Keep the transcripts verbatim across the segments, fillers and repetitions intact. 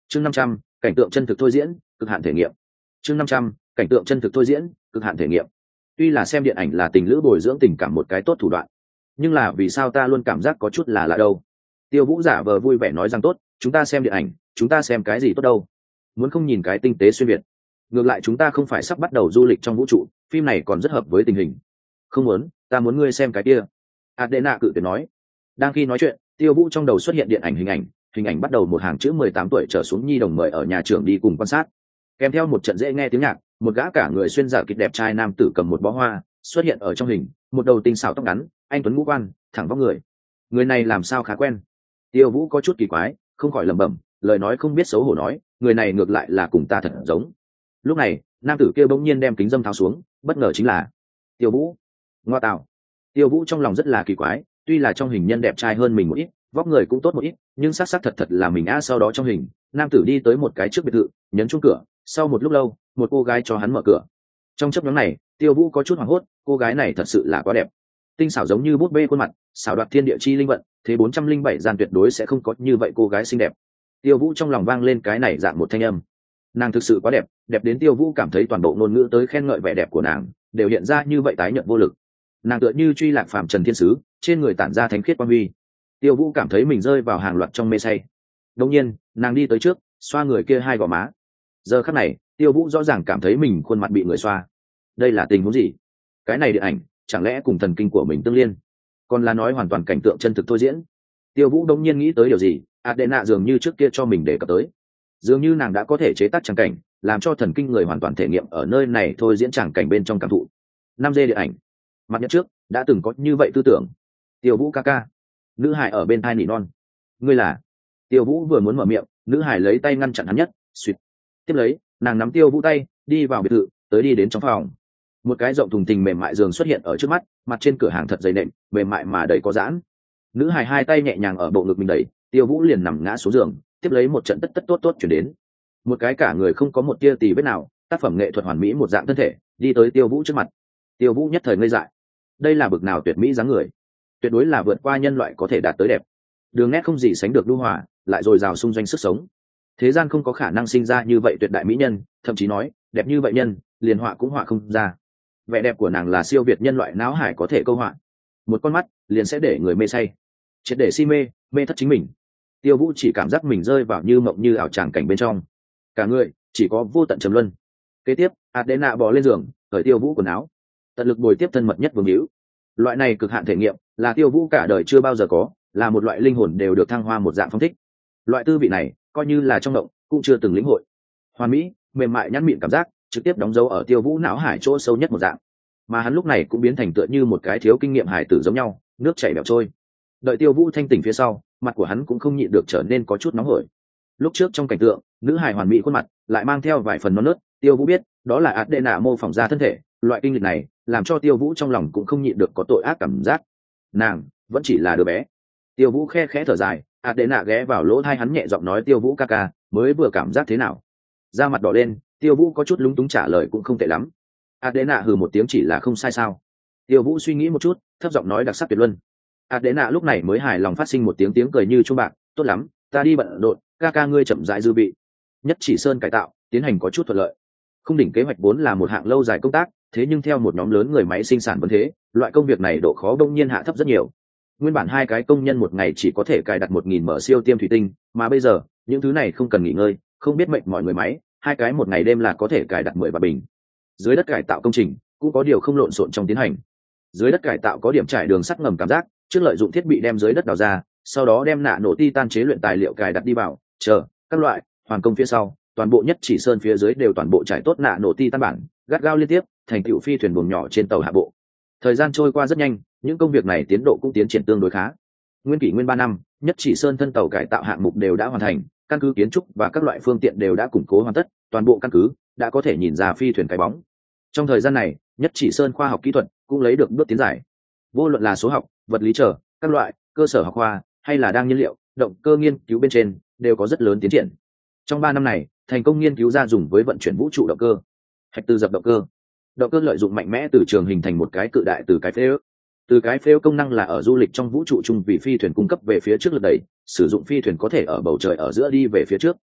chương năm trăm cảnh tượng chân thực thôi diễn cực hạn thể nghiệm chương năm trăm cảnh tượng chân thực thôi diễn cực hạn thể nghiệm tuy là xem điện ảnh là tình lữ bồi dưỡng tình cảm một cái tốt thủ đoạn, nhưng là vì sao ta luôn cảm giác có chút là lạ đâu. Tiêu Vũ giả vờ vui vẻ nói rằng tốt, chúng ta xem điện ảnh, chúng ta xem cái gì tốt đâu, muốn không nhìn cái tinh tế xuyên việt, ngược lại chúng ta không phải sắp bắt đầu du lịch trong vũ trụ, phim này còn rất hợp với tình hình. Không muốn, ta muốn ngươi xem cái kia, Adena cự tuyệt nói. Đang khi nói chuyện, Tiêu Vũ trong đầu xuất hiện điện ảnh hình ảnh, hình ảnh bắt đầu một hàng chữ mười tám tuổi trở xuống nhi đồng mời ở nhà trường đi cùng quan sát, kèm theo một trận dễ nghe tiếng nhạc, một gã cả người xuyên giả kịch đẹp trai nam tử cầm một bó hoa xuất hiện ở trong hình, một đầu tinh xảo tóc ngắn, anh tuấn ngũ quan, thẳng vóc người. Người này làm sao khá quen. Tiêu Vũ có chút kỳ quái, không khỏi lẩm bẩm, lời nói không biết xấu hổ nói, người này ngược lại là cùng ta thật giống. Lúc này, nam tử kia bỗng nhiên đem kính dâm tháo xuống, bất ngờ chính là Tiêu Vũ. Ngoa tạo. Tiêu Vũ trong lòng rất là kỳ quái, tuy là trong hình nhân đẹp trai hơn mình một ít, vóc người cũng tốt một ít, nhưng xác xác thật thật là mình a. Sau đó trong hình, nam tử đi tới một cái trước biệt thự, nhấn chuông cửa, sau một lúc lâu, một cô gái cho hắn mở cửa. Trong chớp nhoáng này, Tiêu Vũ có chút hoảng hốt, cô gái này thật sự là quá đẹp, tinh xảo giống như bút bê khuôn mặt, xảo đoạt thiên địa chi linh vận, thế bốn trăm linh bảy gian tuyệt đối sẽ không có như vậy cô gái xinh đẹp. Tiêu Vũ trong lòng vang lên cái này dạng một thanh âm, nàng thực sự quá đẹp, đẹp đến Tiêu Vũ cảm thấy toàn bộ ngôn ngữ tới khen ngợi vẻ đẹp của nàng đều hiện ra như vậy tái nhợt vô lực. Nàng tựa như truy lạc phàm trần thiên sứ, trên người tản ra thánh khiết quang huy. Tiêu Vũ cảm thấy mình rơi vào hàng loạt trong mê say. Đột nhiên, nàng đi tới trước, xoa người kia hai gò má. Giờ khắc này, Tiêu Vũ rõ ràng cảm thấy mình khuôn mặt bị người xoa. Đây là tình huống gì? Cái này điện ảnh chẳng lẽ cùng thần kinh của mình tương liên, còn là nói hoàn toàn cảnh tượng chân thực thôi diễn? Tiêu Vũ đống nhiên nghĩ tới điều gì, Adena dường như trước kia cho mình đề cập tới, dường như nàng đã có thể chế tác tràng cảnh, làm cho thần kinh người hoàn toàn thể nghiệm ở nơi này thôi diễn tràng cảnh bên trong cảm thụ. năm D điện ảnh, mặt nhật trước đã từng có như vậy tư tưởng. Tiêu Vũ ca ca. Nữ hải ở bên thai nỉ non. Ngươi là? Tiêu Vũ vừa muốn mở miệng, nữ hải lấy tay ngăn chặn hắn nhất, suýt. Tiếp lấy, nàng nắm Tiêu Vũ tay, đi vào biệt thự, tới đi đến trong phòng. Một cái rộng thùng thình mềm mại giường xuất hiện ở trước mắt, mặt trên cửa hàng thật dày nệm, mềm mại mà đầy có giãn. Nữ hải hai tay nhẹ nhàng ở bộ ngực mình đẩy, Tiêu Vũ liền nằm ngã xuống giường, tiếp lấy một trận tất tất tốt tốt chuyển đến. Một cái cả người không có một tia tì vết nào, tác phẩm nghệ thuật hoàn mỹ một dạng thân thể, đi tới Tiêu Vũ trước mặt. Tiêu Vũ nhất thời ngây dại. Đây là bực nào tuyệt mỹ dáng người, tuyệt đối là vượt qua nhân loại có thể đạt tới đẹp. Đường nét không gì sánh được lưu hòa, lại dồi dào xung doanh sức sống. Thế gian không có khả năng sinh ra như vậy tuyệt đại mỹ nhân, thậm chí nói, đẹp như vậy nhân, liền họa cũng họa không ra. Vẻ đẹp của nàng là siêu việt nhân loại não hải có thể câu họa. Một con mắt, liền sẽ để người mê say, triệt để si mê, mê thất chính mình. Tiêu Vũ chỉ cảm giác mình rơi vào như mộng như ảo tràng cảnh bên trong, cả người chỉ có vô tận trầm luân. Kế tiếp, Adena bò lên giường, cởi Tiêu Vũ quần áo, tận lực bồi tiếp thân mật nhất vương hữu. Loại này cực hạn thể nghiệm là Tiêu Vũ cả đời chưa bao giờ có, là một loại linh hồn đều được thăng hoa một dạng phong thích. Loại tư vị này coi như là trong động cũng chưa từng lĩnh hội. Hoàn mỹ, mềm mại nhăn mịn cảm giác trực tiếp đóng dấu ở Tiêu Vũ não hải chỗ sâu nhất một dạng, mà hắn lúc này cũng biến thành tựa như một cái thiếu kinh nghiệm hải tử giống nhau, nước chảy bẹo trôi. Đợi Tiêu Vũ thanh tỉnh phía sau, mặt của hắn cũng không nhịn được trở nên có chút nóng hổi. Lúc trước trong cảnh tượng, nữ hài hoàn mỹ khuôn mặt lại mang theo vài phần non nớt, Tiêu Vũ biết đó là Adena mô phỏng ra thân thể. Loại kinh lịch này làm cho Tiêu Vũ trong lòng cũng không nhịn được có tội ác cảm giác. Nàng vẫn chỉ là đứa bé. Tiêu Vũ khe khẽ thở dài, Adena ghé vào lỗ tai hắn nhẹ giọng nói, Tiêu Vũ ca ca, mới vừa cảm giác thế nào? Da mặt đỏ lên, Tiêu Vũ có chút lúng túng trả lời, cũng không tệ lắm. Adena hừ một tiếng, chỉ là không sai sao? Tiêu Vũ suy nghĩ một chút, thấp giọng nói, đặc sắc tuyệt luân. Adena lúc này mới hài lòng phát sinh một tiếng tiếng cười như chuông bạc, tốt lắm, ta đi bận rộn, ca ca ngươi chậm rãi dư vị. Nhất Chỉ Sơn cải tạo tiến hành có chút thuận lợi. Không đỉnh kế hoạch vốn là một hạng lâu dài công tác, thế nhưng theo một nhóm lớn người máy sinh sản vấn thế, loại công việc này độ khó đông nhiên hạ thấp rất nhiều. Nguyên bản hai cái công nhân một ngày chỉ có thể cài đặt một nghìn mở siêu tiêm thủy tinh, mà bây giờ những thứ này không cần nghỉ ngơi, không biết mệnh mọi người máy, hai cái một ngày đêm là có thể cài đặt mười vạn bình. Dưới đất cải tạo công trình cũng có điều không lộn xộn trong tiến hành. Dưới đất cải tạo có điểm trải đường sắt ngầm cảm giác, trước lợi dụng thiết bị đem dưới đất đào ra, sau đó đem nạ nổ titan chế luyện tài liệu cài đặt đi vào, chờ các loại hoàn công phía sau, toàn bộ Nhất Chỉ Sơn phía dưới đều toàn bộ trải tốt nạ nổ titan bản, gắt gao liên tiếp thành tựu phi thuyền buồng nhỏ trên tàu hạ bộ. Thời gian trôi qua rất nhanh, những công việc này tiến độ cũng tiến triển tương đối khá. Nguyên kỷ nguyên ba năm, Nhất Chỉ Sơn thân tàu cải tạo hạng mục đều đã hoàn thành, căn cứ kiến trúc và các loại phương tiện đều đã củng cố hoàn tất, toàn bộ căn cứ đã có thể nhìn ra phi thuyền cái bóng. Trong thời gian này, Nhất Chỉ Sơn khoa học kỹ thuật cũng lấy được bước tiến giải. Vô luận là số học, vật lý trở, các loại cơ sở học khoa, hay là đang nhiên liệu, động cơ nghiên cứu bên trên đều có rất lớn tiến triển. Trong ba năm này, thành công nghiên cứu ra dùng với vận chuyển vũ trụ động cơ, hạch từ dập động cơ. Động cơ lợi dụng mạnh mẽ từ trường hình thành một cái cự đại từ cái phế ước. Từ cái phế ước công năng là ở du lịch trong vũ trụ chung vì phi thuyền cung cấp về phía trước lực đẩy, sử dụng phi thuyền có thể ở bầu trời ở giữa đi về phía trước.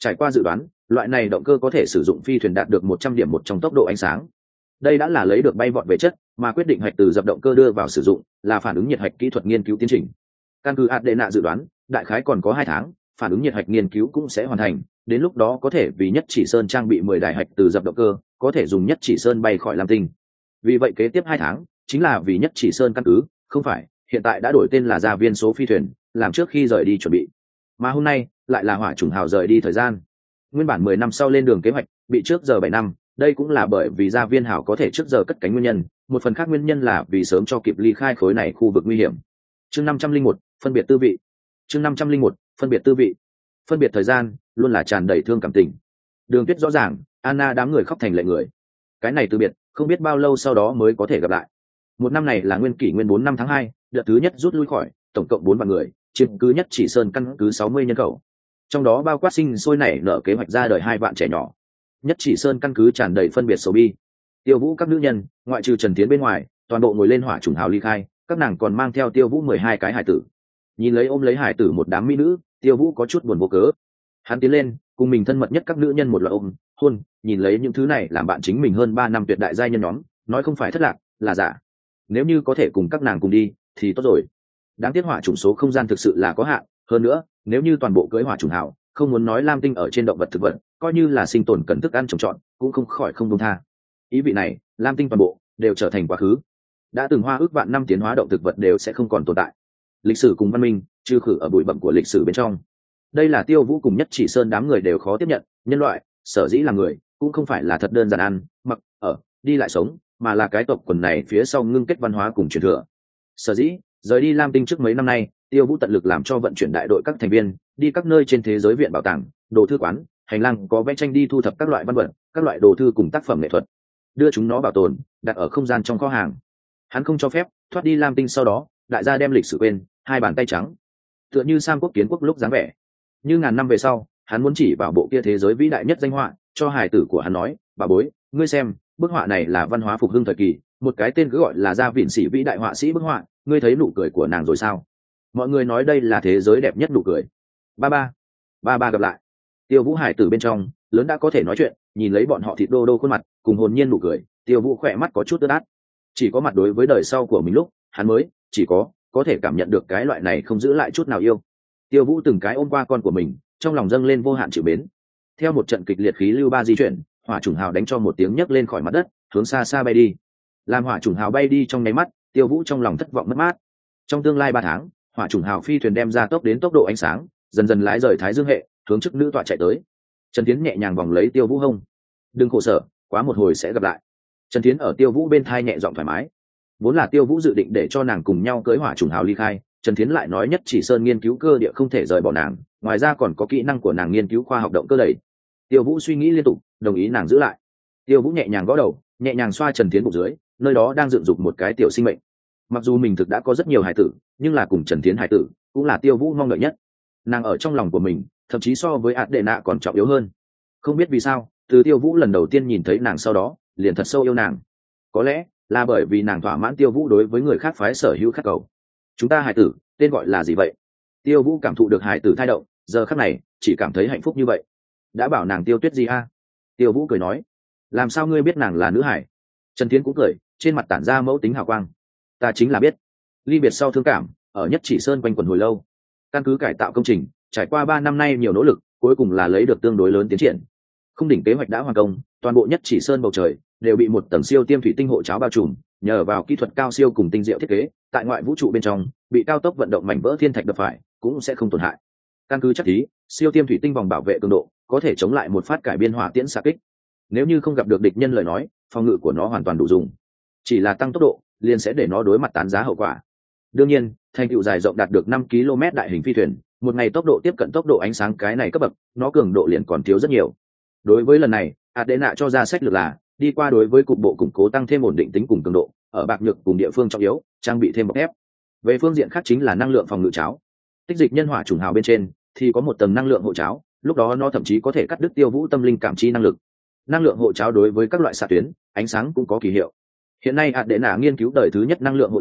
Trải qua dự đoán, loại này động cơ có thể sử dụng phi thuyền đạt được một trăm điểm một trong tốc độ ánh sáng. Đây đã là lấy được bay vọt về chất, mà quyết định hạch từ dập động cơ đưa vào sử dụng là phản ứng nhiệt hạch kỹ thuật nghiên cứu tiến trình. Căn cứ Adena dự đoán, đại khái còn có hai tháng, phản ứng nhiệt hạch nghiên cứu cũng sẽ hoàn thành, đến lúc đó có thể vì Nhất Chỉ Sơn trang bị mười đài hạch từ dập động cơ, có thể dùng Nhất Chỉ Sơn bay khỏi Lam Tinh. Vì vậy kế tiếp hai tháng chính là vì Nhất Chỉ Sơn căn cứ, không phải, hiện tại đã đổi tên là Gia Viên số phi thuyền, làm trước khi rời đi chuẩn bị. Mà hôm nay lại là Hỏa Trùng Hào rời đi thời gian. Nguyên bản mười năm sau lên đường kế hoạch, bị trước giờ bảy năm, đây cũng là bởi vì Gia Viên Hào có thể trước giờ cất cánh nguyên nhân, một phần khác nguyên nhân là vì sớm cho kịp ly khai khối này khu vực nguy hiểm. Chương năm trăm linh một, phân biệt tư vị. Chương năm trăm linh một, phân biệt tư vị. Phân biệt thời gian, luôn là tràn đầy thương cảm tình. Đường Tuyết rõ ràng, Anna đám người khóc thành lệ người. Cái này từ biệt, không biết bao lâu sau đó mới có thể gặp lại. Một năm này là nguyên kỷ nguyên bốn năm tháng hai, đợt thứ nhất rút lui khỏi, tổng cộng bốn vạn người, chiếm cứ Nhất Chỉ Sơn căn cứ sáu mươi nhân khẩu. Trong đó bao quát sinh sôi nảy nở kế hoạch ra đời hai vạn trẻ nhỏ. Nhất Chỉ Sơn căn cứ tràn đầy phân biệt sầu bi. Tiêu Vũ các nữ nhân, ngoại trừ Trần Tiến bên ngoài, toàn bộ ngồi lên Hỏa Trùng Hào ly khai, các nàng còn mang theo Tiêu Vũ mười hai cái hải tử. Nhìn lấy ôm lấy hải tử một đám mỹ nữ, Tiêu Vũ có chút buồn vô cớ. Hắn tiến lên, cùng mình thân mật nhất các nữ nhân một loại ôm, hôn, nhìn lấy những thứ này làm bạn chính mình hơn ba năm tuyệt đại giai nhân nhóm, nói không phải thất lạc, là giả. Nếu như có thể cùng các nàng cùng đi, thì tốt rồi. Đáng tiếc Hỏa Trùng số không gian thực sự là có hạn, hơn nữa, nếu như toàn bộ cưới Hỏa Trùng Hào, không muốn nói Lam Tinh ở trên động vật thực vật, coi như là sinh tồn cần thức ăn trồng trọt, cũng không khỏi không buông tha. Ý vị này, Lam Tinh toàn bộ đều trở thành quá khứ. Đã từng hoa ước vạn năm tiến hóa động thực vật đều sẽ không còn tồn tại. Lịch sử cùng văn minh, trừ khử ở bụi bặm của lịch sử bên trong. Đây là Tiêu Vũ cùng Nhất Chỉ Sơn đám người đều khó tiếp nhận, nhân loại, sở dĩ là người, cũng không phải là thật đơn giản ăn, mặc, ở, đi lại sống, mà là cái tộc quần này phía sau ngưng kết văn hóa cùng truyền thừa. Sở dĩ, rời đi Lam Tinh trước mấy năm nay, Tiêu Vũ tận lực làm cho vận chuyển đại đội các thành viên đi các nơi trên thế giới viện bảo tàng, đồ thư quán, hành lang có vẽ tranh đi thu thập các loại văn vật, các loại đồ thư cùng tác phẩm nghệ thuật, đưa chúng nó bảo tồn, đặt ở không gian trong kho hàng. Hắn không cho phép thoát đi Lam Tinh sau đó, đại gia đem lịch sử quên, hai bàn tay trắng, tựa như Sam Quốc Kiến Quốc lúc dáng vẻ. Như ngàn năm về sau, hắn muốn chỉ vào bộ kia thế giới vĩ đại nhất danh họa, cho hài tử của hắn nói, bà bối, ngươi xem, bức họa này là văn hóa phục hưng thời kỳ, một cái tên cứ gọi là Gia Vịn Sĩ vĩ đại họa sĩ bức họa, ngươi thấy nụ cười của nàng rồi sao? Mọi người nói đây là thế giới đẹp nhất nụ cười. Ba ba, ba ba gặp lại. Tiêu Vũ hải tử bên trong, lớn đã có thể nói chuyện, nhìn lấy bọn họ thịt đô đô khuôn mặt, cùng hồn nhiên nụ cười, Tiêu Vũ khỏe mắt có chút ướt át. Chỉ có mặt đối với đời sau của mình lúc, hắn mới chỉ có có thể cảm nhận được cái loại này không giữ lại chút nào yêu. Tiêu Vũ từng cái ôm qua con của mình, trong lòng dâng lên vô hạn chịu mến. Theo một trận kịch liệt khí lưu ba di chuyển, Hỏa Trùng Hào đánh cho một tiếng nhấc lên khỏi mặt đất, hướng xa xa bay đi. Làm Hỏa Trùng Hào bay đi trong nháy mắt, Tiêu Vũ trong lòng thất vọng mất mát. Trong tương lai ba tháng, Hỏa Trùng Hào phi thuyền đem ra tốc đến tốc độ ánh sáng, dần dần lái rời Thái Dương hệ, hướng chức nữ tọa chạy tới. Trần Tiến nhẹ nhàng vòng lấy Tiêu Vũ hông. Đừng khổ sở, quá một hồi sẽ gặp lại. Trần Tiến ở Tiêu Vũ bên thai nhẹ giọng thoải mái. Vốn là Tiêu Vũ dự định để cho nàng cùng nhau cưỡi Hỏa Trùng Hào ly khai, Trần Tiến lại nói Nhất Chỉ Sơn nghiên cứu cơ địa không thể rời bỏ nàng, ngoài ra còn có kỹ năng của nàng nghiên cứu khoa học động cơ đẩy. Tiêu Vũ suy nghĩ liên tục, đồng ý nàng giữ lại. Tiêu Vũ nhẹ nhàng gõ đầu, nhẹ nhàng xoa Trần Tiến bụng dưới, nơi đó đang dựng dục một cái tiểu sinh mệnh. Mặc dù mình thực đã có rất nhiều hải tử, nhưng là cùng Trần Tiến hải tử cũng là Tiêu Vũ mong đợi nhất. Nàng ở trong lòng của mình, thậm chí so với Adena còn trọng yếu hơn. Không biết vì sao, từ Tiêu Vũ lần đầu tiên nhìn thấy nàng sau đó, liền thật sâu yêu nàng. Có lẽ là bởi vì nàng thỏa mãn Tiêu Vũ đối với người khác phái sở hữu khát cầu. Chúng ta hải tử, tên gọi là gì vậy? Tiêu Vũ cảm thụ được hải tử thai động, giờ khắc này chỉ cảm thấy hạnh phúc như vậy. Đã bảo nàng Tiêu Tuyết gì a? Tiêu Vũ cười nói, làm sao ngươi biết nàng là nữ hải? Trần Tiến cũng cười, trên mặt tản ra mẫu tính hào quang. Ta chính là biết. Ly biệt sau thương cảm, ở Nhất Chỉ Sơn quanh quẩn hồi lâu. Căn cứ cải tạo công trình, trải qua ba năm nay nhiều nỗ lực, cuối cùng là lấy được tương đối lớn tiến triển. Khung đỉnh kế hoạch đã hoàn công, toàn bộ Nhất Chỉ Sơn bầu trời đều bị một tầng siêu tiêm thủy tinh hộ cháo bao trùm, nhờ vào kỹ thuật cao siêu cùng tinh diệu thiết kế, tại ngoại vũ trụ bên trong, bị cao tốc vận động mảnh vỡ thiên thạch đập phải, cũng sẽ không tổn hại. Căn cứ chắc thí, siêu tiêm thủy tinh vòng bảo vệ cường độ, có thể chống lại một phát cải biên hỏa tiễn xạ kích. Nếu như không gặp được địch nhân lời nói, phòng ngự của nó hoàn toàn đủ dùng. Chỉ là tăng tốc độ, liền sẽ để nó đối mặt tán giá hậu quả. Đương nhiên, thành tựu dài rộng đạt được năm ki lô mét đại hình phi thuyền, một ngày tốc độ tiếp cận tốc độ ánh sáng cái này cấp bậc, nó cường độ liền còn thiếu rất nhiều. Đối với lần này, Adena cho ra sách lược là đi qua đối với cục bộ củng cố tăng thêm ổn định tính cùng cường độ, ở bạc nhược cùng địa phương trọng yếu, trang bị thêm bọc thép. Về phương diện khác chính là năng lượng phòng ngự cháo. Tích dịch nhân hỏa trùng hào bên trên thì có một tầng năng lượng hộ cháo, lúc đó nó thậm chí có thể cắt đứt Tiêu Vũ tâm linh cảm chi năng lực. Năng lượng hộ cháo đối với các loại xạ tuyến, ánh sáng cũng có kỳ hiệu. Hiện nay Adena nghiên cứu đời thứ nhất năng lượng hộ cháo,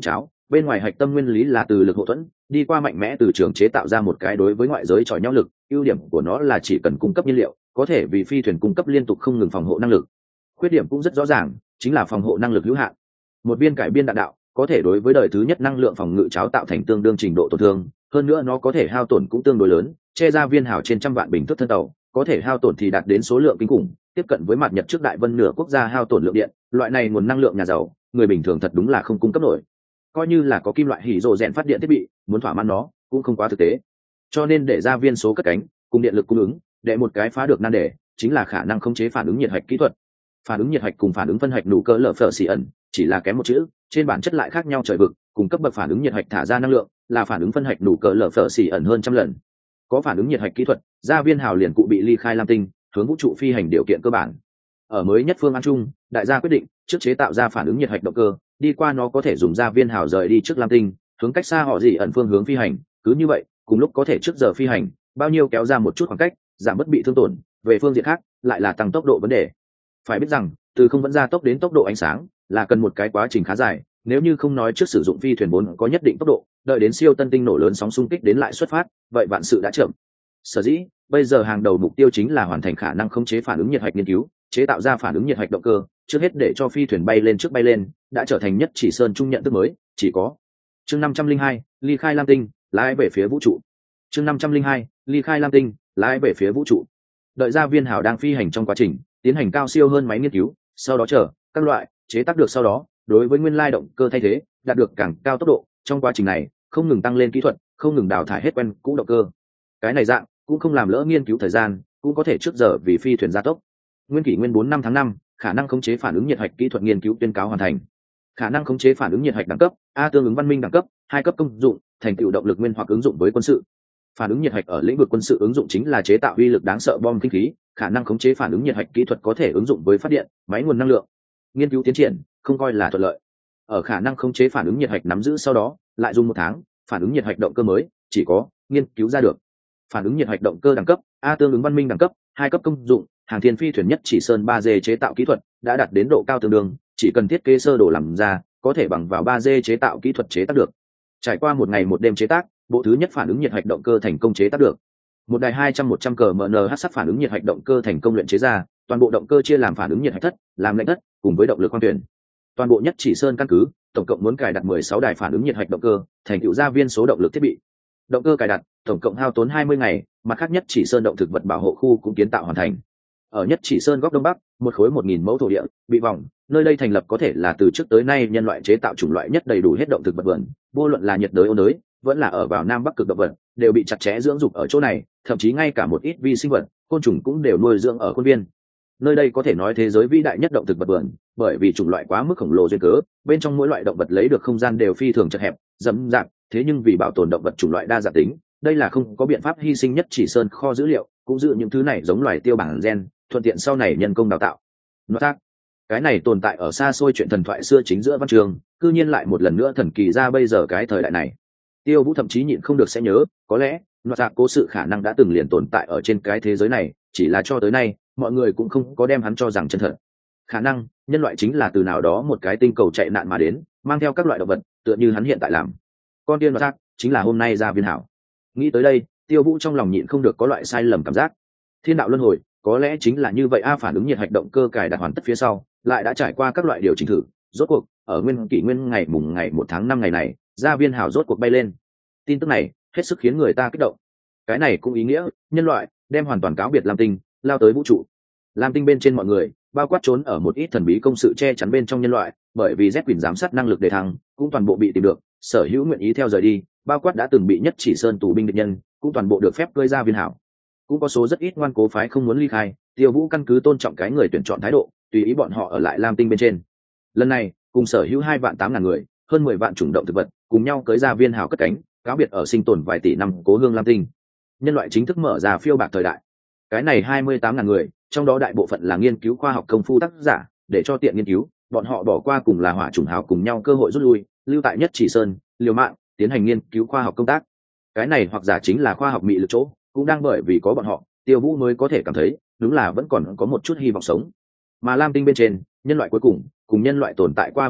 bên ngoài hạch tâm nguyên lý là từ lực hậu thuẫn đi qua mạnh mẽ từ trường chế tạo ra một cái đối với ngoại giới chọi nhau lực. Ưu điểm của nó là chỉ cần cung cấp nhiên liệu có thể vì phi thuyền cung cấp liên tục không ngừng phòng hộ năng lực. Khuyết điểm cũng rất rõ ràng, chính là phòng hộ năng lực hữu hạn. Một viên cải biên đạn đạo có thể đối với đời thứ nhất năng lượng phòng ngự cháo tạo thành tương đương trình độ tổn thương, hơn nữa nó có thể hao tổn cũng tương đối lớn, che ra viên hào trên trăm vạn bình thước thân tàu có thể hao tổn thì đạt đến số lượng kinh khủng, tiếp cận với mặt nhật trước đại vân nửa quốc gia hao tổn lượng điện. Loại này nguồn năng lượng nhà giàu, người bình thường thật đúng là không cung cấp nổi. Coi như là có kim loại hỉ rồ rèn phát điện thiết bị, muốn thỏa mãn nó cũng không quá thực tế. Cho nên để ra viên số cất cánh cùng điện lực cung ứng, để một cái phá được nan đề chính là khả năng khống chế phản ứng nhiệt hạch kỹ thuật. Phản ứng nhiệt hạch cùng phản ứng phân hạch nụ cơ lở phở xì ẩn chỉ là kém một chữ, trên bản chất lại khác nhau trời vực. Cùng cấp bậc phản ứng nhiệt hạch thả ra năng lượng là phản ứng phân hạch nụ cơ lở phở xì ẩn hơn trăm lần. Có phản ứng nhiệt hạch kỹ thuật, gia viên hào liền cụ bị ly khai lam tinh hướng vũ trụ phi hành điều kiện cơ bản. Ở mới nhất phương án chung, đại gia quyết định trước chế tạo ra phản ứng nhiệt hạch động cơ, đi qua nó có thể dùng gia viên hào rời đi trước lam tinh hướng cách xa họ gì ẩn phương hướng phi hành. Cứ như vậy cùng lúc có thể trước giờ phi hành, bao nhiêu kéo ra một chút khoảng cách, giảm bất bị thương tổn. Về phương diện khác lại là tăng tốc độ vấn đề. Phải biết rằng từ không vẫn gia tốc đến tốc độ ánh sáng là cần một cái quá trình khá dài, nếu như không nói trước sử dụng phi thuyền vốn có nhất định tốc độ, đợi đến siêu tân tinh nổ lớn sóng xung kích đến lại xuất phát, vậy vạn sự đã chậm. Sở dĩ bây giờ hàng đầu mục tiêu chính là hoàn thành khả năng khống chế phản ứng nhiệt hạch nghiên cứu, chế tạo ra phản ứng nhiệt hạch động cơ, trước hết để cho phi thuyền bay lên trước bay lên, đã trở thành nhất chỉ sơn trung nhận thức mới. Chỉ có chương năm trăm linh hai ly khai lam tinh, lái về phía vũ trụ. chương năm trăm linh hai ly khai lam tinh, lái về phía vũ trụ. Đợi ra viên hào đang phi hành trong quá trình tiến hành cao siêu hơn máy nghiên cứu, sau đó chờ các loại chế tác được, sau đó đối với nguyên lai động cơ thay thế đạt được càng cao tốc độ. Trong quá trình này không ngừng tăng lên kỹ thuật, không ngừng đào thải hết quen cũ động cơ. Cái này dạng cũng không làm lỡ nghiên cứu thời gian, cũng có thể trước giờ vì phi thuyền gia tốc. Nguyên kỷ nguyên bốn năm tháng năm, khả năng khống chế phản ứng nhiệt hạch kỹ thuật nghiên cứu tuyên cáo hoàn thành. Khả năng khống chế phản ứng nhiệt hạch đẳng cấp A tương ứng văn minh đẳng cấp hai cấp công dụng, thành tựu động lực nguyên hoặc ứng dụng với quân sự. Phản ứng nhiệt hạch ở lĩnh vực quân sự ứng dụng chính là chế tạo uy lực đáng sợ bom kinh khí. Khả năng khống chế phản ứng nhiệt hạch kỹ thuật có thể ứng dụng với phát điện, máy nguồn năng lượng. Nghiên cứu tiến triển không coi là thuận lợi. Ở khả năng khống chế phản ứng nhiệt hạch nắm giữ sau đó, lại dùng một tháng, phản ứng nhiệt hạch động cơ mới chỉ có nghiên cứu ra được. Phản ứng nhiệt hạch động cơ đẳng cấp A tương ứng văn minh đẳng cấp hai cấp công dụng, hàng thiên phi thuyền nhất chỉ sơn ba D chế tạo kỹ thuật đã đạt đến độ cao tương đương, chỉ cần thiết kế sơ đồ làm ra, có thể bằng vào ba D chế tạo kỹ thuật chế tác được. Trải qua một ngày một đêm chế tác, bộ thứ nhất phản ứng nhiệt hạch động cơ thành công chế tác được. Một đài hai trăm một trăm cmh sắt phản ứng nhiệt hạch động cơ thành công luyện chế ra, toàn bộ động cơ chia làm phản ứng nhiệt hạch thất, làm lạnh thất, cùng với động lực khoang thuyền. Toàn bộ nhất chỉ sơn căn cứ tổng cộng muốn cài đặt mười sáu đài phản ứng nhiệt hạch động cơ, thành tựu ra viên số động lực thiết bị. Động cơ cài đặt tổng cộng hao tốn hai mươi ngày, mặt khác nhất chỉ sơn động thực vật bảo hộ khu cũng kiến tạo hoàn thành. Ở nhất chỉ sơn góc đông bắc, một khối một nghìn mẫu thổ địa bị vòng, nơi đây thành lập có thể là từ trước tới nay nhân loại chế tạo chủng loại nhất đầy đủ hết động thực vật vườn, vô luận là nhiệt đới ôn đới, vẫn là ở vào nam bắc cực động vật, đều bị chặt chẽ dưỡng dục ở chỗ này, thậm chí ngay cả một ít vi sinh vật, côn trùng cũng đều nuôi dưỡng ở khuôn viên. Nơi đây có thể nói thế giới vĩ đại nhất động thực vật vườn, bởi vì chủng loại quá mức khổng lồ duyên cớ, bên trong mỗi loại động vật lấy được không gian đều phi thường chật hẹp, rậm rạp, thế nhưng vì bảo tồn động vật chủng loại đa dạng tính, đây là không có biện pháp hy sinh nhất chỉ sơn kho dữ liệu, cũng giữ những thứ này giống loài tiêu bản gen, thuận tiện sau này nhân công đào tạo. Nói khác, cái này tồn tại ở xa xôi chuyện thần thoại xưa chính giữa văn trường, cư nhiên lại một lần nữa thần kỳ ra bây giờ cái thời đại này. Tiêu Vũ thậm chí nhịn không được sẽ nhớ, có lẽ nói khác cố sự khả năng đã từng liền tồn tại ở trên cái thế giới này, chỉ là cho tới nay mọi người cũng không có đem hắn cho rằng chân thật. Khả năng nhân loại chính là từ nào đó một cái tinh cầu chạy nạn mà đến, mang theo các loại động vật, tựa như hắn hiện tại làm. Con tiên nói khác chính là hôm nay ra viên hảo. Nghĩ tới đây, Tiêu Vũ trong lòng nhịn không được có loại sai lầm cảm giác. Thiên đạo luân hồi có lẽ chính là như vậy a. Phản ứng nhiệt hạch động cơ cài đặt hoàn tất phía sau, lại đã trải qua các loại điều chỉnh thử, rốt cuộc ở nguyên kỷ nguyên ngày mùng ngày một tháng năm ngày này, gia viên hảo rốt cuộc bay lên. Tin tức này hết sức khiến người ta kích động. Cái này cũng ý nghĩa nhân loại đem hoàn toàn cáo biệt lam tinh, lao tới vũ trụ. Lam tinh bên trên mọi người, bao quát trốn ở một ít thần bí công sự che chắn bên trong nhân loại, bởi vì Z quyền giám sát năng lực đề thăng, cũng toàn bộ bị tìm được, sở hữu nguyện ý theo rời đi, bao quát đã từng bị nhất chỉ sơn tù binh địch nhân, cũng toàn bộ được phép cơi ra viên hảo. Cũng có số rất ít ngoan cố phái không muốn ly khai, Tiêu Vũ căn cứ tôn trọng cái người tuyển chọn thái độ, tùy ý bọn họ ở lại lam tinh bên trên. Lần này cùng sở hữu hai vạn tám ngàn người, hơn mười vạn chủng động thực vật, cùng nhau cưới ra viên hảo cất cánh, cáo biệt ở sinh tồn vài tỷ năm cố hương lam tinh. Nhân loại chính thức mở ra phiêu bạc thời đại. Cái này hai mươi tám ngàn người, trong đó đại bộ phận là nghiên cứu khoa học công phu tác giả, để cho tiện nghiên cứu, bọn họ bỏ qua cùng là hỏa chủng hào cùng nhau cơ hội rút lui, lưu tại nhất chỉ sơn, liều mạng tiến hành nghiên cứu khoa học công tác. Cái này hoặc giả chính là khoa học mị lực chỗ, cũng đang bởi vì có bọn họ, Tiêu Vũ mới có thể cảm thấy đúng là vẫn còn có một chút hy vọng sống. Mà lam tinh bên trên, nhân loại cuối cùng cùng nhân loại tồn tại qua vết tích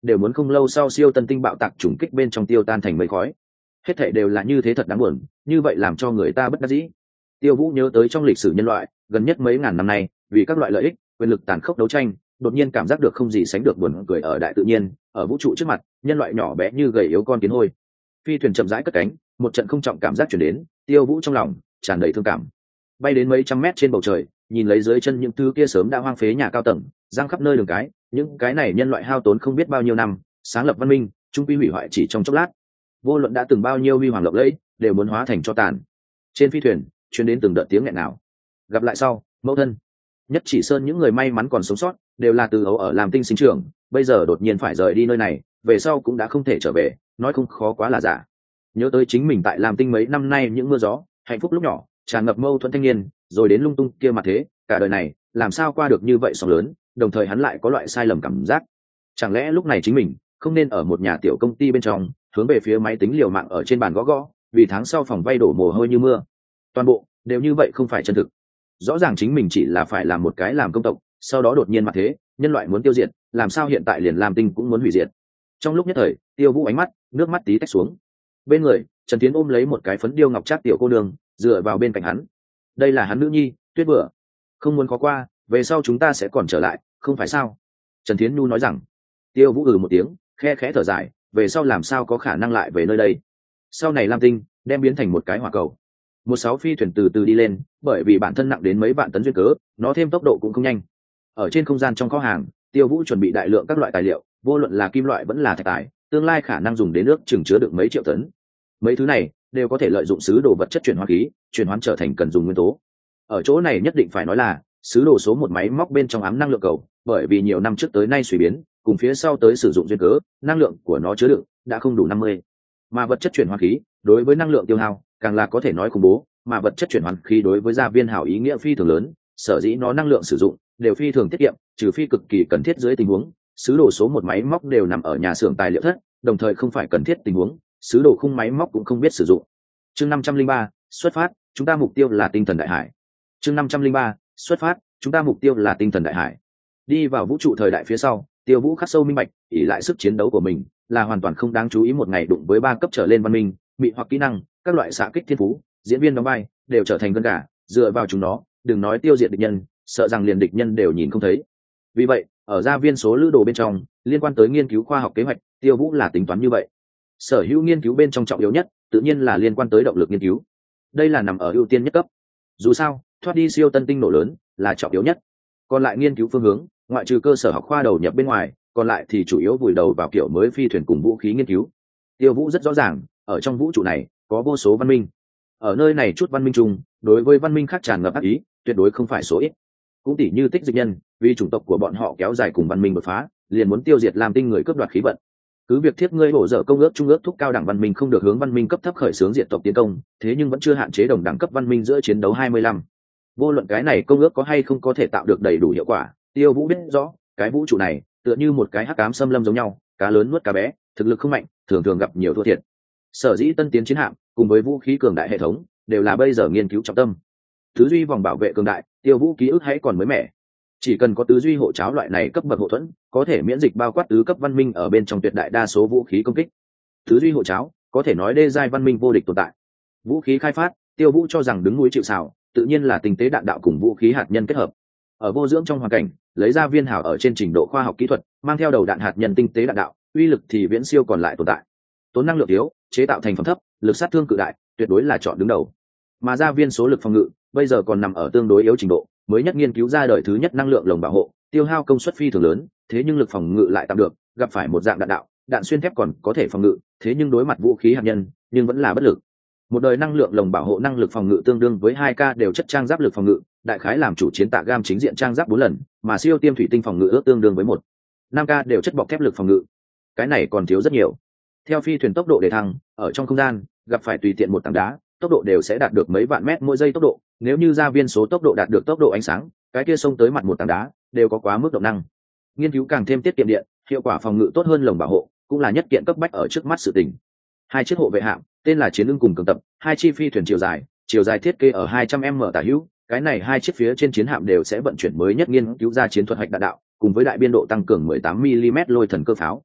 đều muốn không lâu sau siêu tân tinh bạo tạc trùng kích bên trong tiêu tan thành mây khói. Hết thảy đều là như thế thật đáng buồn, như vậy làm cho người ta bất đắc dĩ. Tiêu Vũ nhớ tới trong lịch sử nhân loại, gần nhất mấy ngàn năm nay, vì các loại lợi ích, quyền lực tàn khốc đấu tranh, đột nhiên cảm giác được không gì sánh được buồn cười ở đại tự nhiên, ở vũ trụ trước mặt, nhân loại nhỏ bé như gầy yếu con kiến hôi. Phi thuyền chậm rãi cất cánh, một trận không trọng cảm giác truyền đến, Tiêu Vũ trong lòng tràn đầy thương cảm. Bay đến mấy trăm mét trên bầu trời, nhìn lấy dưới chân những thứ kia sớm đã hoang phế nhà cao tầng, giăng khắp nơi đường cái, những cái này nhân loại hao tốn không biết bao nhiêu năm, sáng lập văn minh, trung quy hủy hoại chỉ trong chốc lát. Vô luận đã từng bao nhiêu huy hoàng lộng lẫy, đều muốn hóa thành tro tàn. Trên phi thuyền, truyền đến từng đợt tiếng nghẹn nào. Gặp lại sau, mẫu thân. Nhất Chỉ Sơn những người may mắn còn sống sót, đều là từ ấu ở làm tinh sinh trưởng, bây giờ đột nhiên phải rời đi nơi này, về sau cũng đã không thể trở về, nói không khó quá là giả. Nhớ tới chính mình tại làm tinh mấy năm nay những mưa gió, hạnh phúc lúc nhỏ, tràn ngập mâu thuẫn thanh niên, rồi đến lung tung kia mặt thế, cả đời này, làm sao qua được như vậy sóng lớn, đồng thời hắn lại có loại sai lầm cảm giác. Chẳng lẽ lúc này chính mình không nên ở một nhà tiểu công ty bên trong, hướng về phía máy tính liều mạng ở trên bàn gõ gõ, vì tháng sau phòng vay đổ mồ hôi như mưa. Toàn bộ đều như vậy không phải chân thực. Rõ ràng chính mình chỉ là phải làm một cái làm công tộc, sau đó đột nhiên mặt thế, nhân loại muốn tiêu diệt, làm sao hiện tại liền làm tinh cũng muốn hủy diệt. Trong lúc nhất thời, Tiêu Vũ ánh mắt, nước mắt tí tách xuống. Bên người, Trần Tiến ôm lấy một cái phấn điêu ngọc trác tiểu cô nương, dựa vào bên cạnh hắn. Đây là hắn nữ nhi, Tuyết Bừa. Không muốn khó qua, về sau chúng ta sẽ còn trở lại, không phải sao? Trần Thiến Nhu nói rằng. Tiêu Vũ ừ một tiếng, khe khẽ thở dài, về sau làm sao có khả năng lại về nơi đây? Sau này Lam Tinh đem biến thành một cái hỏa cầu. Một sáu phi thuyền từ từ đi lên, bởi vì bản thân nặng đến mấy vạn tấn duyên cớ, nó thêm tốc độ cũng không nhanh. Ở trên không gian trong kho hàng, Tiêu Vũ chuẩn bị đại lượng các loại tài liệu, vô luận là kim loại vẫn là thạch tài, tương lai khả năng dùng đến nước chừng chứa được mấy triệu tấn. Mấy thứ này đều có thể lợi dụng sứ đồ vật chất chuyển hóa khí, chuyển hóa trở thành cần dùng nguyên tố. Ở chỗ này nhất định phải nói là sứ đồ số một máy móc bên trong ám năng lượng cầu, bởi vì nhiều năm trước tới nay suy biến, cùng phía sau tới sử dụng duyên cớ, năng lượng của nó chứa đựng đã không đủ năm mươi. Mà vật chất chuyển hóa khí, đối với năng lượng tiêu hao, càng là có thể nói khủng bố, mà vật chất chuyển hóa khí đối với gia viên hảo ý nghĩa phi thường lớn, sở dĩ nó năng lượng sử dụng đều phi thường tiết kiệm, trừ phi cực kỳ cần thiết dưới tình huống, sứ đồ số một máy móc đều nằm ở nhà xưởng tài liệu thất, đồng thời không phải cần thiết tình huống, sứ đồ khung máy móc cũng không biết sử dụng. Chương năm trăm linh ba, xuất phát, chúng ta mục tiêu là tinh thần đại hải. Chương năm trăm linh ba, xuất phát, chúng ta mục tiêu là tinh thần đại hải. Đi vào vũ trụ thời đại phía sau, Tiêu Vũ khắc sâu minh bạch, ỷ lại sức chiến đấu của mình là hoàn toàn không đáng chú ý. Một ngày đụng với ba cấp trở lên văn minh, mị hoặc kỹ năng, các loại xạ kích thiên phú, diễn viên đóng vai đều trở thành gân gà, dựa vào chúng nó, đừng nói tiêu diệt địch nhân, sợ rằng liền địch nhân đều nhìn không thấy. Vì vậy, ở gia viên số lữ đồ bên trong, liên quan tới nghiên cứu khoa học kế hoạch, Tiêu Vũ là tính toán như vậy. Sở hữu nghiên cứu bên trong trọng yếu nhất, tự nhiên là liên quan tới động lực nghiên cứu. Đây là nằm ở ưu tiên nhất cấp. Dù sao, thoát đi siêu tân tinh nổ lớn là trọng yếu nhất. Còn lại nghiên cứu phương hướng, ngoại trừ cơ sở học khoa đầu nhập bên ngoài, còn lại thì chủ yếu vùi đầu vào kiểu mới phi thuyền cùng vũ khí nghiên cứu. Tiêu Vũ rất rõ ràng, ở trong vũ trụ này có vô số văn minh. Ở nơi này chút văn minh chung, đối với văn minh khác tràn ngập ác ý, tuyệt đối không phải số ít. Cũng tỷ như Tích Dịch Nhân, vì chủng tộc của bọn họ kéo dài cùng văn minh đột phá, liền muốn tiêu diệt Lam Tinh người cướp đoạt khí vận. Cứ việc thiết ngươi bổ dở công ước trung ước thúc cao đẳng văn minh không được hướng văn minh cấp thấp khởi xướng diệt tộc tiến công, thế nhưng vẫn chưa hạn chế đồng đẳng cấp văn minh giữa chiến đấu hai mươi lăm. Vô luận cái này công ước có hay không có thể tạo được đầy đủ hiệu quả, Tiêu Vũ biết rõ, cái vũ trụ này tựa như một cái hắc ám xâm lâm giống nhau, cá lớn nuốt cá bé, thực lực không mạnh, thường thường gặp nhiều thua thiệt. Sở dĩ tân tiến chiến hạm cùng với vũ khí cường đại hệ thống đều là bây giờ nghiên cứu trọng tâm. Tứ duy vòng bảo vệ cường đại, Tiêu Vũ ký ức hãy còn mới mẻ. Chỉ cần có tứ duy hộ cháo loại này cấp bậc hộ thuẫn, có thể miễn dịch bao quát tứ cấp văn minh ở bên trong tuyệt đại đa số vũ khí công kích. Tứ duy hộ cháo có thể nói đê giai văn minh vô địch tồn tại. Vũ khí khai phát, Tiêu Vũ cho rằng đứng núi chịu sào, tự nhiên là tinh tế đạn đạo cùng vũ khí hạt nhân kết hợp. Ở vô dưỡng trong hoàn cảnh, lấy ra viên hảo ở trên trình độ khoa học kỹ thuật, mang theo đầu đạn hạt nhân tinh tế đạn đạo, uy lực thì viễn siêu còn lại tồn tại. Tốn năng lượng yếu, chế tạo thành phẩm thấp, lực sát thương cự đại, tuyệt đối là chọn đứng đầu. Mà ra viên số lực phòng ngự, bây giờ còn nằm ở tương đối yếu trình độ, mới nhất nghiên cứu ra đời thứ nhất năng lượng lồng bảo hộ, tiêu hao công suất phi thường lớn, thế nhưng lực phòng ngự lại tạm được, gặp phải một dạng đạn đạo, đạn xuyên thép còn có thể phòng ngự, thế nhưng đối mặt vũ khí hạt nhân, nhưng vẫn là bất lực. Một đời năng lượng lồng bảo hộ năng lực phòng ngự tương đương với hai K đều chất trang giáp lực phòng ngự, đại khái làm chủ chiến tạ gam chính diện trang giáp bốn lần, mà siêu tiêm thủy tinh phòng ngự ước tương đương với một năm K đều chất bọc thép lực phòng ngự. Cái này còn thiếu rất nhiều. Theo phi thuyền tốc độ để thăng, ở trong không gian, gặp phải tùy tiện một tảng đá, tốc độ đều sẽ đạt được mấy vạn mét mỗi giây tốc độ, nếu như gia viên số tốc độ đạt được tốc độ ánh sáng, cái kia xông tới mặt một tảng đá, đều có quá mức động năng. Nghiên cứu càng thêm tiết kiệm điện, hiệu quả phòng ngự tốt hơn lồng bảo hộ, cũng là nhất kiện cấp bách ở trước mắt sự tình. Hai chiếc hộ vệ hạm, tên là Chiến Ưng cùng Cường Tập, hai chi phi thuyền chiều dài, chiều dài thiết kế ở hai trăm mét tả hữu, cái này hai chiếc phía trên chiến hạm đều sẽ vận chuyển mới nhất nghiên cứu ra chiến thuật hạch đạn đạo, cùng với đại biên độ tăng cường mười tám mi li mét lôi thần cơ pháo.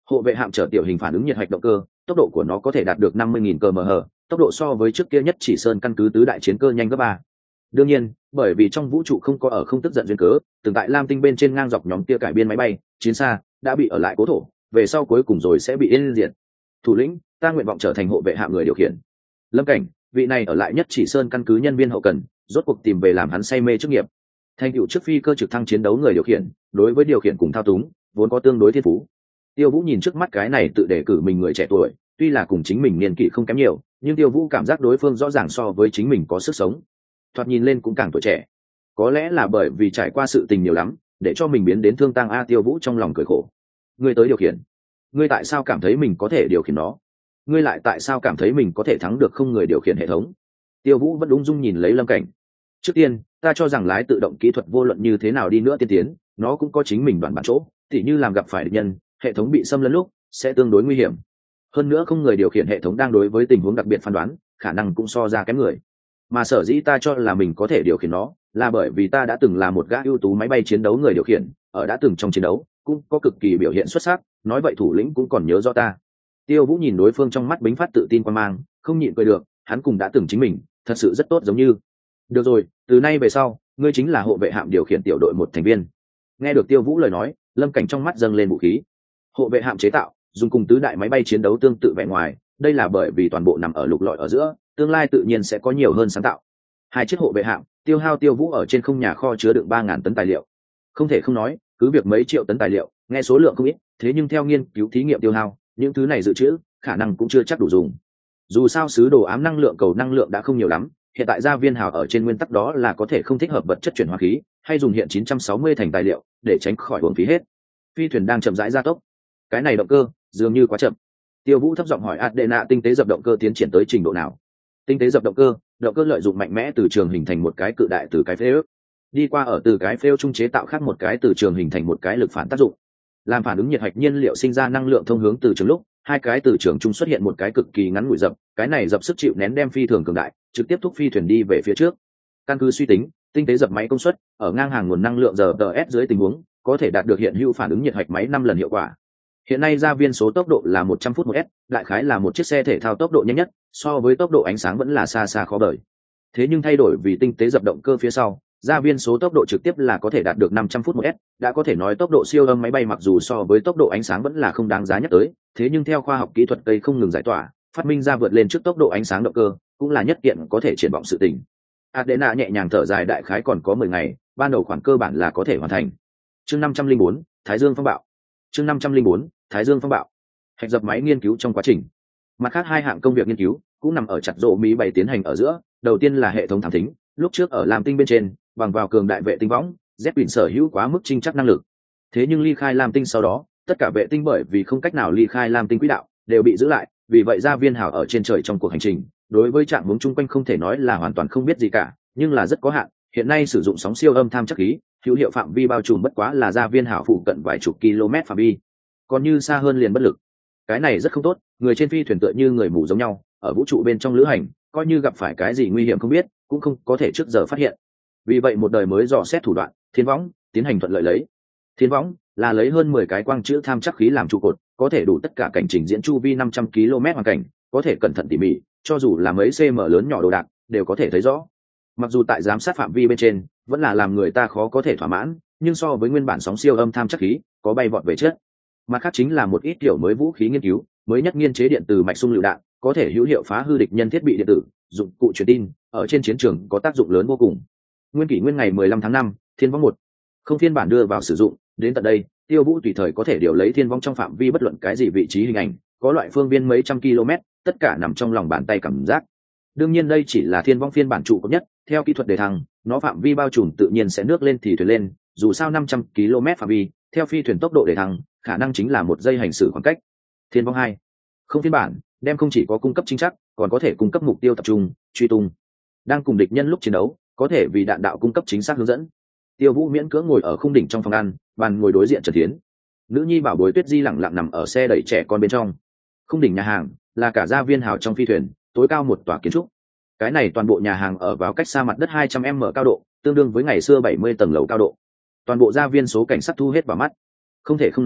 Hộ vệ hạm chở tiểu hình phản ứng nhiệt hạch động cơ, tốc độ của nó có thể đạt được năm mươi nghìn km/h, tốc độ so với trước kia nhất chỉ sơn căn cứ tứ đại chiến cơ nhanh gấp ba. Đương nhiên, bởi vì trong vũ trụ không có ở không tức giận duyên cớ, từng tại Lam Tinh bên trên ngang dọc nhóm kia cải biên máy bay, chiến xa đã bị ở lại cố thổ, về sau cuối cùng rồi sẽ bị yên diệt. Thủ lĩnh, ta nguyện vọng trở thành hộ vệ hạm người điều khiển. Lâm Cảnh, vị này ở lại nhất chỉ sơn căn cứ nhân viên hậu cần, rốt cuộc tìm về làm hắn say mê chức nghiệp. Thành tựu trước phi cơ trực thăng chiến đấu người điều khiển, đối với điều khiển cùng thao túng, vốn có tương đối thiên phú. Tiêu Vũ nhìn trước mắt cái này tự đề cử mình người trẻ tuổi, tuy là cùng chính mình niên kỷ không kém nhiều, nhưng Tiêu Vũ cảm giác đối phương rõ ràng so với chính mình có sức sống. Thoạt nhìn lên cũng càng tuổi trẻ. Có lẽ là bởi vì trải qua sự tình nhiều lắm, để cho mình biến đến thương tăng a. Tiêu Vũ trong lòng cười khổ. Ngươi tới điều khiển? Ngươi tại sao cảm thấy mình có thể điều khiển nó? Ngươi lại tại sao cảm thấy mình có thể thắng được không người điều khiển hệ thống? Tiêu Vũ vẫn ung dung nhìn lấy Lâm Cảnh. Trước tiên, ta cho rằng lái tự động kỹ thuật vô luận như thế nào đi nữa tiên tiến, nó cũng có chính mình đoạn bản chỗ, tỉ như làm gặp phải địch nhân, hệ thống bị xâm lấn lúc sẽ tương đối nguy hiểm. Hơn nữa không người điều khiển hệ thống đang đối với tình huống đặc biệt phán đoán, khả năng cũng so ra kém người. Mà sở dĩ ta cho là mình có thể điều khiển nó, là bởi vì ta đã từng là một gã ưu tú máy bay chiến đấu người điều khiển, ở đã từng trong chiến đấu cũng có cực kỳ biểu hiện xuất sắc, nói vậy thủ lĩnh cũng còn nhớ rõ ta. Tiêu Vũ nhìn đối phương trong mắt bính phát tự tin quan mang, không nhịn cười được, hắn cùng đã từng chính mình, thật sự rất tốt giống như. Được rồi, từ nay về sau, ngươi chính là hộ vệ hạm điều khiển tiểu đội một thành viên. Nghe được Tiêu Vũ lời nói, Lâm Cảnh trong mắt dâng lên vũ khí. Hộ vệ hạm chế tạo, dùng cùng tứ đại máy bay chiến đấu tương tự vẻ ngoài, đây là bởi vì toàn bộ nằm ở lục lọi ở giữa, tương lai tự nhiên sẽ có nhiều hơn sáng tạo. Hai chiếc hộ vệ hạm, tiêu hao Tiêu Vũ ở trên không nhà kho chứa đựng ba ngàn tấn tài liệu. Không thể không nói, cứ việc mấy triệu tấn tài liệu, nghe số lượng không ít, thế nhưng theo nghiên cứu thí nghiệm tiêu hao, những thứ này dự trữ, khả năng cũng chưa chắc đủ dùng. Dù sao sứ đồ ám năng lượng cầu năng lượng đã không nhiều lắm, hiện tại gia viên hào ở trên nguyên tắc đó là có thể không thích hợp vật chất chuyển hóa khí, hay dùng hiện chín trăm sáu mươi thành tài liệu để tránh khỏi uổng phí hết. Phi thuyền đang chậm rãi gia tốc. Cái này động cơ dường như quá chậm. Tiêu Vũ thấp giọng hỏi Adena tinh tế dập động cơ tiến triển tới trình độ nào? Tinh tế dập động cơ, động cơ lợi dụng mạnh mẽ từ trường hình thành một cái cự đại từ cái phễu, đi qua ở từ cái phễu trung chế tạo khác một cái từ trường hình thành một cái lực phản tác dụng, làm phản ứng nhiệt hạch nhiên liệu sinh ra năng lượng thông hướng từ trường lúc hai cái từ trường trung xuất hiện một cái cực kỳ ngắn ngủi dập, cái này dập sức chịu nén đem phi thường cường đại, trực tiếp thúc phi thuyền đi về phía trước. Căn cứ suy tính, tinh tế dập máy công suất ở ngang hàng nguồn năng lượng giờ ts dưới tình huống có thể đạt được hiện hữu phản ứng nhiệt hạch máy năm lần hiệu quả. Hiện nay gia viên số tốc độ là một trăm phút một s, đại khái là một chiếc xe thể thao tốc độ nhanh nhất, so với tốc độ ánh sáng vẫn là xa xa khó đợi. Thế nhưng thay đổi vì tinh tế dập động cơ phía sau, gia viên số tốc độ trực tiếp là có thể đạt được năm trăm phút một s, đã có thể nói tốc độ siêu âm máy bay mặc dù so với tốc độ ánh sáng vẫn là không đáng giá nhắc tới, thế nhưng theo khoa học kỹ thuật cây không ngừng giải tỏa, phát minh ra vượt lên trước tốc độ ánh sáng động cơ, cũng là nhất kiện có thể triển vọng sự tình. Adena nhẹ nhàng thở dài, đại khái còn có mười ngày, ban đầu khoản cơ bản là có thể hoàn thành. Chương năm trăm linh bốn, Thái Dương phong bạo. Chương năm trăm linh bốn, Thái Dương phong bạo. Hạch dập máy nghiên cứu trong quá trình. Mặt khác hai hạng công việc nghiên cứu cũng nằm ở chặt rộ Mỹ bảy tiến hành ở giữa, đầu tiên là hệ thống thám thính, lúc trước ở Lam Tinh bên trên, bằng vào cường đại vệ tinh võng, Z sở hữu quá mức trinh chắc năng lực. Thế nhưng ly khai Lam Tinh sau đó, tất cả vệ tinh bởi vì không cách nào ly khai Lam Tinh quỹ đạo, đều bị giữ lại, vì vậy gia viên hảo ở trên trời trong cuộc hành trình, đối với trạng huống chung quanh không thể nói là hoàn toàn không biết gì cả, nhưng là rất có hạn. Hiện nay sử dụng sóng siêu âm tham chắc khí, hữu hiệu phạm vi bao trùm bất quá là gia viên hảo phụ cận vài chục km phạm vi, còn như xa hơn liền bất lực. Cái này rất không tốt, người trên phi thuyền tựa như người mù giống nhau, ở vũ trụ bên trong lữ hành, coi như gặp phải cái gì nguy hiểm không biết, cũng không có thể trước giờ phát hiện. Vì vậy một đời mới dò xét thủ đoạn, thiên võng, tiến hành thuận lợi lấy. Thiên võng là lấy hơn mười cái quang chữ tham chắc khí làm trụ cột, có thể đủ tất cả cảnh trình diễn chu vi năm trăm ki lô mét hoàn cảnh, có thể cẩn thận tỉ mỉ, cho dù là mấy cm lớn nhỏ đồ đạc, đều có thể thấy rõ. Mặc dù tại giám sát phạm vi bên trên, vẫn là làm người ta khó có thể thỏa mãn, nhưng so với nguyên bản sóng siêu âm tham chắc khí, có bay vọt về trước. Mặt khác chính là một ít kiểu mới vũ khí nghiên cứu, mới nhất nghiên chế điện từ mạch xung lựu đạn, có thể hữu hiệu phá hư địch nhân thiết bị điện tử, dụng cụ truyền tin, ở trên chiến trường có tác dụng lớn vô cùng. Nguyên kỷ nguyên ngày mười lăm tháng năm, Thiên Võng một không phiên bản đưa vào sử dụng, đến tận đây, Tiêu Vũ tùy thời có thể điều lấy Thiên Võng trong phạm vi bất luận cái gì vị trí hình ảnh, có loại phương viên mấy trăm km, tất cả nằm trong lòng bàn tay cảm giác. Đương nhiên đây chỉ là Thiên Võng phiên bản trụ cấp nhất, theo kỹ thuật đề thăng, nó phạm vi bao trùm tự nhiên sẽ nước lên thì thuyền lên, dù sao năm trăm ki lô mét phạm vi, theo phi thuyền tốc độ đề thăng, khả năng chính là một giây hành xử khoảng cách. Thiên Võng hai không phiên bản, đem không chỉ có cung cấp chính xác, còn có thể cung cấp mục tiêu tập trung, truy tung. Đang cùng địch nhân lúc chiến đấu, có thể vì đạn đạo cung cấp chính xác hướng dẫn. Tiêu Vũ miễn cưỡng ngồi ở khung đỉnh trong phòng ăn, bàn ngồi đối diện Trần Thiến. Nữ nhi bảo bối Tuyết Di lẳng lặng nằm ở xe đẩy trẻ con bên trong. Khung đỉnh nhà hàng là cả gia viên hào trong phi thuyền, tối cao một tòa kiến trúc. Cái này toàn bộ nhà hàng ở vào cách xa mặt đất hai trăm mét cao độ, tương đương với ngày xưa bảy mươi tầng lầu cao độ. Toàn bộ gia viên số cảnh sát thu hết vào mắt. Không thể không nói,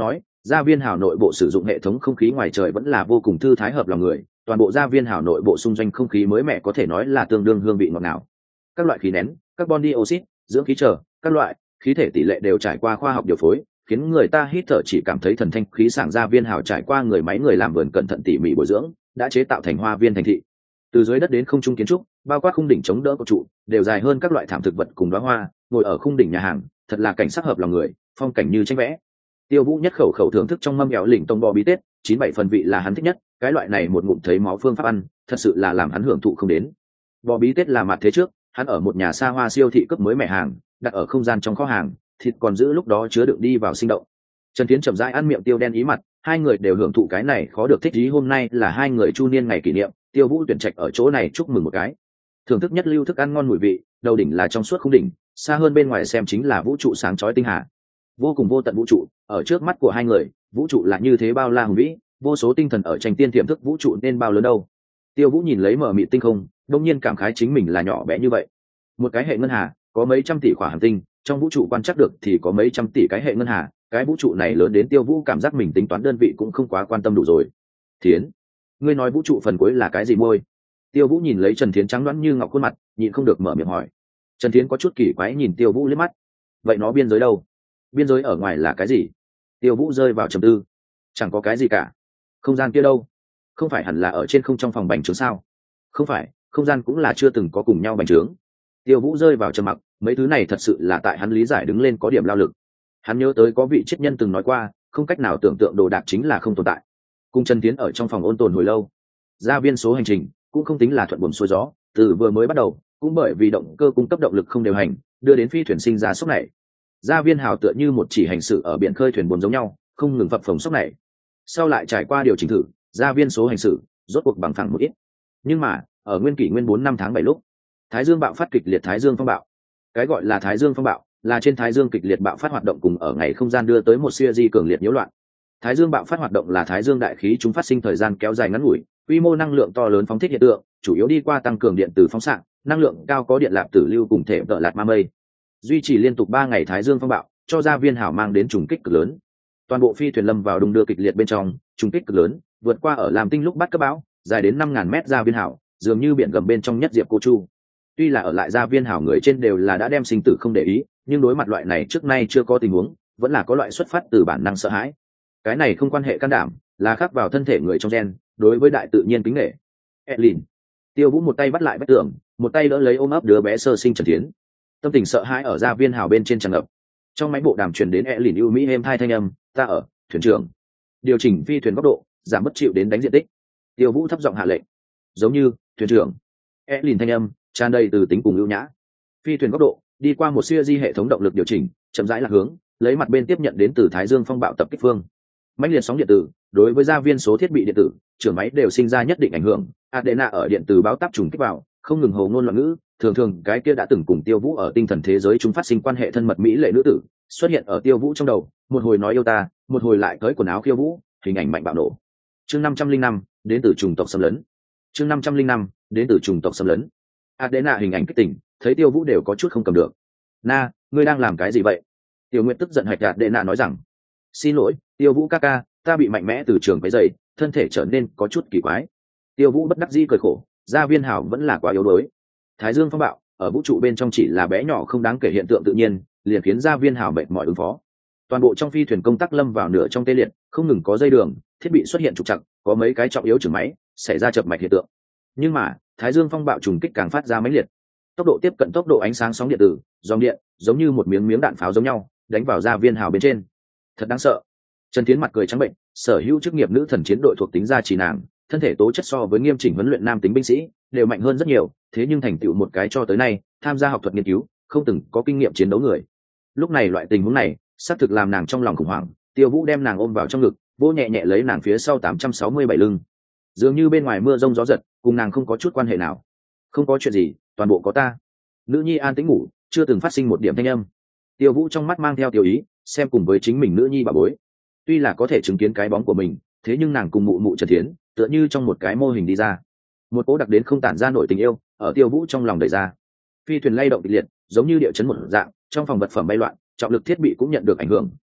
Gia viên hào nội bộ sử dụng hệ thống không khí ngoài trời vẫn là vô cùng thư thái hợp lòng người, toàn bộ gia viên hào nội bộ xung doanh không khí mới mẻ có thể nói là tương đương hương vị ngọt ngào. Các loại khí nén, carbon dioxide, dưỡng khí trở, các loại khí thể tỷ lệ đều trải qua khoa học điều phối, khiến người ta hít thở chỉ cảm thấy thần thanh khí sảng. Gia viên hào trải qua người máy người làm vườn cẩn thận tỉ mỉ bồi dưỡng, đã chế tạo thành hoa viên thành thị. Từ dưới đất đến không trung kiến trúc, bao quát khung đỉnh chống đỡ của trụ, đều dài hơn các loại thảm thực vật cùng đóa hoa, ngồi ở khung đỉnh nhà hàng, thật là cảnh sắc hợp lòng người, phong cảnh như tranh vẽ. Tiêu Vũ nhất khẩu khẩu thưởng thức trong mâm kẹo lỉnh tông bò bí tết, chín bảy phần vị là hắn thích nhất, cái loại này một ngụm thấy máu phương pháp ăn, thật sự là làm hắn hưởng thụ không đến. Bò bí tết là mặt thế trước, hắn ở một nhà xa hoa siêu thị cấp mới mẻ hàng, đặt ở không gian trong kho hàng, thịt còn giữ lúc đó chứa đựng đi vào sinh động. Trần Tiến chậm rãi ăn miệng tiêu đen ý mặt, hai người đều hưởng thụ cái này khó được thích ý. Hôm nay là hai người chu niên ngày kỷ niệm, Tiêu Vũ tuyển trạch ở chỗ này chúc mừng một cái. Thưởng thức nhất lưu thức ăn ngon mùi vị, đầu đỉnh là trong suốt khung đỉnh, xa hơn bên ngoài xem chính là vũ trụ sáng chói tinh hà. Vô cùng vô tận vũ trụ, ở trước mắt của hai người, vũ trụ là như thế bao la hùng vĩ, vô số tinh thần ở tranh tiên tiềm thức vũ trụ nên bao lớn đâu. Tiêu Vũ nhìn lấy mờ mịt tinh không, đột nhiên cảm khái chính mình là nhỏ bé như vậy. Một cái hệ ngân hà, có mấy trăm tỷ khỏa hành tinh, trong vũ trụ quan trắc được thì có mấy trăm tỷ cái hệ ngân hà, cái vũ trụ này lớn đến Tiêu Vũ cảm giác mình tính toán đơn vị cũng không quá quan tâm đủ rồi. Thiến, ngươi nói vũ trụ phần cuối là cái gì môi? Tiêu Vũ nhìn lấy Trần Thiến trắng nõn như ngọc khuôn mặt, nhịn không được mở miệng hỏi. Trần Thiến có chút kỳ quái nhìn Tiêu Vũ liếc mắt. Vậy nó biên giới đâu? Biên giới ở ngoài là cái gì? Tiêu Vũ rơi vào trầm tư. Chẳng có cái gì cả. Không gian kia đâu? Không phải hẳn là ở trên không trong phòng bành trướng sao? Không phải, không gian cũng là chưa từng có cùng nhau bành trướng. Tiêu Vũ rơi vào trầm mặc, mấy thứ này thật sự là tại hắn lý giải đứng lên có điểm lao lực. Hắn nhớ tới có vị triết nhân từng nói qua, không cách nào tưởng tượng đồ đạc chính là không tồn tại. Cùng Trần Tiến ở trong phòng ôn tồn hồi lâu. Gia viên số hành trình cũng không tính là thuận buồm xuôi gió, từ vừa mới bắt đầu, cũng bởi vì động cơ cung cấp động lực không đều hành, đưa đến phi thuyền sinh ra sốc này. Gia viên hào tựa như một chỉ hành xử ở biển khơi thuyền buồm giống nhau, không ngừng phập phồng sốc này. Sau lại trải qua điều chỉnh thử, gia viên số hành xử rốt cuộc bằng phẳng một ít. Nhưng mà, ở nguyên kỷ nguyên bốn năm tháng bảy lúc, Thái Dương bạo phát kịch liệt Thái Dương phong bạo. Cái gọi là Thái Dương phong bạo, là trên Thái Dương kịch liệt bạo phát hoạt động cùng ở ngày không gian đưa tới một siêu di cường liệt nhiễu loạn. Thái Dương bạo phát hoạt động là Thái Dương đại khí chúng phát sinh thời gian kéo dài ngắn ngủi, quy mô năng lượng to lớn phóng thích hiện tượng, chủ yếu đi qua tăng cường điện từ phóng xạ, năng lượng cao có điện lạp tử lưu cùng thể tợ lạt ma mây. Duy trì liên tục ba ngày Thái Dương phong bạo, cho gia viên hảo mang đến trùng kích cực lớn. Toàn bộ phi thuyền lâm vào đung đưa kịch liệt bên trong, trùng kích cực lớn, vượt qua ở Lam Tinh lúc bắt cấp bão, dài đến năm ngàn mét gia viên hảo, dường như biển gầm bên trong nhất diệp cô chu. Tuy là ở lại gia viên hảo người trên đều là đã đem sinh tử không để ý, nhưng đối mặt loại này trước nay chưa có tình huống, vẫn là có loại xuất phát từ bản năng sợ hãi. Cái này không quan hệ can đảm, là khắc vào thân thể người trong gen, đối với đại tự nhiên kính nể. Elin, Tiêu Vũ một tay bắt lại vách tường, một tay đỡ lấy ôm ấp đứa bé sơ sinh Trần Thiến. Tâm tình sợ hãi ở gia viên hào bên trên tràn ngập. Trong máy bộ đàm truyền đến Elin ưu mỹ êm thai thanh âm, "Ta ở, thuyền trưởng. Điều chỉnh phi thuyền góc độ, giảm bất chịu đến đánh diện tích." Tiêu Vũ thấp giọng hạ lệnh. "Giống như, thuyền trưởng." Elin thanh âm tràn đầy từ tính cùng ưu nhã. Phi thuyền góc độ, đi qua một siêu di hệ thống động lực điều chỉnh, chậm rãi lạc hướng, lấy mặt bên tiếp nhận đến từ Thái Dương phong bạo tập kích phương. Mãnh liệt sóng điện tử, đối với gia viên số thiết bị điện tử, trưởng máy đều sinh ra nhất định ảnh hưởng. Adena ở điện từ báo táp trùng kích vào, không ngừng hồ ngôn loạn ngữ, thường thường cái kia đã từng cùng Tiêu Vũ ở tinh thần thế giới chúng phát sinh quan hệ thân mật mỹ lệ nữ tử, xuất hiện ở Tiêu Vũ trong đầu, một hồi nói yêu ta, một hồi lại cởi quần áo khiêu vũ, hình ảnh mạnh bạo nổ. Chương năm trăm linh năm, đến từ chủng tộc xâm lấn. Chương năm trăm linh năm, đến từ chủng tộc xâm lấn. Adena hình ảnh kích tỉnh, thấy Tiêu Vũ đều có chút không cầm được. "Na, ngươi đang làm cái gì vậy?" Tiêu Nguyệt tức giận hạch Adena nói rằng. "Xin lỗi, Tiêu Vũ ca ca, ta bị mạnh mẽ từ trường váy dày, thân thể trở nên có chút kỳ quái." Tiêu Vũ bất đắc dĩ cười khổ, gia viên hảo vẫn là quá yếu đuối. Thái Dương phong bạo ở vũ trụ bên trong chỉ là bé nhỏ không đáng kể hiện tượng tự nhiên, liền khiến gia viên hảo mệt mỏi ứng phó. Toàn bộ trong phi thuyền công tác lâm vào nửa trong tê liệt, không ngừng có dây đường, thiết bị xuất hiện trục trặc, có mấy cái trọng yếu chừng máy, xảy ra chập mạch hiện tượng. Nhưng mà, Thái Dương phong bạo trùng kích càng phát ra mãnh liệt. Tốc độ tiếp cận tốc độ ánh sáng sóng điện tử, dòng điện, giống như một miếng miếng đạn pháo giống nhau, đánh vào gia viên hào bên trên. Thật đáng sợ. Trần Tiến mặt cười trắng bệnh, sở hữu chức nghiệp nữ thần chiến đội thuộc tính ra chỉ nàng, thân thể tố chất so với nghiêm chỉnh huấn luyện nam tính binh sĩ đều mạnh hơn rất nhiều, thế nhưng thành tựu một cái cho tới nay tham gia học thuật nghiên cứu, không từng có kinh nghiệm chiến đấu người. Lúc này loại tình huống này, xác thực làm nàng trong lòng khủng hoảng. Tiêu Vũ đem nàng ôm vào trong ngực, vỗ nhẹ nhẹ lấy nàng phía sau tám trăm sáu mươi bảy lưng. Dường như bên ngoài mưa rông gió giật, cùng nàng không có chút quan hệ nào. "Không có chuyện gì, toàn bộ có ta." Nữ nhi an tĩnh ngủ, chưa từng phát sinh một điểm thanh âm. Tiêu Vũ trong mắt mang theo tiêu ý, xem cùng với chính mình nữ nhi bà bối. Tuy là có thể chứng kiến cái bóng của mình, thế nhưng nàng cùng mụ mụ Trần Thiến, tựa như trong một cái mô hình đi ra. Một cố đặc đến không tản ra nổi tình yêu, ở Tiêu Vũ trong lòng đẩy ra. Phi thuyền lay động kịch liệt, giống như địa chấn một dạng, trong phòng vật phẩm bay loạn, trọng lực thiết bị cũng nhận được ảnh hưởng,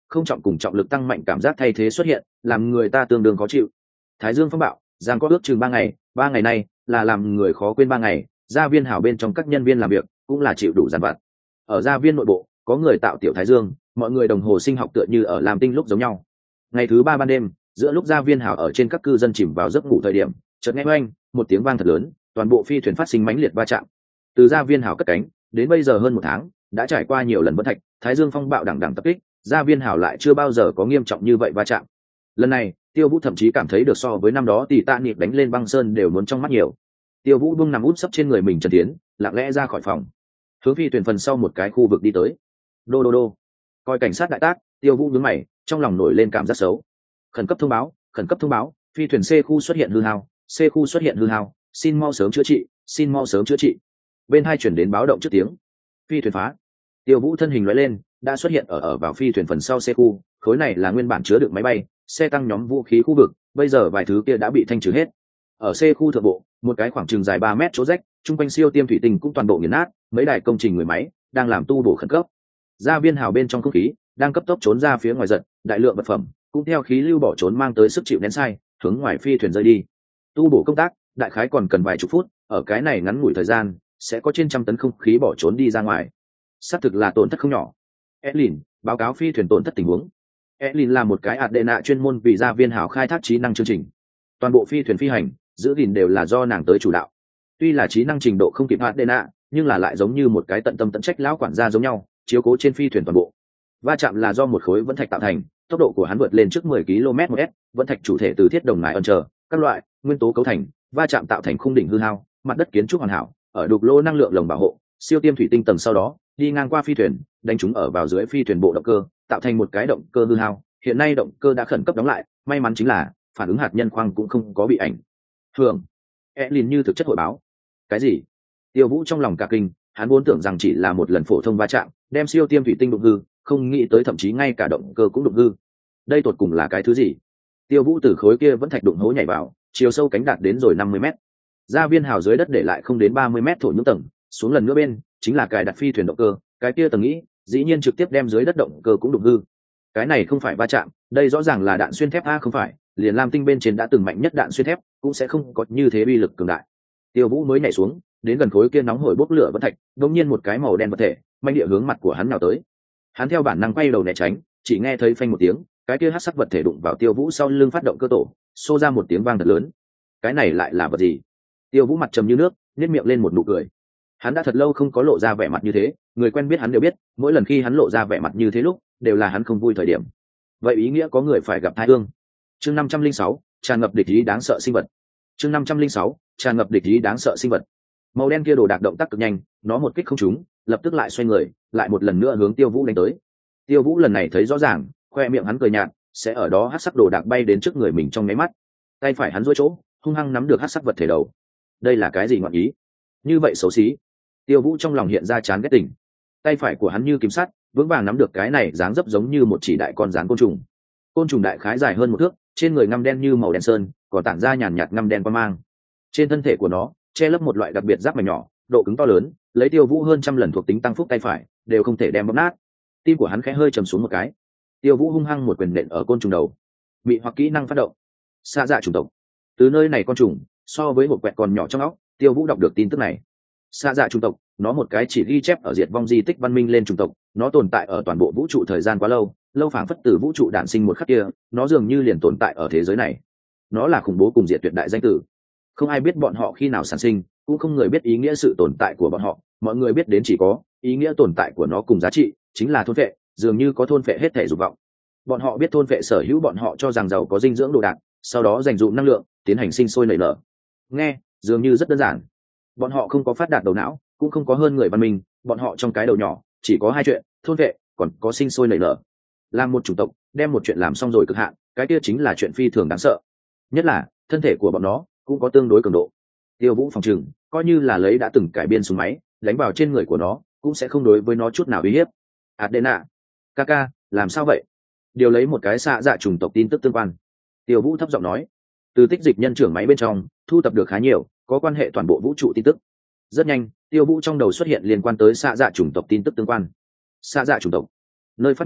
không trọng cùng trọng lực tăng mạnh cảm giác thay thế xuất hiện, làm người ta tương đương khó chịu. Thái dương phong bạo giang có ước chừng ba ngày, ba ngày này là làm người khó quên ba ngày. Gia viên hảo bên trong các nhân viên làm việc cũng là chịu đủ dằn vặt. Ở gia viên nội bộ có người tạo tiểu thái dương, mọi người đồng hồ sinh học tựa như ở làm tinh lúc giống nhau. Ngày thứ ba ban đêm, giữa lúc gia viên hảo ở trên các cư dân chìm vào giấc ngủ thời điểm, chợt nghe oanh một tiếng vang thật lớn, toàn bộ phi thuyền phát sinh mãnh liệt va chạm. Từ gia viên hảo cất cánh đến bây giờ hơn một tháng, đã trải qua nhiều lần vân thạch thái dương phong bạo đằng đằng tập kích, gia viên hảo lại chưa bao giờ có nghiêm trọng như vậy va chạm. Lần này Tiêu Vũ thậm chí cảm thấy được so với năm đó tỷ tạ nịp đánh lên băng sơn đều muốn trong mắt nhiều. Tiêu Vũ buông nằm út sấp trên người mình Trần Tiến, lặng lẽ ra khỏi phòng, hướng phi thuyền phần sau một cái khu vực đi tới. Đô đô đô, coi cảnh sát đại tác. Tiêu Vũ nhướng mày, trong lòng nổi lên cảm giác xấu. Khẩn cấp thông báo, khẩn cấp thông báo, phi thuyền C khu xuất hiện hư hao, C khu xuất hiện hư hao, xin mau sớm chữa trị, xin mau sớm chữa trị. Bên hai chuyển đến báo động trước tiếng. Phi thuyền phá. Tiêu Vũ thân hình lóe lên, đã xuất hiện ở ở vào phi thuyền phần sau C khu, khối này là nguyên bản chứa đựng máy bay, xe tăng nhóm vũ khí khu vực, bây giờ vài thứ kia đã bị thanh trừ hết. Ở C khu thượng bộ, một cái khoảng chừng dài ba mét chỗ rách, trung quanh siêu tiêm thủy tinh cũng toàn bộ nghiền nát, mấy đài công trình người máy đang làm tu bổ khẩn cấp. Gia viên hào bên trong không khí đang cấp tốc trốn ra phía ngoài giật, đại lượng vật phẩm cũng theo khí lưu bỏ trốn mang tới sức chịu nén sai, hướng ngoài phi thuyền rơi đi. Tu bổ công tác đại khái còn cần vài chục phút, ở cái này ngắn ngủi thời gian sẽ có trên trăm tấn không khí bỏ trốn đi ra ngoài. Xác thực là tổn thất không nhỏ. Edlin báo cáo phi thuyền tổn thất tình huống. Edlin là một cái Adena chuyên môn vì gia viên hào khai thác trí năng chương trình. Toàn bộ phi thuyền phi hành giữ gìn đều là do nàng tới chủ đạo. Tuy là trí năng trình độ không kịp Adena, nhưng là lại giống như một cái tận tâm tận trách lão quản gia giống nhau, chiếu cố trên phi thuyền toàn bộ. Va chạm là do một khối vẫn thạch tạo thành, tốc độ của hắn vượt lên trước mười ki lô mét một s, vẫn thạch chủ thể từ thiết đồng ngài ẩn chờ các loại nguyên tố cấu thành, va chạm tạo thành khung đỉnh hư hao, mặt đất kiến trúc hoàn hảo, ở đục lô năng lượng lồng bảo hộ, siêu tiêm thủy tinh tầng sau đó đi ngang qua phi thuyền, đánh chúng ở vào dưới phi thuyền bộ động cơ, tạo thành một cái động cơ hư hao. Hiện nay động cơ đã khẩn cấp đóng lại, may mắn chính là phản ứng hạt nhân khoang cũng không có bị ảnh hưởng. Elin như thực chất hội báo. Cái gì? Tiêu Vũ trong lòng cả kinh, hắn vốn tưởng rằng chỉ là một lần phổ thông va chạm, đem siêu tiêm thủy tinh đụng hư, không nghĩ tới thậm chí ngay cả động cơ cũng đụng hư. Đây tột cùng là cái thứ gì? Tiêu Vũ từ khối kia vẫn thạch đụng hố nhảy vào, chiều sâu cánh đạt đến rồi năm mươi mét. Gia viên hào dưới đất để lại không đến ba mươi mét thổ nhưỡng tầng, xuống lần nữa bên chính là cài đặt phi thuyền động cơ, cái kia tầng nghĩ, dĩ nhiên trực tiếp đem dưới đất động cơ cũng đụng hư. Cái này không phải va chạm, đây rõ ràng là đạn xuyên thép a không phải, liền Lam Tinh bên trên đã từng mạnh nhất đạn xuyên thép, cũng sẽ không có như thế uy lực cường đại. Tiêu Vũ mới nhảy xuống, đến gần khối kia nóng hổi bốc lửa vẫn thạch, đột nhiên một cái màu đen vật thể, manh địa hướng mặt của hắn nào tới. Hắn theo bản năng quay đầu né tránh, chỉ nghe thấy phanh một tiếng, cái kia hắc sắc vật thể đụng vào Tiêu Vũ sau lưng phát động cơ tổ, xô ra một tiếng vang thật lớn. Cái này lại là vật gì? Tiêu Vũ mặt trầm như nước, nhếch miệng lên một nụ cười. Hắn đã thật lâu không có lộ ra vẻ mặt như thế, người quen biết hắn đều biết, mỗi lần khi hắn lộ ra vẻ mặt như thế lúc, đều là hắn không vui thời điểm. Vậy ý nghĩa có người phải gặp tai ương. Chương năm trăm linh sáu, tràn ngập địch ý đáng sợ sinh vật. Chương năm trăm linh sáu, tràn ngập địch ý đáng sợ sinh vật. Màu đen kia đồ đạc động tác cực nhanh, nó một kích không trúng, lập tức lại xoay người, lại một lần nữa hướng Tiêu Vũ đánh tới. Tiêu Vũ lần này thấy rõ ràng, khoe miệng hắn cười nhạt, sẽ ở đó hắc sắc đồ đạc bay đến trước người mình trong nháy mắt. Tay phải hắn duỗi chỗ, hung hăng nắm được hắc sắc vật thể đầu. Đây là cái gì ngọn ý? Như vậy xấu xí. Tiêu Vũ trong lòng hiện ra chán ghét tình. Tay phải của hắn như kiếm sắt, vững vàng nắm được cái này dáng dấp giống như một chỉ đại con gián côn trùng. Côn trùng đại khái dài hơn một thước, trên người ngăm đen như màu đen sơn, còn tản ra nhàn nhạt ngăm đen quang mang. Trên thân thể của nó che lấp một loại đặc biệt giáp mảnh nhỏ, độ cứng to lớn, lấy Tiêu Vũ hơn trăm lần thuộc tính tăng phúc tay phải, đều không thể đem bóp nát. Tim của hắn khẽ hơi trầm xuống một cái. Tiêu Vũ hung hăng một quyền nện ở côn trùng đầu. Mị hoặc kỹ năng phát động. Xạ dạ chủng tộc. Từ nơi này con trùng, so với một quẹt còn nhỏ trong óc, Tiêu Vũ đọc được tin tức này. Xạ dạ chủng tộc, nó một cái chỉ ghi chép ở diệt vong di tích văn minh lên chủng tộc, nó tồn tại ở toàn bộ vũ trụ thời gian quá lâu, lâu phảng phất từ vũ trụ đản sinh một khắc kia, nó dường như liền tồn tại ở thế giới này. Nó là khủng bố cùng diệt tuyệt đại danh tử. Không ai biết bọn họ khi nào sản sinh, cũng không người biết ý nghĩa sự tồn tại của bọn họ, mọi người biết đến chỉ có ý nghĩa tồn tại của nó cùng giá trị, chính là thôn phệ, dường như có thôn phệ hết thể dục vọng. Bọn họ biết thôn phệ sở hữu bọn họ cho rằng giàu có dinh dưỡng đồ đạc, sau đó dành dụm năng lượng, tiến hành sinh sôi nảy nở. Nghe, dường như rất đơn giản. Bọn họ không có phát đạt đầu não, cũng không có hơn người văn minh, bọn họ trong cái đầu nhỏ chỉ có hai chuyện, thôn vệ, còn có sinh sôi nảy nở. Làm một chủng tộc, đem một chuyện làm xong rồi cực hạn, cái kia chính là chuyện phi thường đáng sợ. Nhất là, thân thể của bọn nó cũng có tương đối cường độ. Tiêu Vũ phòng trừng, coi như là lấy đã từng cải biên súng máy, đánh vào trên người của nó, cũng sẽ không đối với nó chút nào uy hiếp. Adena, Kaka, làm sao vậy? Điều lấy một cái xạ dạ chủng tộc tin tức tương quan. Tiêu Vũ thấp giọng nói, từ tích dịch nhân trưởng máy bên trong, thu thập được khá nhiều, có quan hệ toàn bộ vũ trụ tin tức. Rất nhanh, Tiêu Vũ trong đầu xuất hiện liên quan tới xạ dạ chủng tộc tin tức tương quan. Xạ dạ chủng tộc, nơi phát nguyên,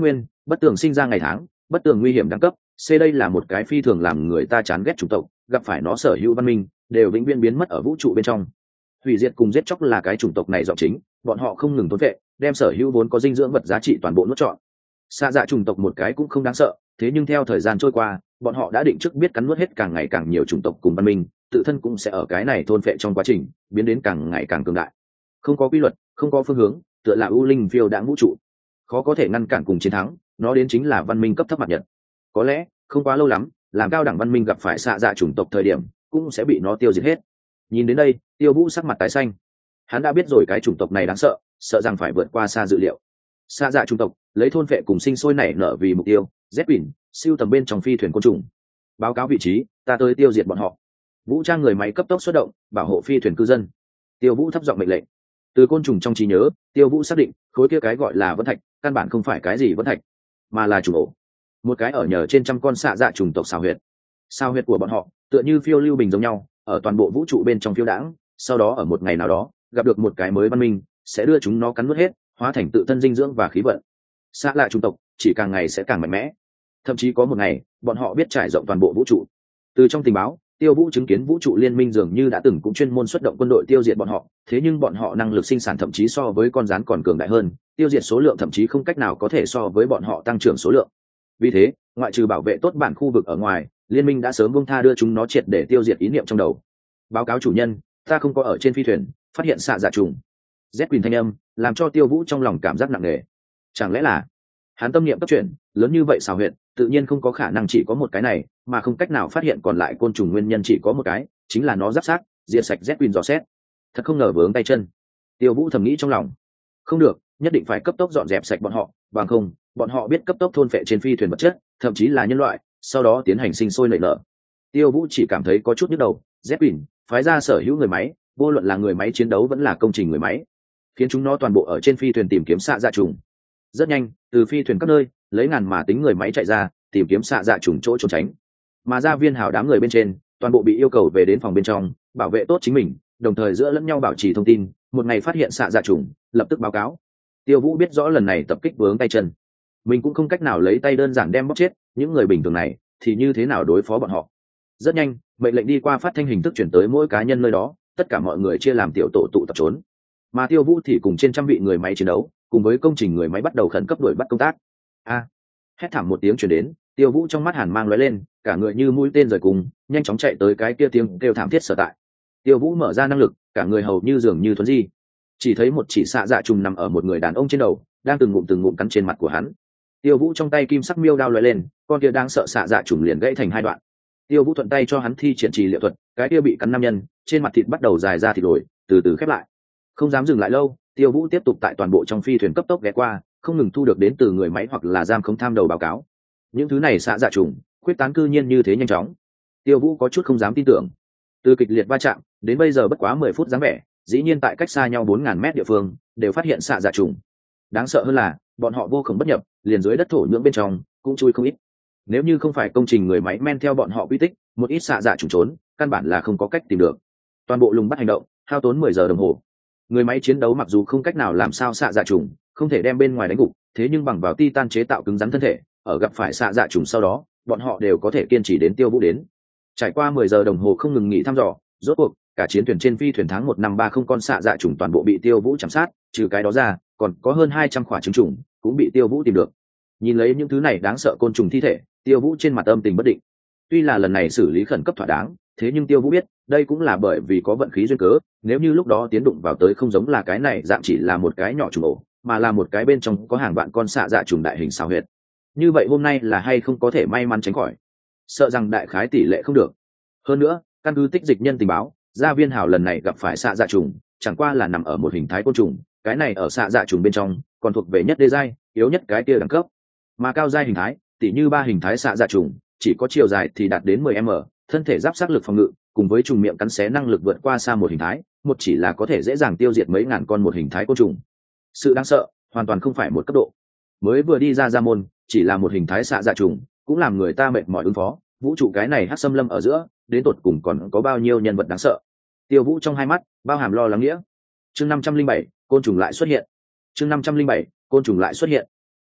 Bất tường sinh ra ngày tháng, bất tường nguy hiểm đẳng cấp, C đây là một cái phi thường làm người ta chán ghét chủng tộc, gặp phải nó sở hữu văn minh, đều vĩnh viễn biến mất ở vũ trụ bên trong. Hủy diệt cùng giết chóc là cái chủng tộc này giọng chính, bọn họ không ngừng thôn vệ, đem sở hữu vốn có dinh dưỡng vật giá trị toàn bộ nuốt trọn. Xạ dạ chủng tộc một cái cũng không đáng sợ, thế nhưng theo thời gian trôi qua, bọn họ đã định trước biết cắn nuốt hết càng ngày càng nhiều chủng tộc cùng văn minh, tự thân cũng sẽ ở cái này thôn vệ trong quá trình biến đến càng ngày càng cường đại. Không có quy luật, không có phương hướng, tựa là u linh phiêu đãng vũ trụ, khó có thể ngăn cản cùng chiến thắng, nó đến chính là văn minh cấp thấp mặt nhật. Có lẽ không quá lâu lắm, làm cao đẳng văn minh gặp phải xạ dạ chủng tộc thời điểm cũng sẽ bị nó tiêu diệt hết. Nhìn đến đây, Tiêu Vũ sắc mặt tái xanh. Hắn đã biết rồi cái chủng tộc này đáng sợ, sợ rằng phải vượt qua xa dự liệu. Xạ dạ chủng tộc lấy thôn vệ cùng sinh sôi nảy nở vì mục tiêu, Z Quỷ siêu tầm bên trong phi thuyền côn trùng. Báo cáo vị trí, ta tới tiêu diệt bọn họ. Vũ trang người máy cấp tốc xuất động, bảo hộ phi thuyền cư dân. Tiêu Vũ thấp giọng mệnh lệnh. Từ côn trùng trong trí nhớ, Tiêu Vũ xác định khối kia cái gọi là vân thạch căn bản không phải cái gì vân thạch, mà là trùng ổ, một cái ở nhờ trên trăm con xạ dạ chủng tộc xào huyệt. Sao huyệt của bọn họ tựa như phiêu lưu bình giống nhau, ở toàn bộ vũ trụ bên trong phiêu đãng, sau đó ở một ngày nào đó gặp được một cái mới văn minh, sẽ đưa chúng nó cắn nuốt hết, hóa thành tự thân dinh dưỡng và khí vận. Xạ lạ chủng tộc chỉ càng ngày sẽ càng mạnh mẽ, thậm chí có một ngày bọn họ biết trải rộng toàn bộ vũ trụ. Từ trong tình báo, Tiêu Vũ chứng kiến vũ trụ liên minh dường như đã từng cũng chuyên môn xuất động quân đội tiêu diệt bọn họ, thế nhưng bọn họ năng lực sinh sản thậm chí so với con rắn còn cường đại hơn, tiêu diệt số lượng thậm chí không cách nào có thể so với bọn họ tăng trưởng số lượng. Vì thế, ngoại trừ bảo vệ tốt bản khu vực ở ngoài, liên minh đã sớm buông tha đưa chúng nó triệt để tiêu diệt ý niệm trong đầu. Báo cáo chủ nhân, ta không có ở trên phi thuyền phát hiện xạ dạ trùng. Z Quỳnh thanh âm làm cho Tiêu Vũ trong lòng cảm giác nặng nề. Chẳng lẽ là hắn tâm niệm cấp chuyển lớn như vậy xào huyệt, tự nhiên không có khả năng chỉ có một cái này, mà không cách nào phát hiện còn lại côn trùng nguyên nhân chỉ có một cái, chính là nó giáp sát diệt sạch. Z Quỳnh dò xét, thật không ngờ vướng tay chân. Tiêu Vũ thầm nghĩ trong lòng, không được, nhất định phải cấp tốc dọn dẹp sạch bọn họ, bằng không bọn họ biết cấp tốc thôn phệ trên phi thuyền vật chất, thậm chí là nhân loại, sau đó tiến hành sinh sôi nảy nở. Tiêu Vũ chỉ cảm thấy có chút nhức đầu. Z Quỳnh phái ra sở hữu người máy, vô luận là người máy chiến đấu vẫn là công trình người máy, khiến chúng nó toàn bộ ở trên phi thuyền tìm kiếm xạ dạ trùng. Rất nhanh, từ phi thuyền các nơi lấy ngàn mà tính người máy chạy ra tìm kiếm xạ dạ trùng chỗ trốn tránh, mà gia viên hào đám người bên trên toàn bộ bị yêu cầu về đến phòng bên trong bảo vệ tốt chính mình, đồng thời giữa lẫn nhau bảo trì thông tin, một ngày phát hiện xạ dạ trùng lập tức báo cáo. Tiêu Vũ biết rõ lần này tập kích vướng tay chân, mình cũng không cách nào lấy tay đơn giản đem bóc chết những người bình thường này, thì như thế nào đối phó bọn họ. Rất nhanh, mệnh lệnh đi qua phát thanh hình thức chuyển tới mỗi cá nhân nơi đó, tất cả mọi người chia làm tiểu tổ tụ tập trốn, mà Tiêu Vũ thì cùng trên trăm vị người máy chiến đấu cùng với công trình người máy bắt đầu khẩn cấp đuổi bắt công tác. A! Hét thảm một tiếng truyền đến, Tiêu Vũ trong mắt hàn mang lóe lên, cả người như mũi tên rời cùng, nhanh chóng chạy tới cái kia tiếng kêu thảm thiết sở tại. Tiêu Vũ mở ra năng lực, cả người hầu như dường như thuấn di, chỉ thấy một chỉ xạ dạ trùng nằm ở một người đàn ông trên đầu, đang từng ngụm từng ngụm cắn trên mặt của hắn. Tiêu Vũ trong tay kim sắc miêu đao lóe lên, con kia đang sợ xạ dạ trùng liền gãy thành hai đoạn. Tiêu Vũ thuận tay cho hắn thi triển trì liệu thuật, cái kia bị cắn nam nhân trên mặt thịt bắt đầu dài ra thịt đồi, từ từ khép lại. Không dám dừng lại lâu, Tiêu Vũ tiếp tục tại toàn bộ trong phi thuyền cấp tốc ghé qua, không ngừng thu được đến từ người máy hoặc là giam không tham đầu báo cáo. Những thứ này xạ dạ trùng quyết tán cư nhiên như thế nhanh chóng, Tiêu Vũ có chút không dám tin tưởng. Từ kịch liệt va chạm đến bây giờ bất quá mười phút dáng vẻ, dĩ nhiên tại cách xa nhau bốn ngàn mét địa phương đều phát hiện xạ dạ trùng. Đáng sợ hơn là bọn họ vô khổng bất nhập, liền dưới đất thổ nhưỡng bên trong cũng chui không ít. Nếu như không phải công trình người máy men theo bọn họ quy tích, một ít xạ dạ trùng trốn căn bản là không có cách tìm được. Toàn bộ lùng bắt hành động hao tốn mười giờ đồng hồ. Người máy chiến đấu mặc dù không cách nào làm sao xạ dạ trùng không thể đem bên ngoài đánh gục, thế nhưng bằng vào titan chế tạo cứng rắn thân thể, ở gặp phải xạ dạ trùng sau đó bọn họ đều có thể kiên trì đến Tiêu Vũ đến. Trải qua mười giờ đồng hồ không ngừng nghỉ thăm dò, rốt cuộc cả chiến thuyền trên phi thuyền tháng một năm ba không con xạ dạ trùng toàn bộ bị Tiêu Vũ chạm sát, trừ cái đó ra còn có hơn hai trăm quả trứng trùng cũng bị Tiêu Vũ tìm được. Nhìn lấy những thứ này đáng sợ côn trùng thi thể, Tiêu Vũ trên mặt âm tình bất định. Tuy là lần này xử lý khẩn cấp thỏa đáng, thế nhưng Tiêu Vũ biết đây cũng là bởi vì có vận khí duyên cớ, nếu như lúc đó tiến đụng vào tới không giống là cái này dạng chỉ là một cái nhỏ trùng ổ, mà là một cái bên trong có hàng vạn con xạ dạ trùng đại hình xào huyệt, như vậy hôm nay là hay không có thể may mắn tránh khỏi, sợ rằng đại khái tỷ lệ không được. Hơn nữa, căn cứ tích dịch nhân tình báo, gia viên hào lần này gặp phải xạ dạ trùng chẳng qua là nằm ở một hình thái côn trùng, cái này ở xạ dạ trùng bên trong còn thuộc về nhất đê giai, yếu nhất cái kia đẳng cấp, mà cao giai hình thái tỉ như ba hình thái xạ dạ trùng chỉ có chiều dài thì đạt đến mười mét, thân thể giáp sát lực phòng ngự cùng với trùng miệng cắn xé năng lực vượt qua xa một hình thái, một chỉ là có thể dễ dàng tiêu diệt mấy ngàn con một hình thái côn trùng. Sự đáng sợ hoàn toàn không phải một cấp độ. Mới vừa đi ra ra môn chỉ là một hình thái xạ dạ trùng cũng làm người ta mệt mỏi ứng phó, vũ trụ cái này hắc xâm lâm ở giữa đến tột cùng còn có bao nhiêu nhân vật đáng sợ. Tiêu Vũ trong hai mắt bao hàm lo lắng nghĩa. Chương năm trăm linh bảy, côn trùng lại xuất hiện. Chương năm trăm linh bảy, côn trùng lại xuất hiện. Vũ,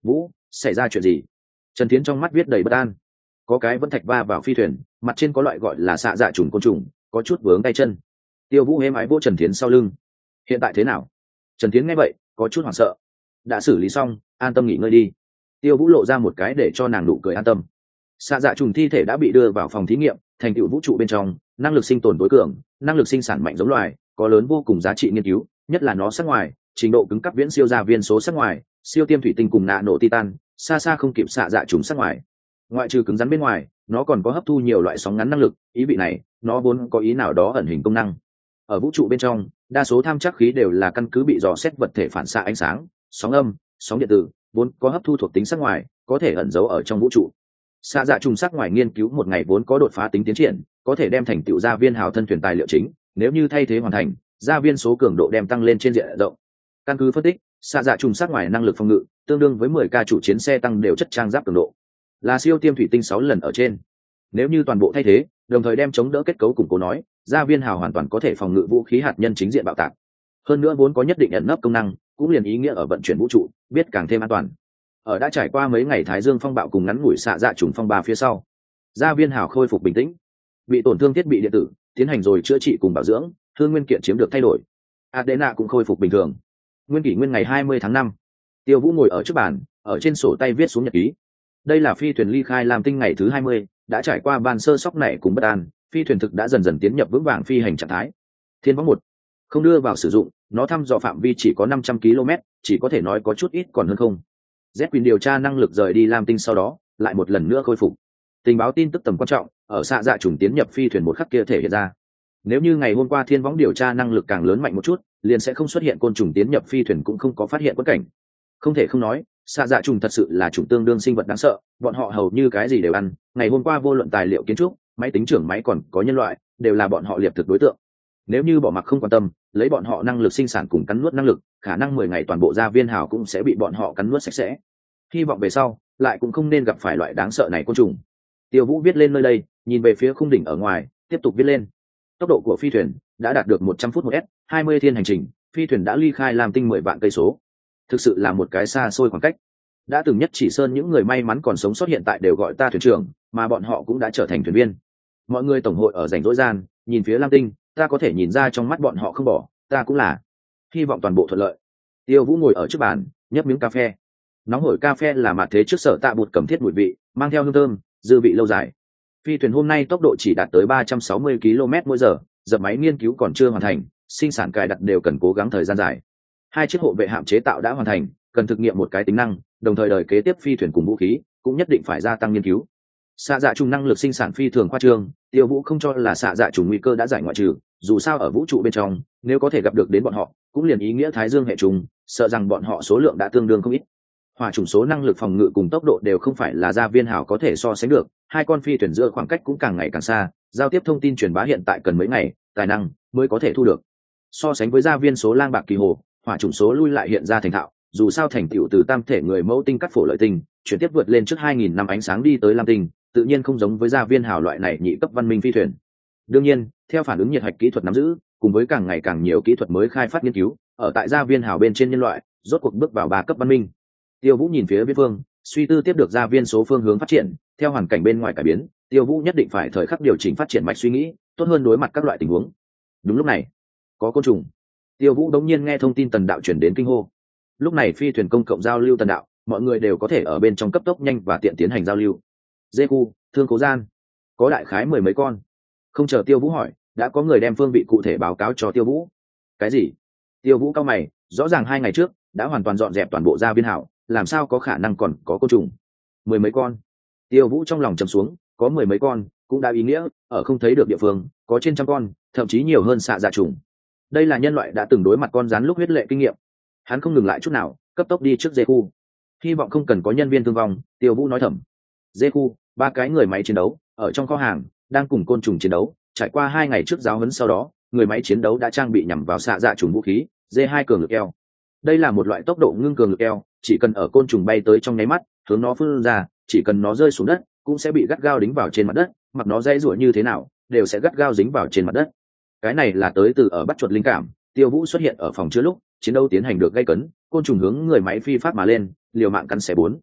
xảy ra chuyện gì? Trần Thiến trong mắt viết đầy bất an. Có cái vẫn thạch va vào phi thuyền, mặt trên có loại gọi là xạ dạ trùng côn trùng, có chút vướng tay chân. Tiêu Vũ êm ái vỗ Trần Thiến sau lưng. Hiện tại thế nào? Trần Thiến nghe vậy có chút hoảng sợ. Đã xử lý xong, an tâm nghỉ ngơi đi. Tiêu Vũ lộ ra một cái để cho nàng nụ cười an tâm. Xạ dạ trùng thi thể đã bị đưa vào phòng thí nghiệm, thành tựu vũ trụ bên trong, năng lực sinh tồn tối cường, năng lực sinh sản mạnh giống loài, có lớn vô cùng giá trị nghiên cứu, nhất là nó sắc ngoài, trình độ cứng cấp viễn siêu gia viên số sắc ngoài, siêu tiêm thủy tinh cùng nạ nổ titan, xa xa không kịp xạ dạ trùng sắc ngoài. Ngoại trừ cứng rắn bên ngoài, nó còn có hấp thu nhiều loại sóng ngắn năng lực, ý vị này, nó vốn có ý nào đó ẩn hình công năng. Ở vũ trụ bên trong, đa số tham chắc khí đều là căn cứ bị dò xét vật thể phản xạ ánh sáng, sóng âm, sóng điện tử, vốn có hấp thu thuộc tính sắc ngoài, có thể ẩn giấu ở trong vũ trụ. Xạ dạ trùng sắc ngoài nghiên cứu một ngày vốn có đột phá tính tiến triển, có thể đem thành tựu gia viên hào thân thuyền tài liệu chính, nếu như thay thế hoàn thành, gia viên số cường độ đem tăng lên trên diện rộng. Căn cứ phân tích, xạ dạ trùng sắc ngoài năng lực phòng ngự tương đương với mười ca chủ chiến xe tăng đều chất trang giáp cường độ, là siêu tiêm thủy tinh sáu lần ở trên. Nếu như toàn bộ thay thế, đồng thời đem chống đỡ kết cấu củng cố nói, gia viên hào hoàn toàn có thể phòng ngự vũ khí hạt nhân chính diện bạo tạc. Hơn nữa vốn có nhất định ẩn nấp công năng, cũng liền ý nghĩa ở vận chuyển vũ trụ biết càng thêm an toàn. Ở đã trải qua mấy ngày thái dương phong bạo cùng ngắn ngủi xạ dạ trùng phong ba phía sau, gia viên hào khôi phục bình tĩnh. Bị tổn thương thiết bị điện tử tiến hành rồi chữa trị cùng bảo dưỡng, hương nguyên kiện chiếm được thay đổi. Adena cũng khôi phục bình thường. Nguyên kỷ nguyên ngày hai mươi tháng năm, Tiêu Vũ ngồi ở trước bàn, ở trên sổ tay viết xuống nhật ký. Đây là phi thuyền ly khai Lam Tinh ngày thứ hai mươi, đã trải qua ban sơ sóc này cùng bất an, phi thuyền thực đã dần dần tiến nhập vững vàng phi hành trạng thái. Thiên võng một không đưa vào sử dụng, nó thăm dò phạm vi chỉ có năm trăm ki lô mét, chỉ có thể nói có chút ít còn hơn không. Z Queen điều tra năng lực rời đi Lam Tinh sau đó, lại một lần nữa khôi phục. Tình báo tin tức tầm quan trọng, ở xạ dạ trùng tiến nhập phi thuyền một khắc kia thể hiện ra. Nếu như ngày hôm qua thiên võng điều tra năng lực càng lớn mạnh một chút, liền sẽ không xuất hiện côn trùng tiến nhập phi thuyền cũng không có phát hiện quất cảnh. Không thể không nói, xạ dạ trùng thật sự là chủng tương đương sinh vật đáng sợ, bọn họ hầu như cái gì đều ăn. Ngày hôm qua vô luận tài liệu kiến trúc, máy tính trưởng máy còn có nhân loại, đều là bọn họ liệp thực đối tượng. Nếu như bỏ mặc không quan tâm, lấy bọn họ năng lực sinh sản cùng cắn nuốt năng lực, khả năng mười ngày toàn bộ gia viên hào cũng sẽ bị bọn họ cắn nuốt sạch sẽ. Hy vọng về sau lại cũng không nên gặp phải loại đáng sợ này côn trùng. Tiêu Vũ viết lên nơi đây, nhìn về phía khung đỉnh ở ngoài, tiếp tục viết lên. Tốc độ của phi thuyền đã đạt được một trăm phút một s, hai mươi thiên hành trình, phi thuyền đã ly khai Lam Tinh mười vạn cây số. Thực sự là một cái xa xôi khoảng cách. Đã từng nhất chỉ sơn những người may mắn còn sống sót hiện tại đều gọi ta thuyền trưởng, mà bọn họ cũng đã trở thành thuyền viên. Mọi người tổng hội ở rảnh rỗi gian, nhìn phía Lam Tinh, ta có thể nhìn ra trong mắt bọn họ không bỏ, ta cũng là. Hy vọng toàn bộ thuận lợi. Tiêu Vũ ngồi ở trước bàn, nhấp miếng cà phê. Nóng hổi cà phê là mạt thế trước sở tạ bụt cầm thiết mùi vị, mang theo hương thơm, dư vị lâu dài. Phi thuyền hôm nay tốc độ chỉ đạt tới ba trăm sáu mươi ki lô mét mỗi giờ, dập máy nghiên cứu còn chưa hoàn thành, sinh sản cài đặt đều cần cố gắng thời gian dài. Hai chiếc hộ vệ hạm chế tạo đã hoàn thành, cần thực nghiệm một cái tính năng, đồng thời đời kế tiếp phi thuyền cùng vũ khí cũng nhất định phải gia tăng nghiên cứu. Xạ dạ trùng năng lực sinh sản phi thường khoa trương, Tiêu Vũ không cho là xạ dạ trùng nguy cơ đã giải ngoại trừ, dù sao ở vũ trụ bên trong, nếu có thể gặp được đến bọn họ, cũng liền ý nghĩa thái dương hệ trùng, sợ rằng bọn họ số lượng đã tương đương không ít. Hỏa trùng số năng lực phòng ngự cùng tốc độ đều không phải là gia viên hảo có thể so sánh được, hai con phi thuyền giữa khoảng cách cũng càng ngày càng xa, giao tiếp thông tin truyền bá hiện tại cần mấy ngày, tài năng mới có thể thu được. So sánh với gia viên số lang bạc kỳ hồ, hỏa trùng số lui lại hiện ra thành thạo, dù sao thành tựu từ tam thể người mẫu tinh cắt phổ lợi tinh, chuyển tiếp vượt lên trước hai nghìn năm ánh sáng đi tới Lam Tinh, tự nhiên không giống với gia viên hào loại này nhị cấp văn minh phi thuyền. Đương nhiên, theo phản ứng nhiệt hạch kỹ thuật nắm giữ, cùng với càng ngày càng nhiều kỹ thuật mới khai phát nghiên cứu, ở tại gia viên hào bên trên nhân loại, rốt cuộc bước vào ba cấp văn minh. Tiêu Vũ nhìn phía Viễn Phương, suy tư tiếp được gia viên số phương hướng phát triển, theo hoàn cảnh bên ngoài cải biến, Tiêu Vũ nhất định phải thời khắc điều chỉnh phát triển mạch suy nghĩ, tốt hơn đối mặt các loại tình huống. Đúng lúc này, có côn trùng. Tiêu Vũ đống nhiên nghe thông tin tần đạo chuyển đến kinh hô. Lúc này phi thuyền công cộng giao lưu tần đạo, mọi người đều có thể ở bên trong cấp tốc nhanh và tiện tiến hành giao lưu. Dê khu, thương cố gian, có đại khái mười mấy con. Không chờ Tiêu Vũ hỏi, đã có người đem phương vị cụ thể báo cáo cho Tiêu Vũ. Cái gì? Tiêu Vũ cao mày, rõ ràng hai ngày trước đã hoàn toàn dọn dẹp toàn bộ gia viên hảo, làm sao có khả năng còn có côn trùng? Mười mấy con. Tiêu Vũ trong lòng trầm xuống, có mười mấy con, cũng đã ý nghĩa ở không thấy được địa phương, có trên trăm con, thậm chí nhiều hơn xạ dạ trùng. Đây là nhân loại đã từng đối mặt con rắn lúc huyết lệ kinh nghiệm. Hắn không ngừng lại chút nào, cấp tốc đi trước dê khu. Hy vọng không cần có nhân viên thương vong, Tiêu Vũ nói thầm. Dê khu, ba cái người máy chiến đấu ở trong kho hàng đang cùng côn trùng chiến đấu. Trải qua hai ngày trước giáo huấn sau đó, người máy chiến đấu đã trang bị nhằm vào xạ dạ trùng vũ khí dê hai cường lực eo. Đây là một loại tốc độ ngưng cường lực eo, chỉ cần ở côn trùng bay tới trong nháy mắt, hướng nó phun ra, chỉ cần nó rơi xuống đất cũng sẽ bị gắt gao đính vào trên mặt đất, mặc nó dây rủa như thế nào đều sẽ gắt gao dính vào trên mặt đất. Cái này là tới từ ở bắt chuột linh cảm. Tiêu Vũ xuất hiện ở phòng chứa lúc chiến đấu tiến hành được gay cấn, côn trùng hướng người máy phi phát mà lên, liều mạng cắn xé bốn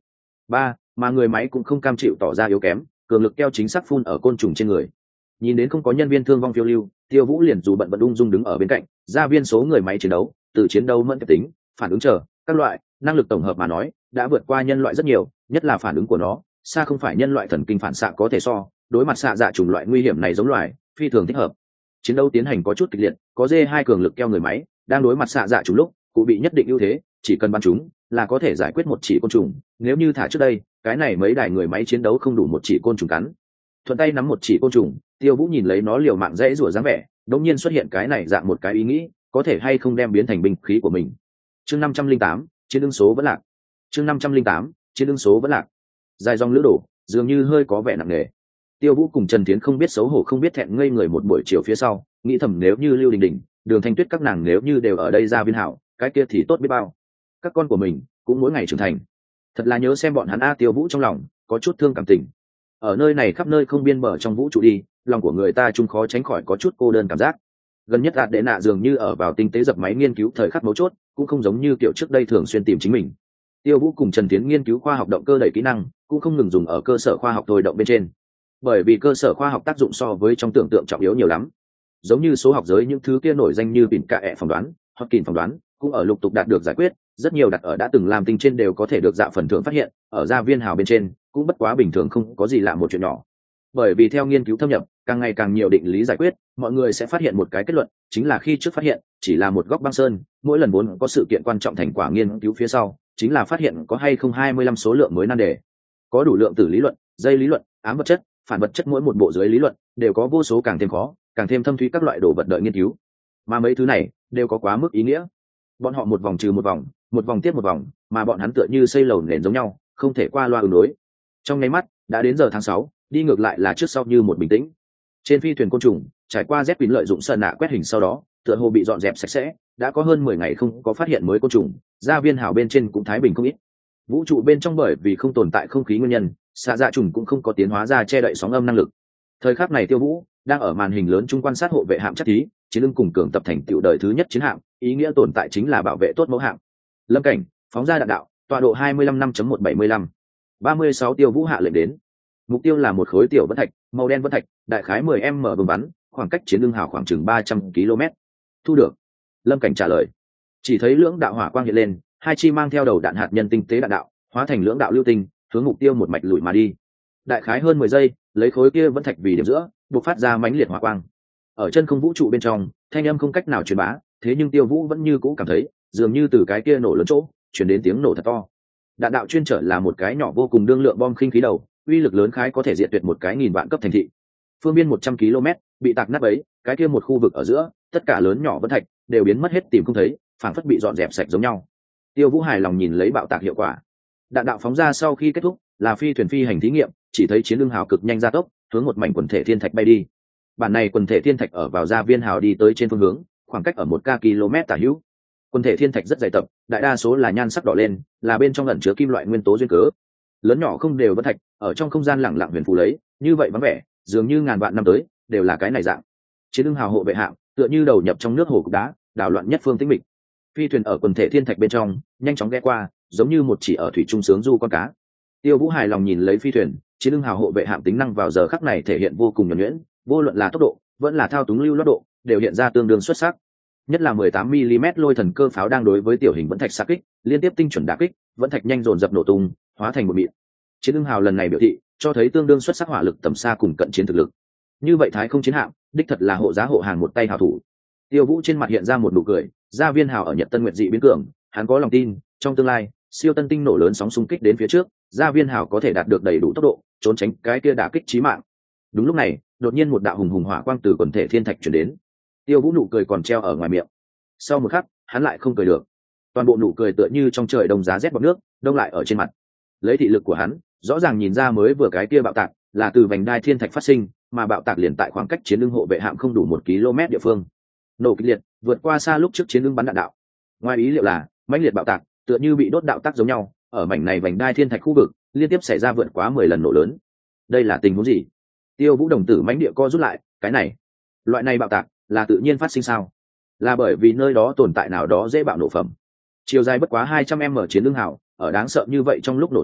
ba mà người máy cũng không cam chịu tỏ ra yếu kém, cường lực keo chính xác phun ở côn trùng trên người. Nhìn đến không có nhân viên thương vong phiêu lưu, Tiêu Vũ liền dù bận bận ung dung đứng ở bên cạnh, gia viên số người máy chiến đấu, từ chiến đấu mẫn tính, phản ứng chờ, các loại năng lực tổng hợp mà nói, đã vượt qua nhân loại rất nhiều, nhất là phản ứng của nó, xa không phải nhân loại thần kinh phản xạ có thể so, đối mặt xạ dạ chủng loại nguy hiểm này giống loài, phi thường thích hợp. Chiến đấu tiến hành có chút kịch liệt, có dê hai cường lực keo người máy, đang đối mặt xạ dạ chủng lúc, cũng bị nhất định ưu thế, chỉ cần bắn chúng là có thể giải quyết một chỉ côn trùng, nếu như thả trước đây, cái này mấy đài người máy chiến đấu không đủ một chỉ côn trùng cắn. Thuận tay nắm một chỉ côn trùng, Tiêu Vũ nhìn lấy nó liều mạng dễ rủa dáng vẻ, đột nhiên xuất hiện cái này dạng một cái ý nghĩ, có thể hay không đem biến thành binh khí của mình. Chương năm trăm linh tám, chiến đương số vẫn lạc. Chương năm trăm linh tám, chiến đương số vẫn lạc. Dài dòng lữ đổ, dường như hơi có vẻ nặng nề. Tiêu Vũ cùng Trần Tiến không biết xấu hổ không biết thẹn ngây người một buổi chiều phía sau, nghĩ thầm nếu như Lưu Đình Đình, Đường Thanh Tuyết các nàng nếu như đều ở đây ra viên hảo, cái kia thì tốt biết bao. Các con của mình cũng mỗi ngày trưởng thành. Thật là nhớ xem bọn hắn a. Tiêu Vũ trong lòng có chút thương cảm tình. Ở nơi này khắp nơi không biên bờ trong vũ trụ đi, lòng của người ta chung khó tránh khỏi có chút cô đơn cảm giác. Gần nhất ạt đệ nạ dường như ở vào tinh tế dập máy nghiên cứu thời khắc mấu chốt, cũng không giống như kiểu trước đây thường xuyên tìm chính mình. Tiêu Vũ cùng Trần Tiến nghiên cứu khoa học động cơ đẩy kỹ năng, cũng không ngừng dùng ở cơ sở khoa học thôi động bên trên. Bởi vì cơ sở khoa học tác dụng so với trong tưởng tượng trọng yếu nhiều lắm. Giống như số học giới những thứ kia nổi danh như bỉn cạ ẹ phỏng đoán, hoặc kìm phỏng đoán, cũng ở lục tục đạt được giải quyết, rất nhiều đặt ở đã từng làm tinh trên đều có thể được dạ phần thưởng phát hiện, ở gia viên hào bên trên cũng bất quá bình thường, không có gì lạ một chuyện nhỏ. Bởi vì theo nghiên cứu thâm nhập, càng ngày càng nhiều định lý giải quyết, mọi người sẽ phát hiện một cái kết luận, chính là khi trước phát hiện chỉ là một góc băng sơn, mỗi lần vốn có sự kiện quan trọng thành quả nghiên cứu phía sau, chính là phát hiện có hay không hai mươi lăm số lượng mới nan đề. Có đủ lượng tử lý luận, dây lý luận, ám vật chất, phản vật chất, mỗi một bộ dưới lý luận đều có vô số càng thêm khó, càng thêm thâm thúy các loại đồ vật đợi nghiên cứu. Mà mấy thứ này đều có quá mức ý nghĩa. Bọn họ một vòng trừ một vòng, một vòng tiếp một vòng, mà bọn hắn tựa như xây lầu nền giống nhau, không thể qua loa ứng đối. Trong nháy mắt đã đến giờ tháng sáu, đi ngược lại là trước sau như một bình tĩnh. Trên phi thuyền côn trùng trải qua dép pin lợi dụng sơn nạ quét hình sau đó, tựa hồ bị dọn dẹp sạch sẽ, đã có hơn mười ngày không có phát hiện mới côn trùng, gia viên hào bên trên cũng thái bình không ít. Vũ trụ bên trong bởi vì không tồn tại không khí nguyên nhân, xạ dạ trùng cũng không có tiến hóa ra che đậy sóng âm năng lực. Thời khắc này Tiêu Vũ đang ở màn hình lớn trung quan sát hộ vệ hạm chất thí, chiến lưng cùng cường tập thành tựu đời thứ nhất chiến hạm, ý nghĩa tồn tại chính là bảo vệ tốt mẫu hạm. Lâm cảnh phóng ra đạn đạo, tọa độ hai mươi lăm năm chấm một bảy mươi lăm. ba mươi sáu Tiêu Vũ hạ lệnh đến. Mục tiêu là một khối tiểu vân thạch, màu đen vân thạch, đại khái mười em em vương bắn, khoảng cách chiến lưng hào khoảng chừng ba trăm ki lô mét. Thu được. Lâm cảnh trả lời. Chỉ thấy lưỡng đạo hỏa quang hiện lên, hai chi mang theo đầu đạn hạt nhân tinh tế đạn đạo, hóa thành lưỡng đạo lưu tinh, hướng mục tiêu một mạch lùi mà đi. Đại khái hơn mười giây, lấy khối kia vân thạch vì điểm giữa, bộc phát ra mãnh liệt hỏa quang. Ở chân không vũ trụ bên trong, thanh âm không cách nào truyền bá, thế nhưng Tiêu Vũ vẫn như cũ cảm thấy, dường như từ cái kia nổ lớn chỗ, truyền đến tiếng nổ thật to. Đạn đạo chuyên trở là một cái nhỏ vô cùng đương lượng bom khinh khí đầu, uy lực lớn khái có thể diệt tuyệt một cái nghìn vạn cấp thành thị. Phương biên một trăm ki lô mét, bị tạc nát ấy, cái kia một khu vực ở giữa, tất cả lớn nhỏ vân thạch đều biến mất hết tìm không thấy, phảng phất bị dọn dẹp sạch giống nhau. Tiêu Vũ hài lòng nhìn lấy bạo tạc hiệu quả. Đạn đạo phóng ra sau khi kết thúc, là phi thuyền phi hành thí nghiệm, chỉ thấy chiến lưng hào cực nhanh gia tốc, hướng một mảnh quần thể thiên thạch bay đi. Bản này quần thể thiên thạch ở vào gia viên hào đi tới trên phương hướng, khoảng cách ở một km tả hữu. Quần thể thiên thạch rất dày tập, đại đa số là nhan sắc đỏ lên, là bên trong ẩn chứa kim loại nguyên tố duyên cớ. Lớn nhỏ không đều vân thạch, ở trong không gian lặng lặng huyền phù lấy, như vậy vắng vẻ, dường như ngàn vạn năm tới đều là cái này dạng. Chiến lưng hào hộ vệ hạm, tựa như đầu nhập trong nước hồ cục đá, đảo loạn nhất phương tĩnh mịch. Phi thuyền ở quần thể thiên thạch bên trong, nhanh chóng ghé qua, giống như một chỉ ở thủy trung sướng du con cá. Tiêu Vũ hài lòng nhìn lấy phi thuyền, chiến lưng hào hộ vệ hạm tính năng vào giờ khắc này thể hiện vô cùng nhuần nhuyễn, vô luận là tốc độ, vẫn là thao túng lưu loát độ, đều hiện ra tương đương xuất sắc. Nhất là mười tám mi li mét lôi thần cơ pháo đang đối với tiểu hình vẫn thạch xạ kích, liên tiếp tinh chuẩn đả kích, vẫn thạch nhanh dồn dập nổ tung, hóa thành một mịn. Chiến lưng hào lần này biểu thị, cho thấy tương đương xuất sắc hỏa lực tầm xa cùng cận chiến thực lực. Như vậy thái không chiến hạm, đích thật là hộ giá hộ hàng một tay hảo thủ. Tiêu Vũ trên mặt hiện ra một nụ cười, gia viên hào ở Nhật Tân Nguyệt dị biến cường, hắn có lòng tin, trong tương lai, siêu tân tinh nổ lớn sóng xung kích đến phía trước, gia viên hào có thể đạt được đầy đủ tốc độ, trốn tránh cái kia đả kích chí mạng. Đúng lúc này, đột nhiên một đạo hùng hùng hỏa quang từ quần thể thiên thạch truyền đến. Tiêu Vũ nụ cười còn treo ở ngoài miệng. Sau một khắc, hắn lại không cười được. Toàn bộ nụ cười tựa như trong trời đông giá rét bọt nước, đông lại ở trên mặt. Lấy thị lực của hắn, rõ ràng nhìn ra mới vừa cái kia bạo tạc là từ vành đai thiên thạch phát sinh, mà bạo tạc liền tại khoảng cách chiến lưng hộ vệ hạm không đủ một km địa phương. Nổ kịch liệt, vượt qua xa lúc trước chiến lưng bắn đạn đạo. Ngoài ý liệu là, mãnh liệt bạo tạc, tựa như bị đốt đạo tác giống nhau, ở mảnh này vành đai thiên thạch khu vực, liên tiếp xảy ra vượt quá mười lần nổ lớn. Đây là tình huống gì? Tiêu Vũ đồng tử mãnh địa co rút lại, cái này, loại này bạo tạc là tự nhiên phát sinh sao? Là bởi vì nơi đó tồn tại nào đó dễ bạo nổ phẩm. Chiều dài bất quá hai trăm mét chiến lưng hào, ở đáng sợ như vậy trong lúc nổ tung,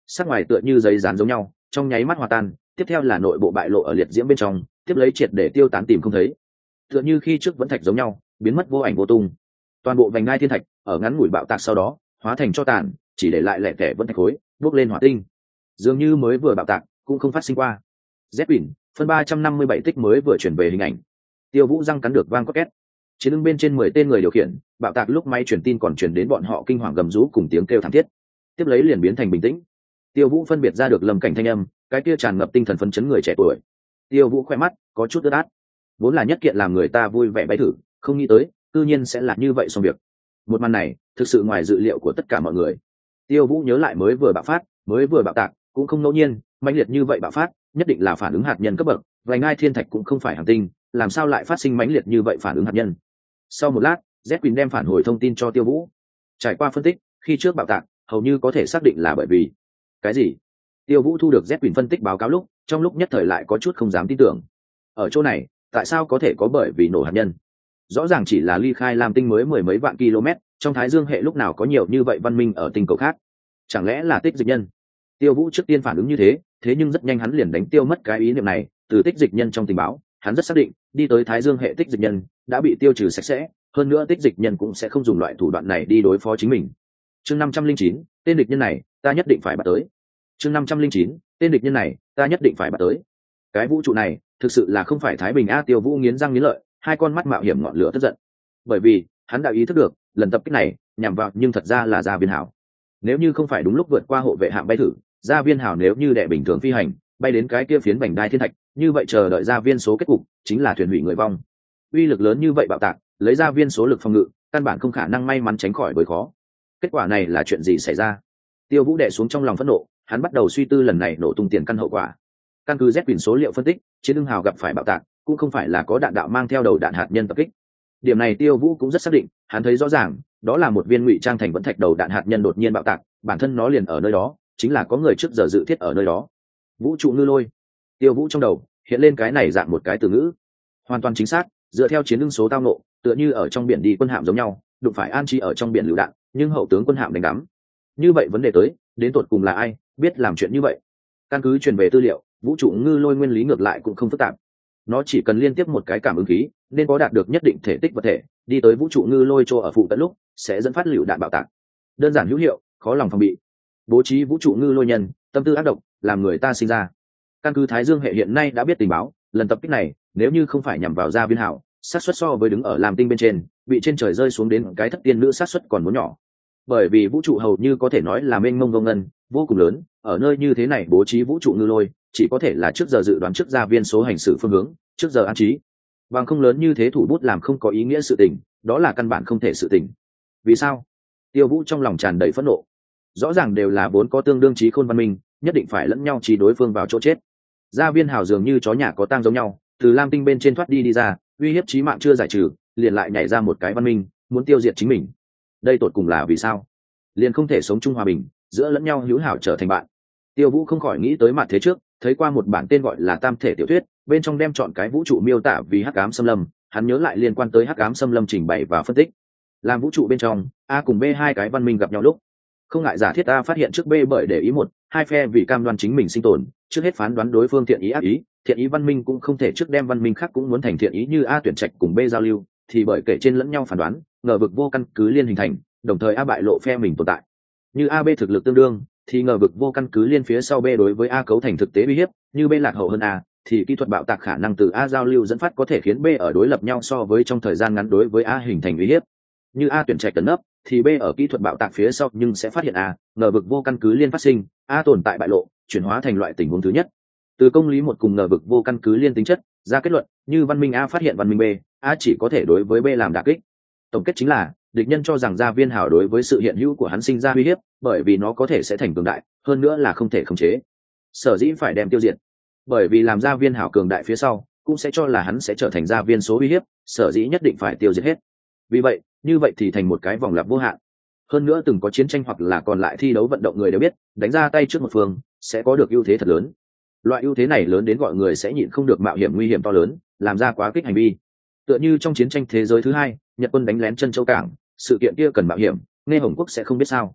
sắc ngoài tựa như giấy dán giống nhau, trong nháy mắt hòa tan, tiếp theo là nội bộ bại lộ ở liệt diễm bên trong, tiếp lấy triệt để tiêu tán tìm không thấy, tựa như khi trước vẫn thạch giống nhau, biến mất vô ảnh vô tung. Toàn bộ vành đai thiên thạch ở ngắn ngủi bạo tạc sau đó hóa thành cho tàn, chỉ để lại lẻ tẻ vẫn thạch khối bốc lên hỏa tinh, dường như mới vừa bạo tạc cũng không phát sinh qua. Zepin phân ba trăm năm mươi bảy tích mới vừa chuyển về hình ảnh. Tiêu Vũ răng cắn được vang có két. Chiến ứng bên trên mười tên người điều khiển, bạo tạc lúc máy truyền tin còn truyền đến bọn họ kinh hoàng gầm rú cùng tiếng kêu thảm thiết. Tiếp lấy liền biến thành bình tĩnh. Tiêu Vũ phân biệt ra được Lâm Cảnh thanh âm, cái kia tràn ngập tinh thần phấn chấn người trẻ tuổi. Tiêu Vũ khoe mắt có chút ướt át. Vốn là nhất kiện làm người ta vui vẻ bay thử, không nghĩ tới, tự nhiên sẽ là như vậy xong việc. Một màn này, thực sự ngoài dự liệu của tất cả mọi người. Tiêu Vũ nhớ lại mới vừa bạo phát, mới vừa bạo tạc, cũng không ngẫu nhiên, mãnh liệt như vậy bạo phát, nhất định là phản ứng hạt nhân cấp bậc, vành ngai thiên thạch cũng không phải hành tinh, làm sao lại phát sinh mãnh liệt như vậy phản ứng hạt nhân. Sau một lát, Zepin đem phản hồi thông tin cho Tiêu Vũ. Trải qua phân tích, khi trước bạo tạc, hầu như có thể xác định là bởi vì cái gì? Tiêu Vũ thu được Zepin phân tích báo cáo lúc, trong lúc nhất thời lại có chút không dám tin tưởng. Ở chỗ này, tại sao có thể có bởi vì nổ hạt nhân? Rõ ràng chỉ là ly khai Lam Tinh mới mười mấy vạn km, trong Thái Dương hệ lúc nào có nhiều như vậy văn minh ở tinh cầu khác? Chẳng lẽ là tích dịch nhân? Tiêu Vũ trước tiên phản ứng như thế, thế nhưng rất nhanh hắn liền đánh tiêu mất cái ý niệm này. Từ tích dịch nhân trong tình báo, hắn rất xác định, đi tới Thái Dương hệ tích dịch nhân đã bị tiêu trừ sạch sẽ, hơn nữa tích dịch nhân cũng sẽ không dùng loại thủ đoạn này đi đối phó chính mình. Chương năm trăm linh chín, tên địch nhân này, ta nhất định phải bắt tới. Chương năm trăm linh chín, tên địch nhân này, ta nhất định phải bắt tới. Cái vũ trụ này, thực sự là không phải thái bình a. Tiêu Vũ nghiến răng nghiến lợi, hai con mắt mạo hiểm ngọn lửa tức giận. Bởi vì, hắn đã ý thức được, lần tập kích này nhằm vào nhưng thật ra là Gia Viên Hảo. Nếu như không phải đúng lúc vượt qua hộ vệ hạm bay thử, Gia Viên Hảo nếu như đệ bình thường phi hành, bay đến cái kia phiến vành đai thiên thạch, như vậy chờ đợi Gia Viên số kết cục chính là thuyền hủy người vong. Uy lực lớn như vậy bạo tạc, lấy Gia Viên số lực phòng ngự, căn bản không khả năng may mắn tránh khỏi đối khó. Kết quả này là chuyện gì xảy ra? Tiêu Vũ đè xuống trong lòng phẫn nộ, hắn bắt đầu suy tư lần này nổ tung tiền căn hậu quả. Căn cứ Zepin số liệu phân tích, chiến ưng hào gặp phải bạo tạc, cũng không phải là có đạn đạo mang theo đầu đạn hạt nhân tập kích. Điểm này Tiêu Vũ cũng rất xác định, hắn thấy rõ ràng, đó là một viên ngụy trang thành vẫn thạch đầu đạn hạt nhân đột nhiên bạo tạc, bản thân nó liền ở nơi đó, chính là có người trước giờ dự thiết ở nơi đó. Vũ trụ ngư lôi. Tiêu Vũ trong đầu hiện lên cái này dạng một cái từ ngữ, hoàn toàn chính xác, dựa theo chiến ưng số tao nộ, tựa như ở trong biển đi quân hạm giống nhau, đụng phải an chi ở trong biển lựu đạn, nhưng hậu tướng quân hạm đánh đắm. Như vậy vấn đề tới, đến tột cùng là ai biết làm chuyện như vậy? Căn cứ truyền về tư liệu, vũ trụ ngư lôi nguyên lý ngược lại cũng không phức tạp, nó chỉ cần liên tiếp một cái cảm ứng khí nên có đạt được nhất định thể tích vật thể, đi tới vũ trụ ngư lôi chỗ ở phụ tận lúc sẽ dẫn phát lựu đạn bạo tạc. Đơn giản hữu hiệu, khó lòng phòng bị. Bố trí vũ trụ ngư lôi nhân tâm tư ác độc, làm người ta sinh ra. Căn cứ Thái Dương hệ hiện nay đã biết tình báo, lần tập kích này nếu như không phải nhằm vào Gia Viên Hảo, xác suất so với đứng ở Lam Tinh bên trên bị trên trời rơi xuống đến cái thất tiên nữ xác suất còn muốn nhỏ. Bởi vì vũ trụ hầu như có thể nói là mênh mông vô ngân, vô cùng lớn, ở nơi như thế này bố trí vũ trụ ngư lôi chỉ có thể là trước giờ dự đoán trước Gia Viên số hành xử phương hướng, trước giờ an trí. Bằng không lớn như thế thủ bút làm không có ý nghĩa sự tình, đó là căn bản không thể sự tình. Vì sao? Tiêu Vũ trong lòng tràn đầy phẫn nộ. Rõ ràng đều là vốn có tương đương trí khôn văn minh, nhất định phải lẫn nhau trí đối phương vào chỗ chết. Gia Viên Hảo dường như chó nhà có tang giống nhau, từ Lam Tinh bên trên thoát đi đi ra, uy hiếp chí mạng chưa giải trừ, liền lại nhảy ra một cái văn minh, muốn tiêu diệt chính mình. Đây tột cùng là vì sao? Liền không thể sống chung hòa bình, giữa lẫn nhau hữu hảo trở thành bạn. Tiêu Vũ không khỏi nghĩ tới mặt thế trước, thấy qua một bản tên gọi là Tam thể tiểu thuyết, bên trong đem chọn cái vũ trụ miêu tả vì hắc ám xâm lâm, hắn nhớ lại liên quan tới hắc ám xâm lâm trình bày và phân tích. Làm vũ trụ bên trong, A cùng B hai cái văn minh gặp nhau lúc, không ngại giả thiết A phát hiện trước B bởi để ý một, hai phe vì cam đoan chính mình sinh tồn, trước hết phán đoán đối phương thiện ý ác ý, thiện ý văn minh cũng không thể trước đem văn minh khác cũng muốn thành thiện ý như A tuyển trạch cùng B giao lưu, thì bởi kể trên lẫn nhau phán đoán, ngờ vực vô căn cứ liên hình thành, đồng thời A bại lộ phe mình tồn tại. Như A B thực lực tương đương, thì ngờ vực vô căn cứ liên phía sau B đối với A cấu thành thực tế uy hiếp, như B lạc hậu hơn A, thì kỹ thuật bạo tạc khả năng từ A giao lưu dẫn phát có thể khiến B ở đối lập nhau so với trong thời gian ngắn đối với A hình thành uy hiếp. Như A tuyển trạch tấn ấp, thì B ở kỹ thuật bạo tạc phía sau nhưng sẽ phát hiện A, ngờ vực vô căn cứ liên phát sinh, A tồn tại bại lộ, chuyển hóa thành loại tình huống thứ nhất. Từ công lý một cùng ngờ vực vô căn cứ liên tính chất, ra kết luận, như văn minh A phát hiện văn minh B, A chỉ có thể đối với B làm đả kích. Tổng kết chính là, địch nhân cho rằng Gia Viên Hảo đối với sự hiện hữu của hắn sinh ra uy hiếp, bởi vì nó có thể sẽ thành cường đại, hơn nữa là không thể khống chế. Sở dĩ phải đem tiêu diệt, bởi vì làm Gia Viên Hảo cường đại phía sau, cũng sẽ cho là hắn sẽ trở thành Gia Viên số uy hiếp, sở dĩ nhất định phải tiêu diệt hết. Vì vậy, như vậy thì thành một cái vòng lặp vô hạn. Hơn nữa từng có chiến tranh hoặc là còn lại thi đấu vận động người đều biết, đánh ra tay trước một phương sẽ có được ưu thế thật lớn. Loại ưu thế này lớn đến gọi người sẽ nhịn không được mạo hiểm nguy hiểm to lớn, làm ra quá kích hành vi. Tựa như trong chiến tranh thế giới thứ hai, Nhật quân đánh lén Trân Châu cảng, sự kiện kia cần mạo hiểm, nghe Hồng Quốc sẽ không biết sao.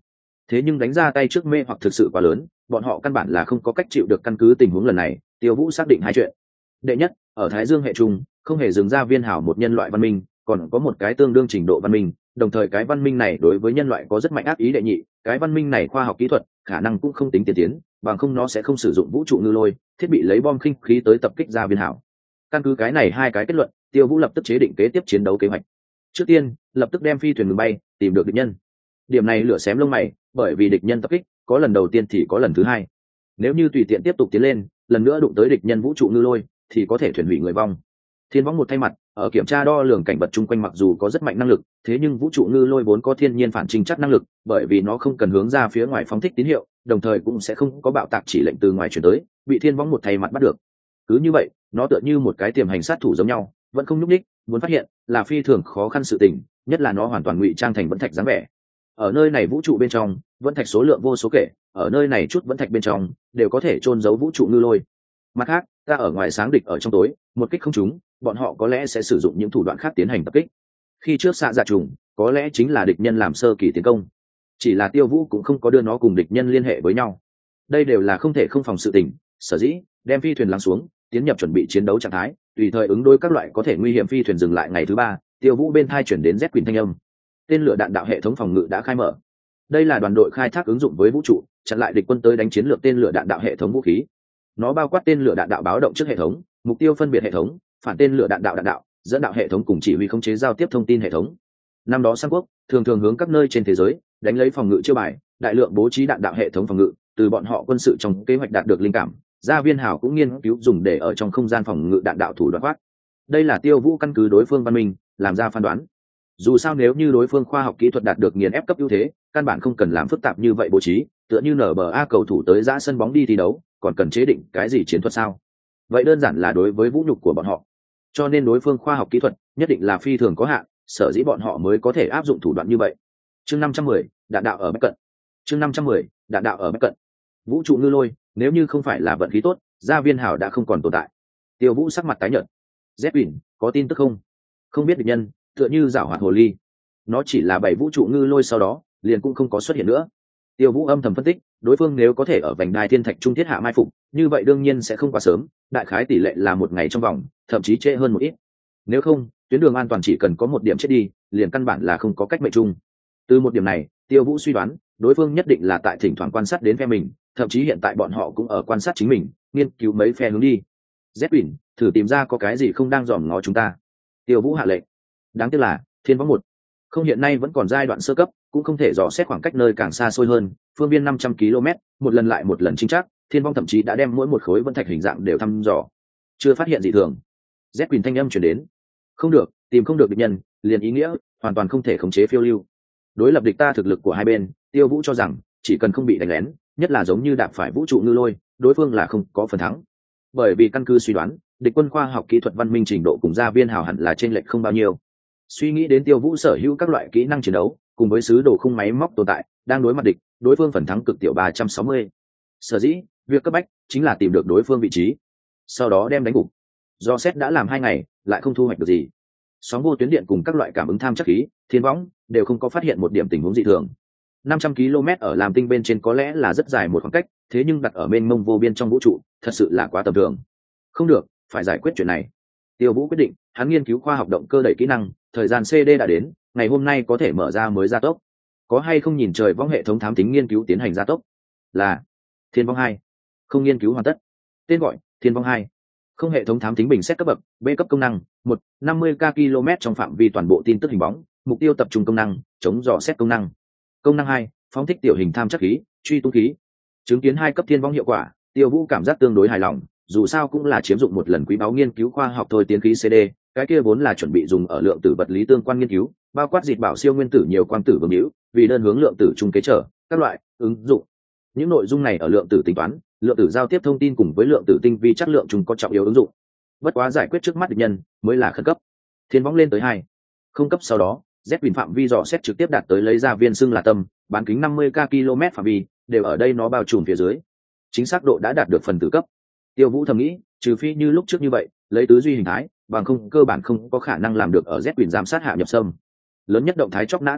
thế nhưng đánh ra tay trước mê hoặc thực sự quá lớn, bọn họ căn bản là không có cách chịu được. Căn cứ tình huống lần này, Tiêu Vũ xác định hai chuyện. Đệ nhất, ở Thái Dương hệ trung không hề dừng ra viên hảo một nhân loại văn minh, còn có một cái tương đương trình độ văn minh, đồng thời cái văn minh này đối với nhân loại có rất mạnh ác ý. Đệ nhị, cái văn minh này khoa học kỹ thuật khả năng cũng không tính tiên tiến, bằng không nó sẽ không sử dụng vũ trụ ngư lôi thiết bị lấy bom khinh khí tới tập kích ra viên hảo. Căn cứ cái này hai cái kết luận, Tiêu Vũ lập tức chế định kế tiếp chiến đấu kế hoạch. Trước tiên, lập tức đem phi thuyền ngừng bay, tìm được địch nhân. Điểm này lửa xém lông mày, bởi vì địch nhân tập kích có lần đầu tiên thì có lần thứ hai. Nếu như tùy tiện tiếp tục tiến lên, lần nữa đụng tới địch nhân vũ trụ ngư lôi thì có thể thuyền hủy người vong. Thiên Võng một thay mặt ở kiểm tra đo lường cảnh vật chung quanh, mặc dù có rất mạnh năng lực, thế nhưng vũ trụ ngư lôi vốn có thiên nhiên phản trình chắc năng lực, bởi vì nó không cần hướng ra phía ngoài phóng thích tín hiệu, đồng thời cũng sẽ không có bạo tạc chỉ lệnh từ ngoài truyền tới, bị Thiên Võng một thay mặt bắt được. Cứ như vậy, nó tựa như một cái tiềm hành sát thủ giống nhau, vẫn không nhúc nhích, muốn phát hiện là phi thường khó khăn sự tình, nhất là nó hoàn toàn ngụy trang thành vẫn thạch dáng vẻ. Ở nơi này vũ trụ bên trong, vẫn thạch số lượng vô số kể, ở nơi này chút vẫn thạch bên trong đều có thể chôn giấu vũ trụ ngư lôi. Mặt khác, ta ở ngoài sáng địch ở trong tối, một kích không trúng, bọn họ có lẽ sẽ sử dụng những thủ đoạn khác tiến hành tập kích. Khi trước xạ dạ trùng, có lẽ chính là địch nhân làm sơ kỳ tiến công, chỉ là Tiêu Vũ cũng không có đưa nó cùng địch nhân liên hệ với nhau. Đây đều là không thể không phòng sự tình, sở dĩ đem phi thuyền lắng xuống, tiến nhập chuẩn bị chiến đấu trạng thái, tùy thời ứng đối các loại có thể nguy hiểm. Phi thuyền dừng lại ngày thứ ba, Tiêu Vũ bên thai chuyển đến Z Quỳnh thanh âm. Tên lửa đạn đạo hệ thống phòng ngự đã khai mở. Đây là đoàn đội khai thác ứng dụng với vũ trụ, chặn lại địch quân tới đánh chiến lược tên lửa đạn đạo hệ thống vũ khí. Nó bao quát tên lửa đạn đạo báo động trước hệ thống, mục tiêu phân biệt hệ thống, phản tên lửa đạn đạo đạn đạo, dẫn đạo hệ thống cùng chỉ huy khống chế giao tiếp thông tin hệ thống. Năm đó Sang Quốc thường thường hướng các nơi trên thế giới đánh lấy phòng ngự chiêu bài, đại lượng bố trí đạn đạo hệ thống phòng ngự, từ bọn họ quân sự trong kế hoạch đạt được linh cảm, Gia Viên Hảo cũng nghiên cứu dùng để ở trong không gian phòng ngự đạn đạo thủ đoạn khoác. Đây là Tiêu Vũ căn cứ đối phương văn minh làm ra phán đoán. Dù sao nếu như đối phương khoa học kỹ thuật đạt được nghiền ép cấp ưu thế, căn bản không cần làm phức tạp như vậy bố trí, tựa như nở bờ a cầu thủ tới giã sân bóng đi thi đấu, còn cần chế định cái gì chiến thuật sao? Vậy đơn giản là đối với vũ nhục của bọn họ. Cho nên đối phương khoa học kỹ thuật nhất định là phi thường có hạn, sở dĩ bọn họ mới có thể áp dụng thủ đoạn như vậy. Chương năm trăm mười, đạn đạo ở Bắc Cận. Chương năm trăm mười, đạn đạo ở Bắc Cận. Vũ trụ ngư lôi, nếu như không phải là vận khí tốt, Gia Viên Hảo đã không còn tồn tại. Tiêu Vũ sắc mặt tái nhợt. Zepin, có tin tức không? Không biết địch nhân, tựa như giảo hoạt hồ ly. Nó chỉ là bảy vũ trụ ngư lôi sau đó, liền cũng không có xuất hiện nữa. Tiêu Vũ âm thầm phân tích, đối phương nếu có thể ở vành đai thiên thạch trung thiết hạ mai phục, như vậy đương nhiên sẽ không quá sớm, đại khái tỷ lệ là một ngày trong vòng, thậm chí trễ hơn một ít. Nếu không, tuyến đường an toàn chỉ cần có một điểm chết đi, liền căn bản là không có cách mệnh chung. Từ một điểm này, Tiêu Vũ suy đoán, đối phương nhất định là tại thỉnh thoảng quan sát đến phe mình, thậm chí hiện tại bọn họ cũng ở quan sát chính mình, nghiên cứu mấy phe hướng đi. Zepin, thử tìm ra có cái gì không đang dòm ngó chúng ta. Tiêu Vũ hạ lệnh. Đáng tiếc là Thiên Võng một không hiện nay vẫn còn giai đoạn sơ cấp, cũng không thể dò xét khoảng cách nơi càng xa xôi hơn, phương viên năm trăm ki lô mét, một lần lại một lần chính xác, Thiên Vong thậm chí đã đem mỗi một khối vân thạch hình dạng đều thăm dò, chưa phát hiện gì thường. Z Quỳnh thanh âm truyền đến. Không được, tìm không được địch nhân, liền ý nghĩa hoàn toàn không thể khống chế phiêu lưu. Đối lập địch ta thực lực của hai bên, Tiêu Vũ cho rằng chỉ cần không bị đánh lén, nhất là giống như đạp phải vũ trụ ngư lôi, đối phương là không có phần thắng. Bởi vì căn cứ suy đoán, địch quân khoa học kỹ thuật văn minh trình độ cùng Gia Viên Hảo hẳn là trên lệch không bao nhiêu. Suy nghĩ đến Tiêu Vũ sở hữu các loại kỹ năng chiến đấu, cùng với sứ đồ khung máy móc tồn tại, đang đối mặt địch, đối phương phần thắng cực tiểu ba trăm sáu mươi. Sở dĩ, việc cấp bách chính là tìm được đối phương vị trí, sau đó đem đánh gục. Do xét đã làm hai ngày, lại không thu hoạch được gì. Sóng vô tuyến điện cùng các loại cảm ứng tham chắc khí, Thiên Võng đều không có phát hiện một điểm tình huống dị thường. năm trăm ki lô mét ở Lam Tinh bên trên có lẽ là rất dài một khoảng cách, thế nhưng đặt ở mênh mông vô biên trong vũ trụ, thật sự là quá tầm thường. Không được, phải giải quyết chuyện này. Tiêu Vũ quyết định, hắn nghiên cứu khoa học động cơ đẩy kỹ năng, thời gian xê đê đã đến, ngày hôm nay có thể mở ra mới gia tốc. Có hay không nhìn trời võng hệ thống thám tính nghiên cứu tiến hành gia tốc? Là Thiên Vong hai. Không nghiên cứu hoàn tất. Tên gọi Thiên Vong hai. Không hệ thống thám tính bình xét cấp bậc, B cấp công năng, một, năm mươi ki-lô mét trong phạm vi toàn bộ tin tức hình bóng, mục tiêu tập trung công năng, chống dò xét công năng. Công năng hai, phóng thích tiểu hình tham chắc khí, truy tung khí. Chứng kiến hai cấp Thiên Vong hiệu quả, Tiêu Vũ cảm giác tương đối hài lòng, dù sao cũng là chiếm dụng một lần quý báu nghiên cứu khoa học thôi tiến khí xê đê, cái kia vốn là chuẩn bị dùng ở lượng tử vật lý tương quan nghiên cứu, bao quát dịch bảo siêu nguyên tử nhiều quang tử vương hữu, vì đơn hướng lượng tử trung kế trở các loại ứng dụng. Những nội dung này ở lượng tử tính toán, lượng tử giao tiếp thông tin cùng với lượng tử tinh vi chất lượng chúng có trọng yếu ứng dụng. Bất quá giải quyết trước mắt địch nhân mới là khẩn cấp. Thiên Võng lên tới hai, không cấp sau đó, Z Quỳnh phạm vi dò xét trực tiếp đạt tới lấy ra viên xưng là tâm, bán kính năm mươi ki-lô mét phạm vi, đều ở đây nó bao trùm phía dưới. Chính xác độ đã đạt được phần tử cấp. Tiêu Vũ thầm nghĩ, trừ phi như lúc trước như vậy, lấy tứ duy hình thái, bằng không cơ bản không có khả năng làm được ở Z Quỳnh giám sát hạ nhập xâm. Lớn nhất động thái chóc nã tốc độ,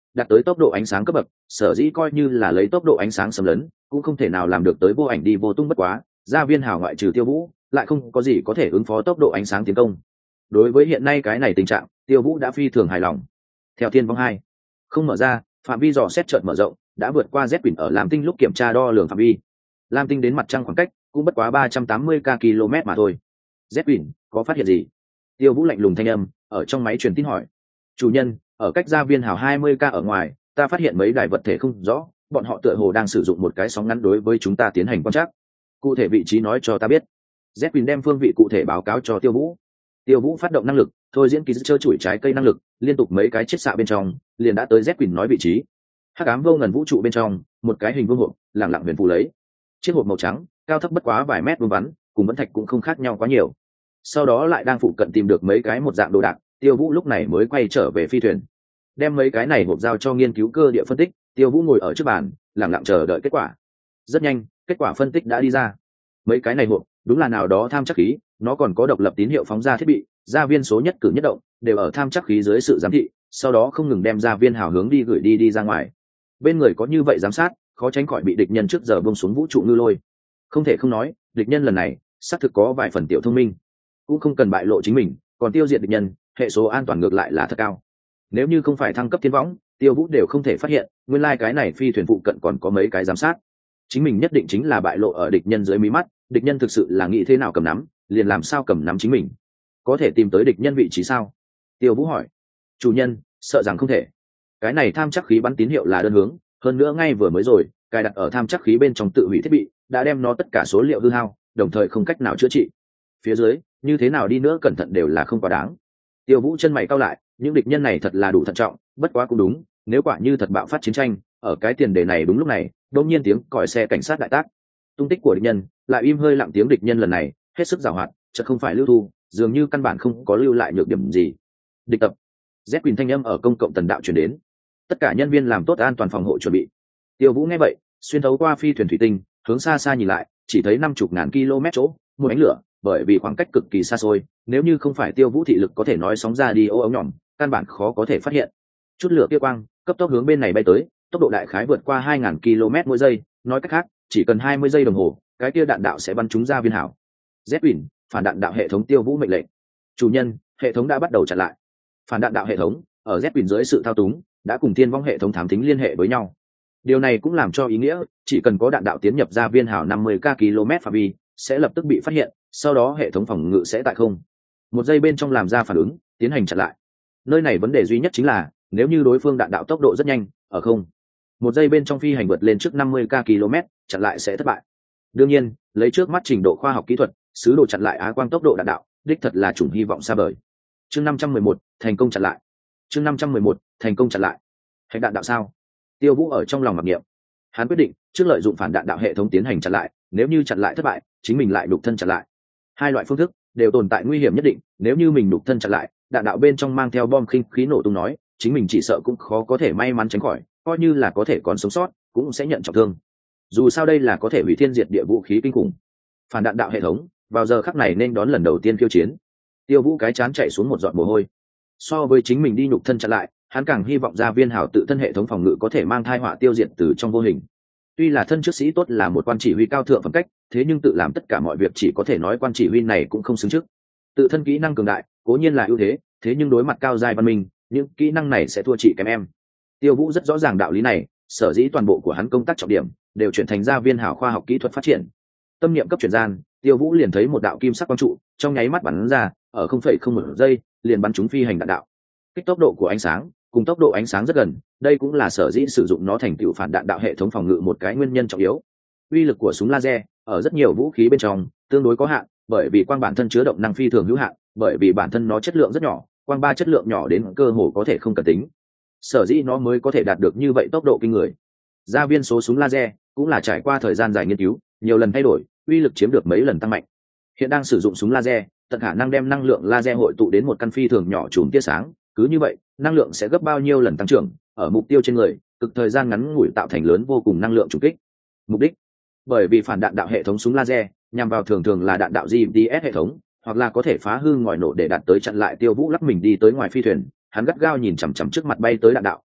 đạt tới tốc độ ánh sáng cấp bậc, sở dĩ coi như là lấy tốc độ ánh sáng xâm lấn cũng không thể nào làm được tới vô ảnh đi vô tung. Bất quá gia viên hào ngoại trừ Tiêu Vũ lại không có gì có thể ứng phó tốc độ ánh sáng tiến công. Đối với hiện nay cái này tình trạng, Tiêu Vũ đã phi thường hài lòng. Theo thiên vong hai không mở ra, phạm vi dò xét chợt mở rộng, đã vượt qua Z Quỳnh ở Lam Tinh lúc kiểm tra đo lường phạm vi. Lam Tinh đến mặt trăng khoảng cách cũng bất quá ba trăm tám mươi km mà thôi. Z Quỳnh có phát hiện gì? Tiêu Vũ lạnh lùng thanh âm ở trong máy truyền tin hỏi. Chủ nhân, ở cách gia viên hào hai mươi k ở ngoài, ta phát hiện mấy đài vật thể không rõ, bọn họ tựa hồ đang sử dụng một cái sóng ngắn đối với chúng ta tiến hành quan trắc. Cụ thể vị trí nói cho ta biết. Z Quỳnh đem phương vị cụ thể báo cáo cho Tiêu Vũ. Tiêu Vũ phát động năng lực thôi diễn ký chơi chuỗi trái cây năng lực, liên tục mấy cái chiết xạ bên trong liền đã tới Z Quỳnh nói vị trí. Hắc ám vô ngần vũ trụ bên trong, một cái hình vuông hộp lẳng lặng huyền phù lấy. Chiếc hộp màu trắng cao thấp bất quá vài mét vuông vắn, cùng vẫn thạch cũng không khác nhau quá nhiều. Sau đó lại đang phụ cận tìm được mấy cái một dạng đồ đạc, Tiêu Vũ lúc này mới quay trở về phi thuyền, đem mấy cái này hộp giao cho nghiên cứu cơ địa phân tích. Tiêu Vũ ngồi ở trước bàn lẳng lặng chờ đợi kết quả. Rất nhanh kết quả phân tích đã đi ra. Mấy cái này hộp đúng là nào đó tham chắc khí, nó còn có độc lập tín hiệu phóng ra thiết bị, gia viên số nhất cử nhất động đều ở tham chắc khí dưới sự giám thị, sau đó không ngừng đem gia viên hào hướng đi gửi đi đi ra ngoài. Bên người có như vậy giám sát, khó tránh khỏi bị địch nhân trước giờ buông xuống vũ trụ ngư lôi. Không thể không nói, địch nhân lần này xác thực có vài phần tiểu thông minh, cũng không cần bại lộ chính mình, còn tiêu diệt địch nhân, hệ số an toàn ngược lại là thật cao. Nếu như không phải thăng cấp thiên võng, Tiêu Vũ đều không thể phát hiện nguyên lai cái này phi thuyền phụ cận còn có mấy cái giám sát. Chính mình nhất định chính là bại lộ ở địch nhân dưới mí mắt, địch nhân thực sự là nghĩ thế nào cầm nắm liền làm sao cầm nắm chính mình. Có thể tìm tới địch nhân vị trí sao? Tiêu Vũ hỏi. Chủ nhân, sợ rằng không thể. Cái này tham chắc khí bắn tín hiệu là đơn hướng, hơn nữa ngay vừa mới rồi cài đặt ở tham chắc khí bên trong tự hủy thiết bị đã đem nó tất cả số liệu hư hao, đồng thời không cách nào chữa trị. Phía dưới như thế nào đi nữa cẩn thận đều là không quá đáng. Tiêu Vũ chân mày cau lại, những địch nhân này thật là đủ thận trọng. Bất quá cũng đúng, nếu quả như thật bạo phát chiến tranh ở cái tiền đề này, đúng lúc này đột nhiên tiếng còi xe cảnh sát đại tác. Tung tích của địch nhân lại im hơi lặng tiếng. Địch nhân lần này hết sức giàu hoạt, chợt không phải lưu thu, dường như căn bản không có lưu lại nhược điểm gì. Địch tập. Z Quỳnh thanh âm ở công cộng tần đạo truyền đến. Tất cả nhân viên làm tốt an toàn phòng hộ chuẩn bị. Tiêu Vũ nghe vậy, xuyên thấu qua phi thuyền thủy tinh, hướng xa xa nhìn lại, chỉ thấy năm chục ngàn km chỗ, một ánh lửa, bởi vì khoảng cách cực kỳ xa xôi, nếu như không phải Tiêu Vũ thị lực có thể nói sóng ra đi ô ống nhỏm, căn bản khó có thể phát hiện. Chút lửa kia quang cấp tốc hướng bên này bay tới, tốc độ đại khái vượt qua hai ngàn km mỗi giây, nói cách khác, chỉ cần hai mươi giây đồng hồ, cái kia đạn đạo sẽ bắn trúng ra viên hảo. Z Quỳnh, phản đạn đạo hệ thống. Tiêu Vũ mệnh lệnh. Chủ nhân, hệ thống đã bắt đầu chặn lại. Phản đạn đạo hệ thống ở Z Quỳnh dưới sự thao túng đã cùng thiên vong hệ thống thám thính liên hệ với nhau. Điều này cũng làm cho ý nghĩa chỉ cần có đạn đạo tiến nhập ra viên hảo năm mươi km phạm vi sẽ lập tức bị phát hiện, sau đó hệ thống phòng ngự sẽ tại không một giây bên trong làm ra phản ứng tiến hành chặn lại. Nơi này vấn đề duy nhất chính là nếu như đối phương đạn đạo tốc độ rất nhanh, ở không một giây bên trong phi hành vượt lên trước năm mươi km, chặn lại sẽ thất bại. Đương nhiên, lấy trước mắt trình độ khoa học kỹ thuật, sứ đồ chặn lại á quang tốc độ đạn đạo đích thật là chủng hy vọng xa vời. Chương năm trăm mười một, thành công chặn lại. Chương năm trăm mười một, thành công chặn lại. Hạch đạn đạo sao? Tiêu Vũ ở trong lòng mặc niệm. Hắn quyết định trước lợi dụng phản đạn đạo hệ thống tiến hành chặn lại, nếu như chặn lại thất bại, chính mình lại đục thân chặn lại. Hai loại phương thức đều tồn tại nguy hiểm nhất định, nếu như mình đục thân chặn lại, đạn đạo bên trong mang theo bom khinh khí nổ tung nói, chính mình chỉ sợ cũng khó có thể may mắn tránh khỏi, coi như là có thể còn sống sót, cũng sẽ nhận trọng thương. Dù sao đây là có thể hủy thiên diệt địa vũ khí kinh khủng. Phản đạn đạo hệ thống, vào giờ khắc này nên đón lần đầu tiên khiêu chiến. Tiêu Vũ cái chán chạy xuống một giọt mồ hôi. So với chính mình đi nhục thân chặn lại, hắn càng hy vọng gia viên hảo tự thân hệ thống phòng ngự có thể mang thai họa tiêu diệt từ trong vô hình. Tuy là thân trước sĩ tốt là một quan chỉ huy cao thượng phẩm cách, thế nhưng tự làm tất cả mọi việc chỉ có thể nói quan chỉ huy này cũng không xứng trước. Tự thân kỹ năng cường đại, cố nhiên là ưu thế, thế nhưng đối mặt cao giai văn minh, những kỹ năng này sẽ thua chị kém em. Tiêu Vũ rất rõ ràng đạo lý này, sở dĩ toàn bộ của hắn công tác trọng điểm đều chuyển thành gia viên hảo khoa học kỹ thuật phát triển. Tâm niệm cấp chuyển gian, Tiêu Vũ liền thấy một đạo kim sắc quang trụ, trong nháy mắt bắn ra, ở không phẩy không một giây, liền bắn trúng phi hành đạn đạo. Kích tốc độ của ánh sáng, cùng tốc độ ánh sáng rất gần, đây cũng là sở dĩ sử dụng nó thành tựu phản đạn đạo hệ thống phòng ngự một cái nguyên nhân trọng yếu. Uy lực của súng laser ở rất nhiều vũ khí bên trong tương đối có hạn, bởi vì quang bản thân chứa động năng phi thường hữu hạn, bởi vì bản thân nó chất lượng rất nhỏ, quang ba chất lượng nhỏ đến cơ hồ có thể không cần tính. Sở dĩ nó mới có thể đạt được như vậy tốc độ kinh người. Gia viên số súng laser cũng là trải qua thời gian dài nghiên cứu, nhiều lần thay đổi, uy lực chiếm được mấy lần tăng mạnh. Hiện đang sử dụng súng laser, tận khả năng đem năng lượng laser hội tụ đến một căn phi thường nhỏ chùm tia sáng, cứ như vậy, năng lượng sẽ gấp bao nhiêu lần tăng trưởng, ở mục tiêu trên người, cực thời gian ngắn ngủi tạo thành lớn vô cùng năng lượng trùng kích. Mục đích, bởi vì phản đạn đạo hệ thống súng laser nhằm vào thường thường là đạn đạo giê pê ét hệ thống, hoặc là có thể phá hư ngòi nổ để đạt tới chặn lại Tiêu Vũ lắc mình đi tới ngoài phi thuyền, hắn gắt gao nhìn chằm chằm trước mặt bay tới đạn đạo,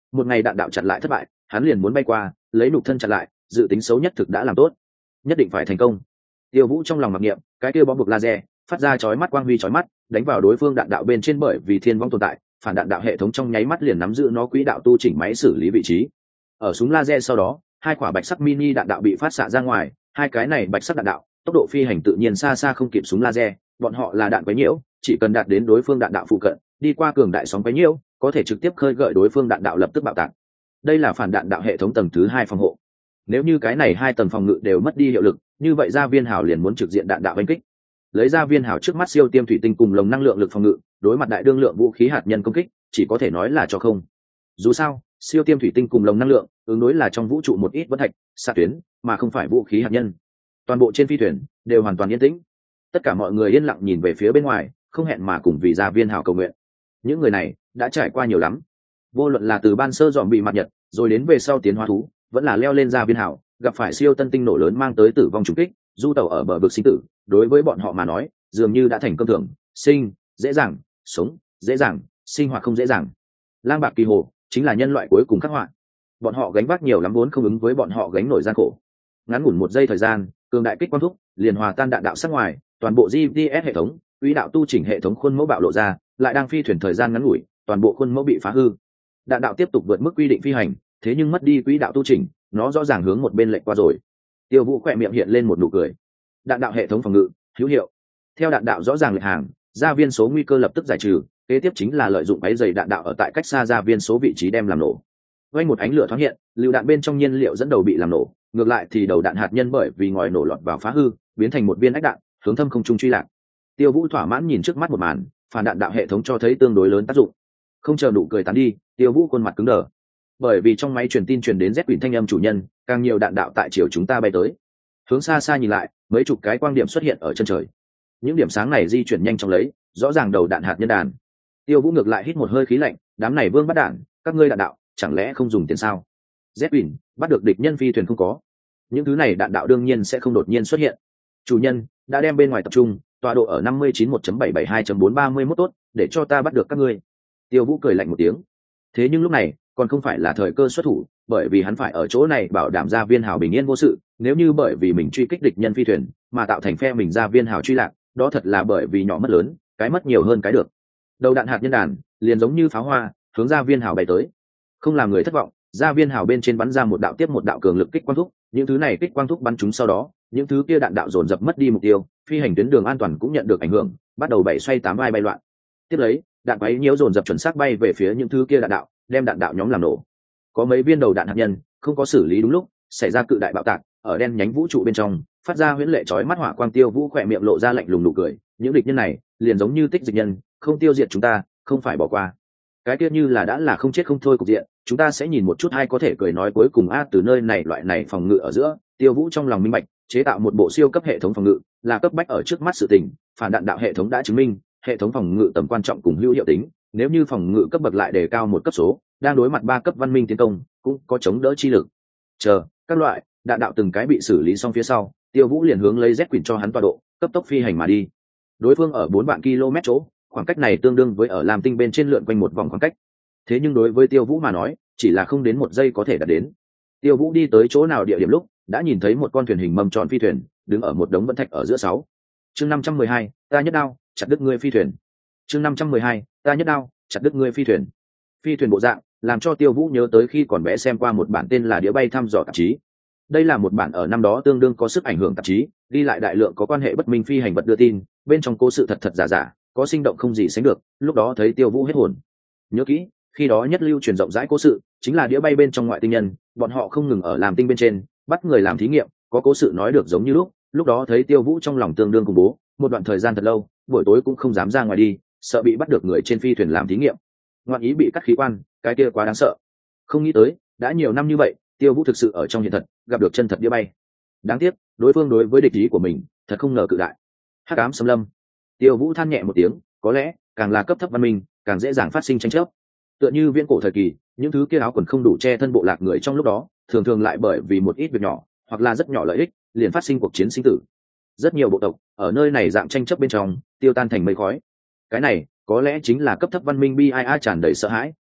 một ngày đạn đạo chặn lại thất bại, hắn liền muốn bay qua lấy nục thân chặn lại, dự tính xấu nhất thực đã làm tốt, nhất định phải thành công. Tiêu Vũ trong lòng mặc niệm, cái kia bom buộc laser phát ra chói mắt quang huy chói mắt, đánh vào đối phương đạn đạo bên trên, bởi vì thiên vong tồn tại, phản đạn đạo hệ thống trong nháy mắt liền nắm giữ nó quỹ đạo tu chỉnh máy xử lý vị trí. Ở súng laser sau đó, hai quả bạch sắc mini đạn đạo bị phát xạ ra ngoài, hai cái này bạch sắc đạn đạo, tốc độ phi hành tự nhiên xa xa không kịp súng laser, bọn họ là đạn quấy nhiễu, chỉ cần đạt đến đối phương đạn đạo phụ cận, đi qua cường đại sóng quấy nhiễu, có thể trực tiếp khơi gợi đối phương đạn đạo lập tức bạo tạc. Đây là phản đạn đạo hệ thống tầng thứ hai phòng hộ. Nếu như cái này hai tầng phòng ngự đều mất đi hiệu lực, như vậy Gia Viên Hào liền muốn trực diện đạn đạo đánh kích. Lấy Gia Viên Hào trước mắt siêu tiêm thủy tinh cùng lồng năng lượng lực phòng ngự, đối mặt đại đương lượng vũ khí hạt nhân công kích, chỉ có thể nói là cho không. Dù sao, siêu tiêm thủy tinh cùng lồng năng lượng, ứng đối là trong vũ trụ một ít vẫn thạch, xạ tuyến, mà không phải vũ khí hạt nhân. Toàn bộ trên phi thuyền đều hoàn toàn yên tĩnh. Tất cả mọi người yên lặng nhìn về phía bên ngoài, không hẹn mà cùng vì Gia Viên Hào cầu nguyện. Những người này đã trải qua nhiều lắm. Vô luận là từ ban sơ dòm bị mặt nhật, rồi đến về sau tiến hóa thú, vẫn là leo lên Gia Viên Hào, gặp phải siêu tân tinh nổ lớn mang tới tử vong trùng kích, du tàu ở bờ vực sinh tử, đối với bọn họ mà nói, dường như đã thành công thường, sinh dễ dàng, sống dễ dàng, sinh hoạt không dễ dàng. Lang bạc kỳ hồ chính là nhân loại cuối cùng khắc họa. Bọn họ gánh vác nhiều lắm vốn không ứng với bọn họ gánh nổi gian khổ. Ngắn ngủn một giây thời gian, cường đại kích quang thúc liền hòa tan đạn đạo sát ngoài, toàn bộ giê pê ét hệ thống, quỹ đạo tu chỉnh hệ thống khuôn mẫu bạo lộ ra, lại đang phi thuyền thời gian ngắn ngủi, toàn bộ khuôn mẫu bị phá hư. Đạn đạo tiếp tục vượt mức quy định phi hành, thế nhưng mất đi quỹ đạo tu chỉnh, nó rõ ràng hướng một bên lệch qua rồi. Tiêu Vũ khỏe miệng hiện lên một nụ cười. Đạn đạo hệ thống phòng ngự hữu hiệu. Theo đạn đạo rõ ràng lệch hàng, gia viên số nguy cơ lập tức giải trừ, kế tiếp chính là lợi dụng váy dày đạn đạo ở tại cách xa gia viên số vị trí đem làm nổ. Vây một ánh lửa thoáng hiện, lựu đạn bên trong nhiên liệu dẫn đầu bị làm nổ, ngược lại thì đầu đạn hạt nhân bởi vì ngòi nổ lọt vào phá hư, biến thành một viên ách đạn, hướng thâm không trung truy lạc. Tiêu Vũ thỏa mãn nhìn trước mắt một màn, phản đạn đạo hệ thống cho thấy tương đối lớn tác dụng. Không chờ nụ cười tán đi, Tiêu Vũ khuôn mặt cứng đờ. Bởi vì trong máy truyền tin truyền đến Z Quỷ thanh âm chủ nhân, càng nhiều đạn đạo tại chiều chúng ta bay tới. Hướng xa xa nhìn lại, mấy chục cái quang điểm xuất hiện ở chân trời. Những điểm sáng này di chuyển nhanh chóng lấy, rõ ràng đầu đạn hạt nhân đàn. Tiêu Vũ ngược lại hít một hơi khí lạnh, đám này vương bắt đạn, các ngươi đạn đạo, chẳng lẽ không dùng tiền sao? Z Quỷ bắt được địch nhân phi thuyền không có. Những thứ này đạn đạo đương nhiên sẽ không đột nhiên xuất hiện. Chủ nhân đã đem bên ngoài tập trung, tọa độ ở năm mươi chín một chấm bảy bảy hai chấm bốn ba mươi mốt tốt, để cho ta bắt được các ngươi. Tiêu Vũ cười lạnh một tiếng. Thế nhưng lúc này, còn không phải là thời cơ xuất thủ, bởi vì hắn phải ở chỗ này bảo đảm Gia Viên Hào bình yên vô sự, nếu như bởi vì mình truy kích địch nhân phi thuyền mà tạo thành phe mình Gia Viên Hào truy lạc, đó thật là bởi vì nhỏ mất lớn, cái mất nhiều hơn cái được. Đầu đạn hạt nhân đàn liền giống như pháo hoa, hướng Gia Viên Hào bay tới. Không làm người thất vọng, Gia Viên Hào bên trên bắn ra một đạo tiếp một đạo cường lực kích quang thúc, những thứ này kích quang thúc bắn chúng sau đó, những thứ kia đạn đạo dồn dập mất đi mục tiêu, phi hành tuyến đường an toàn cũng nhận được ảnh hưởng, bắt đầu bảy xoay tám vai bay loạn. Tiếp lấy, đạn quấy nhiễu dồn dập chuẩn xác bay về phía những thứ kia đạn đạo, đem đạn đạo nhóm làm nổ. Có mấy viên đầu đạn hạt nhân không có xử lý đúng lúc, xảy ra cự đại bạo tạc, ở đen nhánh vũ trụ bên trong phát ra huyễn lệ chói mắt hỏa quang. Tiêu Vũ khỏe miệng lộ ra lạnh lùng nụ cười, những địch nhân này liền giống như tích dịch nhân, không tiêu diệt chúng ta, không phải bỏ qua. Cái kia như là đã là không chết không thôi cục diện, chúng ta sẽ nhìn một chút hay có thể cười nói cuối cùng a từ nơi này loại này phòng ngự ở giữa. Tiêu Vũ trong lòng minh bạch, chế tạo một bộ siêu cấp hệ thống phòng ngự là cấp bách ở trước mắt sự tình, phản đạn đạo hệ thống đã chứng minh hệ thống phòng ngự tầm quan trọng cùng hữu hiệu tính, nếu như phòng ngự cấp bậc lại đề cao một cấp số, đang đối mặt ba cấp văn minh tiến công cũng có chống đỡ chi lực. Chờ các loại đạn đạo từng cái bị xử lý xong phía sau, Tiêu Vũ liền hướng lấy Z Quỷ cho hắn tọa độ, cấp tốc phi hành mà đi. Đối phương ở bốn vạn km chỗ, khoảng cách này tương đương với ở Lam Tinh bên trên lượn quanh một vòng khoảng cách. Thế nhưng đối với Tiêu Vũ mà nói, chỉ là không đến một giây có thể đạt đến. Tiêu Vũ đi tới chỗ nào địa điểm lúc, đã nhìn thấy một con thuyền hình mâm tròn phi thuyền, đứng ở một đống vân thạch ở giữa sáu. Chương năm trăm mười hai, ta nhất đao, chặt đứt ngươi phi thuyền. Chương năm trăm mười hai, ta nhất đao, chặt đứt ngươi phi thuyền. Phi thuyền bộ dạng, làm cho Tiêu Vũ nhớ tới khi còn bé xem qua một bản tên là Đĩa bay thăm dò tạp chí. Đây là một bản ở năm đó tương đương có sức ảnh hưởng tạp chí, ghi lại đại lượng có quan hệ bất minh phi hành vật đưa tin, bên trong cố sự thật thật giả giả, có sinh động không gì sánh được, lúc đó thấy Tiêu Vũ hết hồn. Nhớ kỹ, khi đó nhất lưu truyền rộng rãi cố sự, chính là đĩa bay bên trong ngoại tinh nhân, bọn họ không ngừng ở làm tinh bên trên, bắt người làm thí nghiệm, có cố sự nói được giống như lúc, lúc đó thấy Tiêu Vũ trong lòng tương đương khủng bố, một đoạn thời gian thật lâu, buổi tối cũng không dám ra ngoài đi, sợ bị bắt được người trên phi thuyền làm thí nghiệm. Ngoạn ý bị cắt khí quan, cái kia quá đáng sợ. Không nghĩ tới, đã nhiều năm như vậy, Tiêu Vũ thực sự ở trong hiện thật, gặp được chân thật đĩa bay. Đáng tiếc, đối phương đối với địch ý của mình, thật không ngờ cự đại. Hắc ám xâm lâm. Tiêu Vũ than nhẹ một tiếng, có lẽ, càng là cấp thấp văn minh, càng dễ dàng phát sinh tranh chấp. Tựa như viễn cổ thời kỳ, những thứ kia áo quần không đủ che thân bộ lạc người trong lúc đó, thường thường lại bởi vì một ít việc nhỏ, hoặc là rất nhỏ lợi ích, liền phát sinh cuộc chiến sinh tử. Rất nhiều bộ tộc ở nơi này dạng tranh chấp bên trong, tiêu tan thành mây khói. Cái này, có lẽ chính là cấp thấp văn minh bi ai ai tràn đầy sợ hãi,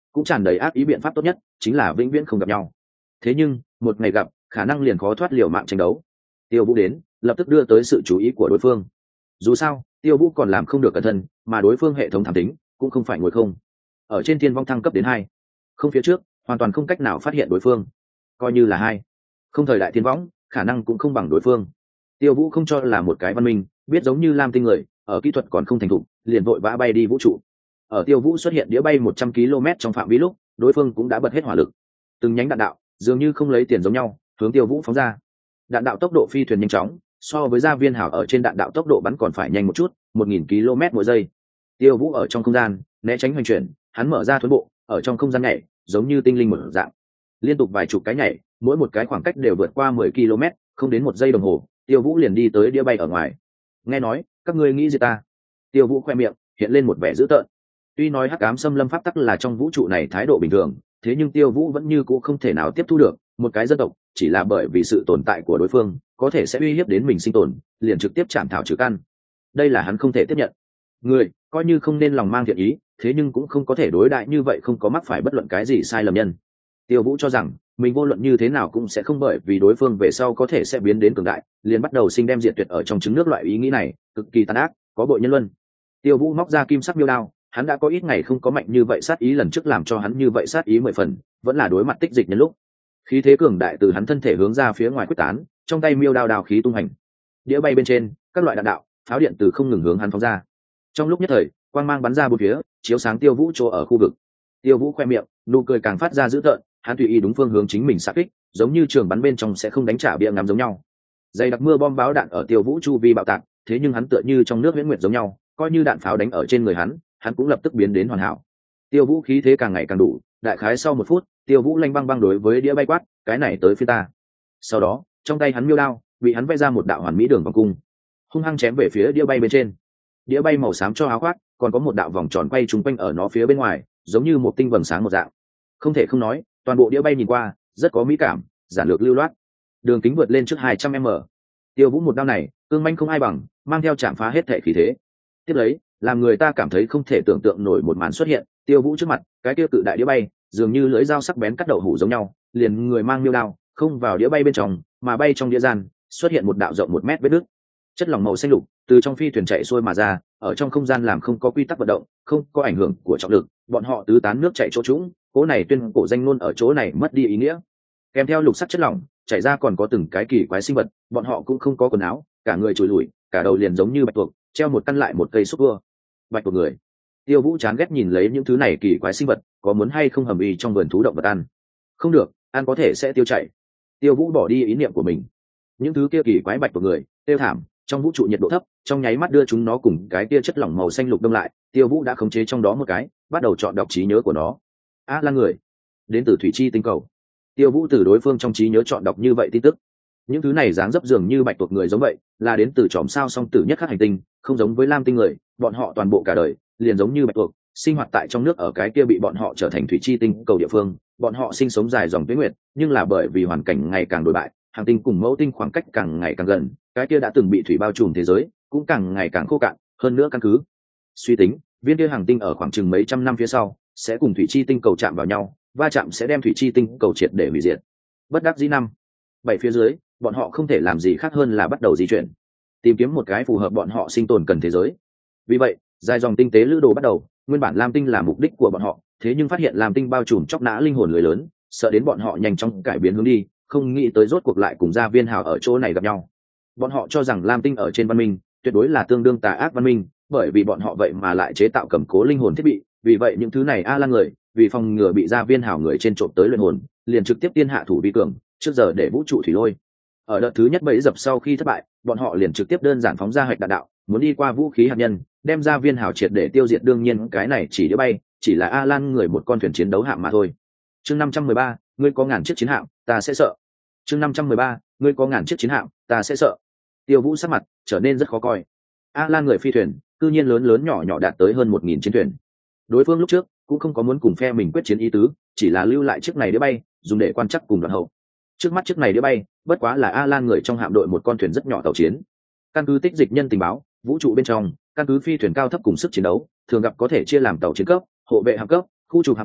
cũng tràn đầy ác ý biện pháp tốt nhất chính là vĩnh viễn không gặp nhau. Thế nhưng một ngày gặp, khả năng liền khó thoát liều mạng tranh đấu. Tiêu Vũ đến lập tức đưa tới sự chú ý của đối phương. Dù sao Tiêu Vũ còn làm không được cẩn thận, mà đối phương hệ thống thám tính cũng không phải ngồi không. Ở trên thiên vong thăng cấp đến hai không phía trước hoàn toàn không cách nào phát hiện đối phương, coi như là hai không thời đại thiên võng khả năng cũng không bằng đối phương. Tiêu Vũ không cho là một cái văn minh, biết giống như Lam Tinh người ở kỹ thuật còn không thành thục, liền vội vã bay đi vũ trụ. Ở Tiêu Vũ xuất hiện đĩa bay một trăm ki lô mét trong phạm vi lúc, đối phương cũng đã bật hết hỏa lực, từng nhánh đạn đạo dường như không lấy tiền giống nhau hướng Tiêu Vũ phóng ra. Đạn đạo tốc độ phi thuyền nhanh chóng, so với gia viên hảo ở trên đạn đạo tốc độ bắn còn phải nhanh một chút, một nghìn ki lô mét mỗi giây. Tiêu Vũ ở trong không gian né tránh hoành chuyển, hắn mở ra thuấn bộ, ở trong không gian nhảy giống như tinh linh một dạng, liên tục vài chục cái nhảy, mỗi một cái khoảng cách đều vượt qua mười ki lô mét, không đến một giây đồng hồ Tiêu Vũ liền đi tới đĩa bay ở ngoài. Nghe nói các ngươi nghĩ gì ta? Tiêu Vũ khoe miệng hiện lên một vẻ dữ tợn. Tuy nói hắc ám xâm lâm pháp tắc là trong vũ trụ này thái độ bình thường, thế nhưng Tiêu Vũ vẫn như cũ không thể nào tiếp thu được một cái dân tộc chỉ là bởi vì sự tồn tại của đối phương có thể sẽ uy hiếp đến mình sinh tồn, liền trực tiếp chạm thảo trừ căn. Đây là hắn không thể tiếp nhận. Người coi như không nên lòng mang thiện ý, thế nhưng cũng không có thể đối đại như vậy không có mắc phải bất luận cái gì sai lầm nhân. Tiêu Vũ cho rằng mình vô luận như thế nào cũng sẽ không bởi vì đối phương về sau có thể sẽ biến đến cường đại, liền bắt đầu sinh đem diệt tuyệt ở trong trứng nước loại ý nghĩ này, cực kỳ tàn ác, có bội nhân luân. Tiêu Vũ móc ra kim sắc miêu đao, hắn đã có ít ngày không có mạnh như vậy sát ý, lần trước làm cho hắn như vậy sát ý mười phần, vẫn là đối mặt tích dịch nhân lúc. Khí thế cường đại từ hắn thân thể hướng ra phía ngoài quyết tán, trong tay miêu đao đao khí tung hành. Đĩa bay bên trên, các loại đạn đạo, pháo điện từ không ngừng hướng hắn phóng ra. Trong lúc nhất thời, quang mang bắn ra bốn phía, chiếu sáng Tiêu Vũ chỗ ở khu vực. Tiêu Vũ khoe miệng, nụ cười càng phát ra dữ tợn, hắn tùy ý đúng phương hướng chính mình xạ kích, giống như trường bắn bên trong sẽ không đánh trả bia ngắm giống nhau. Dày đặc mưa bom báo đạn ở Tiêu Vũ chu vi bạo tạc, thế nhưng hắn tựa như trong nước huyễn nguyệt giống nhau, coi như đạn pháo đánh ở trên người hắn, hắn cũng lập tức biến đến hoàn hảo. Tiêu Vũ khí thế càng ngày càng đủ, đại khái sau một phút, Tiêu Vũ lanh băng băng đối với đĩa bay quát, cái này tới phía ta. Sau đó, trong tay hắn miêu đao, bị hắn vẽ ra một đạo hoàn mỹ đường vòng cung, hung hăng chém về phía đĩa bay bên trên. Đĩa bay màu xám cho áo khoác, còn có một đạo vòng tròn quay trùng quanh ở nó phía bên ngoài, giống như một tinh vầng sáng một dạng. Không thể không nói, toàn bộ đĩa bay nhìn qua rất có mỹ cảm, giản lược lưu loát, đường kính vượt lên trước hai trăm mét. Tiêu Vũ một đao này cương manh không ai bằng, mang theo chạm phá hết thể khí thế. Tiếp lấy làm người ta cảm thấy không thể tưởng tượng nổi một màn xuất hiện. Tiêu Vũ trước mặt cái kia cự đại đĩa bay dường như lưỡi dao sắc bén cắt đậu hủ giống nhau, liền người mang miêu đao không vào đĩa bay bên trong, mà bay trong đĩa gian xuất hiện một đạo rộng một mét vết nứt. Chất lỏng màu xanh lục từ trong phi thuyền chạy xuôi mà ra, ở trong không gian làm không có quy tắc vận động, không có ảnh hưởng của trọng lực, bọn họ tứ tán nước chạy chỗ trũng, cố này tuyên cổ danh ngôn ở chỗ này mất đi ý nghĩa. Kèm theo lục sắc chất lỏng chảy ra còn có từng cái kỳ quái sinh vật, bọn họ cũng không có quần áo, cả người trùi lủi, cả đầu liền giống như bạch tuộc treo một căn lại một cây xúc vua. Bạch tuộc người. Tiêu Vũ chán ghét nhìn lấy những thứ này kỳ quái sinh vật, có muốn hay không hầm y trong vườn thú động vật ăn? Không được, ăn có thể sẽ tiêu chảy. Tiêu Vũ bỏ đi ý niệm của mình. Những thứ kia kỳ quái bạch tuộc người tiêu thảm, trong vũ trụ nhiệt độ thấp, trong nháy mắt đưa chúng nó cùng cái kia chất lỏng màu xanh lục đông lại. Tiêu Vũ đã khống chế trong đó một cái, bắt đầu chọn đọc trí nhớ của nó. A là người đến từ thủy chi tinh cầu. Tiêu Vũ từ đối phương trong trí nhớ chọn đọc như vậy tin tức. Những thứ này dáng dấp dường như bạch tuộc người giống vậy, là đến từ chòm sao song tử nhất khắc hành tinh, không giống với lam tinh người, bọn họ toàn bộ cả đời liền giống như bạch tuộc, sinh hoạt tại trong nước ở cái kia bị bọn họ trở thành thủy chi tinh cầu địa phương. Bọn họ sinh sống dài dòng tuế nguyệt, nhưng là bởi vì hoàn cảnh ngày càng đổi bại, hành tinh cùng mẫu tinh khoảng cách càng ngày càng gần, cái kia đã từng bị thủy bao trùm thế giới cũng càng ngày càng khô cạn. Hơn nữa căn cứ suy tính, viên kia hành tinh ở khoảng chừng mấy trăm năm phía sau sẽ cùng thủy chi tinh cầu chạm vào nhau, va chạm sẽ đem thủy chi tinh cầu triệt để hủy diệt. Bất đắc dĩ năm bảy phía dưới, bọn họ không thể làm gì khác hơn là bắt đầu di chuyển, tìm kiếm một cái phù hợp bọn họ sinh tồn cần thế giới. Vì vậy dài dòng tinh tế lữ đồ bắt đầu. Nguyên bản lam tinh là mục đích của bọn họ, thế nhưng phát hiện lam tinh bao trùm chóc nã linh hồn người lớn, sợ đến bọn họ nhanh chóng cải biến hướng đi, không nghĩ tới rốt cuộc lại cùng gia viên hào ở chỗ này gặp nhau. Bọn họ cho rằng lam tinh ở trên văn minh tuyệt đối là tương đương tà ác văn minh, bởi vì bọn họ vậy mà lại chế tạo cầm cố linh hồn thiết bị. Vì vậy những thứ này a lan người vì phòng ngừa bị gia viên hào người trên trộm tới luyện hồn, liền trực tiếp tiên hạ thủ vi cường, trước giờ để vũ trụ thủy lôi. Ở đợt thứ nhất bẫy dập sau khi thất bại, bọn họ liền trực tiếp đơn giản phóng ra hạch đạn đạo, muốn đi qua vũ khí hạt nhân, đem gia viên hào triệt để tiêu diệt. Đương nhiên cái này chỉ đĩa bay, chỉ là a lan người một con thuyền chiến đấu hạm mà thôi. Chương năm trăm mười ba, ngươi có ngàn chiếc chiến hạm, ta sẽ sợ. Chương năm trăm mười ba, ngươi có ngàn chiếc chiến hạm, ta sẽ sợ. Tiêu Vũ sắc mặt trở nên rất khó coi. A lan người phi thuyền cư nhiên lớn lớn nhỏ nhỏ đạt tới hơn một nghìn chiến thuyền. Đối phương lúc trước cũng không có muốn cùng phe mình quyết chiến ý tứ, chỉ là lưu lại chiếc này đĩa bay dùng để quan chắc cùng đoàn hậu. Trước mắt chiếc này đĩa bay bất quá là a lan người trong hạm đội một con thuyền rất nhỏ tàu chiến. Căn cứ tích dịch nhân tình báo, vũ trụ bên trong căn cứ phi thuyền cao thấp cùng sức chiến đấu thường gặp có thể chia làm tàu chiến cấp, hộ vệ hạm cấp, khu trục hạm cấp,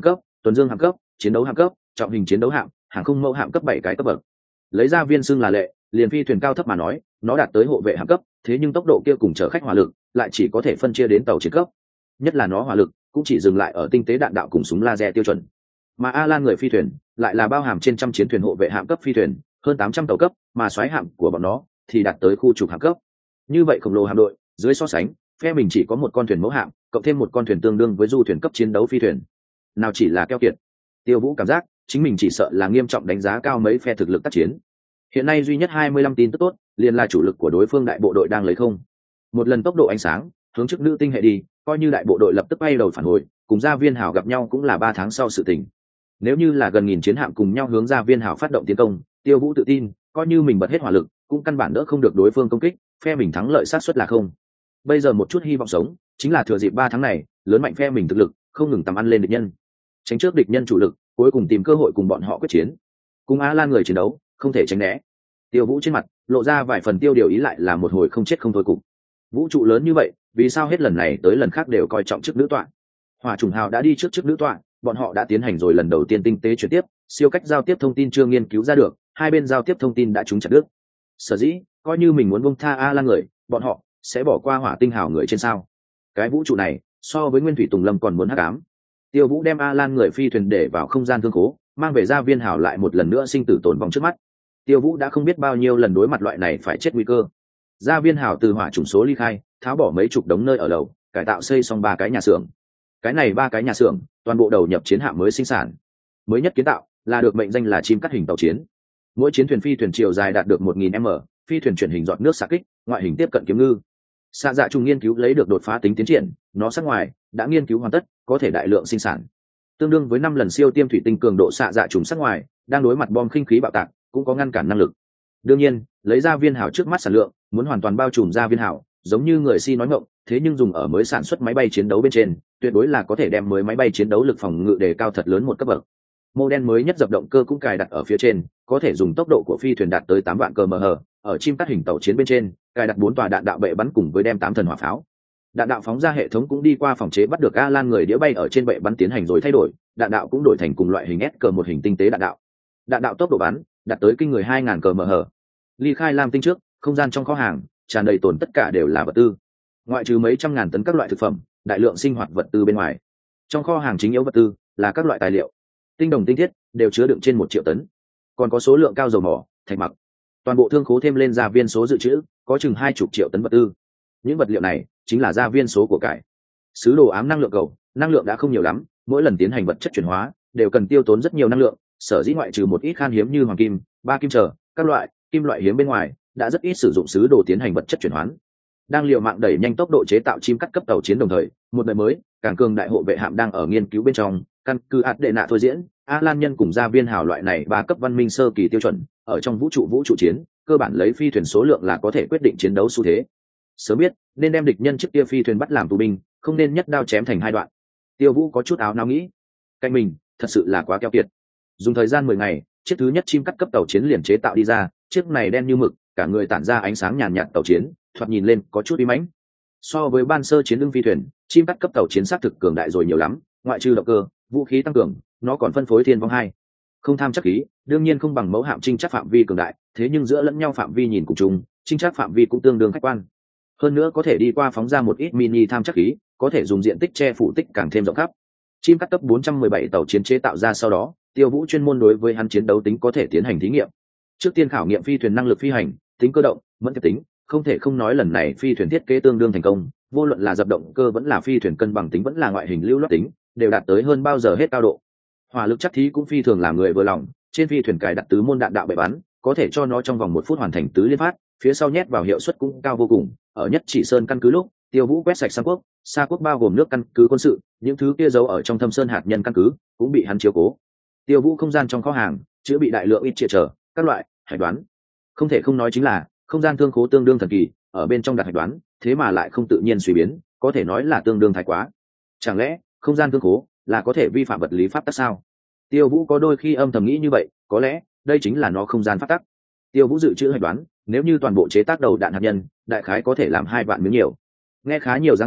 tuần dương hạng cấp, chiến đấu hạng cấp, trọng hình chiến đấu hạng, hàng không mẫu hạng cấp bảy cái cấp bậc. Lấy ra viên xưng là lệ, liền phi thuyền cao thấp mà nói, nó đạt tới hộ vệ hạng cấp, thế nhưng tốc độ kia cùng chở khách hỏa lực lại chỉ có thể phân chia đến tàu chiến cấp. Nhất là nó hỏa lực cũng chỉ dừng lại ở tinh tế đạn đạo cùng súng laser tiêu chuẩn. Mà Alan người phi thuyền lại là bao hàm trên trăm chiến thuyền hộ vệ hạng cấp phi thuyền, hơn tám trăm tàu cấp, mà xoáy hạm của bọn nó thì đạt tới khu trục hạng cấp. Như vậy khổng lồ hạm đội, dưới so sánh, phe mình chỉ có một con thuyền mẫu hạm, cộng thêm một con thuyền tương đương với du thuyền cấp chiến đấu phi thuyền. Nào chỉ là keo kiệt. Tiêu Vũ cảm giác chính mình chỉ sợ là nghiêm trọng đánh giá cao mấy phe thực lực tác chiến. Hiện nay duy nhất hai mươi lăm tin tức tốt, liền là chủ lực của đối phương đại bộ đội đang lấy không. Một lần tốc độ ánh sáng, hướng trước nữ tinh hệ đi, coi như đại bộ đội lập tức bay đầu phản hồi, cùng Gia Viên Hảo gặp nhau cũng là ba tháng sau sự tình. Nếu như là gần nghìn chiến hạm cùng nhau hướng Gia Viên Hảo phát động tiến công, Tiêu Vũ tự tin, coi như mình bật hết hỏa lực, cũng căn bản đỡ không được đối phương công kích, phe mình thắng lợi xác suất là không. Bây giờ một chút hy vọng sống, chính là thừa dịp ba tháng này, lớn mạnh phe mình thực lực, không ngừng tầm ăn lên địch nhân. Tránh trước địch nhân chủ lực, cuối cùng tìm cơ hội cùng bọn họ quyết chiến. Cùng Á Lan người chiến đấu, không thể tránh né. Tiêu Vũ trên mặt lộ ra vài phần tiêu điều ý, lại là một hồi không chết không thôi cục. Vũ trụ lớn như vậy, vì sao hết lần này tới lần khác đều coi trọng chức nữ tọa? Hỏa Trùng Hào đã đi trước chức nữ tọa, bọn họ đã tiến hành rồi lần đầu tiên tinh tế chuyển tiếp, siêu cách giao tiếp thông tin chưa nghiên cứu ra được, hai bên giao tiếp thông tin đã trúng chặt đứt. Sở dĩ, coi như mình muốn buông tha A Lan người, bọn họ sẽ bỏ qua Hỏa Tinh Hào người trên sao? Cái vũ trụ này, so với Nguyên Thủy Tùng Lâm còn muốn hắc ám. Tiêu Vũ đem A Lan người phi thuyền để vào không gian thương khố, mang về Gia Viên Hào lại một lần nữa sinh tử tồn vong trước mắt. Tiêu Vũ đã không biết bao nhiêu lần đối mặt loại này phải chết nguy cơ. Gia Viên Hào từ hỏa chủng số ly khai, tháo bỏ mấy chục đống nơi ở lầu, cải tạo xây xong ba cái nhà xưởng. Cái này ba cái nhà xưởng, toàn bộ đầu nhập chiến hạm mới sinh sản. Mới nhất kiến tạo là được mệnh danh là chim cắt hình tàu chiến. Mỗi chiến thuyền phi thuyền chiều dài đạt được một nghìn mét, phi thuyền chuyển hình giọt nước xạ kích, ngoại hình tiếp cận kiếm ngư. Xạ dạ trùng nghiên cứu lấy được đột phá tính tiến triển, nó sắc ngoài đã nghiên cứu hoàn tất, có thể đại lượng sinh sản. Tương đương với năm lần siêu tiêm thủy tinh cường độ xạ dạ trùng sắc ngoài, đang đối mặt bom khinh khí bạo tạc, cũng có ngăn cản năng lực. Đương nhiên, lấy Gia Viên Hảo trước mắt sản lượng, muốn hoàn toàn bao trùm Gia Viên Hảo, giống như người si nói ngọng, thế nhưng dùng ở mới sản xuất máy bay chiến đấu bên trên, tuyệt đối là có thể đem mới máy bay chiến đấu lực phòng ngự đề cao thật lớn một cấp bậc. Mô đen mới nhất dập động cơ cũng cài đặt ở phía trên, có thể dùng tốc độ của phi thuyền đạt tới tám vạn km/h, ở chim cắt hình tàu chiến bên trên, cài đặt bốn tòa đạn đạo bệ bắn cùng với đem tám thần hỏa pháo. Đạn đạo phóng ra hệ thống cũng đi qua phòng chế bắt được A Lan người đĩa bay ở trên bệ bắn tiến hành rồi thay đổi, đạn đạo cũng đổi thành cùng loại hình S cờ một hình tinh tế đạn đạo. Đạn đạo tốc độ bắn đạt tới kinh người hai nghìn km/h. Ly khai Lam Tinh trước, không gian trong kho hàng tràn đầy tồn tất cả đều là vật tư, ngoại trừ mấy trăm ngàn tấn các loại thực phẩm, đại lượng sinh hoạt vật tư bên ngoài. Trong kho hàng chính yếu vật tư là các loại tài liệu, tinh đồng tinh thiết đều chứa đựng trên một triệu tấn, còn có số lượng cao dầu mỏ, thạch mặc. Toàn bộ thương khố thêm lên gia viên số dự trữ có chừng hai chục triệu tấn vật tư. Những vật liệu này chính là gia viên số của cải. Sứ đồ ám năng lượng cầu, năng lượng đã không nhiều lắm, mỗi lần tiến hành vật chất chuyển hóa đều cần tiêu tốn rất nhiều năng lượng, sở dĩ ngoại trừ một ít khan hiếm như hoàng kim, ba kim trở, các loại kim loại hiếm bên ngoài, đã rất ít sử dụng sứ đồ tiến hành vật chất chuyển hóa. Đang liều mạng đẩy nhanh tốc độ chế tạo chim cắt cấp tàu chiến đồng thời, một đời mới, càng cường đại hộ vệ hạm đang ở nghiên cứu bên trong, căn cứ ạt đệ nạ thôi diễn, A Lan nhân cùng Gia Viên Hào loại này ba cấp văn minh sơ kỳ tiêu chuẩn, ở trong vũ trụ vũ trụ chiến, cơ bản lấy phi thuyền số lượng là có thể quyết định chiến đấu xu thế. Sớm biết, nên đem địch nhân trước kia phi thuyền bắt làm tù binh, không nên nhất đao chém thành hai đoạn. Tiêu Vũ có chút áo não nghĩ, cạnh mình, thật sự là quá keo kiệt. Dùng thời gian mười ngày, chiếc thứ nhất chim cắt cấp tàu chiến liền chế tạo đi ra, chiếc này đen như mực, cả người tản ra ánh sáng nhàn nhạt tàu chiến, thoạt nhìn lên có chút uy mãnh. So với ban sơ chiến lưng phi thuyền, chim cắt cấp tàu chiến xác thực cường đại rồi nhiều lắm, ngoại trừ động cơ, vũ khí tăng cường, nó còn phân phối thiên vong hai. Không tham chắc khí, đương nhiên không bằng mẫu hạm trinh chắc phạm vi cường đại, thế nhưng giữa lẫn nhau phạm vi nhìn cùng chung, trinh chắc phạm vi cũng tương đương khách quan. Hơn nữa có thể đi qua phóng ra một ít mini tham chắc khí, có thể dùng diện tích che phủ tích càng thêm rộng khắp. Chim cắt cấp bốn trăm mười bảy tàu chiến chế tạo ra sau đó, Tiêu Vũ chuyên môn đối với hắn chiến đấu tính có thể tiến hành thí nghiệm. Trước tiên khảo nghiệm phi thuyền năng lực phi hành, tính cơ động, mẫn tiệp tính, không thể không nói lần này phi thuyền thiết kế tương đương thành công, vô luận là dập động cơ vẫn là phi thuyền cân bằng tính vẫn là ngoại hình lưu loát tính, đều đạt tới hơn bao giờ hết cao độ. Hỏa lực chắc thí cũng phi thường làm người vừa lòng, trên phi thuyền cài đặt tứ môn đạn đạo bệ bắn, có thể cho nó trong vòng một phút hoàn thành tứ liên phát, phía sau nhét vào hiệu suất cũng cao vô cùng. Ở nhất chỉ sơn căn cứ lúc, Tiêu Vũ quét sạch Sa quốc, Sa quốc bao gồm nước căn cứ quân sự, những thứ kia giấu ở trong thâm sơn hạt nhân căn cứ cũng bị hắn chiếu cố. Tiêu Vũ không gian trong kho hàng chứa bị đại lượng ít chia trở, các loại hạch đoán. Không thể không nói chính là không gian thương khố tương đương thần kỳ, ở bên trong đặt hạch đoán, thế mà lại không tự nhiên suy biến, có thể nói là tương đương thái quá. Chẳng lẽ không gian thương khố là có thể vi phạm vật lý pháp tắc sao? Tiêu Vũ có đôi khi âm thầm nghĩ như vậy, có lẽ đây chính là nó không gian pháp tắc. Tiêu Vũ dự trữ hạch đoán, nếu như toàn bộ chế tác đầu đạn hạt nhân, đại khái có thể làm hai vạn miếng nhiều. Nghe khá nhiều dáng vẻ,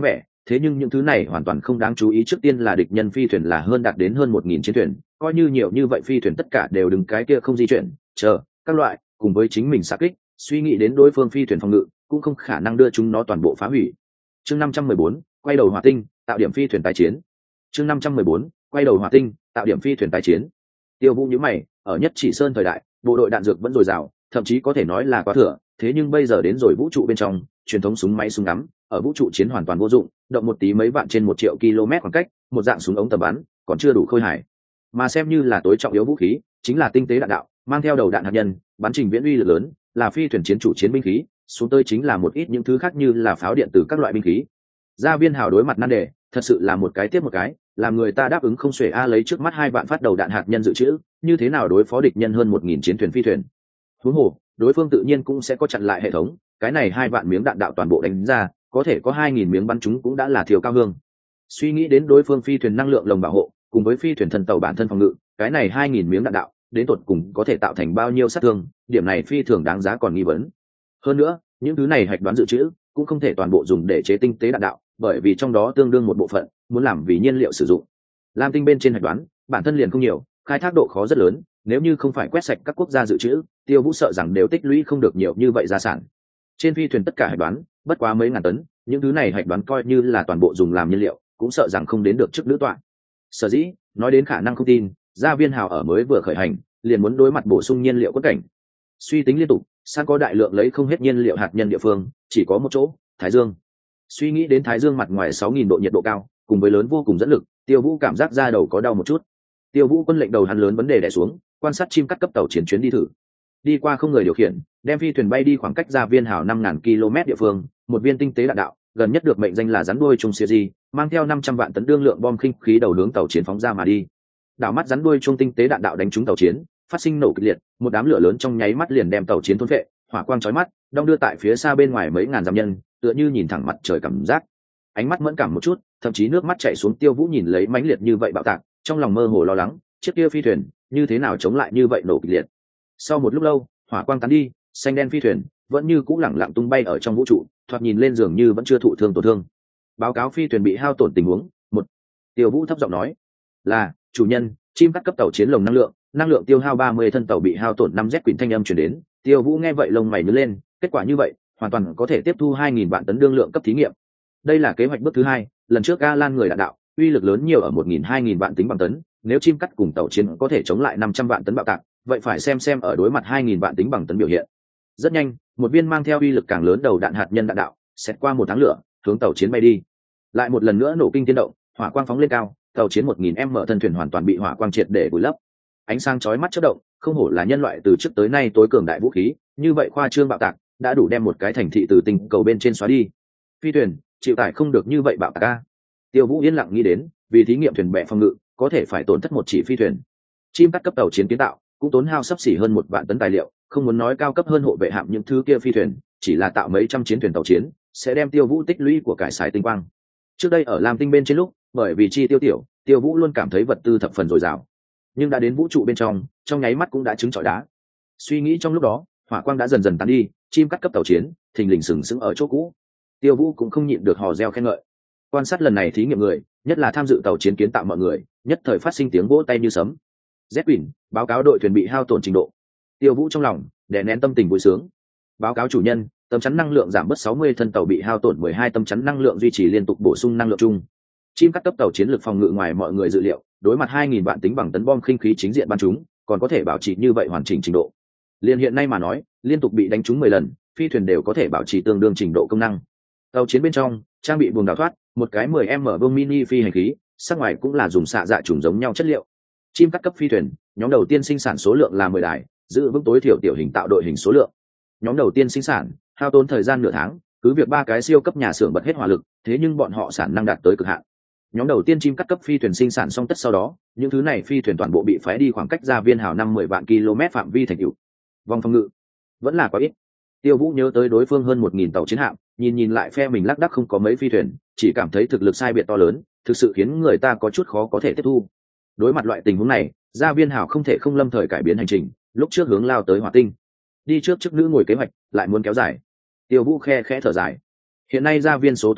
thế nhưng những thứ này hoàn toàn không đáng chú ý. Trước tiên là địch nhân phi thuyền là hơn đạt đến hơn một nghìn chiến thuyền, coi như nhiều như vậy phi thuyền tất cả đều đứng cái kia không di chuyển chờ các loại cùng với chính mình xạ kích, suy nghĩ đến đối phương phi thuyền phòng ngự cũng không khả năng đưa chúng nó toàn bộ phá hủy. Chương năm trăm mười bốn, quay đầu hỏa tinh, tạo điểm phi thuyền tái chiến. Chương năm trăm mười bốn, quay đầu hỏa tinh, tạo điểm phi thuyền tái chiến. Tiêu Vũ nhíu mày, ở Nhất Chỉ Sơn thời đại, bộ đội đạn dược vẫn dồi dào, thậm chí có thể nói là quá thừa, thế nhưng bây giờ đến rồi vũ trụ bên trong, truyền thống súng máy súng ngắm ở vũ trụ chiến hoàn toàn vô dụng, động một tí mấy vạn trên một triệu km khoảng cách, một dạng súng ống tầm bắn còn chưa đủ khôi hài. Mà xem như là tối trọng yếu vũ khí, chính là tinh tế đạn đạo, mang theo đầu đạn hạt nhân, bắn trình viễn uy lực lớn, là phi thuyền chiến chủ chiến binh khí, xuống tới chính là một ít những thứ khác như là pháo điện từ các loại binh khí. Gia Viên Hào đối mặt nan đề, thật sự là một cái tiếp một cái, làm người ta đáp ứng không xuể a. Lấy trước mắt hai vạn phát đầu đạn hạt nhân dự trữ, như thế nào đối phó địch nhân hơn một nghìn chiến thuyền phi thuyền. Huống hồ, đối phương tự nhiên cũng sẽ có chặn lại hệ thống, cái này hai vạn miếng đạn đạo toàn bộ đánh ra, có thể có hai nghìn miếng bắn chúng cũng đã là thiều cao hương. Suy nghĩ đến đối phương phi thuyền năng lượng lồng bảo hộ, cùng với phi thuyền thần tàu bản thân phòng ngự, cái này hai nghìn miếng đạn đạo, đến tột cùng có thể tạo thành bao nhiêu sát thương, điểm này phi thường đáng giá còn nghi vấn. Hơn nữa, những thứ này hạch đoán dự trữ cũng không thể toàn bộ dùng để chế tinh tế đạn đạo, bởi vì trong đó tương đương một bộ phận muốn làm vì nhiên liệu sử dụng. Lam tinh bên trên hạch đoán bản thân liền không nhiều, khai thác độ khó rất lớn, nếu như không phải quét sạch các quốc gia dự trữ, Tiêu Vũ sợ rằng đều tích lũy không được nhiều như vậy gia sản. Trên phi thuyền tất cả hạch đoán bất quá mấy ngàn tấn, những thứ này hạch đoán coi như là toàn bộ dùng làm nhiên liệu, cũng sợ rằng không đến được trước nữ tọa. Sở dĩ nói đến khả năng không tin, Gia Viên Hào ở mới vừa khởi hành liền muốn đối mặt bổ sung nhiên liệu quất cảnh. Suy tính liên tục, san có đại lượng lấy không hết nhiên liệu hạt nhân địa phương, chỉ có một chỗ, Thái Dương. Suy nghĩ đến Thái Dương mặt ngoài sáu nghìn độ nhiệt độ cao, cùng với lớn vô cùng dẫn lực, Tiêu Vũ cảm giác da đầu có đau một chút. Tiêu Vũ quân lệnh đầu hắn lớn vấn đề đè xuống, quan sát chim cắt cấp tàu chiến chuyến đi thử. Đi qua không người điều khiển, đem phi thuyền bay đi khoảng cách Gia Viên Hào năm nghìn ki lô mét địa phương, một viên tinh tế đạn đạo, gần nhất được mệnh danh là rắn đuôi trung Siri, mang theo năm trăm vạn tấn đương lượng bom khinh khí đầu hướng tàu chiến phóng ra mà đi. Đảo mắt rắn đuôi trung tinh tế đạn đạo đánh trúng tàu chiến, phát sinh nổ kịch liệt, một đám lửa lớn trong nháy mắt liền đem tàu chiến thôn phệ, hỏa quang chói mắt, đong đưa tại phía xa bên ngoài mấy ngàn dặm nhân, tựa như nhìn thẳng mặt trời cảm giác. Ánh mắt mẫn cảm một chút, thậm chí nước mắt chảy xuống. Tiêu Vũ nhìn lấy mãnh liệt như vậy bạo tạc, trong lòng mơ hồ lo lắng, chiếc kia phi thuyền như thế nào chống lại như vậy nổ kịch liệt. Sau một lúc lâu, hỏa quang tán đi, xanh đen phi thuyền vẫn như cũ lẳng lặng tung bay ở trong vũ trụ, thoạt nhìn lên dường như vẫn chưa thụ thương tổn thương. Báo cáo phi thuyền bị hao tổn tình huống. Một, Tiêu Vũ thấp giọng nói, là chủ nhân, chim cắt cấp tàu chiến lồng năng lượng, năng lượng tiêu hao ba mươi, thân tàu bị hao tổn năm Z. Quỳnh thanh âm truyền đến. Tiêu Vũ nghe vậy lông mày nhướng lên, kết quả như vậy hoàn toàn có thể tiếp thu hai nghìn vạn tấn đương lượng cấp thí nghiệm. Đây là kế hoạch bước thứ hai, lần trước ga lan người đạn đạo uy lực lớn nhiều ở một nghìn hai nghìn vạn tính bằng tấn, nếu chim cắt cùng tàu chiến có thể chống lại năm trăm vạn tấn bạo tạc, vậy phải xem xem ở đối mặt hai nghìn vạn tính bằng tấn biểu hiện. Rất nhanh, một viên mang theo uy lực càng lớn đầu đạn hạt nhân đạn đạo xét qua một tháng lửa, hướng tàu chiến bay đi. Lại một lần nữa nổ kinh tiên động, hỏa quang phóng lên cao, tàu chiến một nghìn m thân thuyền hoàn toàn bị hỏa quang triệt để vùi lấp. Ánh sáng chói mắt chớp động, không hổ là nhân loại từ trước tới nay tối cường đại vũ khí, như vậy khoa trương bạo tạc đã đủ đem một cái thành thị từ tinh cầu bên trên xóa đi. Phi thuyền chịu tải không được như vậy bạo tạc a. Tiêu Vũ yên lặng nghĩ đến, vì thí nghiệm thuyền bè phòng ngự có thể phải tổn thất một chỉ phi thuyền. Chim cắt cấp tàu chiến kiến tạo cũng tốn hao sắp xỉ hơn một vạn tấn tài liệu, không muốn nói cao cấp hơn hộ vệ hạm những thứ kia phi thuyền, chỉ là tạo mấy trăm chiến thuyền tàu chiến sẽ đem Tiêu Vũ tích lũy của cải xài tinh quang. Trước đây ở Lam Tinh bên trên lúc, bởi vì chi tiêu tiểu, Tiêu Vũ luôn cảm thấy vật tư thập phần dồi dào, nhưng đã đến vũ trụ bên trong, trong nháy mắt cũng đã trứng trọi đá. Suy nghĩ trong lúc đó, hỏa quang đã dần dần tán đi, chim cắt cấp tàu chiến thình lình sừng sững ở chỗ cũ. Tiêu Vũ cũng không nhịn được hò reo khen ngợi. Quan sát lần này thí nghiệm người, nhất là tham dự tàu chiến kiến tạo mọi người, nhất thời phát sinh tiếng vỗ tay như sấm. Z Quỳnh báo cáo đội thuyền bị hao tổn trình độ. Tiêu Vũ trong lòng đè nén tâm tình vui sướng. Báo cáo chủ nhân, tấm chắn năng lượng giảm bớt sáu mươi, thân tàu bị hao tổn mười hai, tấm chắn năng lượng duy trì liên tục bổ sung năng lượng chung. Chim cắt cấp tàu chiến lực phòng ngự ngoài mọi người dự liệu, đối mặt hai nghìn vạn tính bằng tấn bom khinh khí chính diện bắn chúng, còn có thể bảo trì như vậy hoàn chỉnh trình độ. Liên hiện nay mà nói, liên tục bị đánh trúng mười lần, phi thuyền đều có thể bảo trì tương đương trình độ công năng. Tàu chiến bên trong trang bị buồng đào thoát, một cái mười em em vương mini phi hành khí, sắc ngoài cũng là dùng xạ dạ trùng giống nhau chất liệu. Chim cắt cấp phi thuyền, nhóm đầu tiên sinh sản số lượng là mười đài, giữ vững tối thiểu tiểu hình tạo đội hình số lượng. Nhóm đầu tiên sinh sản hao tốn thời gian nửa tháng, cứ việc ba cái siêu cấp nhà xưởng bật hết hỏa lực, thế nhưng bọn họ sản năng đạt tới cực hạn. Nhóm đầu tiên chim cắt cấp phi thuyền sinh sản xong tất sau đó, những thứ này phi thuyền toàn bộ bị phái đi khoảng cách Gia Viên Hào năm mười vạn km phạm vi thành tựu. Vòng phòng ngự vẫn là quá ít. Tiêu Vũ nhớ tới đối phương hơn một nghìn tàu chiến hạm, nhìn nhìn lại phe mình lác đác không có mấy phi thuyền, chỉ cảm thấy thực lực sai biệt to lớn, thực sự khiến người ta có chút khó có thể tiếp thu. Đối mặt loại tình huống này, Gia Viên Hào không thể không lâm thời cải biến hành trình, lúc trước hướng lao tới Hỏa Tinh. Đi trước chức nữ ngồi kế hoạch, lại muốn kéo dài. Tiêu Vũ khe khẽ thở dài. Hiện nay Gia Viên số tốc độ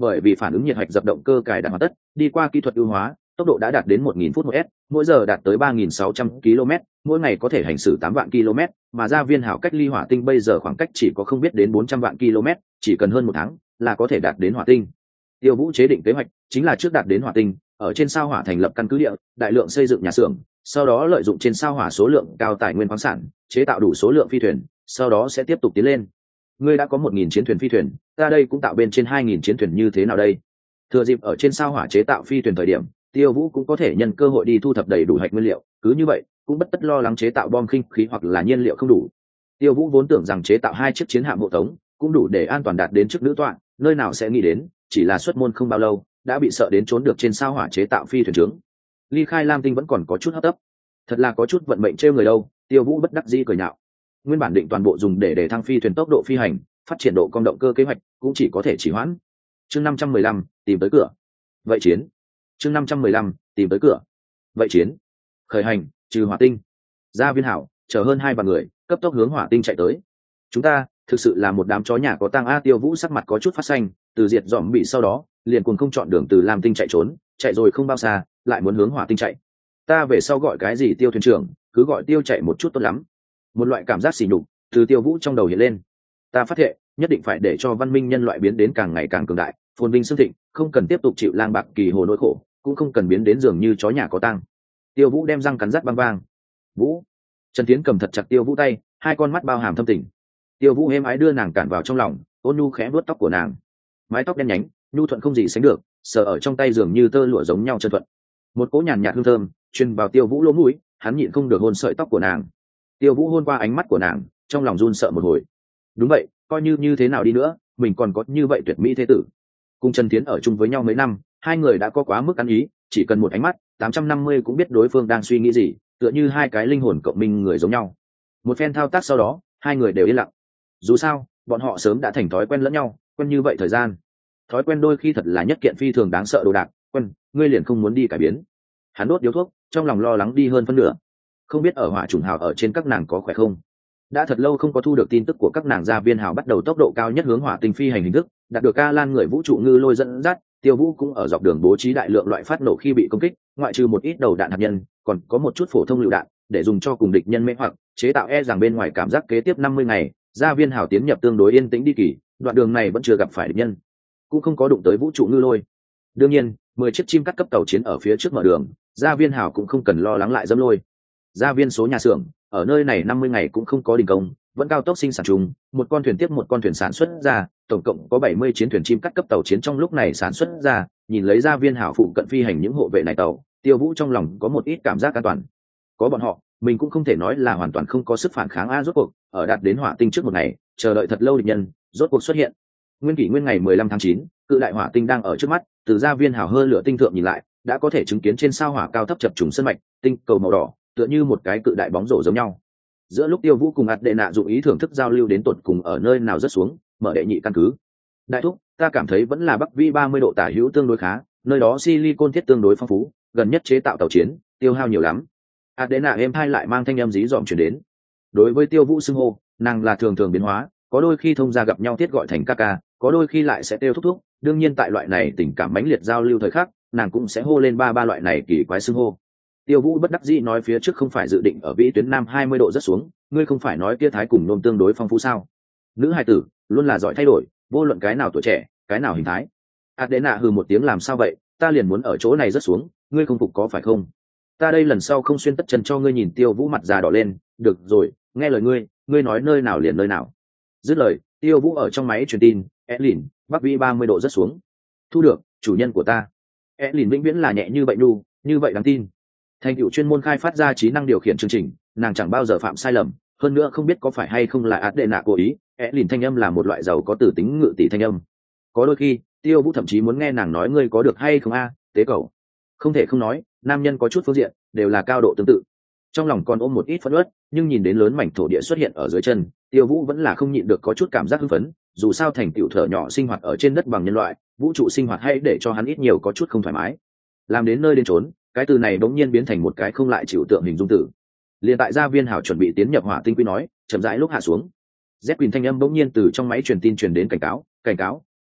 bởi vì phản ứng nhiệt hạch dập động cơ cài đặt hoàn tất, đi qua kỹ thuật ưu hóa, tốc độ đã đạt đến một nghìn phút một s, mỗi giờ đạt tới ba nghìn sáu trăm ki lô mét, mỗi ngày có thể hành xử tám vạn ki lô mét, mà Gia Viên Hảo cách ly hỏa tinh bây giờ khoảng cách chỉ có không biết đến bốn trăm vạn ki lô mét, chỉ cần hơn một tháng là có thể đạt đến hỏa tinh. Tiêu Vũ chế định kế hoạch chính là trước đạt đến hỏa tinh, ở trên sao hỏa thành lập căn cứ địa, đại lượng xây dựng nhà xưởng, sau đó lợi dụng trên sao hỏa số lượng cao tài nguyên khoáng sản, chế tạo đủ số lượng phi thuyền, sau đó sẽ tiếp tục tiến lên. Ngươi đã có một nghìn chiến thuyền phi thuyền, ta đây cũng tạo bên trên hai nghìn chiến thuyền như thế nào đây? Thừa dịp ở trên sao hỏa chế tạo phi thuyền thời điểm, Tiêu Vũ cũng có thể nhân cơ hội đi thu thập đầy đủ hạch nguyên liệu, cứ như vậy, cũng bất tất lo lắng chế tạo bom khinh khí hoặc là nhiên liệu không đủ. Tiêu Vũ vốn tưởng rằng chế tạo hai chiếc chiến hạm hộ tống cũng đủ để an toàn đạt đến chức nữ tọa, nơi nào sẽ nghĩ đến, chỉ là xuất môn không bao lâu, đã bị sợ đến trốn được trên sao hỏa chế tạo phi thuyền trướng. Ly khai Lam Tinh vẫn còn có chút hấp tấp, thật là có chút vận mệnh trêu người đâu. Tiêu Vũ bất đắc dĩ cười nhạo. Nguyên bản định toàn bộ dùng để để thăng phi thuyền tốc độ phi hành, phát triển độ công động cơ kế hoạch cũng chỉ có thể trì hoãn. Chương năm trăm mười lăm tìm tới cửa. Vậy chiến. Chương năm trăm mười lăm tìm tới cửa. Vậy chiến. Khởi hành, trừ hỏa tinh. Gia Viên Hảo chờ hơn hai vạn người, cấp tốc hướng hỏa tinh chạy tới. Chúng ta thực sự là một đám chó nhà có tang a. Tiêu Vũ sắc mặt có chút phát xanh, từ diệt dòm bị sau đó liền cuồng không chọn đường từ Lam Tinh chạy trốn, chạy rồi không bao xa lại muốn hướng hỏa tinh chạy. Ta về sau gọi cái gì Tiêu thuyền trưởng, cứ gọi Tiêu chạy một chút tốt lắm. Một loại cảm giác xỉ nhục từ Tiêu Vũ trong đầu hiện lên. Ta phát hiện nhất định phải để cho văn minh nhân loại biến đến càng ngày càng cường đại, phồn vinh xưng thịnh, không cần tiếp tục chịu lang bạc kỳ hồ nỗi khổ, cũng không cần biến đến dường như chó nhà có tang. Tiêu Vũ đem răng cắn rắt băng vang. Vũ. Trần Tiến cầm thật chặt Tiêu Vũ tay, hai con mắt bao hàm thâm tình. Tiêu Vũ êm ái đưa nàng cản vào trong lòng, ôn nhu khẽ vuốt tóc của nàng. Mái tóc đen nhánh, nhu thuận không gì sánh được, sờ ở trong tay dường như tơ lụa giống nhau chân thuận. Một cỗ nhàn nhạt hương thơm truyền vào Tiêu Vũ lỗ mũi, hắn nhịn không được hôn sợi tóc của nàng. Tiêu Vũ hôn qua ánh mắt của nàng, trong lòng run sợ một hồi. Đúng vậy, coi như như thế nào đi nữa, mình còn có như vậy tuyệt mỹ thế tử. Cùng Trần Tiến ở chung với nhau mấy năm, hai người đã có quá mức ăn ý, chỉ cần một ánh mắt, tám trăm năm mươi cũng biết đối phương đang suy nghĩ gì, tựa như hai cái linh hồn cộng minh người giống nhau. Một phen thao tác sau đó, hai người đều yên lặng. Dù sao, bọn họ sớm đã thành thói quen lẫn nhau, quen như vậy thời gian. Thói quen đôi khi thật là nhất kiện phi thường đáng sợ đồ đạc, quen, ngươi liền không muốn đi cải biến. Hắn đốt điếu thuốc, trong lòng lo lắng đi hơn phân nửa. Không biết ở hỏa trùng hào ở trên các nàng có khỏe không? Đã thật lâu không có thu được tin tức của các nàng. Gia Viên Hào bắt đầu tốc độ cao nhất hướng hỏa tinh phi hành hình thức, đạt được ca lan người vũ trụ ngư lôi dẫn dắt. Tiêu Vũ cũng ở dọc đường bố trí đại lượng loại phát nổ khi bị công kích, ngoại trừ một ít đầu đạn hạt nhân, còn có một chút phổ thông lựu đạn để dùng cho cùng địch nhân mê hoặc chế tạo e rằng bên ngoài cảm giác kế tiếp năm mươi ngày. Gia Viên Hào tiến nhập tương đối yên tĩnh đi kỳ, đoạn đường này vẫn chưa gặp phải địch nhân, cũng không có đụng tới vũ trụ ngư lôi. Đương nhiên, mười chiếc chim cắt cấp tàu chiến ở phía trước mở đường, Gia Viên Hào cũng không cần lo lắng lại dẫm lôi. Gia Viên số nhà xưởng ở nơi này năm mươi ngày cũng không có đình công, vẫn cao tốc sinh sản chung, một con thuyền tiếp một con thuyền sản xuất ra, tổng cộng có bảy mươi chiến thuyền chim cắt cấp tàu chiến trong lúc này sản xuất ra. Nhìn lấy Gia Viên Hảo phụ cận phi hành những hộ vệ này tàu, Tiêu Vũ trong lòng có một ít cảm giác an toàn. Có bọn họ, mình cũng không thể nói là hoàn toàn không có sức phản kháng. A rốt cuộc ở đạt đến hỏa tinh trước một ngày, chờ đợi thật lâu địch nhân rốt cuộc xuất hiện. Nguyên kỷ nguyên ngày mười lăm tháng chín, cự đại hỏa tinh đang ở trước mắt, từ Gia Viên Hảo hơi lửa tinh thượng nhìn lại, đã có thể chứng kiến trên sao hỏa cao thấp chập trùng sân mạch, tinh cầu màu đỏ, tựa như một cái cự đại bóng rổ giống nhau. Giữa lúc Tiêu Vũ cùng ạt đệ nạ dụng ý thưởng thức giao lưu đến tột cùng ở nơi nào rất xuống, mở đệ nhị căn cứ. Đại thúc, ta cảm thấy vẫn là Bắc Vi ba mươi độ tả hữu tương đối khá, nơi đó silicon thiết tương đối phong phú, gần nhất chế tạo tàu chiến, tiêu hao nhiều lắm. ạt đệ nạ êm hai lại mang thanh âm dí dỏm chuyển đến. Đối với Tiêu Vũ xưng hô, nàng là thường thường biến hóa, có đôi khi thông gia gặp nhau thiết gọi thành ca ca, có đôi khi lại sẽ tiêu thúc thúc. Đương nhiên tại loại này tình cảm mãnh liệt giao lưu thời khắc, nàng cũng sẽ hô lên ba ba loại này kỳ quái xưng hô. Tiêu Vũ bất đắc dĩ nói phía trước không phải dự định ở vĩ tuyến nam hai mươi độ rất xuống, ngươi không phải nói kia thái cùng nôm tương đối phong phú sao? Nữ hài tử luôn là giỏi thay đổi, vô luận cái nào tuổi trẻ, cái nào hình thái. Adena hừ một tiếng, làm sao vậy, ta liền muốn ở chỗ này rất xuống, ngươi không phục có phải không? Ta đây lần sau không xuyên tất chân cho ngươi nhìn. Tiêu Vũ mặt già đỏ lên, được rồi, nghe lời ngươi, ngươi nói nơi nào liền nơi nào. Dứt lời, Tiêu Vũ ở trong máy truyền tin, Elin, Bắc Vi ba mươi độ rất xuống. Thu được, chủ nhân của ta. Elin vĩnh viễn là nhẹ như vậy nu, như vậy đáng tin. Thành tựu chuyên môn khai phát ra trí năng điều khiển chương trình, nàng chẳng bao giờ phạm sai lầm, hơn nữa không biết có phải hay không là Adena cố ý. Elin thanh âm là một loại giàu có từ tính ngự tỷ thanh âm. Có đôi khi, Tiêu Vũ thậm chí muốn nghe nàng nói ngươi có được hay không a, tế cầu. Không thể không nói, nam nhân có chút phương diện đều là cao độ tương tự. Trong lòng còn ôm một ít phẫn uất, nhưng nhìn đến lớn mảnh thổ địa xuất hiện ở dưới chân, Tiêu Vũ vẫn là không nhịn được có chút cảm giác hưng phấn. Dù sao thành tựu thở nhỏ sinh hoạt ở trên đất bằng nhân loại, vũ trụ sinh hoạt hay để cho hắn ít nhiều có chút không thoải mái. Làm đến nơi đến chốn, cái từ này bỗng nhiên biến thành một cái không lại chịu tượng hình dung tử. Liên tại Gia Viên Hảo chuẩn bị tiến nhập hỏa tinh quy nói, chậm rãi lúc hạ xuống, Z Quỳnh thanh âm bỗng nhiên từ trong máy truyền tin truyền đến cảnh cáo, cảnh cáo,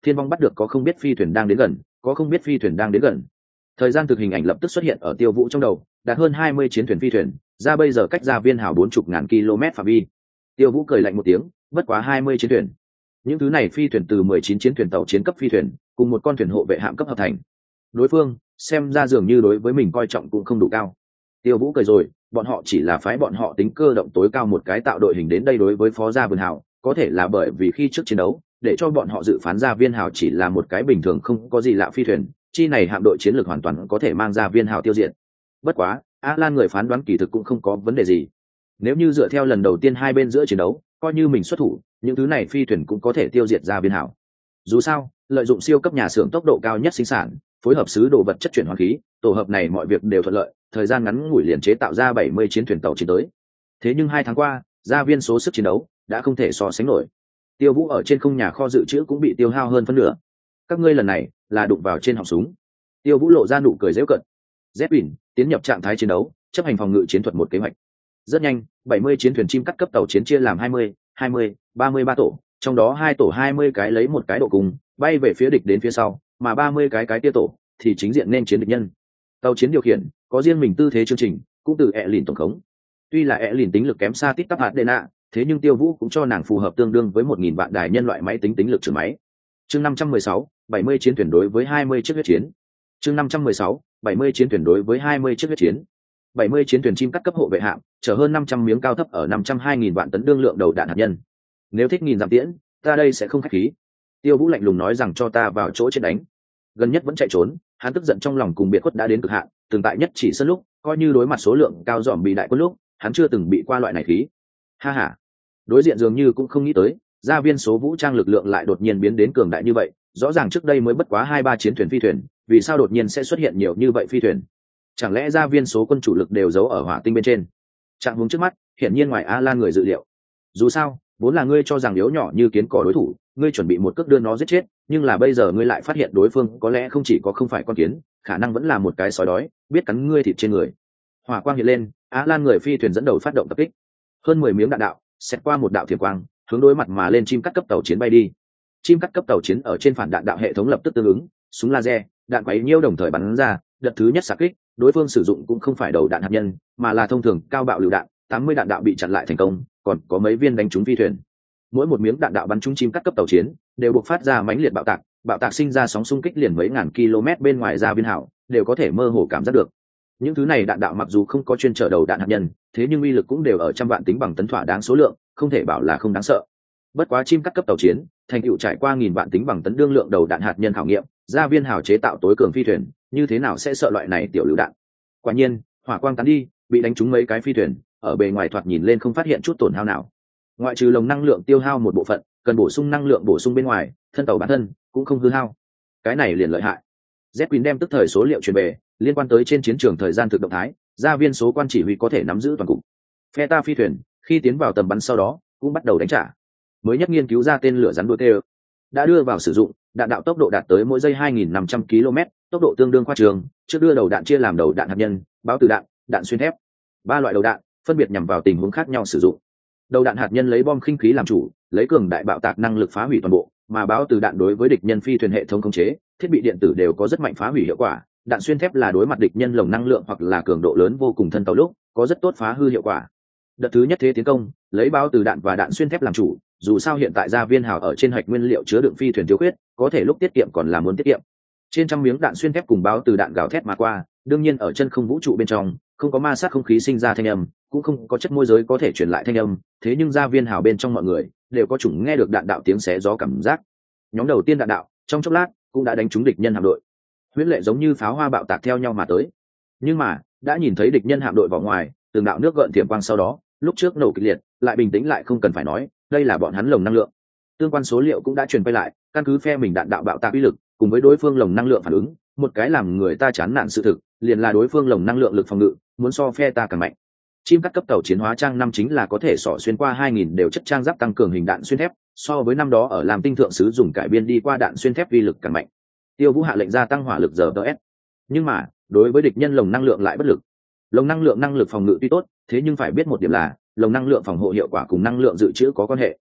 thiên vong bắt được có không biết phi thuyền đang đến gần, có không biết phi thuyền đang đến gần. Thời gian thực hình ảnh lập tức xuất hiện ở Tiêu Vũ trong đầu, đạt hơn hai mươi chiến thuyền phi thuyền, ra bây giờ cách Gia Viên Hào bốn chục ngàn km phạm vi. Tiêu Vũ cười lạnh một tiếng, bất quá hai mươi chiến thuyền. Những thứ này phi thuyền từ mười chín chiến thuyền tàu chiến cấp phi thuyền, cùng một con thuyền hộ vệ hạm cấp hợp thành. Đối phương, xem ra dường như đối với mình coi trọng cũng không đủ cao. Tiêu Vũ cười rồi, bọn họ chỉ là phái bọn họ tính cơ động tối cao một cái tạo đội hình đến đây đối với Phó Gia Vườn Hào, có thể là bởi vì khi trước chiến đấu, để cho bọn họ dự phán Gia Viên Hào chỉ là một cái bình thường không có gì lạ phi thuyền, chi này hạm đội chiến lược hoàn toàn có thể mang Gia Viên Hào tiêu diệt. Bất quá, Alan người phán đoán kỳ thực cũng không có vấn đề gì. Nếu như dựa theo lần đầu tiên hai bên giữa chiến đấu, coi như mình xuất thủ, những thứ này phi thuyền cũng có thể tiêu diệt Gia Viên Hào. Dù sao, lợi dụng siêu cấp nhà xưởng tốc độ cao nhất sinh sản, phối hợp sứ đồ vật chất chuyển hóa khí, tổ hợp này mọi việc đều thuận lợi, thời gian ngắn ngủi liền chế tạo ra bảy mươi chiến thuyền tàu chiến tới. Thế nhưng hai tháng qua, Gia Viên số sức chiến đấu đã không thể so sánh nổi. Tiêu Vũ ở trên không nhà kho dự trữ cũng bị tiêu hao hơn phân nửa. Các ngươi lần này là đụng vào trên họng súng. Tiêu Vũ lộ ra nụ cười giễu cợt. Zepin tiến nhập trạng thái chiến đấu, chấp hành phòng ngự chiến thuật một kế hoạch. Rất nhanh, bảy mươi chiến thuyền chim cắt cấp tàu chiến chia làm hai mươi, hai mươi, ba mươi ba tổ, trong đó hai tổ hai mươi cái lấy một cái độ cùng, bay về phía địch đến phía sau, mà ba mươi cái cái tia tổ thì chính diện nên chiến địch nhân. Tàu chiến điều khiển có riêng mình tư thế chương trình, cũng từ ẹ lìn tổng khống. Tuy là ẹ lìn tính lực kém xa tít tắp hạt đê nạ, thế nhưng Tiêu Vũ cũng cho nàng phù hợp tương đương với một nghìn vạn đài nhân loại máy tính tính lực trưởng máy. Chương năm trăm mười sáu, bảy mươi chiến thuyền đối với hai mươi chiếc huyết chiến. Chương năm trăm mười sáu, bảy mươi chiến thuyền đối với hai mươi chiếc huyết chiến. bảy mươi chiến thuyền chim cắt cấp hộ vệ hạm, chở hơn năm trăm miếng cao thấp ở năm trăm hai nghìn vạn tấn đương lượng đầu đạn hạt nhân. Nếu thích nghìn giảm tiễn, ta đây sẽ không khách khí. Tiêu Vũ lạnh lùng nói rằng cho ta vào chỗ chết đánh. Gần nhất vẫn chạy trốn, hắn tức giận trong lòng cùng biệt khuất đã đến cực hạn, từng tại nhất chỉ sân lúc, coi như đối mặt số lượng cao dòm bị đại quân lúc, hắn chưa từng bị qua loại này khí. Ha ha. Đối diện dường như cũng không nghĩ tới, Gia Viên số vũ trang lực lượng lại đột nhiên biến đến cường đại như vậy, rõ ràng trước đây mới bất quá hai ba chiến thuyền phi thuyền, vì sao đột nhiên sẽ xuất hiện nhiều như vậy phi thuyền? Chẳng lẽ Gia Viên số quân chủ lực đều giấu ở hỏa tinh bên trên? Trạng huống trước mắt, hiển nhiên ngoài Alan người dự liệu. Dù sao, vốn là ngươi cho rằng yếu nhỏ như kiến cỏ đối thủ, ngươi chuẩn bị một cước đưa nó giết chết, nhưng là bây giờ ngươi lại phát hiện đối phương có lẽ không chỉ có không phải con kiến, khả năng vẫn là một cái sói đói, biết cắn ngươi thịt trên người. Hỏa quang hiện lên, Alan người phi thuyền dẫn đầu phát động tập kích. Hơn mười miếng đạn đạo xét qua một đạo thiểm quang, hướng đối mặt mà lên chim cắt cấp tàu chiến bay đi. Chim cắt cấp tàu chiến ở trên phản đạn đạo hệ thống lập tức tương ứng, súng laser, đạn quấy nhiêu đồng thời bắn ra, đợt thứ nhất xạ kích, đối phương sử dụng cũng không phải đầu đạn hạt nhân, mà là thông thường cao bạo lựu đạn, tám mươi đạn đạo bị chặn lại thành công, còn có mấy viên đánh trúng phi thuyền. Mỗi một miếng đạn đạo bắn trúng chim cắt cấp tàu chiến, đều bộc phát ra mãnh liệt bạo tạc, bạo tạc sinh ra sóng xung kích liền mấy ngàn km bên ngoài Gia Viên Hào, đều có thể mơ hồ cảm giác được. Những thứ này đạn đạo mặc dù không có chuyên trở đầu đạn hạt nhân, thế nhưng uy lực cũng đều ở trăm vạn tính bằng tấn thỏa đáng số lượng, không thể bảo là không đáng sợ. Bất quá chim cắt cấp tàu chiến, thành tựu trải qua nghìn vạn tính bằng tấn đương lượng đầu đạn hạt nhân khảo nghiệm, Gia Viên Hào chế tạo tối cường phi thuyền, như thế nào sẽ sợ loại này tiểu lựu đạn? Quả nhiên, hỏa quang tán đi, bị đánh trúng mấy cái phi thuyền, ở bề ngoài thoạt nhìn lên không phát hiện chút tổn hao nào. Ngoại trừ lồng năng lượng tiêu hao một bộ phận, cần bổ sung năng lượng bổ sung bên ngoài, thân tàu bản thân cũng không hư hao. Cái này liền lợi hại. Z đem tức thời số liệu truyền về, liên quan tới trên chiến trường thời gian thực động thái, Gia Viên số quan chỉ huy có thể nắm giữ toàn cục. Phe ta phi thuyền khi tiến vào tầm bắn sau đó, cũng bắt đầu đánh trả. Mới nhất nghiên cứu ra tên lửa rắn đuôi tê đã đưa vào sử dụng, đạn đạo tốc độ đạt tới mỗi giây hai nghìn năm trăm ki lô mét, tốc độ tương đương khoa trường. Trước đưa đầu đạn chia làm đầu đạn hạt nhân, báo từ đạn, đạn xuyên thép. Ba loại đầu đạn phân biệt nhằm vào tình huống khác nhau sử dụng. Đầu đạn hạt nhân lấy bom khinh khí làm chủ, lấy cường đại bạo tạc năng lực phá hủy toàn bộ, mà báo từ đạn đối với địch nhân phi thuyền hệ thống khống chế, thiết bị điện tử đều có rất mạnh phá hủy hiệu quả. Đạn xuyên thép là đối mặt địch nhân lồng năng lượng hoặc là cường độ lớn vô cùng thân tàu lúc, có rất tốt phá hư hiệu quả. Đợt thứ nhất thế tiến công, lấy báo từ đạn và đạn xuyên thép làm chủ, dù sao hiện tại Gia Viên Hào ở trên hạch nguyên liệu chứa đựng phi thuyền thiếu khuyết, có thể lúc tiết kiệm còn là muốn tiết kiệm. Trên trăm miếng đạn xuyên thép cùng báo từ đạn gào thét mà qua, đương nhiên ở chân không vũ trụ bên trong, không có ma sát không khí sinh ra thanh âm, cũng không có chất môi giới có thể truyền lại thanh âm, thế nhưng Gia Viên Hào bên trong mọi người đều có chủng nghe được đạn đạo tiếng xé gió cảm giác. Nhóm đầu tiên đạn đạo trong chốc lát cũng đã đánh trúng địch nhân hạm đội. Huyễn lệ giống như pháo hoa bạo tạc theo nhau mà tới, nhưng mà đã nhìn thấy địch nhân hạm đội vào ngoài, từng đạo nước gợn thiểm quang sau đó, lúc trước nổ kịch liệt lại bình tĩnh lại không cần phải nói, đây là bọn hắn lồng năng lượng. Tương quan số liệu cũng đã truyền quay lại, căn cứ phe mình đạn đạo bạo tạc uy lực cùng với đối phương lồng năng lượng phản ứng, một cái làm người ta chán nản sự thực, liền là đối phương lồng năng lượng lực phòng ngự muốn so phe ta càng mạnh. Chim cắt cấp tàu chiến hóa trang năm chính là có thể xỏ xuyên qua hai nghìn đều chất trang giáp tăng cường hình đạn xuyên thép, so với năm đó ở làm tinh thượng sứ dùng cải biên đi qua đạn xuyên thép uy lực càng mạnh. Tiêu Vũ hạ lệnh gia tăng hỏa lực giờ ts, nhưng mà đối với địch nhân lồng năng lượng lại bất lực. Lồng năng lượng năng lực phòng ngự tuy tốt, thế nhưng phải biết một điểm là lồng năng lượng phòng hộ hiệu quả cùng năng lượng dự trữ có quan hệ.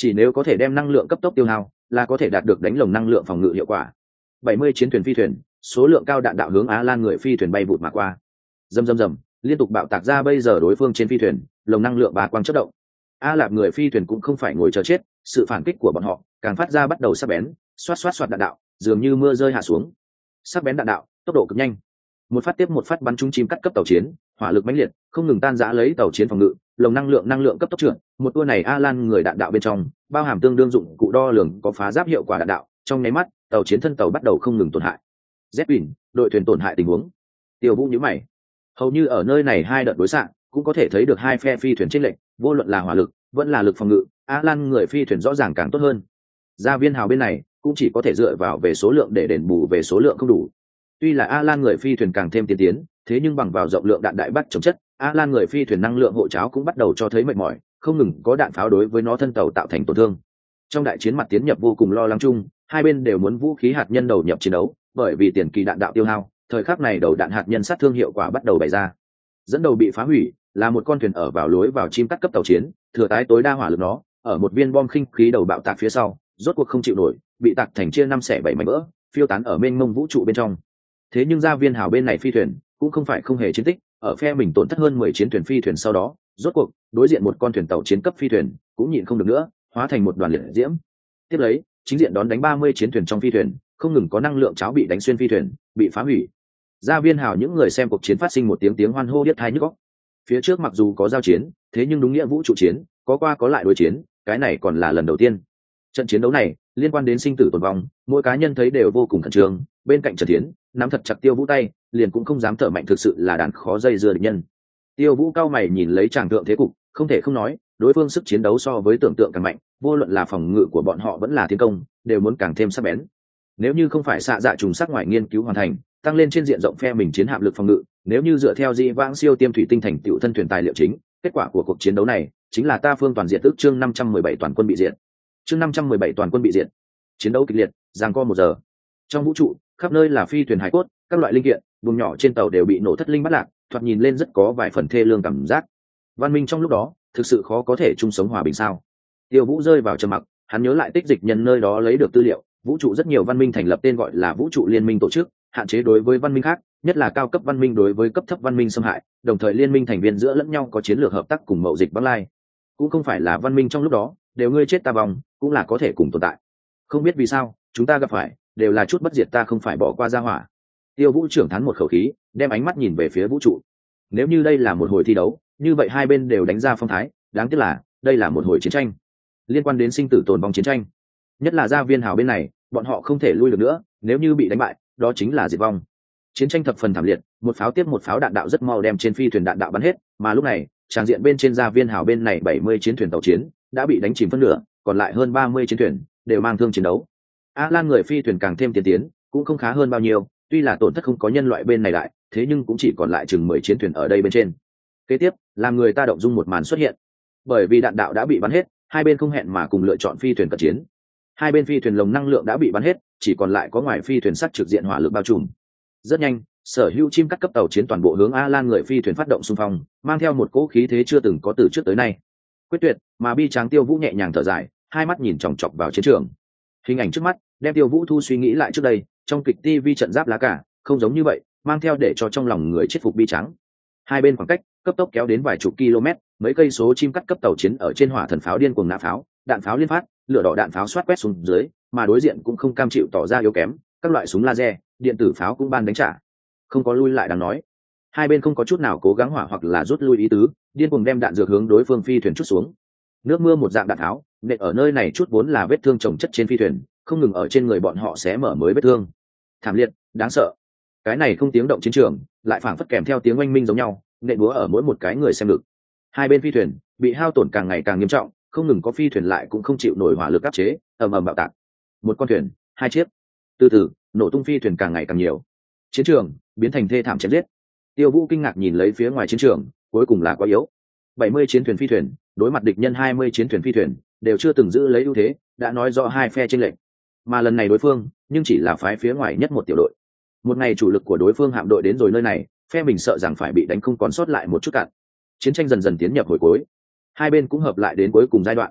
chỉ nếu có thể đem năng lượng cấp tốc tiêu hao là có thể đạt được đánh lồng năng lượng phòng ngự hiệu quả. bảy mươi chiến thuyền phi thuyền, số lượng cao đạn đạo hướng Á Lan người phi thuyền bay vụt mà qua. Rầm rầm rầm, liên tục bạo tạc ra, bây giờ đối phương trên phi thuyền, lồng năng lượng ba quang chớp động. A Lạp người phi thuyền cũng không phải ngồi chờ chết, sự phản kích của bọn họ càng phát ra bắt đầu sắc bén, xoát xoát xoát đạn đạo, dường như mưa rơi hạ xuống. Sắc bén đạn đạo, tốc độ cực nhanh. Một phát tiếp một phát bắn trúng chim cắt cấp tàu chiến, hỏa lực mãnh liệt, không ngừng tan rã lấy tàu chiến phòng ngự, lồng năng lượng năng lượng cấp tốc trượt. Một tour này A Lan người đạn đạo bên trong, bao hàm tương đương dụng cụ đo lường có phá giáp hiệu quả đạn đạo, trong nháy mắt, tàu chiến thân tàu bắt đầu không ngừng tổn hại. Zeppelin, đội thuyền tổn hại tình huống. Tiêu Vũ nhíu mày. Hầu như ở nơi này hai đợt đối xạ, cũng có thể thấy được hai phe phi thuyền chênh lệch, vô luận là hỏa lực, vẫn là lực phòng ngự, A Lan người phi thuyền rõ ràng càng tốt hơn. Gia Viên Hào bên này cũng chỉ có thể dựa vào về số lượng để đền bù về số lượng không đủ. Tuy là A Lan người phi thuyền càng thêm tiên tiến, thế nhưng bằng vào rộng lượng đạn đại bắt chống chất, A Lan người phi thuyền năng lượng hộ cháo cũng bắt đầu cho thấy mệt mỏi, không ngừng có đạn pháo đối với nó thân tàu tạo thành tổn thương. Trong đại chiến mặt tiến nhập vô cùng lo lắng chung, hai bên đều muốn vũ khí hạt nhân đầu nhập chiến đấu, bởi vì tiền kỳ đạn đạo tiêu hao, thời khắc này đầu đạn hạt nhân sát thương hiệu quả bắt đầu bày ra. Dẫn đầu bị phá hủy là một con thuyền ở vào lối vào chim cắt cấp tàu chiến, thừa tái tối đa hỏa lực nó, ở một viên bom khinh khí đầu bạo tạc phía sau, rốt cuộc không chịu nổi, bị tạc thành chia năm xẻ bảy mảnh vỡ, phiêu tán ở mênh mông vũ trụ bên trong. Thế nhưng Gia Viên Hào bên này phi thuyền cũng không phải không hề chiến tích, ở phe mình tổn thất hơn mười chiến thuyền phi thuyền sau đó, rốt cuộc đối diện một con thuyền tàu chiến cấp phi thuyền cũng nhịn không được nữa, hóa thành một đoàn liệt diễm. Tiếp lấy, chính diện đón đánh ba mươi chiến thuyền trong phi thuyền, không ngừng có năng lượng cháo bị đánh xuyên phi thuyền, bị phá hủy. Gia Viên Hào những người xem cuộc chiến phát sinh một tiếng tiếng hoan hô điếc tai nhức óc. Phía trước mặc dù có giao chiến, thế nhưng đúng nghĩa vũ trụ chiến, có qua có lại đối chiến, cái này còn là lần đầu tiên. Trận chiến đấu này liên quan đến sinh tử tồn vong, mỗi cá nhân thấy đều vô cùng khẩn trương. Bên cạnh Trần Thiến nắm thật chặt Tiêu Vũ tay, liền cũng không dám thở mạnh, thực sự là đàn khó dây dưa địch nhân. Tiêu Vũ cao mày nhìn lấy tràng thượng thế cục, không thể không nói, đối phương sức chiến đấu so với tưởng tượng càng mạnh, vô luận là phòng ngự của bọn họ vẫn là tiến công, đều muốn càng thêm sắc bén. Nếu như không phải xạ dạ trùng sắc ngoài nghiên cứu hoàn thành, tăng lên trên diện rộng phe mình chiến hạm lực phòng ngự, nếu như dựa theo di vãng siêu tiêm thủy tinh thành tựu thân thuyền tài liệu chính, kết quả của cuộc chiến đấu này chính là ta phương toàn diện, tức chương năm trăm mười bảy toàn quân bị diệt. Chương năm trăm mười bảy toàn quân bị diệt. Chiến đấu kịch liệt, giằng co một giờ. Trong vũ trụ, khắp nơi là phi thuyền hải cốt, các loại linh kiện, vùng nhỏ trên tàu đều bị nổ thất linh bắt lạc, thoạt nhìn lên rất có vài phần thê lương cảm giác. Văn minh trong lúc đó, thực sự khó có thể chung sống hòa bình sao? Tiêu Vũ rơi vào trầm mặc, hắn nhớ lại tích dịch nhân nơi đó lấy được tư liệu, vũ trụ rất nhiều văn minh thành lập tên gọi là vũ trụ liên minh tổ chức, hạn chế đối với văn minh khác, nhất là cao cấp văn minh đối với cấp thấp văn minh xâm hại, đồng thời liên minh thành viên giữa lẫn nhau có chiến lược hợp tác cùng mậu dịch vãng lai. Cũng không phải là văn minh trong lúc đó đều ngươi chết ta vong, cũng là có thể cùng tồn tại. Không biết vì sao, chúng ta gặp phải đều là chút bất diệt ta không phải bỏ qua gia hỏa. Tiêu Vũ trưởng thán một khẩu khí, đem ánh mắt nhìn về phía vũ trụ. Nếu như đây là một hồi thi đấu, như vậy hai bên đều đánh ra phong thái, đáng tiếc là đây là một hồi chiến tranh, liên quan đến sinh tử tồn vong chiến tranh. Nhất là Gia Viên Hào bên này, bọn họ không thể lui được nữa, nếu như bị đánh bại, đó chính là diệt vong. Chiến tranh thập phần thảm liệt, một pháo tiếp một pháo đạn đạo rất mau đem trên phi thuyền đạn đạo bắn hết, mà lúc này, tràng diện bên trên Gia Viên Hào bên này bảy mươi chiến thuyền tàu chiến đã bị đánh chìm phân nửa, còn lại hơn ba mươi chiến thuyền đều mang thương chiến đấu. A Lan người phi thuyền càng thêm tiên tiến, cũng không khá hơn bao nhiêu, tuy là tổn thất không có nhân loại bên này lại, thế nhưng cũng chỉ còn lại chừng mười chiến thuyền ở đây bên trên. Kế tiếp, làm người ta động dung một màn xuất hiện. Bởi vì đạn đạo đã bị bắn hết, hai bên không hẹn mà cùng lựa chọn phi thuyền cận chiến. Hai bên phi thuyền lồng năng lượng đã bị bắn hết, chỉ còn lại có ngoài phi thuyền sắt trực diện hỏa lực bao trùm. Rất nhanh, sở hữu chim cắt cấp tàu chiến toàn bộ hướng A Lan người phi thuyền phát động xung phong, mang theo một cỗ khí thế chưa từng có từ trước tới nay. Quyết tuyệt, mà bi tráng Tiêu Vũ nhẹ nhàng thở dài, hai mắt nhìn chòng chọc vào chiến trường. Hình ảnh trước mắt đem Tiêu Vũ thu suy nghĩ lại trước đây, trong kịch ti vi trận giáp lá cả, không giống như vậy, mang theo để cho trong lòng người chết phục bi trắng. Hai bên khoảng cách cấp tốc kéo đến vài chục km, mấy cây số chim cắt cấp tàu chiến ở trên hỏa thần pháo điên cuồng nã pháo, đạn pháo liên phát, lửa đỏ đạn pháo xoát quét xuống dưới, mà đối diện cũng không cam chịu tỏ ra yếu kém, các loại súng laser, điện tử pháo cũng ban đánh trả. Không có lui lại đáng nói. Hai bên không có chút nào cố gắng hỏa hoặc là rút lui ý tứ, điên cuồng đem đạn dược hướng đối phương phi thuyền chút xuống. Nước mưa một dạng đạn tháo, nện ở nơi này chút vốn là vết thương chồng chất trên phi thuyền, không ngừng ở trên người bọn họ xé mở mới vết thương. Thảm liệt, đáng sợ. Cái này không tiếng động chiến trường, lại phảng phất kèm theo tiếng oanh minh giống nhau, nện búa ở mỗi một cái người xem được. Hai bên phi thuyền bị hao tổn càng ngày càng nghiêm trọng, không ngừng có phi thuyền lại cũng không chịu nổi hỏa lực áp chế, ầm ầm bạo tạc. Một con thuyền, hai chiếc. Từ từ, nổ tung phi thuyền càng ngày càng nhiều. Chiến trường biến thành thê thảm chém giết. Tiêu Vũ kinh ngạc nhìn lấy phía ngoài chiến trường, cuối cùng là quá yếu. bảy mươi chiến thuyền phi thuyền, đối mặt địch nhân hai mươi chiến thuyền phi thuyền, đều chưa từng giữ lấy ưu thế, đã nói rõ hai phe chênh lệch. Mà lần này đối phương, nhưng chỉ là phái phía ngoài nhất một tiểu đội. Một ngày chủ lực của đối phương hạm đội đến rồi nơi này, phe mình sợ rằng phải bị đánh không còn sót lại một chút cạn. Chiến tranh dần dần tiến nhập hồi cuối. Hai bên cũng hợp lại đến cuối cùng giai đoạn.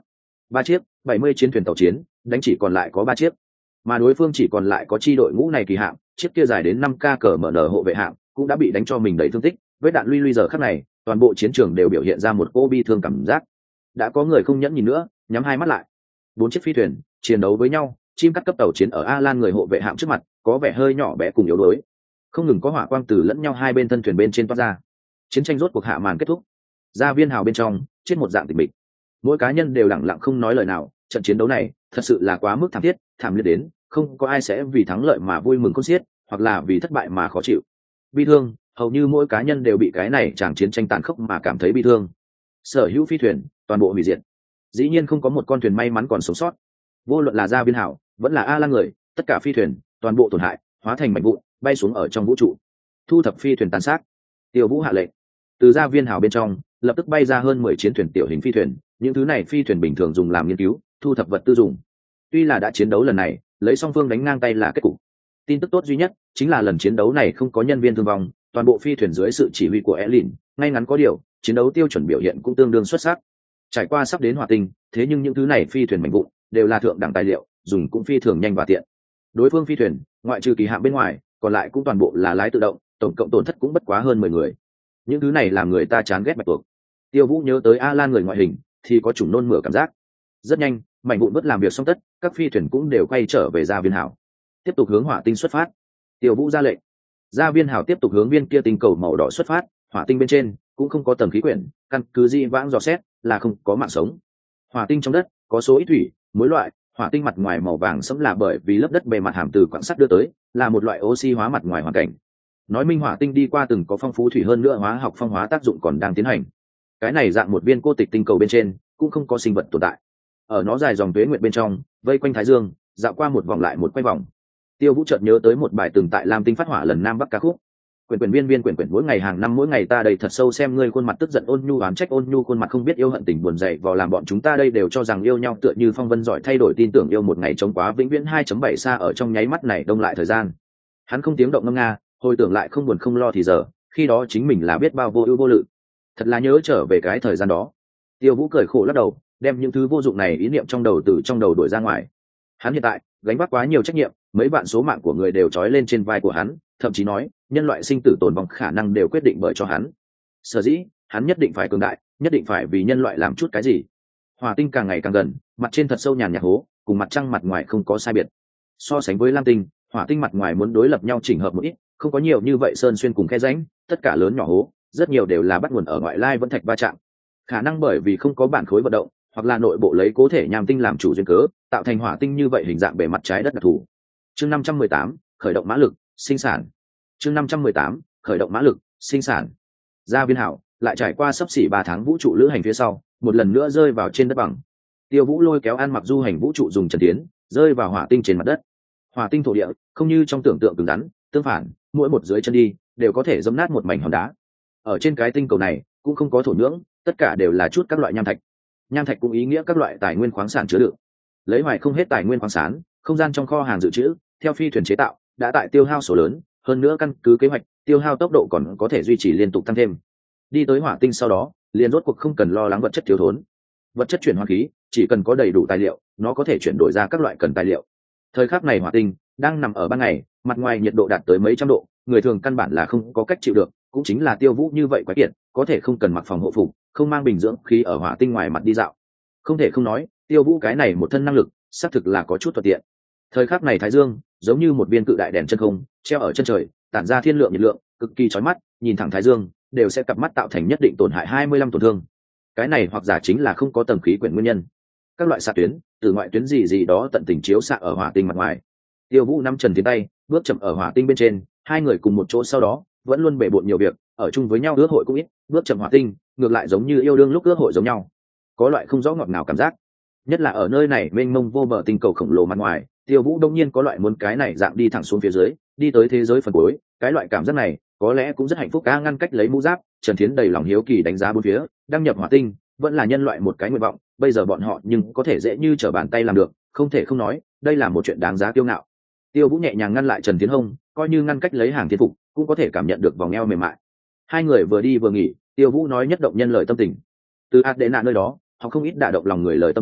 ba chiếc bảy mươi chiến thuyền tàu chiến đánh chỉ còn lại có ba chiếc, mà đối phương chỉ còn lại có chi đội ngũ này kỳ hạm, chiếc kia dài đến năm k cờ mở nở hộ vệ hạm cũng đã bị đánh cho mình đầy thương tích. Với đạn luy luy giờ khắc này, toàn bộ chiến trường đều biểu hiện ra một cô bi thương cảm giác. Đã có người không nhẫn nhìn nữa, nhắm hai mắt lại. Bốn chiếc phi thuyền chiến đấu với nhau, chim cắt cấp tàu chiến ở Alan người hộ vệ hạm trước mặt có vẻ hơi nhỏ bé cùng yếu đuối, không ngừng có hỏa quang từ lẫn nhau hai bên thân thuyền bên trên toát ra. Chiến tranh rốt cuộc hạ màn kết thúc. Gia viên hào bên trong chết một dạng tịch mịch, mỗi cá nhân đều lặng lặng không nói lời nào. Trận chiến đấu này thật sự là quá mức thảm thiết, thảm liệt đến không có ai sẽ vì thắng lợi mà vui mừng khôn xiết, hoặc là vì thất bại mà khó chịu. Bi thương, hầu như mỗi cá nhân đều bị cái này chàng chiến tranh tàn khốc mà cảm thấy bi thương. Sở hữu phi thuyền toàn bộ hủy diệt, dĩ nhiên không có một con thuyền may mắn còn sống sót. Vô luận là Gia viên hảo vẫn là A Lan người, tất cả phi thuyền toàn bộ tổn hại, hóa thành mảnh vụn bay xuống ở trong vũ trụ. Thu thập phi thuyền tàn sát. Tiêu Vũ hạ lệnh, từ Gia viên hảo bên trong lập tức bay ra hơn mười chiến thuyền tiểu hình phi thuyền. Những thứ này phi thuyền bình thường dùng làm nghiên cứu, thu thập vật tư dùng. Tuy là đã chiến đấu lần này lấy song phương đánh ngang tay là kết cục, tin tức tốt duy nhất chính là lần chiến đấu này không có nhân viên thương vong, toàn bộ phi thuyền dưới sự chỉ huy của Elin ngay ngắn có điều, chiến đấu tiêu chuẩn biểu hiện cũng tương đương xuất sắc. Trải qua sắp đến hỏa tinh, thế nhưng những thứ này phi thuyền mảnh vụn đều là thượng đẳng tài liệu, dùng cũng phi thường nhanh và tiện. Đối phương phi thuyền ngoại trừ kỳ hạm bên ngoài còn lại cũng toàn bộ là lái tự động, tổng cộng tổn thất cũng bất quá hơn mười người. Những thứ này làm người ta chán ghét bạch tuộc. Tiêu Vũ nhớ tới Alan người ngoại hình thì có chủng nôn mửa cảm giác. Rất nhanh, mảnh vụn bất làm việc xong tất, các phi thuyền cũng đều quay trở về Gia viên hảo, tiếp tục hướng hỏa tinh xuất phát. Tiêu Vũ ra lệnh, Gia viên hảo tiếp tục hướng viên kia tinh cầu màu đỏ xuất phát. Hỏa tinh bên trên cũng không có tầng khí quyển, căn cứ di vãng dò xét là không có mạng sống. Hỏa tinh trong đất có số ít thủy, mỗi loại. Hỏa tinh mặt ngoài màu vàng sẫm là bởi vì lớp đất bề mặt hàm từ quặng sắt đưa tới, là một loại oxy hóa mặt ngoài hoàn cảnh. Nói minh hỏa tinh đi qua từng có phong phú thủy, hơn nữa hóa học phong hóa tác dụng còn đang tiến hành. Cái này dạng một viên cô tịch tinh cầu bên trên cũng không có sinh vật tồn tại. Ở nó dài dòng tuế nguyện bên trong, vây quanh thái dương, dạo qua một vòng lại một quay vòng. Tiêu Vũ chợt nhớ tới một bài từng tại Lam Tinh phát hỏa lần Nam Bắc ca khúc. Quyển quyển viên viên quyển quyển mỗi ngày hàng năm mỗi ngày ta đầy thật sâu xem ngươi khuôn mặt tức giận ôn nhu oán trách ôn nhu khuôn mặt không biết yêu hận tình buồn dậy vò làm bọn chúng ta đây đều cho rằng yêu nhau tựa như phong vân giỏi thay đổi tin tưởng yêu một ngày chống quá vĩnh viễn hai chấm bảy xa ở trong nháy mắt này đông lại thời gian. Hắn không tiếng động ngâm nga, hồi tưởng lại không buồn không lo thì giờ, khi đó chính mình là biết bao vô ưu vô lự. Thật là nhớ trở về cái thời gian đó. Tiêu Vũ cười khổ lắc đầu, đem những thứ vô dụng này ý niệm trong đầu từ trong đầu đuổi ra ngoài. Hắn hiện tại gánh vác quá nhiều trách nhiệm, mấy vạn số mạng của người đều trói lên trên vai của hắn, thậm chí nói nhân loại sinh tử tồn vong khả năng đều quyết định bởi cho hắn. Sở dĩ hắn nhất định phải cường đại, nhất định phải vì nhân loại làm chút cái gì. Hỏa tinh càng ngày càng gần, mặt trên thật sâu nhàn nhạt hố, cùng mặt trăng mặt ngoài không có sai biệt. So sánh với Lam Tinh, hỏa tinh mặt ngoài muốn đối lập nhau chỉnh hợp một ít, không có nhiều như vậy sơn xuyên cùng khe rãnh, tất cả lớn nhỏ hố, rất nhiều đều là bắt nguồn ở ngoại lai vẫn thạch va chạm. Khả năng bởi vì không có bản khối vận động, hoặc là nội bộ lấy cố thể nham tinh làm chủ duyên cớ, tạo thành hỏa tinh như vậy hình dạng bề mặt trái đất đặc thù. Chương năm trăm mười tám, khởi động mã lực, sinh sản. Chương năm trăm mười tám, khởi động mã lực, sinh sản. Gia viên hảo lại trải qua sắp xỉ ba tháng vũ trụ lữ hành phía sau, một lần nữa rơi vào trên đất bằng. Tiêu Vũ lôi kéo An Mặc du hành vũ trụ dùng trần tiến, rơi vào hỏa tinh trên mặt đất. Hỏa tinh thổ địa không như trong tưởng tượng cứng rắn, tương phản, mỗi một dưới chân đi đều có thể dẫm nát một mảnh hòn đá. Ở trên cái tinh cầu này cũng không có thổ nhưỡng, tất cả đều là chút các loại nham thạch. Nham thạch cũng ý nghĩa các loại tài nguyên khoáng sản chứa đựng. Lấy hoài không hết tài nguyên khoáng sản, không gian trong kho hàng dự trữ, theo phi thuyền chế tạo, đã tại tiêu hao số lớn, hơn nữa căn cứ kế hoạch, tiêu hao tốc độ còn có thể duy trì liên tục tăng thêm. Đi tới hỏa tinh sau đó, liền rốt cuộc không cần lo lắng vật chất thiếu thốn. Vật chất chuyển hóa khí, chỉ cần có đầy đủ tài liệu, nó có thể chuyển đổi ra các loại cần tài liệu. Thời khắc này hỏa tinh đang nằm ở ban ngày, mặt ngoài nhiệt độ đạt tới mấy trăm độ, người thường căn bản là không có cách chịu được, cũng chính là Tiêu Vũ như vậy quái kiệt, có thể không cần mặc phòng hộ phục, không mang bình dưỡng khí ở hỏa tinh ngoài mặt đi dạo. Không thể không nói, Tiêu Vũ cái này một thân năng lực, xác thực là có chút thuận tiện. Thời khắc này thái dương giống như một viên cự đại đèn chân không, treo ở chân trời, tản ra thiên lượng nhiệt lượng, cực kỳ chói mắt, nhìn thẳng thái dương, đều sẽ cặp mắt tạo thành nhất định tổn hại hai mươi lăm tổn thương. Cái này hoặc giả chính là không có tầng khí quyển nguyên nhân. Các loại xạ tuyến, từ ngoại tuyến gì gì đó tận tình chiếu xạ ở hỏa tinh mặt ngoài. Tiêu Vũ nắm trần tiến tay, bước chậm ở hỏa tinh bên trên, hai người cùng một chỗ sau đó, vẫn luôn bể bộn nhiều việc, ở chung với nhau ước hội cũng ít, bước chậm hỏa tinh, ngược lại giống như yêu đương lúc ước hội giống nhau. Có loại không rõ ngọt ngào cảm giác. Nhất là ở nơi này mênh mông vô bờ tinh cầu khổng lồ mặt ngoài, Tiêu Vũ đông nhiên có loại muốn cái này dạng đi thẳng xuống phía dưới, đi tới thế giới phần cuối, cái loại cảm giác này, có lẽ cũng rất hạnh phúc. Ca ngăn cách lấy mũ giáp, Trần Thiến đầy lòng hiếu kỳ đánh giá bốn phía, đăng nhập hỏa tinh, vẫn là nhân loại một cái nguyện vọng, bây giờ bọn họ nhưng có thể dễ như trở bàn tay làm được, không thể không nói, đây là một chuyện đáng giá kiêu ngạo. Tiêu Vũ nhẹ nhàng ngăn lại Trần Thiến hông, coi như ngăn cách lấy hàng thiên phục, cũng có thể cảm nhận được vòng eo mềm mại. Hai người vừa đi vừa nghỉ, Tiêu Vũ nói nhất động nhân lời tâm tình. Từ ạt đệ nạ nơi đó, họ không ít đả động lòng người lời tâm tình,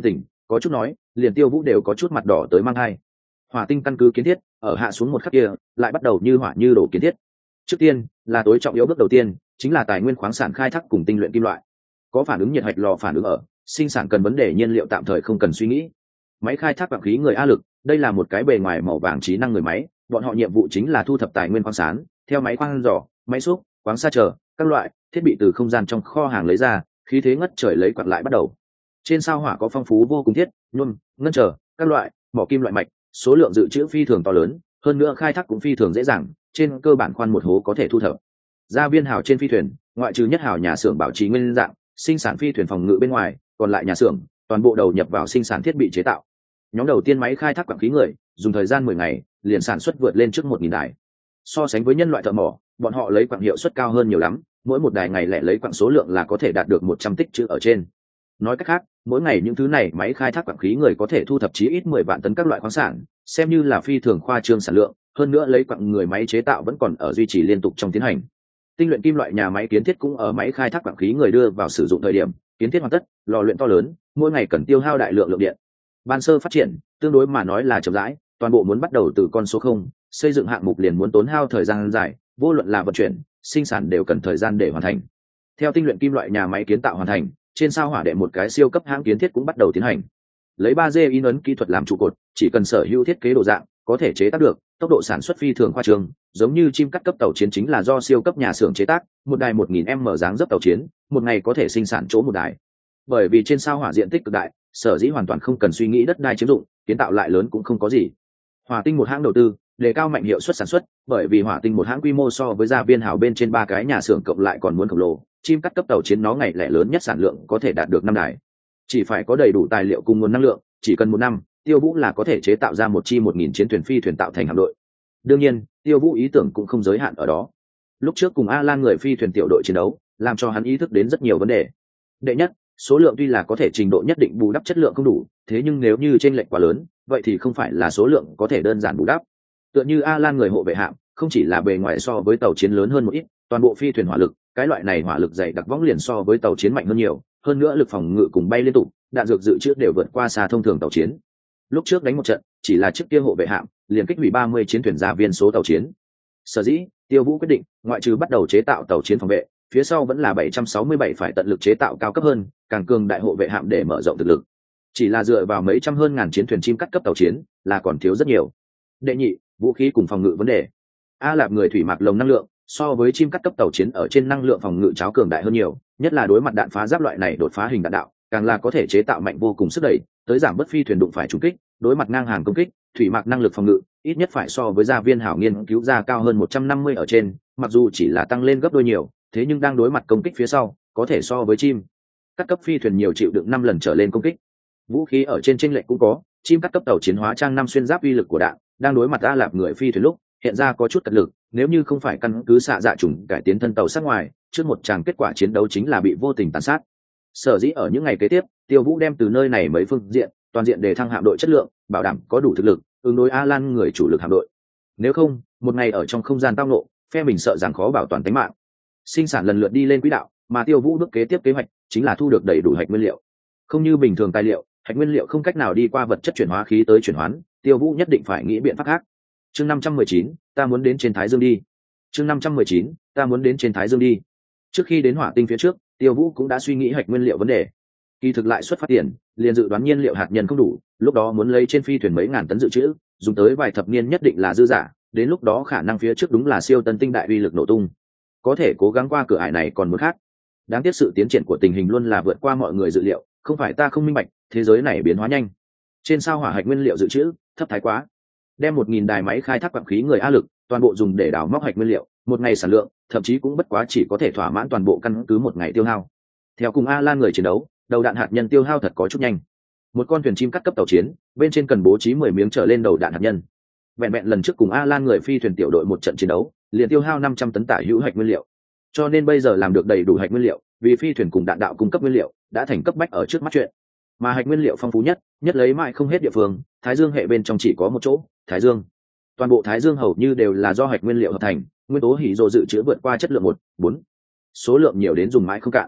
có chút nói liền Tiêu Vũ đều có chút mặt đỏ tới mang hai. Hỏa tinh căn cứ kiến thiết ở hạ xuống một khắc kia lại bắt đầu như hỏa như đổ kiến thiết. Trước tiên là tối trọng yếu bước đầu tiên chính là tài nguyên khoáng sản khai thác cùng tinh luyện kim loại. Có phản ứng nhiệt hạch lò phản ứng ở, sinh sản cần vấn đề nhiên liệu tạm thời không cần suy nghĩ. Máy khai thác quặng khí người A lực, đây là một cái bề ngoài màu vàng trí năng người máy, bọn họ nhiệm vụ chính là thu thập tài nguyên khoáng sản, theo máy khoan giỏ, máy xúc, khoáng sa chờ các loại thiết bị từ không gian trong kho hàng lấy ra, khí thế ngất trời lấy quặng lại bắt đầu. Trên sao hỏa có phong phú vô cùng thiết, nhôm, ngân chờ các loại mỏ kim loại mạch, số lượng dự trữ phi thường to lớn, hơn nữa khai thác cũng phi thường dễ dàng, trên cơ bản khoan một hố có thể thu thập. Gia viên hào trên phi thuyền, ngoại trừ nhất hào nhà xưởng bảo trì nguyên dạng, sinh sản phi thuyền phòng ngự bên ngoài, còn lại nhà xưởng toàn bộ đầu nhập vào sinh sản thiết bị chế tạo. Nhóm đầu tiên máy khai thác quặng khí người, dùng thời gian mười ngày, liền sản xuất vượt lên trước một nghìn đài. So sánh với nhân loại thợ mỏ, bọn họ lấy quặng hiệu suất cao hơn nhiều lắm, mỗi một đài ngày lẻ lấy quặng số lượng là có thể đạt được một trăm tích trữ ở trên. Nói cách khác, mỗi ngày những thứ này máy khai thác quặng khí người có thể thu thập chí ít mười vạn tấn các loại khoáng sản, xem như là phi thường khoa trương sản lượng, hơn nữa lấy quặng người máy chế tạo vẫn còn ở duy trì liên tục trong tiến hành. Tinh luyện kim loại nhà máy kiến thiết cũng ở máy khai thác quặng khí người đưa vào sử dụng thời điểm, kiến thiết hoàn tất, lò luyện to lớn, mỗi ngày cần tiêu hao đại lượng lượng điện. Ban sơ phát triển, tương đối mà nói là chậm rãi, toàn bộ muốn bắt đầu từ con số không, xây dựng hạng mục liền muốn tốn hao thời gian dài, vô luận là vận chuyển, sinh sản đều cần thời gian để hoàn thành. Theo tinh luyện kim loại nhà máy kiến tạo hoàn thành, trên sao hỏa đệ một cái siêu cấp hãng kiến thiết cũng bắt đầu tiến hành. Lấy ba D in ấn kỹ thuật làm trụ cột, chỉ cần sở hữu thiết kế đồ dạng, có thể chế tác được, tốc độ sản xuất phi thường khoa trương, giống như chim cắt cấp tàu chiến chính là do siêu cấp nhà xưởng chế tác, một đài một nghìn mét dáng dấp tàu chiến, một ngày có thể sinh sản chỗ một đài. Bởi vì trên sao hỏa diện tích cực đại, sở dĩ hoàn toàn không cần suy nghĩ đất đai chiếm dụng, kiến tạo lại lớn cũng không có gì. Hỏa tinh một hãng đầu tư, đề cao mạnh hiệu suất sản xuất, bởi vì hỏa tinh một hãng quy mô so với gia viên hào bên trên ba cái nhà xưởng cộng lại còn muốn khổng lồ, chim cắt cấp tàu chiến nó ngày lẻ lớn nhất sản lượng có thể đạt được năm đài. Chỉ phải có đầy đủ tài liệu cùng nguồn năng lượng, chỉ cần một năm, Tiêu Vũ là có thể chế tạo ra một chi một nghìn chiến thuyền phi thuyền tạo thành hạm đội. Đương nhiên, Tiêu Vũ ý tưởng cũng không giới hạn ở đó. Lúc trước cùng A Lan người phi thuyền tiểu đội chiến đấu, làm cho hắn ý thức đến rất nhiều vấn đề. Đệ nhất, số lượng tuy là có thể trình độ nhất định bù đắp chất lượng không đủ, thế nhưng nếu như chênh lệch quá lớn, vậy thì không phải là số lượng có thể đơn giản bù đắp. Tựa như A Lan người hộ vệ hạm, không chỉ là bề ngoài so với tàu chiến lớn hơn một ít, toàn bộ phi thuyền hỏa lực, cái loại này hỏa lực dày đặc võng liền so với tàu chiến mạnh hơn nhiều, hơn nữa lực phòng ngự cùng bay liên tục, đạn dược dự trữ đều vượt qua xa thông thường tàu chiến. Lúc trước đánh một trận, chỉ là chiếc kia hộ vệ hạm, liền kích hủy ba mươi chiến thuyền gia viên số tàu chiến. Sở dĩ, Tiêu Vũ quyết định, ngoại trừ bắt đầu chế tạo tàu chiến phòng vệ, phía sau vẫn là bảy trăm sáu mươi bảy phải tận lực chế tạo cao cấp hơn, càng cường đại hộ vệ hạm để mở rộng thực lực. Chỉ là dựa vào mấy trăm hơn ngàn chiến thuyền chim cắt cấp tàu chiến, là còn thiếu rất nhiều. Đệ nhị, vũ khí cùng phòng ngự vấn đề. A Lạp người thủy mạc lồng năng lượng, so với chim cắt cấp tàu chiến ở trên năng lượng phòng ngự cháo cường đại hơn nhiều, nhất là đối mặt đạn phá giáp loại này đột phá hình đạn đạo, càng là có thể chế tạo mạnh vô cùng sức đẩy, tới giảm bất phi thuyền đụng phải trúng kích, đối mặt ngang hàng công kích, thủy mạc năng lực phòng ngự ít nhất phải so với gia viên hảo nghiên cứu ra cao hơn một trăm năm mươi ở trên, mặc dù chỉ là tăng lên gấp đôi nhiều, thế nhưng đang đối mặt công kích phía sau, có thể so với chim cắt cấp phi thuyền nhiều chịu đựng năm lần trở lên công kích. Vũ khí ở trên chênh lệch cũng có, chim cắt cấp tàu chiến hóa trang năm xuyên giáp uy lực của đạn, đang đối mặt A Lạp người phi thuyền lúc, hiện ra có chút cật lực, nếu như không phải căn cứ xạ dạ trùng cải tiến thân tàu sát ngoài, trước một tràng kết quả chiến đấu chính là bị vô tình tàn sát. Sở dĩ ở những ngày kế tiếp, Tiêu Vũ đem từ nơi này mấy phương diện, toàn diện để thăng hạm đội chất lượng, bảo đảm có đủ thực lực, ứng đối A Lan người chủ lực hạm đội. Nếu không, một ngày ở trong không gian tao nộ, phe mình sợ rằng khó bảo toàn tính mạng. Sinh sản lần lượt đi lên quỹ đạo, mà Tiêu Vũ bước kế tiếp kế hoạch chính là thu được đầy đủ hạch nguyên liệu. Không như bình thường tài liệu, hạch nguyên liệu không cách nào đi qua vật chất chuyển hóa khí tới chuyển hoán, Tiêu Vũ nhất định phải nghĩ biện pháp khác. Chương năm trăm mười chín, ta muốn đến trên Thái Dương đi. Chương năm trăm mười chín, ta muốn đến trên Thái Dương đi. Trước khi đến hỏa tinh phía trước, Tiêu Vũ cũng đã suy nghĩ hạch nguyên liệu vấn đề. Kỳ thực lại xuất phát tiền, liền dự đoán nhiên liệu hạt nhân không đủ, lúc đó muốn lấy trên phi thuyền mấy ngàn tấn dự trữ, dùng tới vài thập niên nhất định là dư giả, đến lúc đó khả năng phía trước đúng là siêu tân tinh đại uy lực nổ tung. Có thể cố gắng qua cửa ải này còn muốn khác. Đáng tiếc sự tiến triển của tình hình luôn là vượt qua mọi người dự liệu, không phải ta không minh bạch, thế giới này biến hóa nhanh. Trên sao hỏa hạch nguyên liệu dự trữ thấp thái quá. Đem một nghìn đài máy khai thác quặng khí người A lực, toàn bộ dùng để đào móc hạch nguyên liệu, một ngày sản lượng, thậm chí cũng bất quá chỉ có thể thỏa mãn toàn bộ căn cứ một ngày tiêu hao. Theo cùng A Lan người chiến đấu, đầu đạn hạt nhân tiêu hao thật có chút nhanh. Một con thuyền chim cắt cấp tàu chiến, bên trên cần bố trí mười miếng trở lên đầu đạn hạt nhân. Vẹn vẹn lần trước cùng A Lan người phi thuyền tiểu đội một trận chiến đấu, liền tiêu hao năm trăm tấn tả hữu hạch nguyên liệu. Cho nên bây giờ làm được đầy đủ hạch nguyên liệu, vì phi thuyền cùng đạn đạo cung cấp nguyên liệu, đã thành cấp bách ở trước mắt chuyện. Mà hạch nguyên liệu phong phú nhất, nhất lấy mãi không hết địa phương, Thái Dương hệ bên trong chỉ có một chỗ, Thái Dương. Toàn bộ Thái Dương hầu như đều là do hạch nguyên liệu hợp thành, nguyên tố hỉ rồ dự trữ vượt qua chất lượng một, bốn. Số lượng nhiều đến dùng mãi không cạn.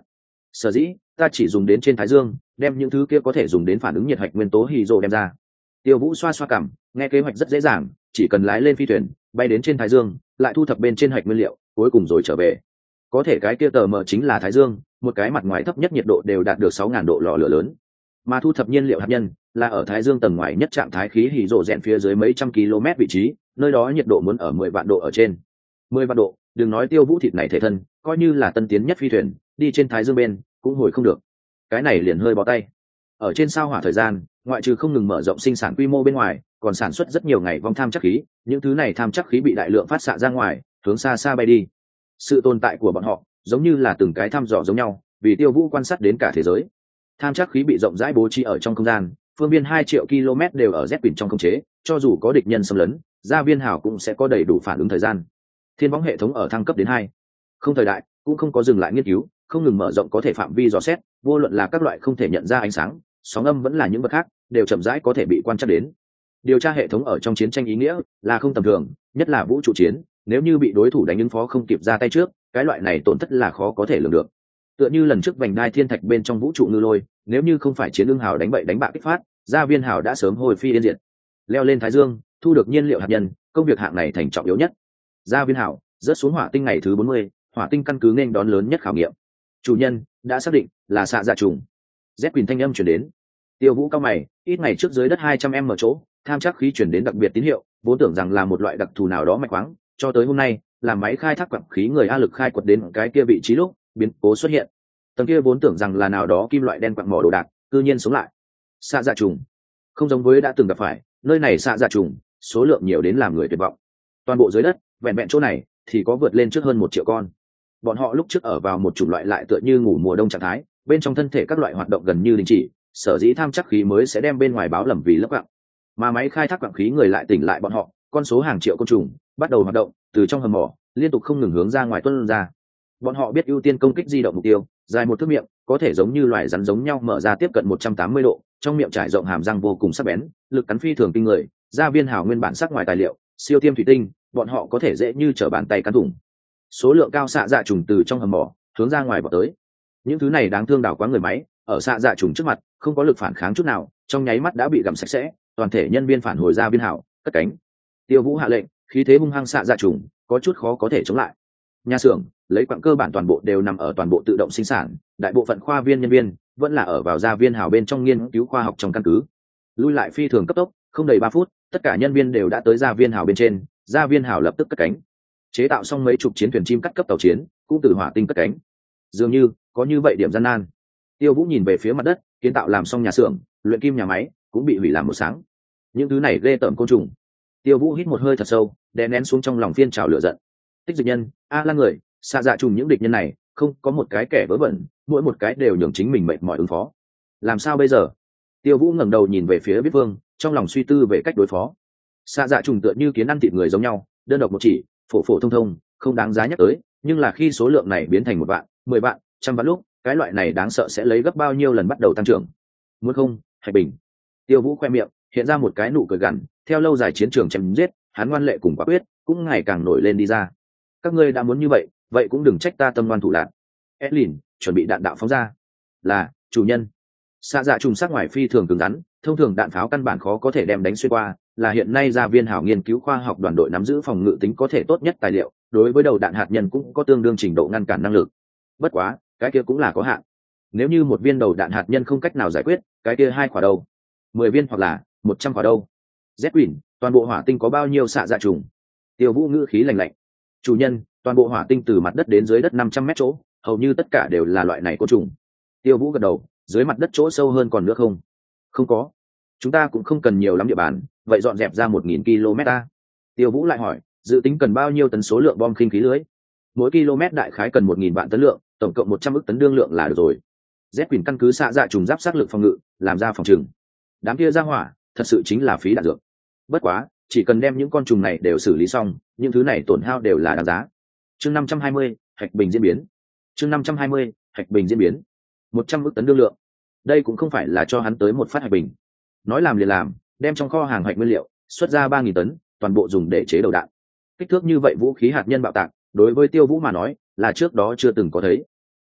Sở dĩ ta chỉ dùng đến trên thái dương, đem những thứ kia có thể dùng đến phản ứng nhiệt hạch nguyên tố hydro đem ra. Tiêu Vũ xoa xoa cằm, nghe kế hoạch rất dễ dàng, chỉ cần lái lên phi thuyền bay đến trên thái dương, lại thu thập bên trên hạch nguyên liệu, cuối cùng rồi trở về. Có thể cái kia tờ mờ chính là thái dương, một cái mặt ngoài thấp nhất nhiệt độ đều đạt được sáu ngàn độ lò lửa lớn, mà thu thập nhiên liệu hạt nhân là ở thái dương tầng ngoài nhất trạng thái khí hỉ rộ rèn phía dưới mấy trăm km vị trí, nơi đó nhiệt độ muốn ở mười vạn độ ở trên. Mười vạn độ, đừng nói Tiêu Vũ thịt này thể thân, coi như là tân tiến nhất phi thuyền đi trên thái dương bên cũng hồi không được. Cái này liền hơi bó tay. Ở trên sao hỏa thời gian, ngoại trừ không ngừng mở rộng sinh sản quy mô bên ngoài, còn sản xuất rất nhiều ngày vong tham chắc khí, những thứ này tham chắc khí bị đại lượng phát xạ ra ngoài, hướng xa xa bay đi. Sự tồn tại của bọn họ giống như là từng cái thăm dò giống nhau, vì Tiêu Vũ quan sát đến cả thế giới. Tham chắc khí bị rộng rãi bố trí ở trong không gian, phương viên hai triệu km đều ở Z-Quỳnh trong khống chế, cho dù có địch nhân xâm lấn, Gia Viên Hào cũng sẽ có đầy đủ phản ứng thời gian. Thiên võng hệ thống ở thăng cấp đến hai không thời đại, cũng không có dừng lại nghiên cứu, không ngừng mở rộng có thể phạm vi dò xét, vô luận là các loại không thể nhận ra ánh sáng, sóng âm vẫn là những vật khác, đều chậm rãi có thể bị quan trắc đến. Điều tra hệ thống ở trong chiến tranh ý nghĩa là không tầm thường, nhất là vũ trụ chiến, nếu như bị đối thủ đánh ứng phó không kịp ra tay trước, cái loại này tổn thất là khó có thể lường được. Tựa như lần trước vành đai thiên thạch bên trong vũ trụ ngư lôi, nếu như không phải chiến ưng hào đánh bậy đánh bạ kích phát, Gia Viên Hào đã sớm hồi phi yên diệt. Leo lên thái dương, thu được nhiên liệu hạt nhân, công việc hạng này thành trọng yếu nhất. Gia Viên Hào rớt xuống hỏa tinh ngày thứ bốn mươi, hỏa tinh căn cứ nên đón lớn nhất khảo nghiệm. Chủ nhân đã xác định là xạ dạ trùng. Z-Quỳnh thanh âm chuyển đến. Tiêu Vũ cao mày, ít ngày trước dưới đất hai trăm m chỗ, tham chắc khí chuyển đến đặc biệt tín hiệu, vốn tưởng rằng là một loại đặc thù nào đó mạch khoáng, cho tới hôm nay, là máy khai thác quặng khí người A lực khai quật đến cái kia vị trí lúc, biến cố xuất hiện. Tầng kia vốn tưởng rằng là nào đó kim loại đen quặng mỏ đồ đạc, tự nhiên sống lại. Xạ dạ trùng, không giống với đã từng gặp phải, nơi này xạ dạ trùng, số lượng nhiều đến làm người tuyệt vọng. Toàn bộ dưới đất, vẹn vẹn chỗ này thì có vượt lên trước hơn một triệu con. Bọn họ lúc trước ở vào một chủng loại lại tựa như ngủ mùa đông trạng thái, bên trong thân thể các loại hoạt động gần như đình chỉ, sở dĩ tham chắc khí mới sẽ đem bên ngoài báo lầm vì lấp quặng. Mà máy khai thác quặng khí người lại tỉnh lại bọn họ, con số hàng triệu côn trùng bắt đầu hoạt động, từ trong hầm mỏ liên tục không ngừng hướng ra ngoài tuôn ra. Bọn họ biết ưu tiên công kích di động mục tiêu, dài một thước miệng, có thể giống như loài rắn giống nhau mở ra tiếp cận một trăm tám mươi độ, trong miệng trải rộng hàm răng vô cùng sắc bén, lực cắn phi thường kinh người. Gia Viên Hào nguyên bản sắc ngoài tài liệu, siêu tiêm thủy tinh, bọn họ có thể dễ như trở bàn tay cắn thủng. Số lượng cao xạ dạ trùng từ trong hầm mỏ hướng ra ngoài vào tới. Những thứ này đáng thương đảo quá người máy, ở xạ dạ trùng trước mặt không có lực phản kháng chút nào, trong nháy mắt đã bị gặm sạch sẽ. Toàn thể nhân viên phản hồi Gia Viên Hào cất cánh. Tiêu Vũ hạ lệnh, khí thế hung hăng xạ dạ trùng có chút khó có thể chống lại. Nhà xưởng lấy quặng cơ bản toàn bộ đều nằm ở toàn bộ tự động sinh sản, đại bộ phận khoa viên nhân viên vẫn là ở vào Gia Viên Hào bên trong nghiên cứu khoa học trong căn cứ. Lui lại phi thường cấp tốc, không đầy ba phút, tất cả nhân viên đều đã tới Gia Viên Hào bên trên. Gia Viên Hào lập tức cất cánh, chế tạo xong mấy chục chiến thuyền chim cắt cấp tàu chiến, cũng từ hỏa tinh cất cánh. Dường như có như vậy điểm gian nan. Tiêu Vũ nhìn về phía mặt đất, kiến tạo làm xong nhà xưởng, luyện kim nhà máy cũng bị hủy làm một sáng. Những thứ này ghê tởm côn trùng. Tiêu Vũ hít một hơi thật sâu, đè nén xuống trong lòng phiên trào lửa giận. Tích dịch nhân, a la người, xạ dạ trùng những địch nhân này, không có một cái kẻ vớ vẩn, mỗi một cái đều nhường chính mình mệt mỏi ứng phó. Làm sao bây giờ? Tiêu Vũ ngẩng đầu nhìn về phía Biết Vương, trong lòng suy tư về cách đối phó. Xạ dạ trùng tựa như kiến ăn thịt người giống nhau, đơn độc một chỉ, phổ phổ thông thông, không đáng giá nhắc tới, nhưng là khi số lượng này biến thành một vạn, mười vạn, trăm vạn lúc, cái loại này đáng sợ sẽ lấy gấp bao nhiêu lần bắt đầu tăng trưởng. Muốn không, Hạch Bình. Tiêu Vũ khoe miệng, hiện ra một cái nụ cười gằn, theo lâu dài chiến trường chém giết, hắn ngoan lệ cùng quả quyết, cũng ngày càng nổi lên đi ra. Các ngươi đã muốn như vậy, vậy cũng đừng trách ta tâm ngoan thủ lạn. Edlin, chuẩn bị đạn đạo phóng ra. Là, chủ nhân. Xạ dạ trùng sắc ngoài phi thường cứng rắn, thông thường đạn pháo căn bản khó có thể đem đánh xuyên qua, là hiện nay Gia Viên Hảo nghiên cứu khoa học đoàn đội nắm giữ phòng ngự tính có thể tốt nhất tài liệu, đối với đầu đạn hạt nhân cũng có tương đương trình độ ngăn cản năng lực. Bất quá, cái kia cũng là có hạn. Nếu như một viên đầu đạn hạt nhân không cách nào giải quyết, cái kia hai quả đâu? Mười viên hoặc là một trăm quả đâu? Z-Quỳnh, toàn bộ hỏa tinh có bao nhiêu xạ dạ trùng? Tiêu Vũ ngữ khí lạnh lạnh. Chủ nhân, toàn bộ hỏa tinh từ mặt đất đến dưới đất năm trăm mét chỗ, hầu như tất cả đều là loại này côn trùng. Tiêu Vũ gật đầu, dưới mặt đất chỗ sâu hơn còn nữa không? Không có. Chúng ta cũng không cần nhiều lắm địa bàn, vậy dọn dẹp ra một nghìn km ta. Tiêu Vũ lại hỏi, dự tính cần bao nhiêu tấn số lượng bom khinh khí lưới? Mỗi km đại khái cần một nghìn vạn tấn lượng, tổng cộng một trăm ức tấn đương lượng là được rồi. Z-Quỳnh căn cứ xạ dạ trùng giáp sát lực phòng ngự, làm ra phòng trừng. Đám kia ra hỏa, thật sự chính là phí đạn dược. Bất quá, chỉ cần đem những con trùng này đều xử lý xong, những thứ này tổn hao đều là đáng giá. Chương năm trăm hai mươi, Hạch Bình diễn biến. Chương năm trăm hai mươi, Hạch Bình diễn biến. một trăm ức tấn đương lượng. Đây cũng không phải là cho hắn tới một phát hạch bình. Nói làm liền làm, đem trong kho hàng hạch nguyên liệu xuất ra ba nghìn tấn, toàn bộ dùng để chế đầu đạn. Kích thước như vậy vũ khí hạt nhân bạo tạc, đối với Tiêu Vũ mà nói, là trước đó chưa từng có thấy.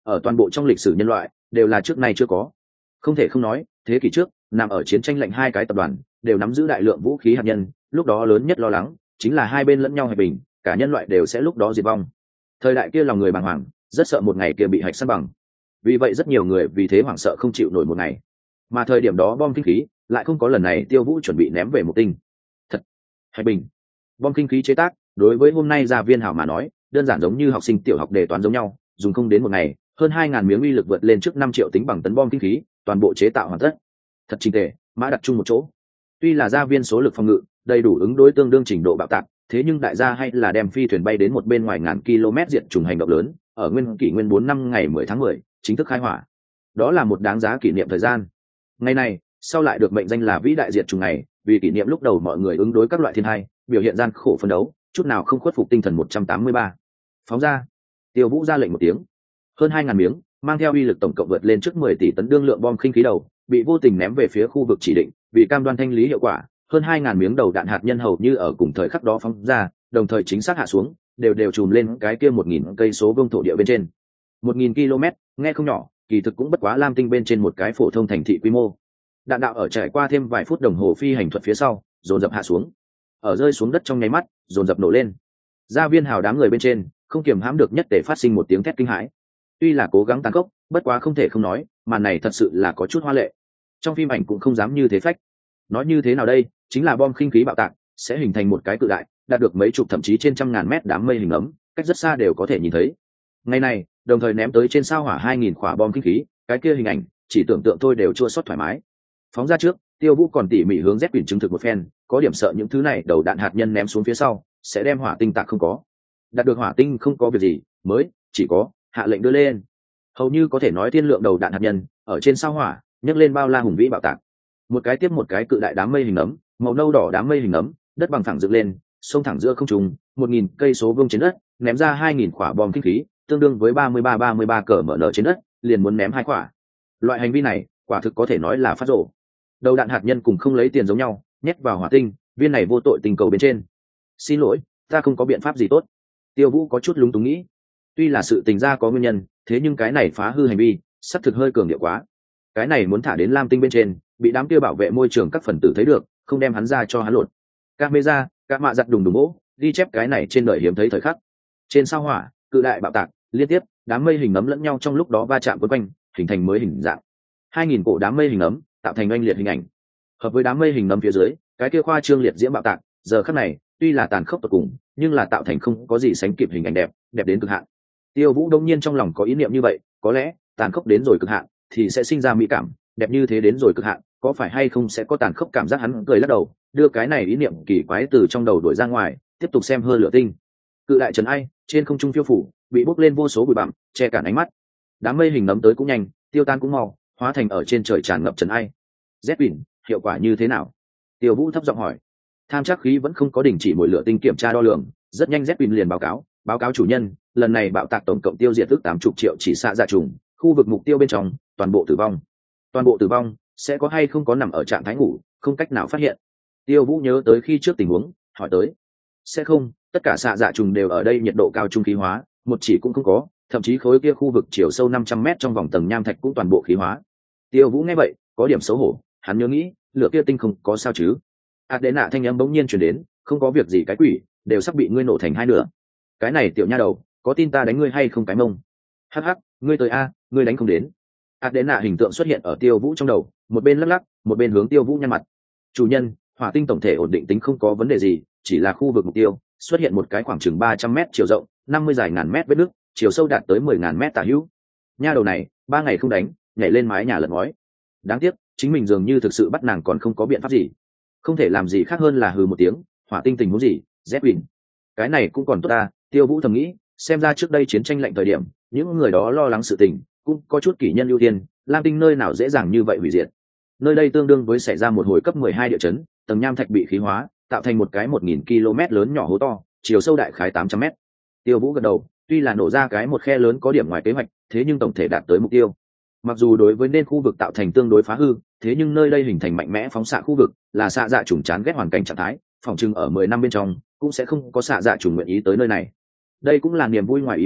ở toàn bộ trong lịch sử nhân loại đều là trước nay chưa có. Không thể không nói, thế kỷ trước nằm ở chiến tranh lạnh hai cái tập đoàn đều nắm giữ đại lượng vũ khí hạt nhân, lúc đó lớn nhất lo lắng chính là hai bên lẫn nhau hòa bình, cả nhân loại đều sẽ lúc đó diệt vong. Thời đại kia lòng người bàng hoàng, rất sợ một ngày kia bị hạch săn bằng. Vì vậy rất nhiều người vì thế hoảng sợ không chịu nổi một ngày. Mà thời điểm đó bom kinh khí lại không có lần này Tiêu Vũ chuẩn bị ném về một tinh. Thật, hạch bình. Bom kinh khí chế tác đối với hôm nay Gia Viên Hảo mà nói, đơn giản giống như học sinh tiểu học đề toán giống nhau, dùng không đến một ngày, hơn hai ngàn miếng uy lực vượt lên trước năm triệu tính bằng tấn bom kinh khí, toàn bộ chế tạo hoàn tất. Thật chỉnh tề, mã đặt chung một chỗ. Tuy là Gia Viên số lực phòng ngự đầy đủ ứng đối tương đương trình độ bạo tạc, thế nhưng đại gia hay là đem phi thuyền bay đến một bên ngoài ngàn km diện trùng hành động lớn, ở nguyên kỷ nguyên bốn năm ngày mười tháng mười chính thức khai hỏa. Đó là một đáng giá kỷ niệm thời gian. Ngày này sau lại được mệnh danh là vĩ đại diệt trùng ngày, vì kỷ niệm lúc đầu mọi người ứng đối các loại thiên tai, biểu hiện gian khổ phấn đấu, chút nào không khuất phục tinh thần một trăm tám mươi ba. Phóng ra. Tiêu Vũ ra lệnh một tiếng. Hơn hai ngàn miếng, mang theo uy lực tổng cộng vượt lên trước mười tỷ tấn đương lượng bom khinh khí đầu, bị vô tình ném về phía khu vực chỉ định, vì cam đoan thanh lý hiệu quả, hơn hai ngàn miếng đầu đạn hạt nhân hầu như ở cùng thời khắc đó phóng ra, đồng thời chính xác hạ xuống, đều đều chùm lên cái kia một nghìn cây số vuông thổ địa bên trên. một nghìn ki lô mét, nghe không nhỏ, kỳ thực cũng bất quá Lam Tinh bên trên một cái phổ thông thành thị quy mô. Đạn đạo ở trải qua thêm vài phút đồng hồ phi hành thuật phía sau, dồn dập hạ xuống. Ở rơi xuống đất trong nháy mắt, dồn dập nổ lên. Gia Viên Hào đám người bên trên, không kiềm hãm được nhất để phát sinh một tiếng thét kinh hãi. Tuy là cố gắng tàn khốc, bất quá không thể không nói, màn này thật sự là có chút hoa lệ. Trong phim ảnh cũng không dám như thế phách. Nói như thế nào đây, chính là bom khinh khí bạo tạc sẽ hình thành một cái cự đại, đạt được mấy chục thậm chí trên trăm ngàn mét đám mây hình ấm, cách rất xa đều có thể nhìn thấy. Ngày này, đồng thời ném tới trên sao hỏa hai nghìn quả bom khinh khí, cái kia hình ảnh, chỉ tưởng tượng thôi đều chua xót thoải mái. Phóng ra trước, Tiêu Vũ còn tỉ mỉ hướng Z Quỷ chứng thực một phen, có điểm sợ những thứ này đầu đạn hạt nhân ném xuống phía sau, sẽ đem hỏa tinh tạc không có. Đạt được hỏa tinh không có việc gì, mới chỉ có hạ lệnh đưa lên. Hầu như có thể nói thiên lượng đầu đạn hạt nhân ở trên sao hỏa, nhấc lên bao la hùng vĩ bạo tạc. Một cái tiếp một cái cự đại đám mây hình ấm, màu nâu đỏ đám mây hình ấm, đất bằng thẳng dựng lên, sông thẳng giữa không trung, một nghìn cây số vuông trên đất, ném ra hai nghìn quả bom kinh khí, tương đương với ba mươi ba ba mươi ba cờ mở nở trên đất, liền muốn ném hai quả. Loại hành vi này, quả thực có thể nói là phát rồ. Đầu đạn hạt nhân cùng không lấy tiền giống nhau, nhét vào hỏa tinh, viên này vô tội tình cầu bên trên. Xin lỗi, ta không có biện pháp gì tốt. Tiêu Vũ có chút lúng túng nghĩ. Tuy là sự tình ra có nguyên nhân, thế nhưng cái này phá hư hành vi, sắp thực hơi cường điệu quá. Cái này muốn thả đến Lam Tinh bên trên, bị đám kia bảo vệ môi trường các phần tử thấy được, không đem hắn ra cho hắn lột. Camera, các mạ giặt đùng đùng ố, ghi chép cái này trên đời hiếm thấy thời khắc. Trên sao hỏa, cự đại bạo tạc, liên tiếp, đám mây hình ấm lẫn nhau trong lúc đó va chạm quấn quanh, hình thành mới hình dạng. hai nghìn cổ đám mây hình ấm, tạo thành oanh liệt hình ảnh. Hợp với đám mây hình ấm phía dưới, cái kia khoa trương liệt diễm bạo tạc, giờ khắc này, tuy là tàn khốc tột cùng, nhưng là tạo thành không có gì sánh kịp hình ảnh đẹp, đẹp đến cực hạn. Tiêu Vũ đông nhiên trong lòng có ý niệm như vậy, có lẽ, tàn khốc đến rồi cực hạn, thì sẽ sinh ra mỹ cảm, đẹp như thế đến rồi cực hạn, có phải hay không sẽ có tàn khốc cảm giác. Hắn cười lắc đầu, đưa cái này ý niệm kỳ quái từ trong đầu đuổi ra ngoài, tiếp tục xem hơ lửa tinh. Cự đại trần ai trên không trung phiêu phủ, bị bốc lên vô số bụi bặm, che cản ánh mắt. Đám mây hình nấm tới cũng nhanh, tiêu tan cũng mau, hóa thành ở trên trời tràn ngập trần ai. Zepin, hiệu quả như thế nào? Tiêu Vũ thấp giọng hỏi. Tham trắc khí vẫn không có đình chỉ mồi lửa tinh kiểm tra đo lường, rất nhanh Zepin liền báo cáo, báo cáo chủ nhân, lần này bạo tạc tổng cộng tiêu diệt ước tám mươi triệu chỉ xạ dạ trùng, khu vực mục tiêu bên trong toàn bộ tử vong. Toàn bộ tử vong sẽ có hay không có nằm ở trạng thái ngủ, không cách nào phát hiện. Tiêu Vũ nhớ tới khi trước tình huống, hỏi tới. Sẽ không, tất cả xạ dạ trùng đều ở đây nhiệt độ cao trung khí hóa, một chỉ cũng không có, thậm chí khối kia khu vực chiều sâu năm trăm mét trong vòng tầng nham thạch cũng toàn bộ khí hóa. Tiêu Vũ nghe vậy, có điểm xấu hổ, hắn nhớ nghĩ, lửa kia tinh không có sao chứ? Adena thanh âm bỗng nhiên truyền đến, không có việc gì cái quỷ, đều sắp bị ngươi nổ thành hai nửa. Cái này tiểu nha đầu, có tin ta đánh ngươi hay không cái mông? Hắc hắc, ngươi tới a, ngươi đánh không đến. Adena hình tượng xuất hiện ở Tiêu Vũ trong đầu, một bên lắc lắc, một bên hướng Tiêu Vũ nhăn mặt. Chủ nhân, hỏa tinh tổng thể ổn định tính không có vấn đề gì, chỉ là khu vực mục tiêu xuất hiện một cái khoảng chừng ba trăm mét chiều rộng, năm mươi dài ngàn mét vết nước, chiều sâu đạt tới mười ngàn mét tả hữu. Nha đầu này, ba ngày không đánh, nhảy lên mái nhà lật ngói. Đáng tiếc, chính mình dường như thực sự bắt nàng còn không có biện pháp gì. Không thể làm gì khác hơn là hừ một tiếng, hỏa tinh tình huống gì, Zepin. Cái này cũng còn tốt ta, Tiêu Vũ thầm nghĩ, xem ra trước đây chiến tranh lạnh thời điểm, những người đó lo lắng sự tình, cũng có chút kỷ nhân ưu tiên, Lam Tinh nơi nào dễ dàng như vậy hủy diệt. Nơi đây tương đương với xảy ra một hồi cấp mười hai địa chấn, tầng nham thạch bị khí hóa, tạo thành một cái một nghìn ki lô mét lớn nhỏ hố to, chiều sâu đại khái tám trăm mét. Tiêu Vũ gật đầu, tuy là nổ ra cái một khe lớn có điểm ngoài kế hoạch, thế nhưng tổng thể đạt tới mục tiêu. Mặc dù đối với nên khu vực tạo thành tương đối phá hư, thế nhưng nơi đây hình thành mạnh mẽ phóng xạ khu vực, là xạ dạ trùng chán ghét hoàn cảnh trạng thái, phòng trưng ở mười năm bên trong cũng sẽ không có xạ dạ trùng nguyện ý tới nơi này. Đây cũng là niềm vui ngoài ý muốn,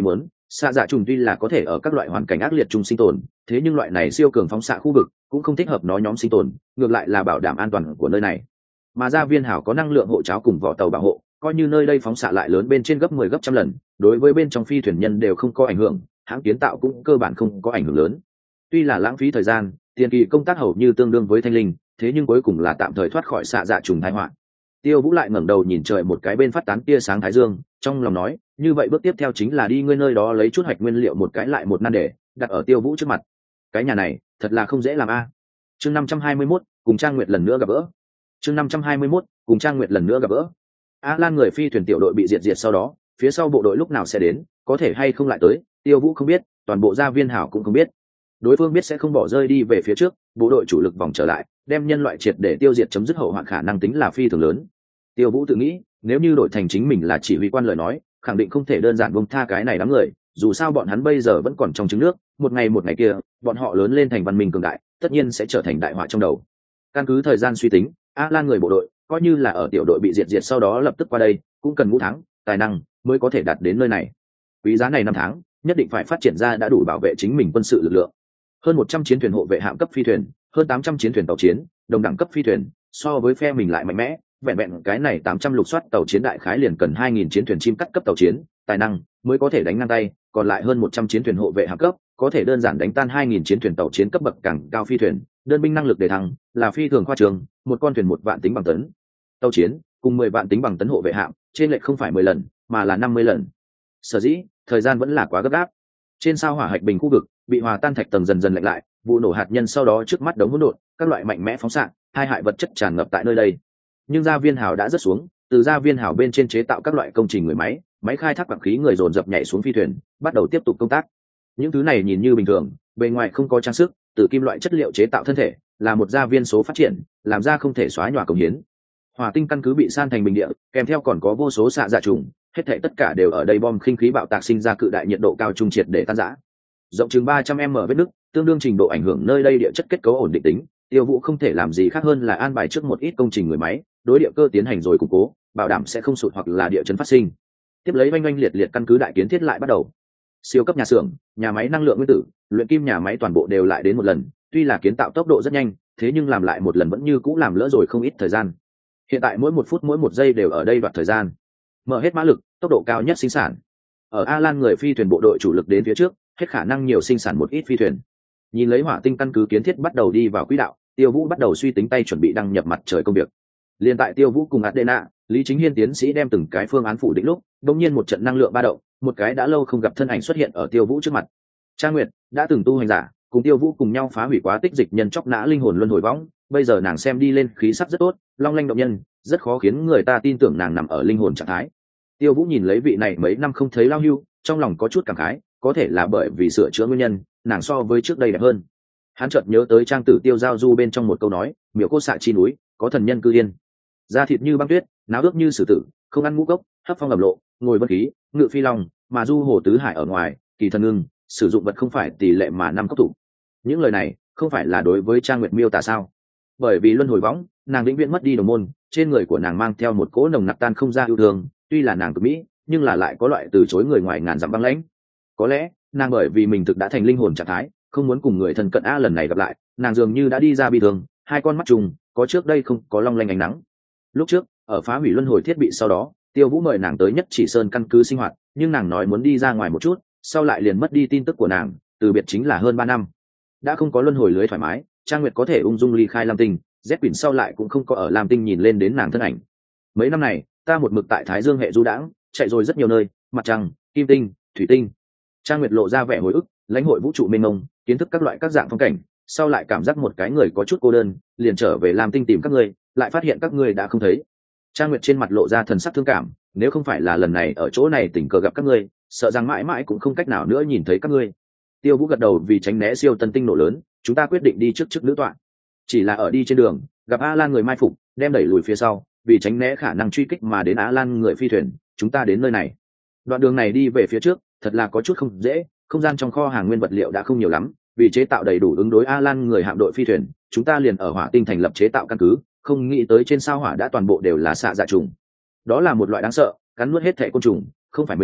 xạ dạ trùng tuy là có thể ở các loại hoàn cảnh ác liệt chung sinh tồn, thế nhưng loại này siêu cường phóng xạ khu vực cũng không thích hợp nó nhóm sinh tồn, ngược lại là bảo đảm an toàn của nơi này. Mà gia viên hảo có năng lượng hộ cháo cùng vỏ tàu bảo hộ, coi như nơi đây phóng xạ lại lớn bên trên gấp mười gấp trăm lần, đối với bên trong phi thuyền nhân đều không có ảnh hưởng, hãng kiến tạo cũng cơ bản không có ảnh hưởng lớn. Tuy là lãng phí thời gian, tiền kỳ công tác hầu như tương đương với thanh linh, thế nhưng cuối cùng là tạm thời thoát khỏi xạ dạ trùng tai họa. Tiêu Vũ lại ngẩng đầu nhìn trời một cái bên phát tán tia sáng thái dương, trong lòng nói, như vậy bước tiếp theo chính là đi ngươi nơi đó lấy chút hạch nguyên liệu một cái lại một nan đề, đặt ở Tiêu Vũ trước mặt. Cái nhà này, thật là không dễ làm a. Chương năm trăm hai mươi mốt, cùng Trang Nguyệt lần nữa gặp gỡ. Chương năm trăm hai mươi mốt, cùng Trang Nguyệt lần nữa gặp gỡ. A Lan người phi thuyền tiểu đội bị diệt diệt sau đó, phía sau bộ đội lúc nào sẽ đến, có thể hay không lại tới, Tiêu Vũ không biết, toàn bộ gia viên hảo cũng không biết. Đối phương biết sẽ không bỏ rơi đi về phía trước, bộ đội chủ lực vòng trở lại, đem nhân loại triệt để tiêu diệt chấm dứt hậu hoạn khả năng tính là phi thường lớn. Tiêu Vũ tự nghĩ, nếu như đổi thành chính mình là chỉ huy quan lời nói, khẳng định không thể đơn giản buông tha cái này đám người, dù sao bọn hắn bây giờ vẫn còn trong trứng nước, một ngày một ngày kia, bọn họ lớn lên thành văn minh cường đại, tất nhiên sẽ trở thành đại họa trong đầu. Căn cứ thời gian suy tính, A Lan người bộ đội, coi như là ở tiểu đội bị diệt diệt sau đó lập tức qua đây, cũng cần ngũ tháng, tài năng mới có thể đạt đến nơi này. Quý giá này năm tháng, nhất định phải phát triển ra đã đủ bảo vệ chính mình quân sự lực lượng. Hơn một trăm chiến thuyền hộ vệ hạm cấp phi thuyền, hơn tám trăm chiến thuyền tàu chiến, đồng đẳng cấp phi thuyền, so với phe mình lại mạnh mẽ, vẹn vẹn cái này tám trăm lục soát tàu chiến đại khái liền cần hai nghìn chiến thuyền chim cắt cấp tàu chiến, tài năng mới có thể đánh ngang tay, còn lại hơn một trăm chiến thuyền hộ vệ hạm cấp, có thể đơn giản đánh tan hai nghìn chiến thuyền tàu chiến cấp bậc càng cao phi thuyền, đơn binh năng lực để thăng, là phi thường khoa trương, một con thuyền một vạn tính bằng tấn. Tàu chiến cùng mười vạn tính bằng tấn hộ vệ hạm, trên lệch không phải mười lần, mà là năm mươi lần. Sở dĩ, thời gian vẫn là quá gấp gáp. Trên sao hỏa hạch bình khu vực, bị hòa tan thạch tầng dần dần lạnh lại, vụ nổ hạt nhân sau đó trước mắt đống hỗn độn, các loại mạnh mẽ phóng xạ, hai hại vật chất tràn ngập tại nơi đây. Nhưng gia viên hào đã rớt xuống, từ gia viên hào bên trên chế tạo các loại công trình người máy, máy khai thác quặng khí người dồn dập nhảy xuống phi thuyền, bắt đầu tiếp tục công tác. Những thứ này nhìn như bình thường, bề ngoài không có trang sức, từ kim loại chất liệu chế tạo thân thể, là một gia viên số phát triển, làm ra không thể xóa nhòa công hiến. Hỏa tinh căn cứ bị san thành bình địa, kèm theo còn có vô số xạ dạ trùng, hết thảy tất cả đều ở đây bom khinh khí bạo tạc sinh ra cự đại nhiệt độ cao trung triệt để tan rã. Rộng chừng ba trăm m vết nứt, tương đương trình độ ảnh hưởng nơi đây địa chất kết cấu ổn định tính, Tiêu Vũ không thể làm gì khác hơn là an bài trước một ít công trình người máy, đối địa cơ tiến hành rồi củng cố, bảo đảm sẽ không sụt hoặc là địa chấn phát sinh. Tiếp lấy oanh oanh liệt liệt căn cứ đại kiến thiết lại bắt đầu. Siêu cấp nhà xưởng, nhà máy năng lượng nguyên tử, luyện kim nhà máy toàn bộ đều lại đến một lần, tuy là kiến tạo tốc độ rất nhanh, thế nhưng làm lại một lần vẫn như cũ làm lỡ rồi không ít thời gian. Hiện tại mỗi một phút mỗi một giây đều ở đây đoạt thời gian. Mở hết mã lực, tốc độ cao nhất sinh sản. Ở A Lan người phi thuyền bộ đội chủ lực đến phía trước, hết khả năng nhiều sinh sản một ít phi thuyền. Nhìn lấy hỏa tinh căn cứ kiến thiết bắt đầu đi vào quỹ đạo, Tiêu Vũ bắt đầu suy tính tay chuẩn bị đăng nhập mặt trời công việc. Liên tại Tiêu Vũ cùng Adena, Lý Chính Hiên tiến sĩ đem từng cái phương án phủ định lúc, đột nhiên một trận năng lượng ba động, một cái đã lâu không gặp thân ảnh xuất hiện ở Tiêu Vũ trước mặt. Trang Nguyệt đã từng tu hành giả, cùng Tiêu Vũ cùng nhau phá hủy quá tích dịch nhân chóc nã linh hồn luân hồi võng, bây giờ nàng xem đi lên khí sắc rất tốt, long lanh động nhân, rất khó khiến người ta tin tưởng nàng nằm ở linh hồn trạng thái. Tiêu Vũ nhìn lấy vị này mấy năm không thấy lao hưu, trong lòng có chút cảm khái, có thể là bởi vì sửa chữa nguyên nhân, nàng so với trước đây đẹp hơn. Hắn chợt nhớ tới trang tử Tiêu Giao Du bên trong một câu nói, miểu cô xạ chi núi, có thần nhân cư yên. Da thịt như băng tuyết, náo ước như sử tử, không ăn ngũ cốc, hấp phong ẩm lộ, ngồi vân khí, ngự phi long, mà du hồ tứ hải ở ngoài, kỳ thần ngưng, sử dụng vật không phải tỷ lệ mà năm cốc thủ. Những lời này, không phải là đối với Trang Nguyệt miêu tả sao? Bởi vì luân hồi võng, nàng vĩnh viễn mất đi đồng môn, trên người của nàng mang theo một cỗ nồng nặc tan không ra yêu thương, tuy là nàng cực mỹ, nhưng là lại có loại từ chối người ngoài ngàn dặm băng lãnh. Có lẽ, nàng bởi vì mình thực đã thành linh hồn trạng thái, không muốn cùng người thân cận a lần này gặp lại, nàng dường như đã đi ra bi thương, hai con mắt trùng, có trước đây không có long lanh ánh nắng. Lúc trước, ở phá hủy luân hồi thiết bị sau đó, Tiêu Vũ mời nàng tới Nhất Chỉ Sơn căn cứ sinh hoạt, nhưng nàng nói muốn đi ra ngoài một chút, sau lại liền mất đi tin tức của nàng, từ biệt chính là hơn ba năm. Đã không có luân hồi lưới thoải mái, Trang Nguyệt có thể ung dung ly khai Lam Tinh, Z Quỷ sau lại cũng không có ở Lam Tinh nhìn lên đến nàng thân ảnh. Mấy năm này, ta một mực tại Thái Dương hệ du đãng, chạy rồi rất nhiều nơi, mặt trăng, kim tinh, thủy tinh. Trang Nguyệt lộ ra vẻ hồi ức, lãnh hội vũ trụ mênh mông, kiến thức các loại các dạng phong cảnh, sau lại cảm giác một cái người có chút cô đơn, liền trở về Lam Tinh tìm các ngươi, lại phát hiện các ngươi đã không thấy. Trang Nguyệt trên mặt lộ ra thần sắc thương cảm, nếu không phải là lần này ở chỗ này tình cờ gặp các ngươi, sợ rằng mãi mãi cũng không cách nào nữa nhìn thấy các ngươi. Tiêu Vũ gật đầu, vì tránh né siêu tân tinh nổ lớn, chúng ta quyết định đi trước trước nữ tọa. Chỉ là ở đi trên đường, gặp A Lan người mai phục, đem đẩy lùi phía sau, vì tránh né khả năng truy kích mà đến A Lan người phi thuyền, chúng ta đến nơi này. Đoạn đường này đi về phía trước, thật là có chút không dễ, không gian trong kho hàng nguyên vật liệu đã không nhiều lắm, vì chế tạo đầy đủ ứng đối A Lan người hạm đội phi thuyền, chúng ta liền ở Hỏa Tinh thành lập chế tạo căn cứ, không nghĩ tới trên sao hỏa đã toàn bộ đều là xạ dạ trùng. Đó là một loại đáng sợ, cắn nuốt hết thảy côn trùng, không phải mình,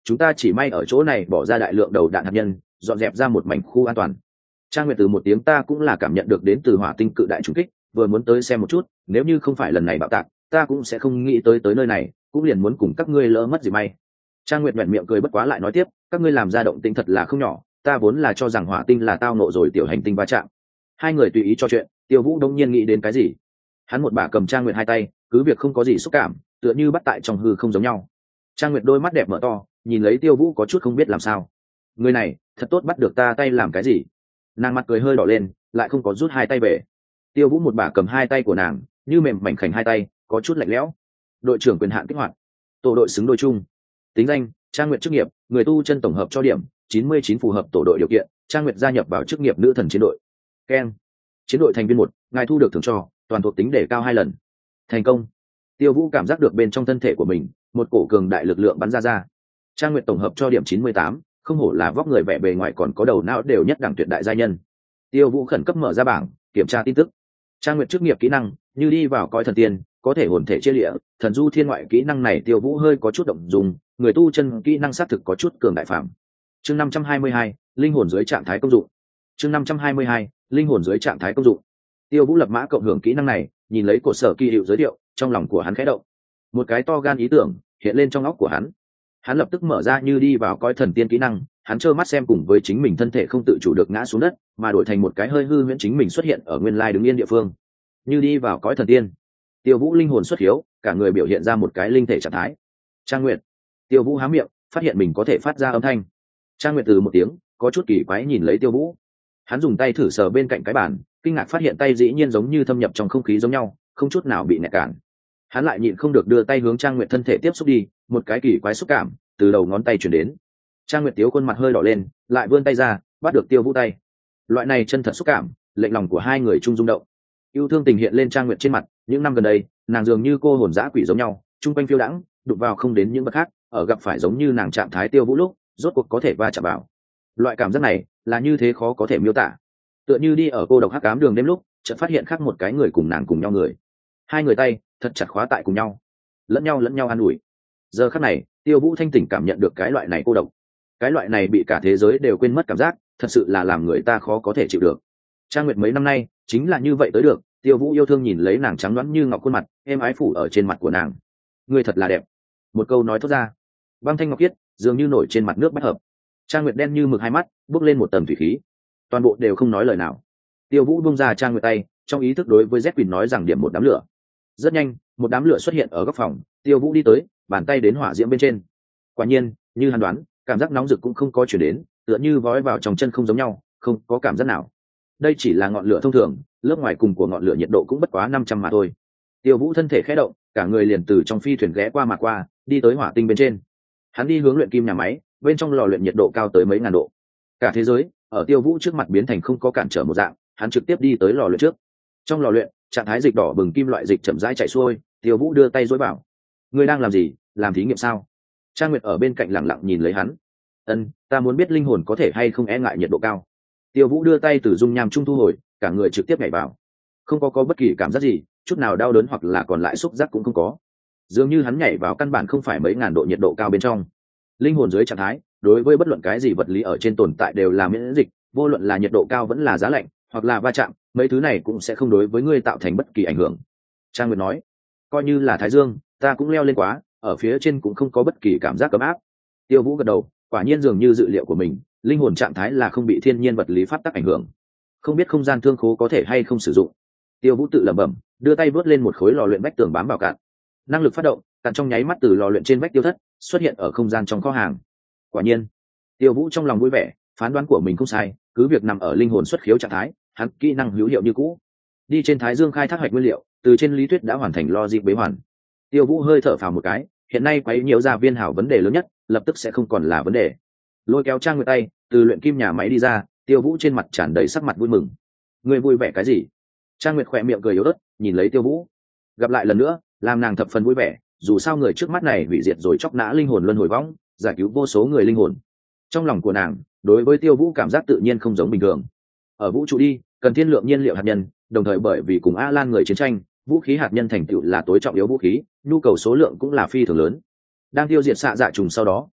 chúng ta chỉ may ở chỗ này bỏ ra đại lượng đầu đạn hạt nhân, dọn dẹp ra một mảnh khu an toàn. Trang Nguyệt từ một tiếng ta cũng là cảm nhận được đến từ hỏa tinh cự đại trùng kích, vừa muốn tới xem một chút, nếu như không phải lần này bạo tạc, ta cũng sẽ không nghĩ tới tới nơi này, cũng liền muốn cùng các ngươi lỡ mất gì may. Trang Nguyệt nhếch miệng cười bất quá lại nói tiếp, các ngươi làm ra động tĩnh thật là không nhỏ, ta vốn là cho rằng hỏa tinh là tao nộ rồi tiểu hành tinh va chạm. Hai người tùy ý trò chuyện, Tiêu Vũ đông nhiên nghĩ đến cái gì, hắn một bà cầm Trang Nguyệt hai tay, cứ việc không có gì xúc cảm, tựa như bắt tại trong hư không giống nhau. Trang Nguyệt đôi mắt đẹp mở to, nhìn lấy Tiêu Vũ có chút không biết làm sao. Người này thật tốt, bắt được ta tay làm cái gì? Nàng mặt cười hơi đỏ lên, lại không có rút hai tay về. Tiêu Vũ một bà cầm hai tay của nàng, như mềm mảnh khảnh hai tay, có chút lạnh lẽo. Đội trưởng quyền hạn kích hoạt, tổ đội xứng đôi chung. Tính danh: Trang Nguyệt. Chức nghiệp: người tu chân tổng hợp cho điểm chín mươi chín, phù hợp tổ đội điều kiện. Trang Nguyệt gia nhập vào chức nghiệp nữ thần chiến đội. Ken. Chiến đội thành viên một, ngài thu được thưởng cho toàn thuộc tính để cao hai lần. Thành công. Tiêu Vũ cảm giác được bên trong thân thể của mình một cổ cường đại lực lượng bắn ra ra. Trang Nguyệt tổng hợp cho điểm chín mươi tám, không hổ là vóc người vẻ bề ngoài còn có đầu não đều nhất đẳng tuyệt đại gia nhân. Tiêu Vũ khẩn cấp mở ra bảng kiểm tra tin tức. Trang Nguyệt chức nghiệp kỹ năng: như đi vào cõi thần tiên, có thể hồn thể chia lịa, thần du thiên ngoại. Kỹ năng này Tiêu Vũ hơi có chút động dùng, người tu chân kỹ năng xác thực có chút cường đại phạm. Chương năm trăm hai mươi hai, linh hồn dưới trạng thái công dụng. Chương năm trăm hai mươi hai, linh hồn dưới trạng thái công dụng. Tiêu Vũ lập mã cộng hưởng kỹ năng này, nhìn lấy cột sở kỳ hiệu giới thiệu, trong lòng của hắn khẽ động. Một cái to gan ý tưởng hiện lên trong óc của hắn. Hắn lập tức mở ra như đi vào cõi thần tiên kỹ năng, hắn trơ mắt xem cùng với chính mình thân thể không tự chủ được ngã xuống đất, mà đổi thành một cái hơi hư huyễn chính mình xuất hiện ở nguyên lai đứng yên địa phương. Như đi vào cõi thần tiên. Tiêu Vũ linh hồn xuất hiếu, cả người biểu hiện ra một cái linh thể trạng thái. Trang Nguyệt. Tiêu Vũ há miệng, phát hiện mình có thể phát ra âm thanh. Trang Nguyệt từ một tiếng, có chút kỳ quái nhìn lấy Tiêu Vũ. Hắn dùng tay thử sờ bên cạnh cái bàn, kinh ngạc phát hiện tay dĩ nhiên giống như thâm nhập trong không khí giống nhau, không chút nào bị nẹt cản. Hắn lại nhịn không được đưa tay hướng Trang Nguyệt thân thể tiếp xúc đi, một cái kỳ quái xúc cảm từ đầu ngón tay truyền đến. Trang Nguyệt tiếu khuôn mặt hơi đỏ lên, lại vươn tay ra, bắt được Tiêu Vũ tay. Loại này chân thật xúc cảm, lệnh lòng của hai người chung rung động. Yêu thương tình hiện lên Trang Nguyệt trên mặt, những năm gần đây, nàng dường như cô hồn dã quỷ giống nhau, trung quanh phiêu đãng, đụng vào không đến những vật khác, ở gặp phải giống như nàng trạng thái Tiêu Vũ lúc, rốt cuộc có thể va chạm vào. Loại cảm giác này, là như thế khó có thể miêu tả. Tựa như đi ở cô độc hắc ám đường đêm lúc, chợt phát hiện khác một cái người cùng nàng cùng nhau người. Hai người tay thật chặt khóa tại cùng nhau, lẫn nhau lẫn nhau an ủi. Giờ khắc này, Tiêu Vũ thanh tỉnh cảm nhận được cái loại này cô độc, cái loại này bị cả thế giới đều quên mất cảm giác, thật sự là làm người ta khó có thể chịu được. Trang Nguyệt mấy năm nay chính là như vậy tới được. Tiêu Vũ yêu thương nhìn lấy nàng trắng nõn như ngọc khuôn mặt, êm ái phủ ở trên mặt của nàng. Người thật là đẹp. Một câu nói thốt ra, băng thanh ngọc khiết, dường như nổi trên mặt nước bách hợp. Trang Nguyệt đen như mực hai mắt bốc lên một tầng thủy khí, toàn bộ đều không nói lời nào. Tiêu Vũ buông ra Trang Nguyệt tay, trong ý thức đối với Zepin nói rằng điểm một đám lửa. Rất nhanh, một đám lửa xuất hiện ở góc phòng. Tiêu Vũ đi tới, bàn tay đến hỏa diễm bên trên. Quả nhiên, như hắn đoán, cảm giác nóng rực cũng không có chuyển đến, tựa như vói vào trong chân không giống nhau, không có cảm giác nào. Đây chỉ là ngọn lửa thông thường, lớp ngoài cùng của ngọn lửa nhiệt độ cũng bất quá năm trăm mà thôi. Tiêu Vũ thân thể khẽ động, cả người liền từ trong phi thuyền ghé qua mà qua, đi tới hỏa tinh bên trên. Hắn đi hướng luyện kim nhà máy, bên trong lò luyện nhiệt độ cao tới mấy ngàn độ. Cả thế giới ở Tiêu Vũ trước mặt biến thành không có cản trở một dạng, hắn trực tiếp đi tới lò luyện trước. Trong lò luyện, trạng thái dịch đỏ bừng kim loại dịch chậm rãi chảy xuôi. Tiêu Vũ đưa tay dối bảo: ngươi đang làm gì? Làm thí nghiệm sao? Trang Nguyệt ở bên cạnh lặng lặng nhìn lấy hắn. Ân, ta muốn biết linh hồn có thể hay không e ngại nhiệt độ cao. Tiêu Vũ đưa tay từ dung nham trung thu hồi, cả người trực tiếp nhảy vào. Không có có bất kỳ cảm giác gì, chút nào đau đớn hoặc là còn lại xúc giác cũng không có. Dường như hắn nhảy vào căn bản không phải mấy ngàn độ nhiệt độ cao bên trong. Linh hồn dưới trạng thái, đối với bất luận cái gì vật lý ở trên tồn tại đều là miễn dịch, vô luận là nhiệt độ cao vẫn là giá lạnh, hoặc là va chạm, mấy thứ này cũng sẽ không đối với ngươi tạo thành bất kỳ ảnh hưởng. Trang Nguyệt nói, coi như là Thái Dương, ta cũng leo lên quá, ở phía trên cũng không có bất kỳ cảm giác ấm áp. Tiêu Vũ gật đầu, quả nhiên dường như dự liệu của mình, linh hồn trạng thái là không bị thiên nhiên vật lý pháp tắc ảnh hưởng. Không biết không gian thương khố có thể hay không sử dụng. Tiêu Vũ tự lẩm bẩm, đưa tay vớt lên một khối lò luyện vách tường bám vào cạn. Năng lực phát động, cạn trong nháy mắt từ lò luyện trên vách tiêu thất, xuất hiện ở không gian trong kho hàng. Quả nhiên, Tiêu Vũ trong lòng vui vẻ, phán đoán của mình không sai, cứ việc nằm ở linh hồn xuất khiếu trạng thái, hắn kỹ năng hữu hiệu như cũ. Đi trên Thái Dương khai thác hoạch nguyên liệu, từ trên lý thuyết đã hoàn thành logic bế hoàn. Tiêu Vũ hơi thở phào một cái, hiện nay quấy nhiều ra viên hảo vấn đề lớn nhất, lập tức sẽ không còn là vấn đề. Lôi kéo Trang Nguyệt tay, từ luyện kim nhà máy đi ra, Tiêu Vũ trên mặt tràn đầy sắc mặt vui mừng. Ngươi vui vẻ cái gì? Trang Nguyệt khỏe miệng cười yếu ớt, nhìn lấy Tiêu Vũ. Gặp lại lần nữa, làm nàng thập phần vui vẻ, dù sao người trước mắt này hủy diệt rồi chóc nã linh hồn luân hồi võng, giải cứu vô số người linh hồn. Trong lòng của nàng, đối với Tiêu Vũ cảm giác tự nhiên không giống bình thường. Ở vũ trụ đi, cần thiên lượng nhiên liệu hạt nhân, đồng thời bởi vì cùng A Lan người chiến tranh, vũ khí hạt nhân thành tựu là tối trọng yếu vũ khí, nhu cầu số lượng cũng là phi thường lớn. Đang tiêu diệt xạ dạ trùng sau đó,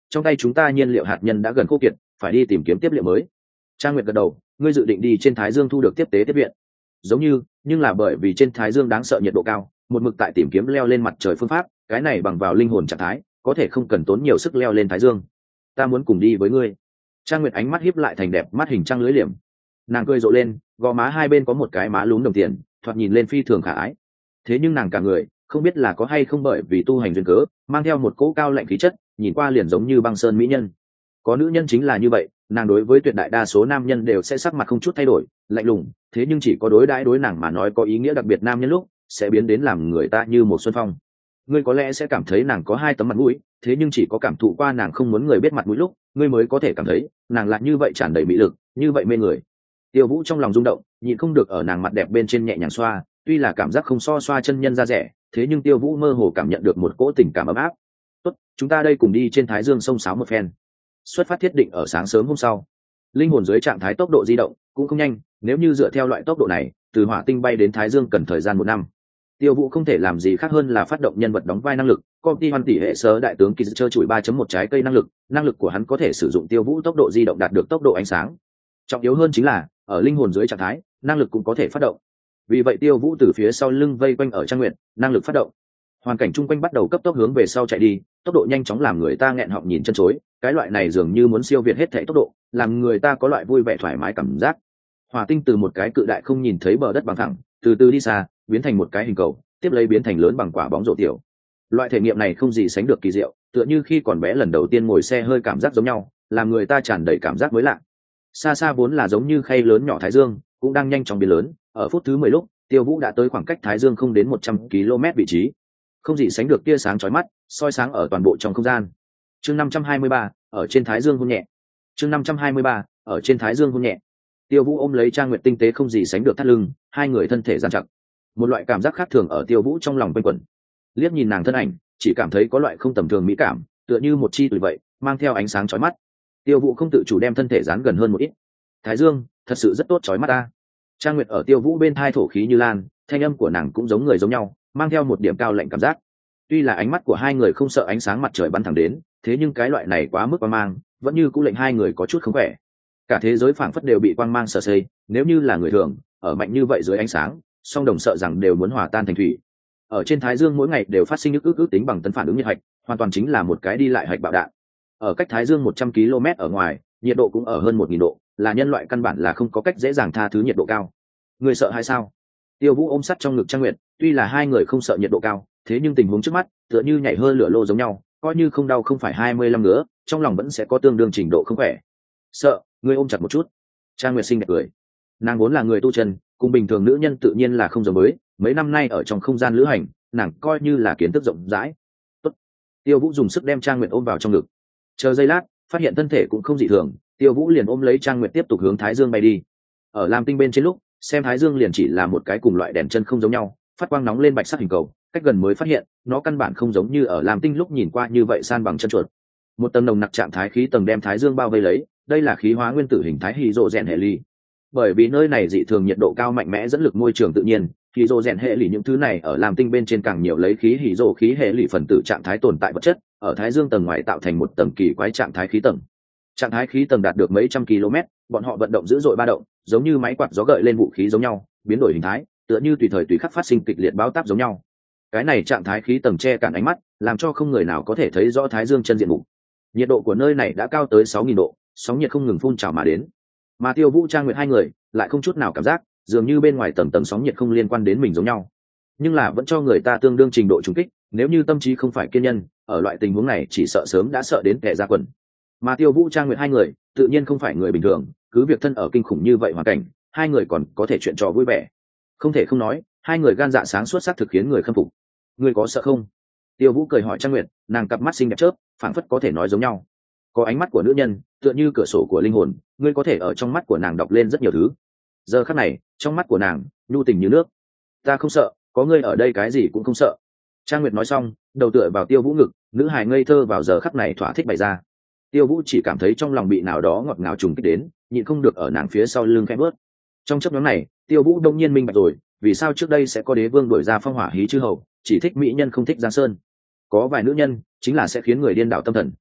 trong tay chúng ta nhiên liệu hạt nhân đã gần khô kiệt, phải đi tìm kiếm tiếp liệu mới. Trang Nguyệt gật đầu, ngươi dự định đi trên Thái Dương thu được tiếp tế tiếp viện? Giống như, nhưng là bởi vì trên Thái Dương đáng sợ nhiệt độ cao, một mực tại tìm kiếm leo lên mặt trời phương pháp, cái này bằng vào linh hồn trạng thái, có thể không cần tốn nhiều sức leo lên Thái Dương. Ta muốn cùng đi với ngươi. Trang Nguyệt ánh mắt híp lại thành đẹp mắt hình trăng lưỡi liềm, nàng cười rộ lên, gò má hai bên có một cái má lúm đồng tiền, thoạt nhìn lên phi thường khả ái. Thế nhưng nàng cả người, không biết là có hay không bởi vì tu hành duyên cớ, mang theo một cỗ cao lạnh khí chất, nhìn qua liền giống như băng sơn mỹ nhân. Có nữ nhân chính là như vậy, nàng đối với tuyệt đại đa số nam nhân đều sẽ sắc mặt không chút thay đổi, lạnh lùng, thế nhưng chỉ có đối đãi đối nàng mà nói có ý nghĩa đặc biệt nam nhân lúc, sẽ biến đến làm người ta như một xuân phong. Ngươi có lẽ sẽ cảm thấy nàng có hai tấm mặt mũi, thế nhưng chỉ có cảm thụ qua nàng không muốn người biết mặt mũi lúc, ngươi mới có thể cảm thấy nàng lại như vậy tràn đầy mỹ lực, như vậy mê người. Tiêu Vũ trong lòng rung động, nhịn không được ở nàng mặt đẹp bên trên nhẹ nhàng xoa, tuy là cảm giác không so xoa chân nhân da rẻ, thế nhưng Tiêu Vũ mơ hồ cảm nhận được một cỗ tình cảm ấm áp. Tốt, chúng ta đây cùng đi trên Thái Dương sông sáo một phen. Xuất phát thiết định ở sáng sớm hôm sau. Linh hồn dưới trạng thái tốc độ di động cũng không nhanh, nếu như dựa theo loại tốc độ này, từ Hỏa Tinh bay đến Thái Dương cần thời gian một năm. Tiêu Vũ không thể làm gì khác hơn là phát động nhân vật đóng vai năng lực, công ty Hoan tỷ hệ sớ đại tướng kỳ chơi chuỗi ba chấm một trái cây năng lực, năng lực của hắn có thể sử dụng Tiêu Vũ tốc độ di động đạt được tốc độ ánh sáng. Trọng yếu hơn chính là, ở linh hồn dưới trạng thái, năng lực cũng có thể phát động. Vì vậy Tiêu Vũ từ phía sau lưng vây quanh ở Trang Nguyệt, năng lực phát động. Hoàn cảnh chung quanh bắt đầu cấp tốc hướng về sau chạy đi, tốc độ nhanh chóng làm người ta nghẹn họng nhìn chân chối, cái loại này dường như muốn siêu việt hết thảy tốc độ, làm người ta có loại vui vẻ thoải mái cảm giác. Hỏa Tinh từ một cái cự đại không nhìn thấy bờ đất bằng thẳng, từ từ đi xa, biến thành một cái hình cầu, tiếp lấy biến thành lớn bằng quả bóng rổ tiểu. Loại thể nghiệm này không gì sánh được kỳ diệu, tựa như khi còn bé lần đầu tiên ngồi xe hơi cảm giác giống nhau, làm người ta tràn đầy cảm giác mới lạ. Xa xa vốn là giống như khay lớn nhỏ Thái Dương, cũng đang nhanh chóng biến lớn, ở phút thứ mười lúc, Tiêu Vũ đã tới khoảng cách Thái Dương không đến một trăm ki lô mét vị trí. Không gì sánh được tia sáng chói mắt, soi sáng ở toàn bộ trong không gian. Chương năm trăm hai mươi ba, ở trên Thái Dương hôn nhẹ. Chương năm trăm hai mươi ba, ở trên Thái Dương hôn nhẹ. Tiêu Vũ ôm lấy Trang Nguyệt tinh tế không gì sánh được thắt lưng, hai người thân thể dán chặt. Một loại cảm giác khác thường ở Tiêu Vũ trong lòng quanh quẩn. Liếc nhìn nàng thân ảnh, chỉ cảm thấy có loại không tầm thường mỹ cảm, tựa như một chi tùy vậy, mang theo ánh sáng chói mắt. Tiêu Vũ không tự chủ đem thân thể dán gần hơn một ít. Thái Dương, thật sự rất tốt chói mắt ta. Trang Nguyệt ở Tiêu Vũ bên thai thổ khí như lan, thanh âm của nàng cũng giống người giống nhau, mang theo một điểm cao lạnh cảm giác. Tuy là ánh mắt của hai người không sợ ánh sáng mặt trời bắn thẳng đến, thế nhưng cái loại này quá mức quang mang, vẫn như cũng lệnh hai người có chút không khỏe. Cả thế giới phảng phất đều bị quang mang sờ xây, nếu như là người thường, ở mạnh như vậy dưới ánh sáng, song đồng sợ rằng đều muốn hòa tan thành thủy. Ở trên Thái Dương mỗi ngày đều phát sinh những ước ước tính bằng tấn phản ứng nhiệt hạch, hoàn toàn chính là một cái đi lại hạch bạo đạn. Ở cách Thái Dương một trăm ki lô mét ở ngoài, nhiệt độ cũng ở hơn một nghìn độ, là nhân loại căn bản là không có cách dễ dàng tha thứ nhiệt độ cao. Người sợ hay sao? Tiêu Vũ ôm sát trong ngực Trang Nguyệt, tuy là hai người không sợ nhiệt độ cao, thế nhưng tình huống trước mắt tựa như nhảy hơi lửa lô giống nhau, coi như không đau không phải hai mươi lăm nữa, trong lòng vẫn sẽ có tương đương trình độ không khỏe. Sợ, ngươi ôm chặt một chút. Trang Nguyệt xinh đẹp cười. Nàng vốn là người tu chân, cùng bình thường nữ nhân tự nhiên là không giống mới, mấy năm nay ở trong không gian lữ hành, nàng coi như là kiến thức rộng rãi. Tốt. Tiêu Vũ dùng sức đem Trang Nguyệt ôm vào trong ngực. Chờ giây lát, phát hiện thân thể cũng không dị thường, Tiêu Vũ liền ôm lấy Trang Nguyệt tiếp tục hướng Thái Dương bay đi. Ở Lam Tinh bên trên lúc, xem Thái Dương liền chỉ là một cái cùng loại đèn chân không giống nhau, phát quang nóng lên bạch sắc hình cầu, cách gần mới phát hiện, nó căn bản không giống như ở Lam Tinh lúc nhìn qua như vậy san bằng chân chuột. Một tầng nồng nặc trạng thái khí tầng đem Thái Dương bao vây lấy, đây là khí hóa nguyên tử hình thái hydro rèn hệ ly. Bởi vì nơi này dị thường nhiệt độ cao mạnh mẽ dẫn lực môi trường tự nhiên, hydro rèn hệ ly những thứ này ở Lam Tinh bên trên càng nhiều lấy khí hydro khí hệ ly phần tử trạng thái tồn tại vật chất, ở Thái Dương tầng ngoài tạo thành một tầng kỳ quái trạng thái khí tầng. Trạng thái khí tầng đạt được mấy trăm km, bọn họ vận động dữ dội ba động, giống như máy quạt gió gợi lên vũ khí giống nhau, biến đổi hình thái, tựa như tùy thời tùy khắc phát sinh kịch liệt báo táp giống nhau. Cái này trạng thái khí tầng che cản ánh mắt, làm cho không người nào có thể thấy rõ Thái Dương chân diện mục. Nhiệt độ của nơi này đã cao tới sáu nghìn độ, sóng nhiệt không ngừng phun trào mà đến. Mà Tiêu Vũ Trang Nguyệt hai người lại không chút nào cảm giác, dường như bên ngoài tầng tầng sóng nhiệt không liên quan đến mình giống nhau. Nhưng là vẫn cho người ta tương đương trình độ trùng kích, nếu như tâm trí không phải kiên nhân, ở loại tình huống này chỉ sợ sớm đã sợ đến kẻ ra quần. Mà Tiêu Vũ Trang Nguyệt hai người, tự nhiên không phải người bình thường, cứ việc thân ở kinh khủng như vậy hoàn cảnh, hai người còn có thể chuyện trò vui vẻ. Không thể không nói, hai người gan dạ sáng suốt sắc thực khiến người khâm phục. Ngươi có sợ không? Tiêu Vũ cười hỏi Trang Nguyệt, nàng cặp mắt xinh đẹp chớp, phảng phất có thể nói giống nhau. Có ánh mắt của nữ nhân, tựa như cửa sổ của linh hồn, ngươi có thể ở trong mắt của nàng đọc lên rất nhiều thứ. Giờ khắc này, trong mắt của nàng, nhu tình như nước. Ta không sợ, có ngươi ở đây cái gì cũng không sợ. Trang Nguyệt nói xong, đầu tựa vào Tiêu Vũ ngực, nữ hài ngây thơ vào giờ khắc này thỏa thích bày ra. Tiêu Vũ chỉ cảm thấy trong lòng bị nào đó ngọt ngào trùng kích đến, nhịn không được ở nàng phía sau lưng khẽ bước. Trong chốc ngắn này, Tiêu Vũ đông nhiên minh bạch rồi, vì sao trước đây sẽ có đế vương đuổi ra phong hỏa hí chư hầu, chỉ thích mỹ nhân không thích Giang Sơn. Có vài nữ nhân, chính là sẽ khiến người điên đảo tâm thần.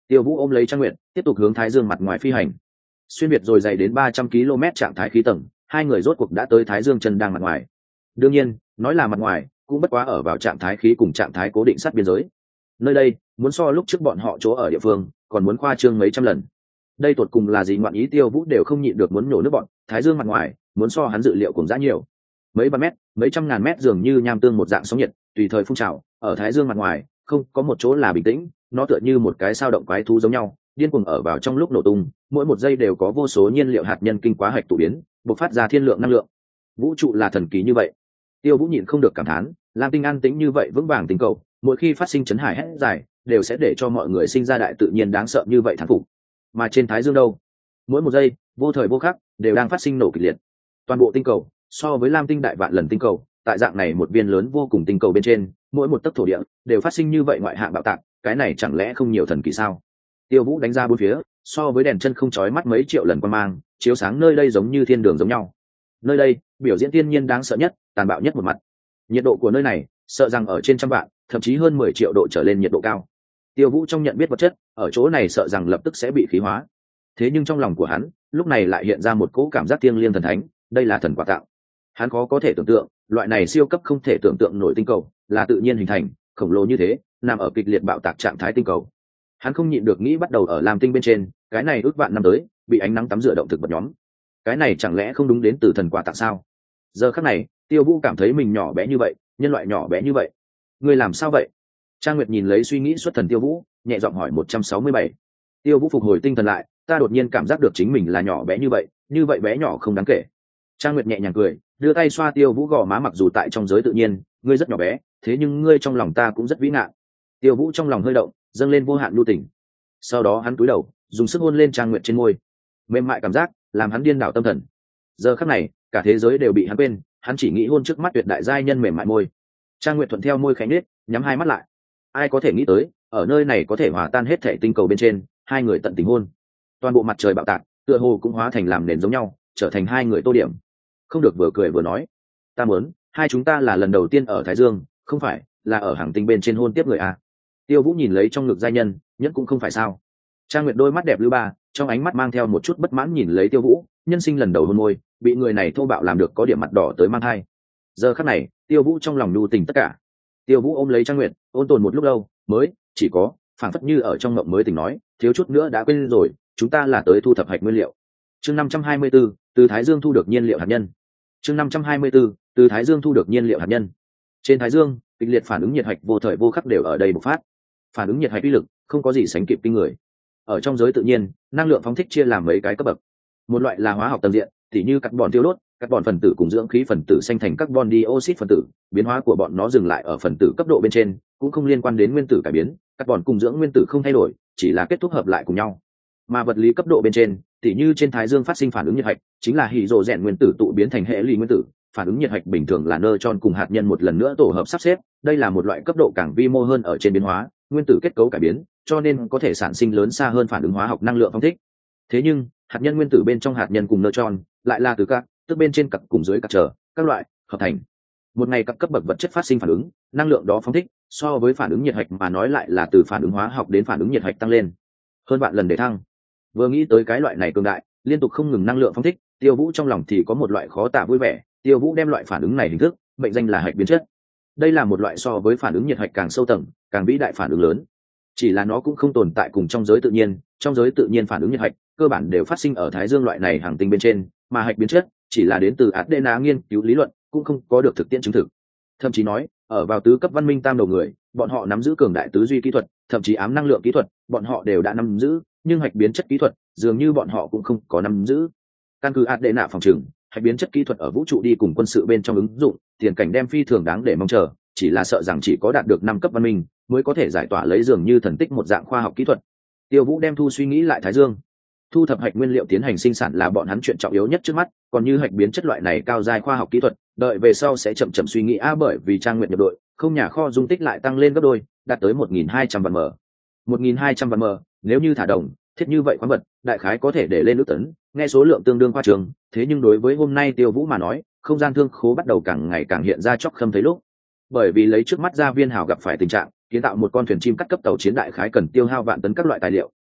Tiêu Vũ ôm lấy Trang Nguyệt, tiếp tục hướng Thái Dương mặt ngoài phi hành. Xuyên việt rồi dày đến ba trăm ki lô mét trạng thái khí tầng, hai người rốt cuộc đã tới Thái Dương chân đang mặt ngoài. Đương nhiên, nói là mặt ngoài, cũng bất quá ở vào trạng thái khí cùng trạng thái cố định sát biên giới. Nơi đây, muốn so lúc trước bọn họ chỗ ở địa phương, còn muốn khoa trương mấy trăm lần. Đây tột cùng là gì ngoạn ý Tiêu Vũ đều không nhịn được muốn nổ nước bọn, Thái Dương mặt ngoài, muốn so hắn dự liệu cùng giá nhiều. Mấy ba mét, mấy trăm ngàn mét dường như nham tương một dạng sóng nhiệt, tùy thời phun trào, ở Thái Dương mặt ngoài, không có một chỗ là bình tĩnh, nó tựa như một cái sao động quái thú giống nhau, điên cuồng ở vào trong lúc nổ tung, mỗi một giây đều có vô số nhiên liệu hạt nhân kinh quá hạch tụ biến, bộc phát ra thiên lượng năng lượng. Vũ trụ là thần kỳ như vậy. Tiêu Vũ nhịn không được cảm thán, Lam Tinh an tĩnh như vậy vững vàng tinh cầu, mỗi khi phát sinh chấn hải hét dài, đều sẽ để cho mọi người sinh ra đại tự nhiên đáng sợ như vậy thán phục. Mà trên Thái Dương đâu, mỗi một giây, vô thời vô khắc, đều đang phát sinh nổ kịch liệt. Toàn bộ tinh cầu, so với Lam Tinh đại vạn lần tinh cầu, tại dạng này một viên lớn vô cùng tinh cầu bên trên, mỗi một tấc thổ địa đều phát sinh như vậy ngoại hạng bạo tạc, cái này chẳng lẽ không nhiều thần kỳ sao? Tiêu Vũ đánh ra bốn phía, so với đèn chân không chói mắt mấy triệu lần quang mang, chiếu sáng nơi đây giống như thiên đường giống nhau. Nơi đây, biểu diễn thiên nhiên đáng sợ nhất, tàn bạo nhất một mặt. Nhiệt độ của nơi này, sợ rằng ở trên trăm vạn, thậm chí hơn mười triệu độ trở lên nhiệt độ cao. Tiêu Vũ trong nhận biết vật chất, ở chỗ này sợ rằng lập tức sẽ bị khí hóa. Thế nhưng trong lòng của hắn, lúc này lại hiện ra một cỗ cảm giác thiêng liêng thần thánh, đây là thần quà tặng. Hắn khó có thể tưởng tượng, loại này siêu cấp không thể tưởng tượng nổi tinh cầu, là tự nhiên hình thành, khổng lồ như thế, nằm ở kịch liệt bạo tạc trạng thái tinh cầu. Hắn không nhịn được nghĩ bắt đầu ở Lam Tinh bên trên, cái này ước vạn năm tới, bị ánh nắng tắm rửa động thực vật nhóm. Cái này chẳng lẽ không đúng đến từ thần quà tặng sao? Giờ khắc này, Tiêu Vũ cảm thấy mình nhỏ bé như vậy, nhân loại nhỏ bé như vậy. Ngươi làm sao vậy? Trang Nguyệt nhìn lấy suy nghĩ xuất thần Tiêu Vũ, nhẹ giọng hỏi một trăm sáu mươi bảy. Tiêu Vũ phục hồi tinh thần lại, ta đột nhiên cảm giác được chính mình là nhỏ bé như vậy, như vậy bé nhỏ không đáng kể. Trang Nguyệt nhẹ nhàng cười, đưa tay xoa Tiêu Vũ gò má, mặc dù tại trong giới tự nhiên, ngươi rất nhỏ bé, thế nhưng ngươi trong lòng ta cũng rất vĩ ngạn. Tiêu Vũ trong lòng hơi động, dâng lên vô hạn nhu tình. Sau đó hắn cúi đầu, dùng sức hôn lên Trang Nguyệt trên môi. Mềm mại cảm giác, làm hắn điên đảo tâm thần. Giờ khắc này, cả thế giới đều bị hắn quên, hắn chỉ nghĩ hôn trước mắt tuyệt đại giai nhân mềm mại môi. Trang Nguyệt thuận theo môi khẽ nhếch, nhắm hai mắt lại. Ai có thể nghĩ tới, ở nơi này có thể hòa tan hết thảy tinh cầu bên trên, hai người tận tình hôn. Toàn bộ mặt trời bạo tạc, tựa hồ cũng hóa thành làm nền giống nhau, trở thành hai người tô điểm. Không được vừa cười vừa nói, ta muốn, hai chúng ta là lần đầu tiên ở Thái Dương, không phải, là ở hàng tinh bên trên hôn tiếp người a. Tiêu Vũ nhìn lấy trong ngực giai nhân, nhất cũng không phải sao. Trang Nguyệt đôi mắt đẹp lưu ba, trong ánh mắt mang theo một chút bất mãn nhìn lấy Tiêu Vũ, nhân sinh lần đầu hôn môi, bị người này thô bạo làm được có điểm mặt đỏ tới mang hai. Giờ khắc này, Tiêu Vũ trong lòng nhu tình tất cả. Tiêu Vũ ôm lấy Trang Nguyệt, ôn tồn một lúc lâu, mới chỉ có phảng phất như ở trong ngộng mới tỉnh nói, thiếu chút nữa đã quên rồi, chúng ta là tới thu thập hạch nguyên liệu. Chương năm trăm hai mươi 524, từ Thái Dương thu được nhiên liệu hạt nhân. Chương năm trăm hai mươi 524, từ Thái Dương thu được nhiên liệu hạt nhân. Trên Thái Dương, kịch liệt phản ứng nhiệt hạch vô thời vô khắc đều ở đây bộc phát. Phản ứng nhiệt hạch uy lực không có gì sánh kịp kinh người. Ở trong giới tự nhiên, năng lượng phóng thích chia làm mấy cái cấp bậc. Một loại là hóa học tầng diện, tỉ như carbon tiêu đốt, carbon phần tử cùng dưỡng khí phần tử sinh thành carbon dioxide phần tử, biến hóa của bọn nó dừng lại ở phần tử cấp độ bên trên, cũng không liên quan đến nguyên tử cải biến, carbon cùng dưỡng nguyên tử không thay đổi, chỉ là kết thúc hợp lại cùng nhau. Mà vật lý cấp độ bên trên, tỉ như trên Thái Dương phát sinh phản ứng nhiệt hạch, chính là hydrogen nguyên tử tụ biến thành hệ ly nguyên tử, phản ứng nhiệt hạch bình thường là neutron cùng hạt nhân một lần nữa tổ hợp sắp xếp, đây là một loại cấp độ càng vi mô hơn ở trên biến hóa, nguyên tử kết cấu cải biến, cho nên có thể sản sinh lớn xa hơn phản ứng hóa học năng lượng phong thích. Thế nhưng, hạt nhân nguyên tử bên trong hạt nhân cùng neutron lại là từ các, tức bên trên cặp cùng dưới cặp trở, các loại hợp thành. Một ngày các cấp bậc vật chất phát sinh phản ứng, năng lượng đó phóng thích, so với phản ứng nhiệt hạch mà nói lại là từ phản ứng hóa học đến phản ứng nhiệt hạch tăng lên hơn vạn lần để thăng. Vừa nghĩ tới cái loại này cường đại, liên tục không ngừng năng lượng phóng thích, Tiêu Vũ trong lòng thì có một loại khó tả vui vẻ. Tiêu Vũ đem loại phản ứng này hình thức mệnh danh là hạch biến chất. Đây là một loại so với phản ứng nhiệt hạch càng sâu tầng, càng vĩ đại phản ứng lớn. Chỉ là nó cũng không tồn tại cùng trong giới tự nhiên, trong giới tự nhiên phản ứng nhiệt hạch cơ bản đều phát sinh ở Thái Dương loại này hành tinh bên trên, mà hạch biến chất chỉ là đến từ Adena nghiên cứu lý luận, cũng không có được thực tiễn chứng thực. Thậm chí nói, ở vào tứ cấp văn minh tam đầu người, bọn họ nắm giữ cường đại tứ duy kỹ thuật, thậm chí ám năng lượng kỹ thuật, bọn họ đều đã nắm giữ, nhưng hạch biến chất kỹ thuật, dường như bọn họ cũng không có nắm giữ. Căn cứ Adena phòng trừng, hạch biến chất kỹ thuật ở vũ trụ đi cùng quân sự bên trong ứng dụng, tiền cảnh đem phi thường đáng để mong chờ, chỉ là sợ rằng chỉ có đạt được năm cấp văn minh mới có thể giải tỏa lấy dường như thần tích một dạng khoa học kỹ thuật. Tiêu Vũ đem thu suy nghĩ lại Thái Dương, thu thập hạch nguyên liệu tiến hành sinh sản là bọn hắn chuyện trọng yếu nhất trước mắt, còn như hạch biến chất loại này cao giai khoa học kỹ thuật, đợi về sau sẽ chậm chậm suy nghĩ a à, bởi vì Trang Nguyệt nhập đội, không nhà kho dung tích lại tăng lên gấp đôi, đạt tới một nghìn hai trăm vạn mờ. một nghìn hai trăm vạn mờ, nếu như thả đồng, thiết như vậy khoáng vật, đại khái có thể để lên ước tấn, nghe số lượng tương đương khoa trương, thế nhưng đối với hôm nay Tiêu Vũ mà nói, không gian thương khố bắt đầu càng ngày càng hiện ra chốc khâm thấy lúc. Bởi vì lấy trước mắt Gia Viên Hào gặp phải tình trạng kiến tạo một con thuyền chim cắt cấp tàu chiến đại khái cần tiêu hao vạn tấn các loại tài liệu,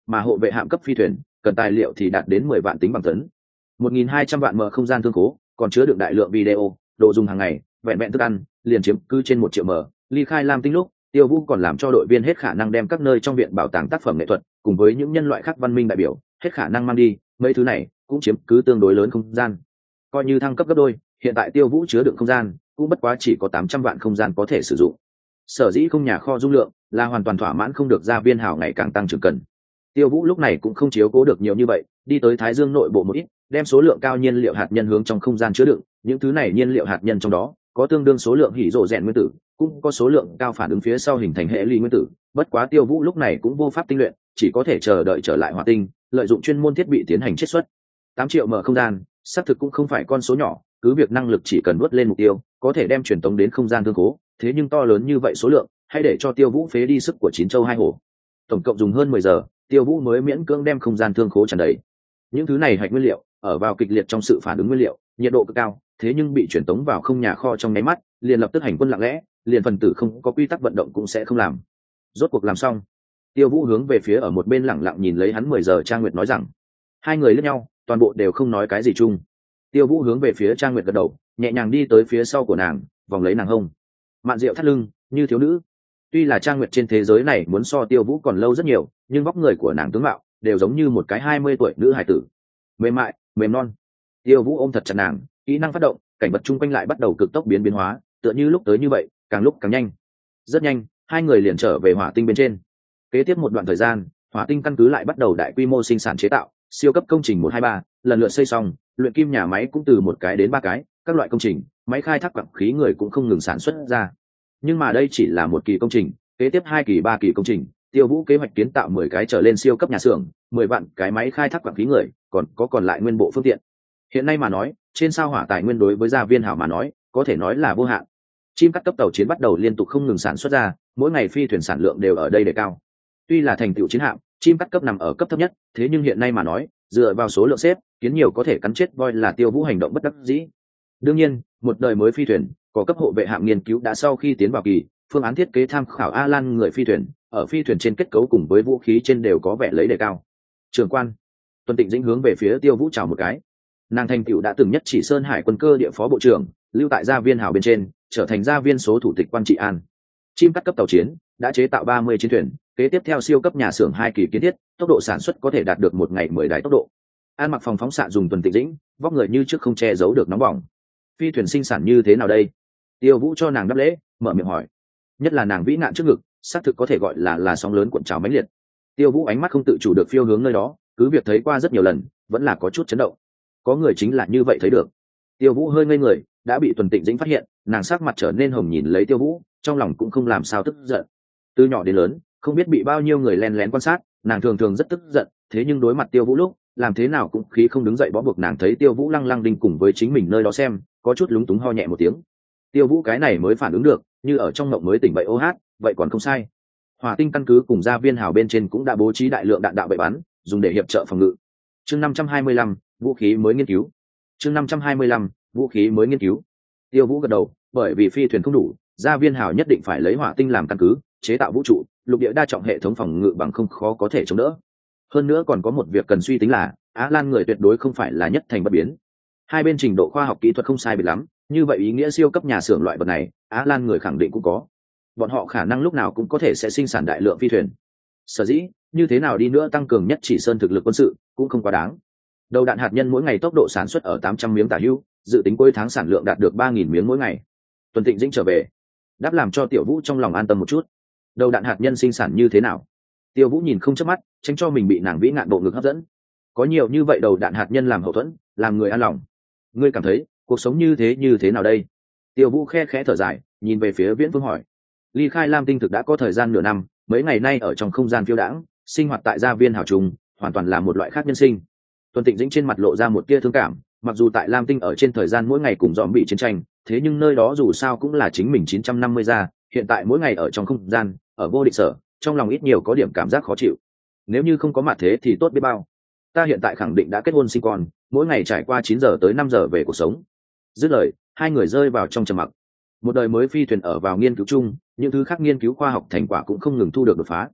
mà hộ vệ hạm cấp phi thuyền cần tài liệu thì đạt đến mười vạn tính bằng tấn. Một nghìn hai trăm vạn mở không gian thương khố còn chứa được đại lượng video đồ dùng hàng ngày, vẹn vẹn thức ăn liền chiếm cứ trên một triệu mở. Ly khai Lam Tinh lúc, Tiêu Vũ còn làm cho đội viên hết khả năng đem các nơi trong viện bảo tàng tác phẩm nghệ thuật cùng với những nhân loại khác văn minh đại biểu hết khả năng mang đi, mấy thứ này cũng chiếm cứ tương đối lớn không gian. Coi như thăng cấp gấp đôi, hiện tại Tiêu Vũ chứa đựng không gian cũng bất quá chỉ có tám trăm vạn không gian có thể sử dụng. Sở dĩ không nhà kho dung lượng là hoàn toàn thỏa mãn không được gia viên hào ngày càng tăng trưởng cần. Tiêu Vũ lúc này cũng không chiếu cố được nhiều như vậy, đi tới Thái Dương nội bộ một ít, đem số lượng cao nhiên liệu hạt nhân hướng trong không gian chứa đựng, những thứ này nhiên liệu hạt nhân trong đó có tương đương số lượng hỉ rộ rèn nguyên tử, cũng có số lượng cao phản ứng phía sau hình thành hệ ly nguyên tử. Bất quá Tiêu Vũ lúc này cũng vô pháp tinh luyện, chỉ có thể chờ đợi trở lại hỏa tinh, lợi dụng chuyên môn thiết bị tiến hành chiết xuất. Tám triệu mở không gian, xác thực cũng không phải con số nhỏ, cứ việc năng lực chỉ cần vớt lên mục tiêu, có thể đem truyền tống đến không gian thương khố, thế nhưng to lớn như vậy số lượng, hay để cho Tiêu Vũ phế đi sức của chín châu hai hổ. Tổng cộng dùng hơn mười giờ, Tiêu Vũ mới miễn cưỡng đem không gian thương khố tràn đầy. Những thứ này hạch nguyên liệu, ở vào kịch liệt trong sự phản ứng nguyên liệu, nhiệt độ cực cao, thế nhưng bị chuyển tống vào không nhà kho trong nháy mắt, liền lập tức hành quân lặng lẽ, liền phần tử không có quy tắc vận động cũng sẽ không làm. Rốt cuộc làm xong, Tiêu Vũ hướng về phía ở một bên lặng lặng nhìn lấy hắn mười giờ Trang Nguyệt nói rằng, hai người liếc nhau, toàn bộ đều không nói cái gì chung. Tiêu Vũ hướng về phía Trang Nguyệt gật đầu, nhẹ nhàng đi tới phía sau của nàng, vòng lấy nàng hông. Mạn Diệu thắt lưng, như thiếu nữ. Tuy là Trang Nguyệt trên thế giới này muốn so Tiêu Vũ còn lâu rất nhiều, nhưng vóc người của nàng tướng mạo đều giống như một cái hai mươi tuổi nữ hài tử, mềm mại, mềm non. Tiêu Vũ ôm thật chặt nàng, kỹ năng phát động, cảnh vật chung quanh lại bắt đầu cực tốc biến biến hóa, tựa như lúc tới như vậy, càng lúc càng nhanh. Rất nhanh, hai người liền trở về hỏa tinh bên trên. Kế tiếp một đoạn thời gian, hỏa tinh căn cứ lại bắt đầu đại quy mô sinh sản chế tạo, siêu cấp công trình một hai ba, lần lượt xây xong, luyện kim nhà máy cũng từ một cái đến ba cái, các loại công trình, máy khai thác quặng khí người cũng không ngừng sản xuất ra. Nhưng mà đây chỉ là một kỳ công trình, kế tiếp hai kỳ ba kỳ công trình, Tiêu Vũ kế hoạch kiến tạo mười cái trở lên siêu cấp nhà xưởng, mười vạn cái máy khai thác quặng khí người, còn có còn lại nguyên bộ phương tiện. Hiện nay mà nói, trên sao hỏa tài nguyên đối với gia viên hảo mà nói, có thể nói là vô hạn. Chim cắt cấp tàu chiến bắt đầu liên tục không ngừng sản xuất ra, mỗi ngày phi thuyền sản lượng đều ở đây đề cao. Tuy là thành tựu chiến hạm, chim cắt cấp nằm ở cấp thấp nhất, thế nhưng hiện nay mà nói, dựa vào số lượng xếp, kiến nhiều có thể cắn chết voi là Tiêu Vũ hành động bất đắc dĩ. Đương nhiên, một đời mới phi thuyền, có cấp hộ vệ hạm nghiên cứu đã sau khi tiến vào kỳ, phương án thiết kế tham khảo Alan người phi thuyền, ở phi thuyền trên kết cấu cùng với vũ khí trên đều có vẻ lấy đề cao. Trưởng quan, Tuân Tịnh Dĩnh hướng về phía Tiêu Vũ chào một cái. Nàng thành tựu đã từng nhất chỉ Sơn Hải quân cơ địa phó bộ trưởng, lưu tại gia viên hào bên trên, trở thành gia viên số thủ tịch quan trị an. Chim cắt cấp tàu chiến đã chế tạo ba mươi chiến thuyền, kế tiếp theo siêu cấp nhà xưởng hai kỳ kiến thiết, tốc độ sản xuất có thể đạt được một ngày mười đài tốc độ. An mặc phòng phóng xạ dùng Tuần Tịnh Dĩnh, vóc người như trước không che giấu được nóng bỏng. Phi thuyền sinh sản như thế nào đây? Tiêu Vũ cho nàng đáp lễ, mở miệng hỏi. Nhất là nàng vĩ nạn trước ngực, xác thực có thể gọi là là sóng lớn cuộn trào mãnh liệt. Tiêu Vũ ánh mắt không tự chủ được phiêu hướng nơi đó, cứ việc thấy qua rất nhiều lần, vẫn là có chút chấn động. Có người chính là như vậy thấy được. Tiêu Vũ hơi ngây người, đã bị Tuần Tịnh Dĩnh phát hiện, nàng sắc mặt trở nên hồng nhìn lấy Tiêu Vũ, trong lòng cũng không làm sao tức giận. Từ nhỏ đến lớn, không biết bị bao nhiêu người lén lén quan sát, nàng thường thường rất tức giận, thế nhưng đối mặt Tiêu Vũ lúc, làm thế nào cũng khí không đứng dậy bó buộc nàng thấy Tiêu Vũ lăng lăng đinh cùng với chính mình nơi đó xem, có chút lúng túng ho nhẹ một tiếng. Tiêu Vũ cái này mới phản ứng được, như ở trong mộng mới tỉnh bậy ô hát, vậy còn không sai. Hỏa tinh căn cứ cùng gia viên hào bên trên cũng đã bố trí đại lượng đạn đạo bậy bắn, dùng để hiệp trợ phòng ngự. Chương năm trăm hai mươi lăm, vũ khí mới nghiên cứu. Chương năm trăm hai mươi lăm, vũ khí mới nghiên cứu. Tiêu Vũ gật đầu, bởi vì phi thuyền không đủ, gia viên hào nhất định phải lấy hỏa tinh làm căn cứ, chế tạo vũ trụ, lục địa đa trọng hệ thống phòng ngự bằng không khó có thể chống đỡ. Hơn nữa còn có một việc cần suy tính là, Á Lan người tuyệt đối không phải là nhất thành bất biến. Hai bên trình độ khoa học kỹ thuật không sai biệt lắm, như vậy ý nghĩa siêu cấp nhà xưởng loại vật này, Á Lan người khẳng định cũng có. Bọn họ khả năng lúc nào cũng có thể sẽ sinh sản đại lượng phi thuyền. Sở dĩ, như thế nào đi nữa tăng cường nhất chỉ sơn thực lực quân sự, cũng không quá đáng. Đầu đạn hạt nhân mỗi ngày tốc độ sản xuất ở tám trăm miếng tả hữu, dự tính cuối tháng sản lượng đạt được ba nghìn miếng mỗi ngày. Tuần Tịnh Dĩnh trở về, đáp làm cho Tiểu Vũ trong lòng an tâm một chút. Đầu đạn hạt nhân sinh sản như thế nào? Tiêu Vũ nhìn không chớp mắt, tránh cho mình bị nàng vĩ ngạn bộ ngực hấp dẫn. Có nhiều như vậy đầu đạn hạt nhân làm hậu thuẫn, làm người an lòng. Ngươi cảm thấy cuộc sống như thế như thế nào đây? Tiêu Vũ khe khẽ thở dài, nhìn về phía Viễn Phương hỏi. Ly khai Lam Tinh thực đã có thời gian nửa năm, mấy ngày nay ở trong không gian phiêu đãng, sinh hoạt tại gia viên hào trùng, hoàn toàn là một loại khác nhân sinh. Tuần Tịnh Dĩnh trên mặt lộ ra một tia thương cảm, mặc dù tại Lam Tinh ở trên thời gian mỗi ngày cùng dòm bị chiến tranh, thế nhưng nơi đó dù sao cũng là chính mình chín trăm năm mươi ra, hiện tại mỗi ngày ở trong không gian, ở vô địch sở, trong lòng ít nhiều có điểm cảm giác khó chịu. Nếu như không có mặt thế thì tốt biết bao. Ta hiện tại khẳng định đã kết hôn sinh con, mỗi ngày trải qua chín giờ tới năm giờ về cuộc sống. Dứt lời, hai người rơi vào trong trầm mặc. Một đời mới phi thuyền ở vào nghiên cứu chung, những thứ khác nghiên cứu khoa học thành quả cũng không ngừng thu được đột phá.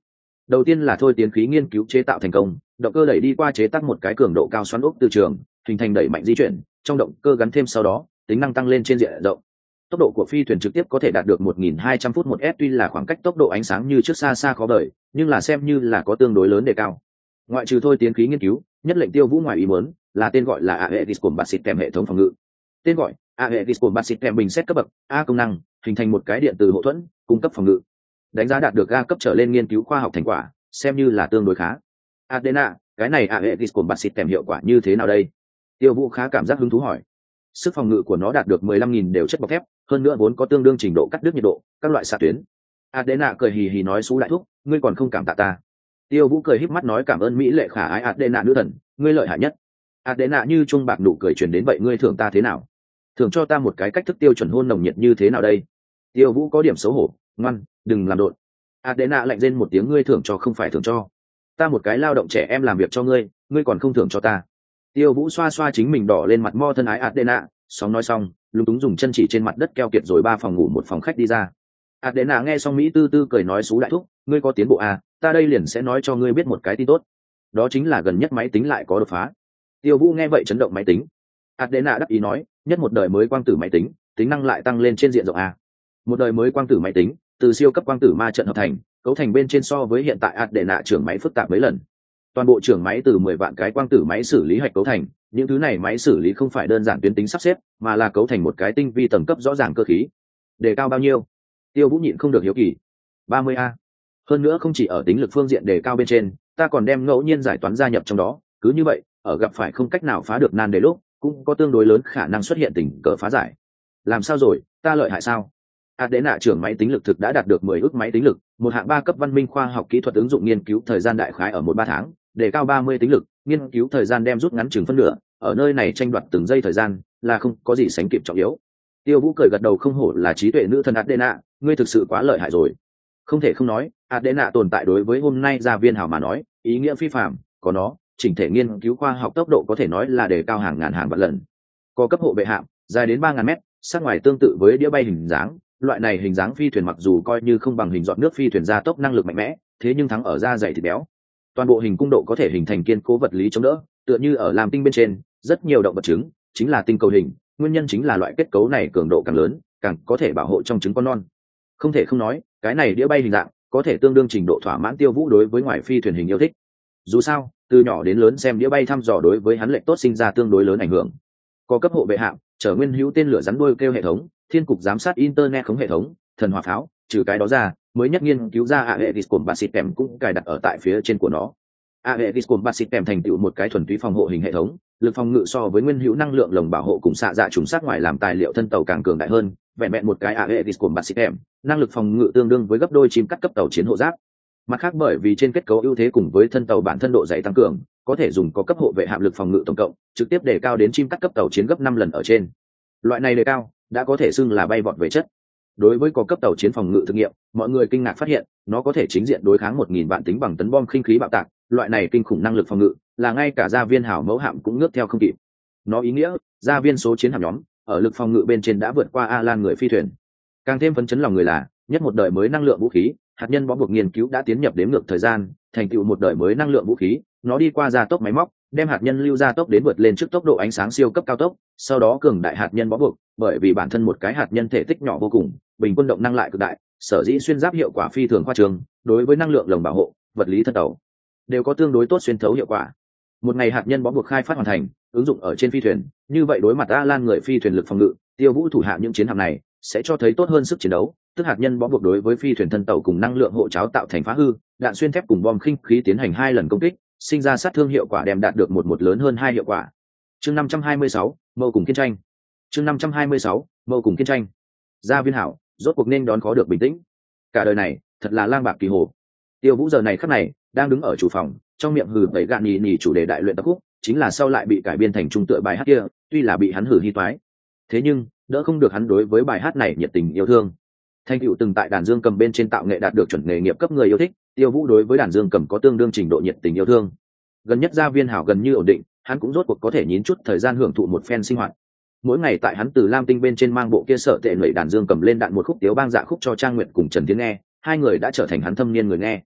Đầu tiên là thôi tiến khí nghiên cứu chế tạo thành công, động cơ đẩy đi qua chế tác một cái cường độ cao xoắn ốc từ trường, hình thành đẩy mạnh di chuyển, trong động cơ gắn thêm sau đó, tính năng tăng lên trên diện rộng. Tốc độ của phi thuyền trực tiếp có thể đạt được một nghìn hai trăm phút một s, tuy là khoảng cách tốc độ ánh sáng như trước xa xa khó vời, nhưng là xem như là có tương đối lớn đề cao. Ngoại trừ thôi tiến khí nghiên cứu, nhất lệnh Tiêu Vũ ngoài ý muốn là tên gọi là Aegis Combat System hệ thống phòng ngự. Tên gọi Aegis Combat System bình xét cấp bậc A công năng, hình thành một cái điện từ hậu thuẫn, cung cấp phòng ngự. Đánh giá đạt được A cấp trở lên nghiên cứu khoa học thành quả, xem như là tương đối khá. Adena, cái này Aegis Combat System hiệu quả như thế nào đây? Tiêu Vũ khá cảm giác hứng thú hỏi. Sức phòng ngự của nó đạt được mười lăm nghìn đều chất bọc thép, hơn nữa vốn có tương đương trình độ cắt đứt nhiệt độ, các loại xạ tuyến. Adena cười hì hì nói, Sú đại thúc, ngươi còn không cảm tạ ta. Tiêu Vũ cười híp mắt nói, cảm ơn mỹ lệ khả ái Adena nữ thần, ngươi lợi hại nhất. Adena như chuông bạc nụ cười truyền đến, vậy ngươi thưởng ta thế nào? Thưởng cho ta một cái cách thức tiêu chuẩn hôn nồng nhiệt như thế nào đây? Tiêu Vũ có điểm xấu hổ, ngoan, đừng làm đột. Adena lạnh rên một tiếng, ngươi thưởng cho không phải thưởng cho. Ta một cái lao động trẻ em làm việc cho ngươi, ngươi còn không thưởng cho ta. Tiêu Vũ xoa xoa chính mình đỏ lên mặt mo thân ái Adena, sóng nói xong, lúng túng dùng chân chỉ trên mặt đất keo kiệt rồi ba phòng ngủ một phòng khách đi ra. Adena nghe xong mỹ tư tư cười nói, Sú đại thúc, ngươi có tiến bộ à, ta đây liền sẽ nói cho ngươi biết một cái tin tốt. Đó chính là gần nhất máy tính lại có đột phá. Tiêu Vũ nghe vậy chấn động, máy tính. Adena đáp ý nói, nhất một đời mới quang tử máy tính, tính năng lại tăng lên trên diện rộng à. Một đời mới quang tử máy tính, từ siêu cấp quang tử ma trận hợp thành, cấu thành bên trên so với hiện tại Adena trưởng máy phức tạp mấy lần. Toàn bộ trưởng máy từ mười vạn cái quang tử máy xử lý hạch cấu thành, những thứ này máy xử lý không phải đơn giản tuyến tính sắp xếp, mà là cấu thành một cái tinh vi tầng cấp rõ ràng cơ khí. Đề cao bao nhiêu? Tiêu Vũ nhịn không được hiếu kỳ. ba mươi a. Hơn nữa không chỉ ở tính lực phương diện đề cao bên trên, ta còn đem ngẫu nhiên giải toán gia nhập trong đó, cứ như vậy, ở gặp phải không cách nào phá được nan đề lúc, cũng có tương đối lớn khả năng xuất hiện tình cờ phá giải. Làm sao rồi, ta lợi hại sao? Adena trưởng máy tính lực thực đã đạt được mười ức máy tính lực, một hạng ba cấp văn minh khoa học kỹ thuật ứng dụng nghiên cứu thời gian đại khái ở một ba tháng, đề cao ba mươi tính lực, nghiên cứu thời gian đem rút ngắn chừng phân nửa, ở nơi này tranh đoạt từng giây thời gian, là không có gì sánh kịp trọng yếu. Tiêu Vũ cười gật đầu, không hổ là trí tuệ nữ thần Adena, ngươi thực sự quá lợi hại rồi. Không thể không nói, Adena tồn tại đối với hôm nay Gia Viên Hảo mà nói, ý nghĩa phi phàm, có nó, chỉnh thể nghiên cứu khoa học tốc độ có thể nói là đề cao hàng ngàn hàng vạn lần. Có cấp hộ bệ hạm, dài đến ba ngàn mét, sát ngoài tương tự với đĩa bay hình dáng, loại này hình dáng phi thuyền mặc dù coi như không bằng hình giọt nước phi thuyền gia tốc năng lực mạnh mẽ, thế nhưng thắng ở da dày thịt béo. Toàn bộ hình cung độ có thể hình thành kiên cố vật lý chống đỡ, tựa như ở làm tinh bên trên, rất nhiều động vật trứng chính là tinh cầu hình, nguyên nhân chính là loại kết cấu này cường độ càng lớn, càng có thể bảo hộ trong trứng con non. Không thể không nói, cái này đĩa bay hình dạng có thể tương đương trình độ thỏa mãn Tiêu Vũ đối với ngoại phi thuyền hình yêu thích. Dù sao, từ nhỏ đến lớn xem đĩa bay thăm dò đối với hắn lệnh tốt sinh ra tương đối lớn ảnh hưởng. Có cấp hộ bệ hạm, chở nguyên hữu tên lửa rắn đuôi kêu hệ thống, thiên cục giám sát internet khống hệ thống, thần hỏa pháo, trừ cái đó ra, mới nhất nghiên cứu ra Aegis Combat System cũng cài đặt ở tại phía trên của nó. Aegis Combat System thành tựu một cái thuần túy phòng hộ hình hệ thống, lực phòng ngự so với nguyên hữu năng lượng lồng bảo hộ cùng xạ dạ trùng sát ngoài làm tài liệu thân tàu càng cường đại hơn, vẹn vẹn một cái Aegis Combat System, năng lực phòng ngự tương đương với gấp đôi chim cắt cấp tàu chiến hộ giáp. Mặt khác bởi vì trên kết cấu ưu thế cùng với thân tàu bản thân độ dày tăng cường, có thể dùng có cấp hộ vệ hạm lực phòng ngự tổng cộng, trực tiếp đề cao đến chim cắt cấp tàu chiến gấp năm lần ở trên. Loại này đề cao, đã có thể xưng là bay vọt về chất. Đối với có cấp tàu chiến phòng ngự thực nghiệm, mọi người kinh ngạc phát hiện, nó có thể chính diện đối kháng một nghìn vạn tính bằng tấn bom khinh khí bạo tạc, loại này kinh khủng năng lực phòng ngự, là ngay cả Gia Viên Hảo mẫu hạm cũng ngước theo không kịp. Nó ý nghĩa, Gia Viên số chiến hạm nhóm, ở lực phòng ngự bên trên đã vượt qua Alan người phi thuyền. Càng thêm phấn chấn lòng người là, nhất một đời mới năng lượng vũ khí, hạt nhân bó buộc nghiên cứu đã tiến nhập đến ngược thời gian, thành tựu một đời mới năng lượng vũ khí, nó đi qua gia tốc máy móc, đem hạt nhân lưu gia tốc đến vượt lên trước tốc độ ánh sáng siêu cấp cao tốc, sau đó cường đại hạt nhân bó buộc, bởi vì bản thân một cái hạt nhân thể tích nhỏ vô cùng, bình quân động năng lại cực đại, sở dĩ xuyên giáp hiệu quả phi thường khoa trương, đối với năng lượng lồng bảo hộ, vật lý thân tàu đều có tương đối tốt xuyên thấu hiệu quả. Một ngày hạt nhân bó buộc khai phát hoàn thành, ứng dụng ở trên phi thuyền, như vậy đối mặt Alan người phi thuyền lực phòng ngự, Tiêu Vũ thủ hạ những chiến hạm này sẽ cho thấy tốt hơn sức chiến đấu, tức hạt nhân bó buộc đối với phi thuyền thân tàu cùng năng lượng hộ cháo tạo thành phá hư, đạn xuyên thép cùng bom khinh khí tiến hành hai lần công kích, sinh ra sát thương hiệu quả đem đạt được một một lớn hơn hai hiệu quả. Chương năm trăm hai mươi sáu, mâu cùng kiên tranh. Chương năm trăm hai mươi sáu, mâu cùng kiên tranh. Gia Viên Hảo, rốt cuộc nên đón khó được bình tĩnh. Cả đời này, thật là lang bạc kỳ hồ. Tiêu Vũ giờ này khắc này, đang đứng ở chủ phòng, trong miệng hừ tẩy gạn nhì nhì chủ đề đại luyện tập khúc, chính là sau lại bị cải biên thành trung tựa bài hát kia, tuy là bị hắn hử hi toái. Thế nhưng, đỡ không được hắn đối với bài hát này nhiệt tình yêu thương. Thanh Cựu từng tại đàn dương cầm bên trên tạo nghệ đạt được chuẩn nghề nghiệp cấp người yêu thích, Tiêu Vũ đối với đàn dương cầm có tương đương trình độ nhiệt tình yêu thương. Gần nhất Gia Viên Hảo gần như ổn định, hắn cũng rốt cuộc có thể nhín chút thời gian hưởng thụ một phen sinh hoạt. Mỗi ngày tại hắn từ Lam Tinh bên trên mang bộ kia sợ tệ nảy đàn dương cầm lên đạn một khúc tiếu bang dạ khúc cho Trang Nguyệt cùng Trần Tiến nghe, hai người đã trở thành hắn thâm niên người nghe.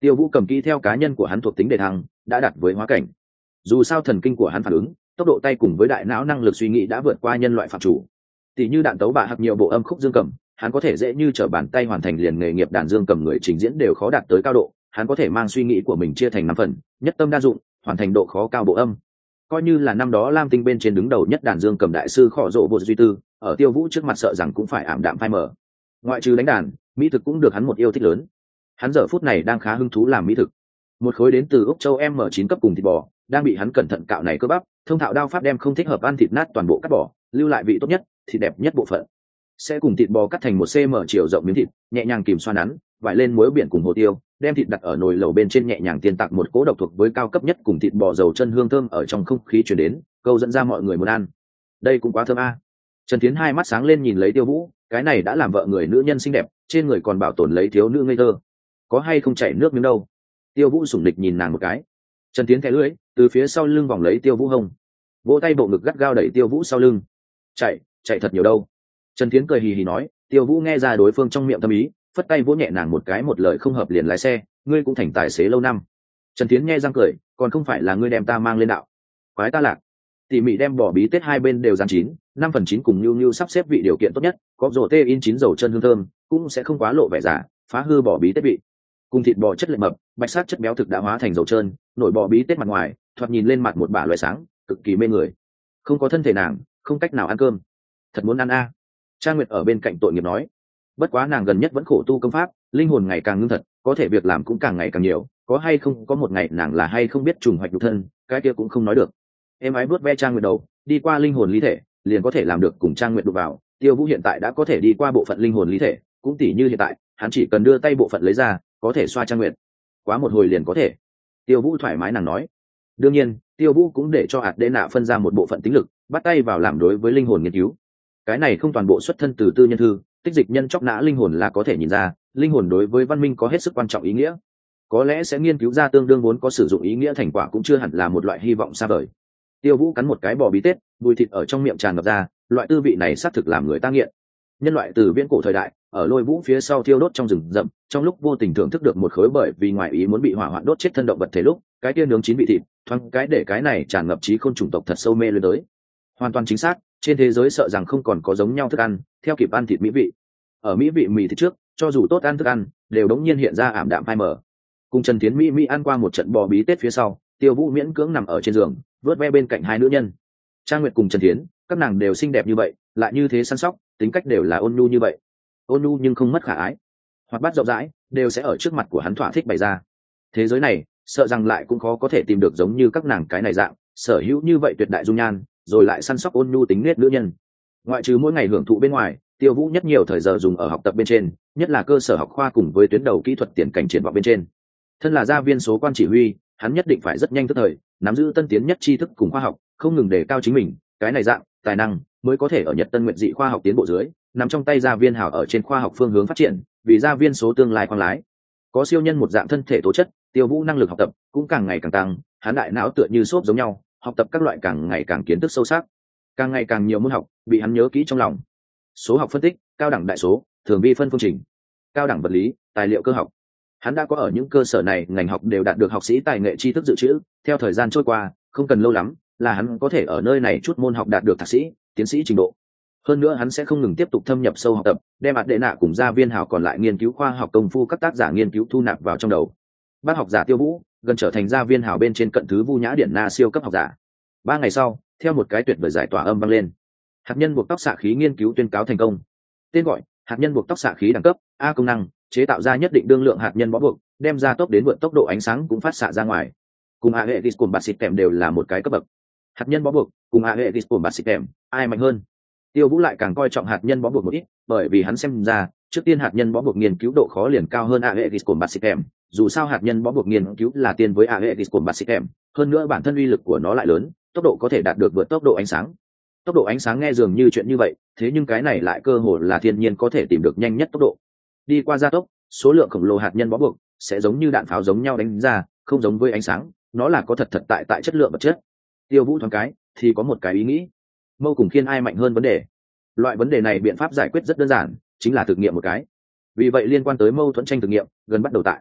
Tiêu Vũ cầm kỹ theo cá nhân của hắn thuộc tính đề thăng đã đạt với hóa cảnh. Dù sao thần kinh của hắn phản ứng, tốc độ tay cùng với đại não năng lực suy nghĩ đã vượt qua nhân loại phạm chủ. Tỷ như đạn tấu bạ hoặc nhiều bộ âm khúc dương cầm, hắn có thể dễ như trở bàn tay hoàn thành liền nghề nghiệp đàn dương cầm người trình diễn đều khó đạt tới cao độ, hắn có thể mang suy nghĩ của mình chia thành năm phần, nhất tâm đa dụng, hoàn thành độ khó cao bộ âm. Coi như là năm đó Lam Tinh bên trên đứng đầu nhất đàn dương cầm đại sư Khỏ Rộ Bộ Duy Tư, ở Tiêu Vũ trước mặt sợ rằng cũng phải ảm đạm phai mờ. Ngoại trừ đánh đàn, mỹ thực cũng được hắn một yêu thích lớn. Hắn giờ phút này đang khá hứng thú làm mỹ thực. Một khối đến từ Úc Châu M chín cấp cùng thịt bò, đang bị hắn cẩn thận cạo này cơ bắp, thông thạo đao pháp đem không thích hợp ăn thịt nát toàn bộ cắt bỏ, lưu lại vị tốt nhất, thịt đẹp nhất bộ phận. Sẽ cùng thịt bò cắt thành một cm chiều rộng miếng thịt, nhẹ nhàng kìm xoa nắn, vải lên muối biển cùng hồ tiêu, đem thịt đặt ở nồi lẩu bên trên nhẹ nhàng tiên tạc một cỗ độc thuộc với cao cấp nhất cùng thịt bò dầu chân hương thơm ở trong không khí truyền đến, câu dẫn ra mọi người muốn ăn. Đây cũng quá thơm a. Trần Tiến hai mắt sáng lên nhìn lấy Tiêu Vũ, cái này đã làm vợ người nữ nhân xinh đẹp, trên người còn bảo tồn lấy thiếu nữ ngây thơ. Có hay không chảy nước miếng đâu? Tiêu Vũ sủng địch nhìn nàng một cái. Trần Tiến thẻ lưỡi, từ phía sau lưng vòng lấy Tiêu Vũ hông, vỗ tay bộ ngực gắt gao đẩy Tiêu Vũ sau lưng. Chạy, chạy thật nhiều đâu. Trần Tiến cười hì hì nói. Tiêu Vũ nghe ra đối phương trong miệng tâm ý, phất tay vỗ nhẹ nàng một cái, một lời không hợp liền lái xe. Ngươi cũng thành tài xế lâu năm. Trần Tiến nghe răng cười, còn không phải là ngươi đem ta mang lên đạo. Quái ta lạc. Tỉ mỉ đem bỏ bí tết hai bên đều dán chín, năm phần chín cùng nhu nhu sắp xếp vị điều kiện tốt nhất, có rổ tê in chín dầu chân hương thơm, cũng sẽ không quá lộ vẻ giả, phá hư bỏ bí tết vị. Cùng thịt bò chất lệ mập, bạch sát chất béo thực đã hóa thành dầu trơn, nổi bò bí tết mặt ngoài, thoạt nhìn lên mặt một bả loài sáng, cực kỳ mê người. Không có thân thể nàng, không cách nào ăn cơm. Thật muốn ăn a. À. Trang Nguyệt ở bên cạnh tội nghiệp nói. Bất quá nàng gần nhất vẫn khổ tu công pháp, linh hồn ngày càng ngưng thật, có thể việc làm cũng càng ngày càng nhiều, có hay không có một ngày nàng là hay không biết trùng hoạch nhục thân, cái kia cũng không nói được. Em ái vuốt ve Trang Nguyệt đầu, đi qua linh hồn lý thể, liền có thể làm được cùng Trang Nguyệt đụng vào. Tiêu Vũ hiện tại đã có thể đi qua bộ phận linh hồn lý thể, cũng tỉ như hiện tại, hắn chỉ cần đưa tay bộ phận lấy ra, có thể xoa Trang Nguyệt. Quá một hồi liền có thể. Tiêu Vũ thoải mái nàng nói. Đương nhiên, Tiêu Vũ cũng để cho hạt đế nạ phân ra một bộ phận tính lực, bắt tay vào làm đối với linh hồn nghiên cứu. Cái này không toàn bộ xuất thân từ tư nhân thư, tích dịch nhân chóc nã linh hồn là có thể nhìn ra, linh hồn đối với văn minh có hết sức quan trọng ý nghĩa. Có lẽ sẽ nghiên cứu ra tương đương vốn có sử dụng ý nghĩa thành quả cũng chưa hẳn là một loại hy vọng xa vời. Tiêu Vũ cắn một cái bò bí tết, mùi thịt ở trong miệng tràn ngập ra, loại tư vị này xác thực làm người ta nghiện. Nhân loại từ viễn cổ thời đại, ở Lôi Vũ phía sau thiêu đốt trong rừng rậm, trong lúc vô tình thưởng thức được một khối bởi vì ngoài ý muốn bị hỏa hoạn đốt chết thân động vật thể lúc, cái kia nướng chín vị thịt, thoáng cái để cái này tràn ngập trí khôn chủng tộc thật sâu mê lên tới. Hoàn toàn chính xác, trên thế giới sợ rằng không còn có giống nhau thức ăn, theo kịp ăn thịt mỹ vị. Ở mỹ vị mì thịt trước, cho dù tốt ăn thức ăn, đều đống nhiên hiện ra ảm đạm phai mờ. Cùng Trần Tiến Mỹ Mỹ ăn qua một trận bò bí tết phía sau, Tiêu Vũ miễn cưỡng nằm ở trên giường, vớt ve bên cạnh hai nữ nhân. Trang Nguyệt cùng Trần Tiến, các nàng đều xinh đẹp như vậy, lại như thế săn sóc, tính cách đều là ôn nhu như vậy. Ôn nhu nhưng không mất khả ái, hoạt bát rộng rãi, đều sẽ ở trước mặt của hắn thỏa thích bày ra. Thế giới này, sợ rằng lại cũng khó có thể tìm được giống như các nàng cái này dạng, sở hữu như vậy tuyệt đại dung nhan, rồi lại săn sóc ôn nhu tính nết nữ nhân. Ngoại trừ mỗi ngày hưởng thụ bên ngoài, Tiêu Vũ nhất nhiều thời giờ dùng ở học tập bên trên, nhất là cơ sở học khoa cùng với tuyến đầu kỹ thuật tiền cảnh triển vọng bên trên. Thân là gia viên số quan chỉ huy, hắn nhất định phải rất nhanh tức thời, nắm giữ tân tiến nhất tri thức cùng khoa học, không ngừng đề cao chính mình, cái này dạng tài năng mới có thể ở Nhật Tân Nguyệt dị khoa học tiến bộ dưới, nằm trong tay gia viên hảo ở trên khoa học phương hướng phát triển, vì gia viên số tương lai khoang lái. Có siêu nhân một dạng thân thể tố chất, Tiêu Vũ năng lực học tập cũng càng ngày càng tăng, hắn đại não tựa như xốp giống nhau, học tập các loại càng ngày càng kiến thức sâu sắc, càng ngày càng nhiều môn học bị hắn nhớ kỹ trong lòng. Số học phân tích, cao đẳng đại số, thường vi phân phương trình, cao đẳng vật lý, tài liệu cơ học. Hắn đã có ở những cơ sở này ngành học đều đạt được học sĩ tài nghệ tri thức dự trữ, theo thời gian trôi qua, không cần lâu lắm, là hắn có thể ở nơi này chút môn học đạt được thạc sĩ, tiến sĩ trình độ. Hơn nữa hắn sẽ không ngừng tiếp tục thâm nhập sâu học tập, đem ạt đệ nạ cùng gia viên hảo còn lại nghiên cứu khoa học công phu các tác giả nghiên cứu thu nạp vào trong đầu. Bác học giả Tiêu Vũ gần trở thành gia viên hảo bên trên cận thứ Vu Nhã Điển Na siêu cấp học giả. Ba ngày sau, theo một cái tuyệt vời giải tỏa âm vang lên, hạt nhân buộc tóc xạ khí nghiên cứu tuyên cáo thành công. Tên gọi: hạt nhân buộc tóc xạ khí đẳng cấp A, công năng chế tạo ra nhất định đương lượng hạt nhân bó buộc, đem ra tốc đến vượt tốc độ ánh sáng cũng phát xạ ra ngoài. Cùng a hệ cùng bạt xịt kèm đều là một cái cấp bậc. Hạt nhân bó buộc cùng a hệ cùng bạt xịt kèm, ai mạnh hơn? Tiêu Vũ lại càng coi trọng hạt nhân bó buộc một ít, bởi vì hắn xem ra trước tiên hạt nhân bó buộc nghiên cứu độ khó liền cao hơn a hệ cùng bạt xịt kèm. Dù sao hạt nhân bó buộc nghiên cứu là tiên với a hệ cùng bạt xịt kèm, hơn nữa bản thân uy lực của nó lại lớn, tốc độ có thể đạt được vượt tốc độ ánh sáng. Tốc độ ánh sáng nghe dường như chuyện như vậy, thế nhưng cái này lại cơ hội là thiên nhiên có thể tìm được nhanh nhất tốc độ. Đi qua gia tốc, số lượng khổng lồ hạt nhân bó buộc sẽ giống như đạn pháo giống nhau đánh ra, không giống với ánh sáng, nó là có thật thật tại tại chất lượng vật chất. Tiêu Vũ thoáng cái thì có một cái ý nghĩ, mâu cùng khiên ai mạnh hơn vấn đề. Loại vấn đề này biện pháp giải quyết rất đơn giản, chính là thực nghiệm một cái. Vì vậy liên quan tới mâu thuẫn tranh thực nghiệm gần bắt đầu tại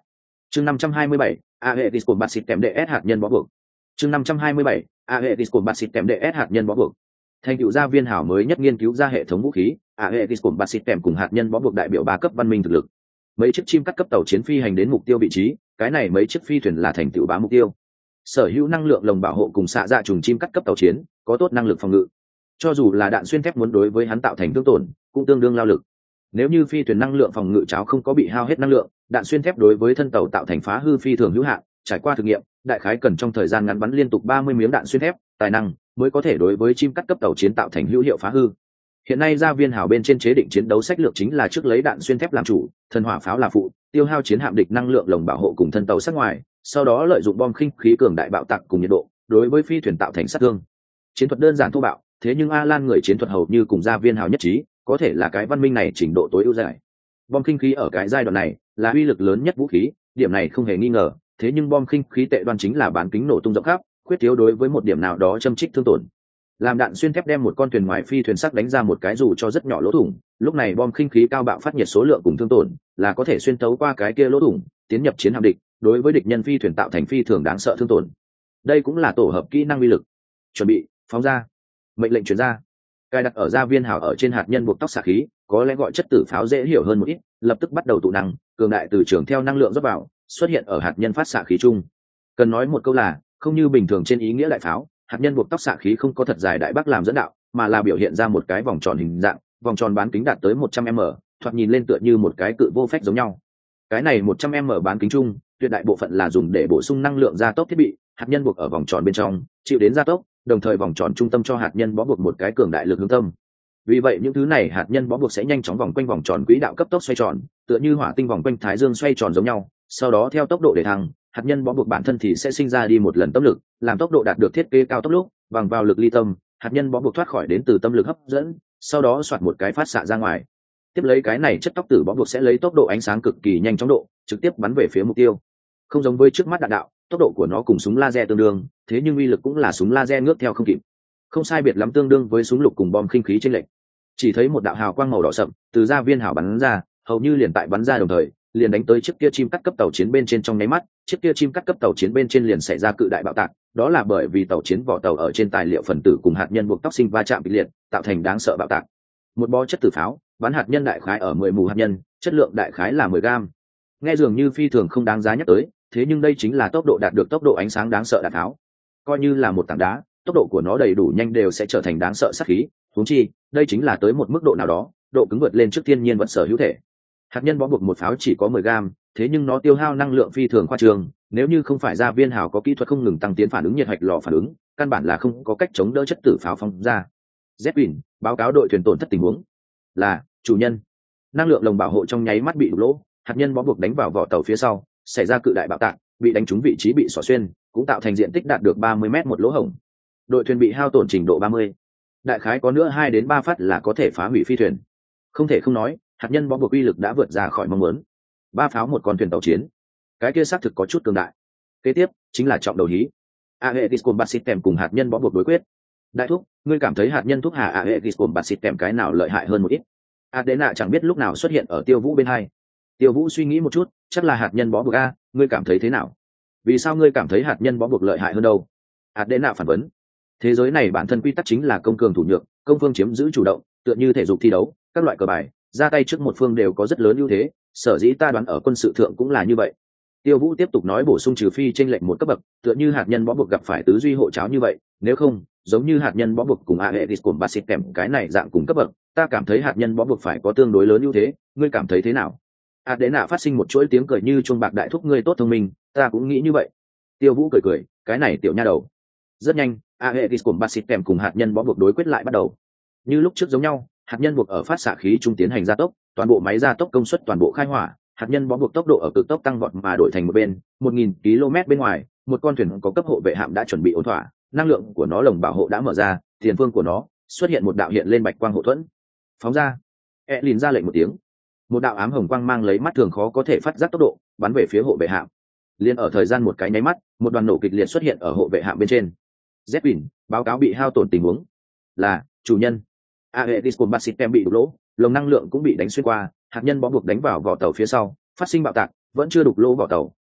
chương năm trăm hai mươi bảy, a hệ discord bạt xịt kèm ds hạt nhân bó buộc. chương năm trăm hai mươi bảy, a hệ discord bạt xịt kèm ds hạt nhân bó buộc. Thành tựu gia viên hảo mới nhất nghiên cứu ra hệ thống vũ khí, a hệ discord bạt xịt kèm cùng hạt nhân bó buộc đại biểu ba cấp văn minh thực lực. Mấy chiếc chim cắt cấp tàu chiến phi hành đến mục tiêu vị trí, cái này mấy chiếc phi thuyền là thành tựu bá mục tiêu. Sở hữu năng lượng lồng bảo hộ cùng xạ dạ trùng chim cắt cấp tàu chiến, có tốt năng lực phòng ngự. Cho dù là đạn xuyên thép muốn đối với hắn tạo thành thương tổn, cũng tương đương lao lực. Nếu như phi thuyền năng lượng phòng ngự cháo không có bị hao hết năng lượng, đạn xuyên thép đối với thân tàu tạo thành phá hư phi thường hữu hạn. Trải qua thử nghiệm, đại khái cần trong thời gian ngắn bắn liên tục ba mươi miếng đạn xuyên thép, tài năng mới có thể đối với chim cắt cấp tàu chiến tạo thành hữu hiệu phá hư. Hiện nay gia viên hảo bên trên chế định chiến đấu sách lược chính là trước lấy đạn xuyên thép làm chủ, thần hỏa pháo là phụ, tiêu hao chiến hạm địch năng lượng lồng bảo hộ cùng thân tàu sát ngoài, sau đó lợi dụng bom khinh khí cường đại bạo tạc cùng nhiệt độ, đối với phi thuyền tạo thành sát thương. Chiến thuật đơn giản thô bạo, thế nhưng Alan người chiến thuật hầu như cùng gia viên hảo nhất trí, có thể là cái văn minh này trình độ tối ưu giải. Bom khinh khí ở cái giai đoạn này là uy lực lớn nhất vũ khí, điểm này không hề nghi ngờ, thế nhưng bom khinh khí tệ đoan chính là bán kính nổ tung rộng khắp, khuyết thiếu đối với một điểm nào đó châm trích thương tổn. Làm đạn xuyên thép đem một con thuyền ngoài phi thuyền sắc đánh ra một cái dù cho rất nhỏ lỗ thủng, lúc này bom khinh khí cao bạo phát nhiệt số lượng cùng thương tổn là có thể xuyên tấu qua cái kia lỗ thủng, tiến nhập chiến hạm địch, đối với địch nhân phi thuyền tạo thành phi thường đáng sợ thương tổn. Đây cũng là tổ hợp kỹ năng uy lực. Chuẩn bị, phóng ra. Mệnh lệnh truyền ra. Cài đặt ở gia viên hảo ở trên hạt nhân buộc tóc xạ khí, có lẽ gọi chất tử pháo dễ hiểu hơn một ít, lập tức bắt đầu tụ năng, cường đại từ trường theo năng lượng rót vào, xuất hiện ở hạt nhân phát xạ khí chung. Cần nói một câu là, không như bình thường trên ý nghĩa đại pháo, hạt nhân buộc tóc xạ khí không có thật dài đại bác làm dẫn đạo, mà là biểu hiện ra một cái vòng tròn hình dạng, vòng tròn bán kính đạt tới một trăm mi-li-mét, thoạt nhìn lên tựa như một cái cự vô phách giống nhau. Cái này một trăm mi-li-mét bán kính chung, tuyệt đại bộ phận là dùng để bổ sung năng lượng gia tốc thiết bị, hạt nhân buộc ở vòng tròn bên trong, chịu đến gia tốc, đồng thời vòng tròn trung tâm cho hạt nhân bó buộc một cái cường đại lực hướng tâm. Vì vậy những thứ này hạt nhân bó buộc sẽ nhanh chóng vòng quanh vòng tròn quỹ đạo cấp tốc xoay tròn, tựa như hỏa tinh vòng quanh thái dương xoay tròn giống nhau, sau đó theo tốc độ để thăng, hạt nhân bó buộc bản thân thì sẽ sinh ra đi một lần tâm lực, làm tốc độ đạt được thiết kế cao tốc lúc, bằng vào lực ly tâm, hạt nhân bó buộc thoát khỏi đến từ tâm lực hấp dẫn, sau đó xoạt một cái phát xạ ra ngoài. Tiếp lấy cái này chất tóc tử bó buộc sẽ lấy tốc độ ánh sáng cực kỳ nhanh chóng độ, trực tiếp bắn về phía mục tiêu. Không giống với trước mắt đạn đạo, tốc độ của nó cùng súng laser tương đương, thế nhưng uy lực cũng là súng laser ngước theo không kịp. Không sai biệt lắm tương đương với súng lục cùng bom khinh khí chênh lệch. Chỉ thấy một đạo hào quang màu đỏ sậm từ gia viên hảo bắn ra, hầu như liền tại bắn ra đồng thời, liền đánh tới chiếc kia chim cắt cấp tàu chiến bên trên trong nháy mắt, chiếc kia chim cắt cấp tàu chiến bên trên liền xảy ra cự đại bạo tạc, đó là bởi vì tàu chiến vỏ tàu ở trên tài liệu phần tử cùng hạt nhân buộc tóc sinh va chạm kịch liệt, tạo thành đáng sợ bạo tạc. Một bó chất tử pháo, bắn hạt nhân đại khái ở mười mù hạt nhân, chất lượng đại khái là mười gam. Nghe dường như phi thường không đáng giá nhắc tới, thế nhưng đây chính là tốc độ đạt được tốc độ ánh sáng đáng sợ đạn tháo. Coi như là một tảng đá, tốc độ của nó đầy đủ nhanh đều sẽ trở thành đáng sợ sát khí, huống chi, đây chính là tới một mức độ nào đó, độ cứng vượt lên trước thiên nhiên vật sở hữu thể. Hạt nhân bó buộc một pháo chỉ có mười gam, thế nhưng nó tiêu hao năng lượng phi thường khoa trương, nếu như không phải gia viên hào có kỹ thuật không ngừng tăng tiến phản ứng nhiệt hạch lò phản ứng, căn bản là không có cách chống đỡ chất tử pháo phóng ra. Zepin, báo cáo đội thuyền tổn thất tình huống. Là, chủ nhân. Năng lượng lồng bảo hộ trong nháy mắt bị đục lỗ, hạt nhân bó buộc đánh vào vỏ tàu phía sau, xảy ra cự đại bạo tạc, bị đánh trúng vị trí bị xỏ xuyên, cũng tạo thành diện tích đạt được ba mươi mét một lỗ hổng. Đội thuyền bị hao tổn trình độ ba mươi. Đại khái có nữa hai đến ba phát là có thể phá hủy phi thuyền. Không thể không nói, hạt nhân bó buộc uy lực đã vượt ra khỏi mong muốn. Ba pháo một con thuyền tàu chiến, cái kia xác thực có chút cường đại. Kế tiếp chính là trọng đầu hí. Aegis Combat System cùng hạt nhân bó buộc đối quyết. Đại thúc, ngươi cảm thấy hạt nhân thuốc hà Aegis Combat System cái nào lợi hại hơn một ít? Adena chẳng biết lúc nào xuất hiện ở Tiêu Vũ bên hai. Tiêu Vũ suy nghĩ một chút, chắc là hạt nhân bó buộc a, ngươi cảm thấy thế nào? Vì sao ngươi cảm thấy hạt nhân bó buộc lợi hại hơn đâu? Adena phản vấn. Thế giới này bản thân quy tắc chính là công cường thủ nhược, công phương chiếm giữ chủ động, tựa như thể dục thi đấu, các loại cờ bài, ra tay trước một phương đều có rất lớn ưu thế, sở dĩ ta đoán ở quân sự thượng cũng là như vậy. Tiêu Vũ tiếp tục nói bổ sung trừ phi chênh lệch một cấp bậc, tựa như hạt nhân bó buộc gặp phải tứ duy hộ cháo như vậy, nếu không, giống như hạt nhân bó buộc cùng Aegis Combat System cái này dạng cùng cấp bậc, ta cảm thấy hạt nhân bó buộc phải có tương đối lớn ưu thế, ngươi cảm thấy thế nào? Adena phát sinh một chuỗi tiếng cười như chuông bạc đại thúc ngươi tốt thông minh, ta cũng nghĩ như vậy. Tiêu Vũ cười cười, cái này tiểu nha đầu. Rất nhanh, Aegis Combat System cùng hạt nhân bó buộc đối quyết lại bắt đầu. Như lúc trước giống nhau, hạt nhân buộc ở phát xạ khí trung tiến hành gia tốc, toàn bộ máy gia tốc công suất toàn bộ khai hỏa, hạt nhân bó buộc tốc độ ở cực tốc tăng vọt mà đổi thành một bên, một nghìn ki lô mét bên ngoài, một con thuyền có cấp hộ vệ hạm đã chuẩn bị ổn thỏa, năng lượng của nó lồng bảo hộ đã mở ra, tiền phương của nó xuất hiện một đạo hiện lên bạch quang hộ thuẫn. Phóng ra. Elin ra lệnh một tiếng. Một đạo ám hồng quang mang lấy mắt thường khó có thể phát giác tốc độ, bắn về phía hộ vệ hạm. Liên ở thời gian một cái nháy mắt, một đoàn nổ kịch liệt xuất hiện ở hộ vệ hạm bên trên. Zepin, báo cáo bị hao tổn tình huống. Là, chủ nhân. Aegis Combat System bị đục lỗ, lồng năng lượng cũng bị đánh xuyên qua, hạt nhân bó buộc đánh vào vỏ tàu phía sau, phát sinh bạo tạc, vẫn chưa đục lỗ vỏ tàu,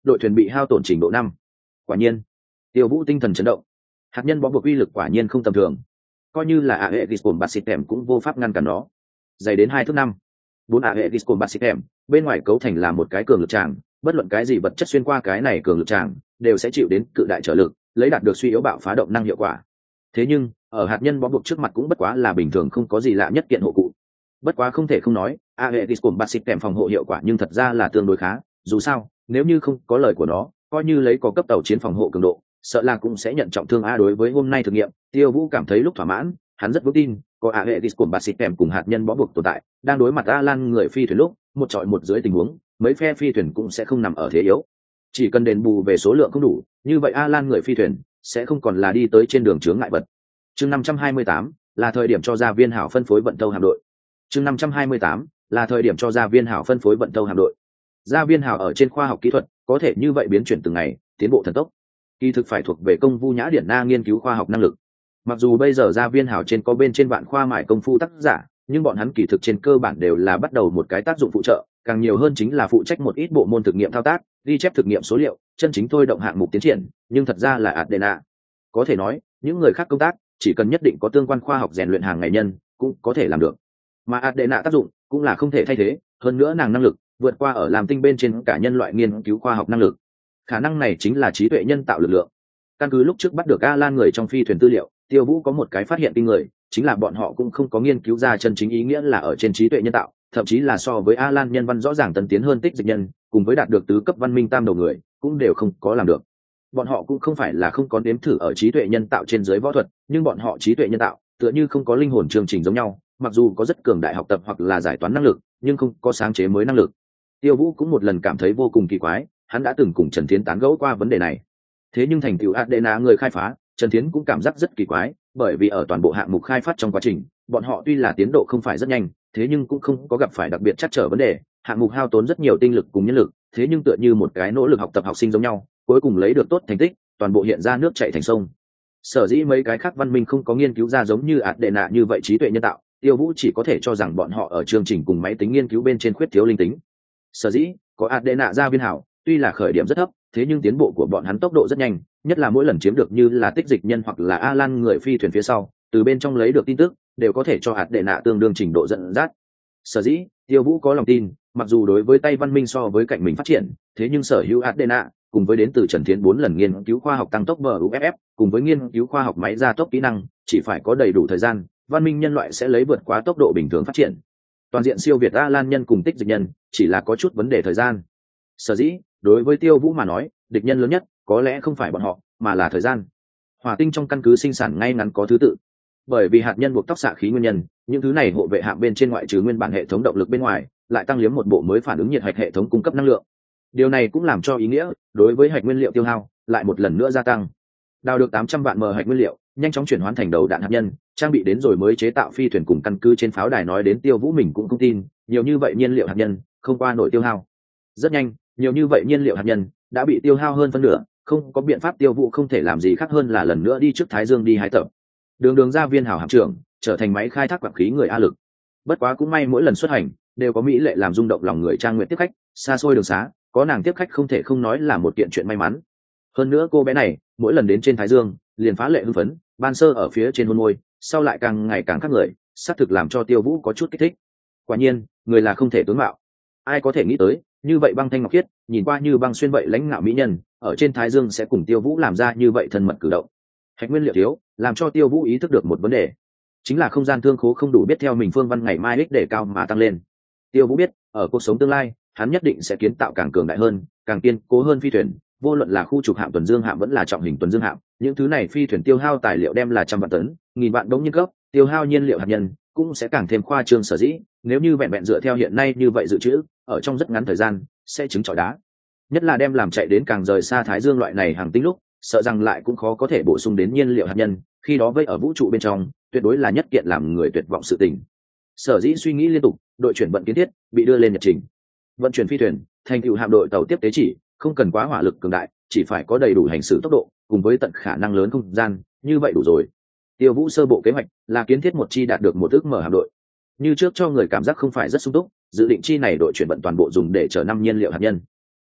đội thuyền bị hao tổn trình độ năm. Quả nhiên, Tiêu Vũ tinh thần chấn động. Hạt nhân bó buộc uy lực quả nhiên không tầm thường, coi như là a hệ giscom bạt xịt tèm cũng vô pháp ngăn cản nó. Dày đến hai thước năm, bốn a hệ giscom bạt xịt tèm bên ngoài cấu thành là một cái cường lực tràng, bất luận cái gì vật chất xuyên qua cái này cường lực tràng đều sẽ chịu đến cự đại trở lực, lấy đạt được suy yếu bạo phá động năng hiệu quả. Thế nhưng ở hạt nhân bó buộc trước mặt cũng bất quá là bình thường, không có gì lạ nhất kiện hộ cụ. Bất quá không thể không nói, a hệ giscom bạt xịt tèm phòng hộ hiệu quả nhưng thật ra là tương đối khá. Dù sao, nếu như không có lời của nó, coi như lấy có cấp tàu chiến phòng hộ cường độ, sợ là cũng sẽ nhận trọng thương. A đối với hôm nay thử nghiệm, Tiêu Vũ cảm thấy lúc thỏa mãn, hắn rất vững tin có a hệ giscom bạt xịt tèm cùng hạt nhân bó buộc tồn tại, đang đối mặt Alan người phi thuyền lúc một trọi một dưới tình huống, mấy phe phi thuyền cũng sẽ không nằm ở thế yếu. Chỉ cần đền bù về số lượng không đủ, như vậy Alan người phi thuyền sẽ không còn là đi tới trên đường chướng ngại vật. Chương năm trăm hai mươi tám là thời điểm cho ra viên hảo phân phối vận tâu hạm đội. Chương năm trăm hai mươi tám là thời điểm cho ra viên hảo phân phối vận tâu hạm đội. Gia viên hảo ở trên khoa học kỹ thuật có thể như vậy biến chuyển từng ngày, tiến bộ thần tốc. Kỳ thực phải thuộc về công vu nhã điển na nghiên cứu khoa học năng lực. Mặc dù bây giờ Gia viên hảo trên có bên trên vạn khoa mải công phu tác giả, nhưng bọn hắn kỳ thực trên cơ bản đều là bắt đầu một cái tác dụng phụ trợ, càng nhiều hơn chính là phụ trách một ít bộ môn thực nghiệm thao tác, ghi chép thực nghiệm số liệu, chân chính thôi động hạng mục tiến triển, nhưng thật ra là Adena. Có thể nói, những người khác công tác chỉ cần nhất định có tương quan khoa học rèn luyện hàng ngày nhân, cũng có thể làm được. Mà Adena tác dụng cũng là không thể thay thế, hơn nữa nàng năng lực vượt qua ở làm tinh bên trên cả nhân loại nghiên cứu khoa học năng lực. Khả năng này chính là trí tuệ nhân tạo lực lượng. Căn cứ lúc trước bắt được Alan người trong phi thuyền tư liệu, Tiêu Vũ có một cái phát hiện kinh người, chính là bọn họ cũng không có nghiên cứu ra chân chính ý nghĩa là ở trên trí tuệ nhân tạo, thậm chí là so với Alan nhân văn rõ ràng tân tiến hơn tích dịch nhân, cùng với đạt được tứ cấp văn minh tam đầu người, cũng đều không có làm được. Bọn họ cũng không phải là không có nếm thử ở trí tuệ nhân tạo trên dưới võ thuật, nhưng bọn họ trí tuệ nhân tạo tựa như không có linh hồn chương trình giống nhau, mặc dù có rất cường đại học tập hoặc là giải toán năng lực, nhưng không có sáng chế mới năng lực. Tiêu Vũ cũng một lần cảm thấy vô cùng kỳ quái, hắn đã từng cùng Trần Thiến tán gẫu qua vấn đề này. Thế nhưng thành tựu Adena người khai phá, Trần Thiến cũng cảm giác rất kỳ quái, bởi vì ở toàn bộ hạng mục khai phát trong quá trình, bọn họ tuy là tiến độ không phải rất nhanh, thế nhưng cũng không có gặp phải đặc biệt trắc trở vấn đề, hạng mục hao tốn rất nhiều tinh lực cùng nhân lực, thế nhưng tựa như một cái nỗ lực học tập học sinh giống nhau, cuối cùng lấy được tốt thành tích, toàn bộ hiện ra nước chảy thành sông. Sở dĩ mấy cái khác văn minh không có nghiên cứu ra giống như Adena như vậy trí tuệ nhân tạo, Tiêu Vũ chỉ có thể cho rằng bọn họ ở chương trình cùng máy tính nghiên cứu bên trên khuyết thiếu linh tính. Sở dĩ có Adena ra viên hảo, tuy là khởi điểm rất thấp, thế nhưng tiến bộ của bọn hắn tốc độ rất nhanh, nhất là mỗi lần chiếm được như là tích dịch nhân hoặc là Alan người phi thuyền phía sau, từ bên trong lấy được tin tức, đều có thể cho Adena tương đương trình độ dẫn dắt. Sở dĩ, Tiêu Vũ có lòng tin, mặc dù đối với Tây văn minh so với cạnh mình phát triển, thế nhưng sở hữu Adena, cùng với đến từ Trần Thiến bốn lần nghiên cứu khoa học tăng tốc bờ u ép ép, cùng với nghiên cứu khoa học máy gia tốc kỹ năng, chỉ phải có đầy đủ thời gian, văn minh nhân loại sẽ lấy vượt quá tốc độ bình thường phát triển. Toàn diện siêu việt Alan nhân cùng tích dịch nhân, chỉ là có chút vấn đề thời gian. Sở dĩ, đối với Tiêu Vũ mà nói, địch nhân lớn nhất có lẽ không phải bọn họ, mà là thời gian. Hỏa tinh trong căn cứ sinh sản ngay ngắn có thứ tự. Bởi vì hạt nhân buộc tóc xạ khí nguyên nhân, những thứ này hộ vệ hạm bên trên ngoại trừ nguyên bản hệ thống động lực bên ngoài, lại tăng liếm một bộ mới phản ứng nhiệt hạch hệ thống cung cấp năng lượng. Điều này cũng làm cho ý nghĩa đối với hạch nguyên liệu tiêu hao lại một lần nữa gia tăng. Đào được tám trăm vạn m hạch nguyên liệu, nhanh chóng chuyển hóa thành đầu đạn hạt nhân, trang bị đến rồi mới chế tạo phi thuyền cùng căn cứ trên pháo đài. Nói đến Tiêu Vũ mình cũng không tin, nhiều như vậy nhiên liệu hạt nhân không qua nổi tiêu hao. Rất nhanh, nhiều như vậy nhiên liệu hạt nhân đã bị tiêu hao hơn phân nửa, không có biện pháp, Tiêu Vũ không thể làm gì khác hơn là lần nữa đi trước Thái Dương đi hái tập. Đường đường ra viên hảo hạm trưởng, trở thành máy khai thác quặng khí người A lực. Bất quá cũng may mỗi lần xuất hành đều có mỹ lệ làm rung động lòng người Trang Nguyệt tiếp khách, xa xôi đường xá, có nàng tiếp khách không thể không nói là một kiện chuyện may mắn. Hơn nữa cô bé này mỗi lần đến trên Thái Dương liền phá lệ hưng phấn, ban sơ ở phía trên hôn môi, sau lại càng ngày càng khác người, xác thực làm cho Tiêu Vũ có chút kích thích. Quả nhiên, người là không thể tướng mạo. Ai có thể nghĩ tới, như vậy băng thanh ngọc khiết, nhìn qua như băng xuyên vậy lãnh ngạo mỹ nhân, ở trên Thái Dương sẽ cùng Tiêu Vũ làm ra như vậy thân mật cử động. Hạch nguyên liệu thiếu, làm cho Tiêu Vũ ý thức được một vấn đề, chính là không gian thương khố không đủ, biết theo mình phương văn ngày mai ích để cao mà tăng lên. Tiêu Vũ biết, ở cuộc sống tương lai, hắn nhất định sẽ kiến tạo càng cường đại hơn, càng kiên cố hơn phi thuyền, vô luận là khu trục hạm, tuần dương hạm vẫn là trọng hình tuần dương hạm, những thứ này phi thuyền tiêu hao tài liệu đem là trăm vạn tấn, nghìn vạn đống nhiên cấp, tiêu hao nhiên liệu hạt nhân cũng sẽ càng thêm khoa trương. Sở dĩ, nếu như vẹn vẹn dựa theo hiện nay như vậy dự trữ, ở trong rất ngắn thời gian sẽ trứng trọi đá. Nhất là đem làm chạy đến càng rời xa Thái Dương loại này hàng tinh lúc, sợ rằng lại cũng khó có thể bổ sung đến nhiên liệu hạt nhân, khi đó vây ở vũ trụ bên trong, tuyệt đối là nhất kiện làm người tuyệt vọng sự tình. Sở dĩ suy nghĩ liên tục, đội chuyển vận kiến thiết bị đưa lên nhật trình. Vận chuyển phi thuyền, thành tựu hạm đội tàu tiếp tế chỉ, không cần quá hỏa lực cường đại, chỉ phải có đầy đủ hành xử tốc độ, cùng với tận khả năng lớn không gian, như vậy đủ rồi. Tiêu Vũ sơ bộ kế hoạch là kiến thiết một chi đạt được một ước mở hạm đội. Như trước cho người cảm giác không phải rất sung túc, dự định chi này đội chuyển vận toàn bộ dùng để chở năm nhiên liệu hạt nhân.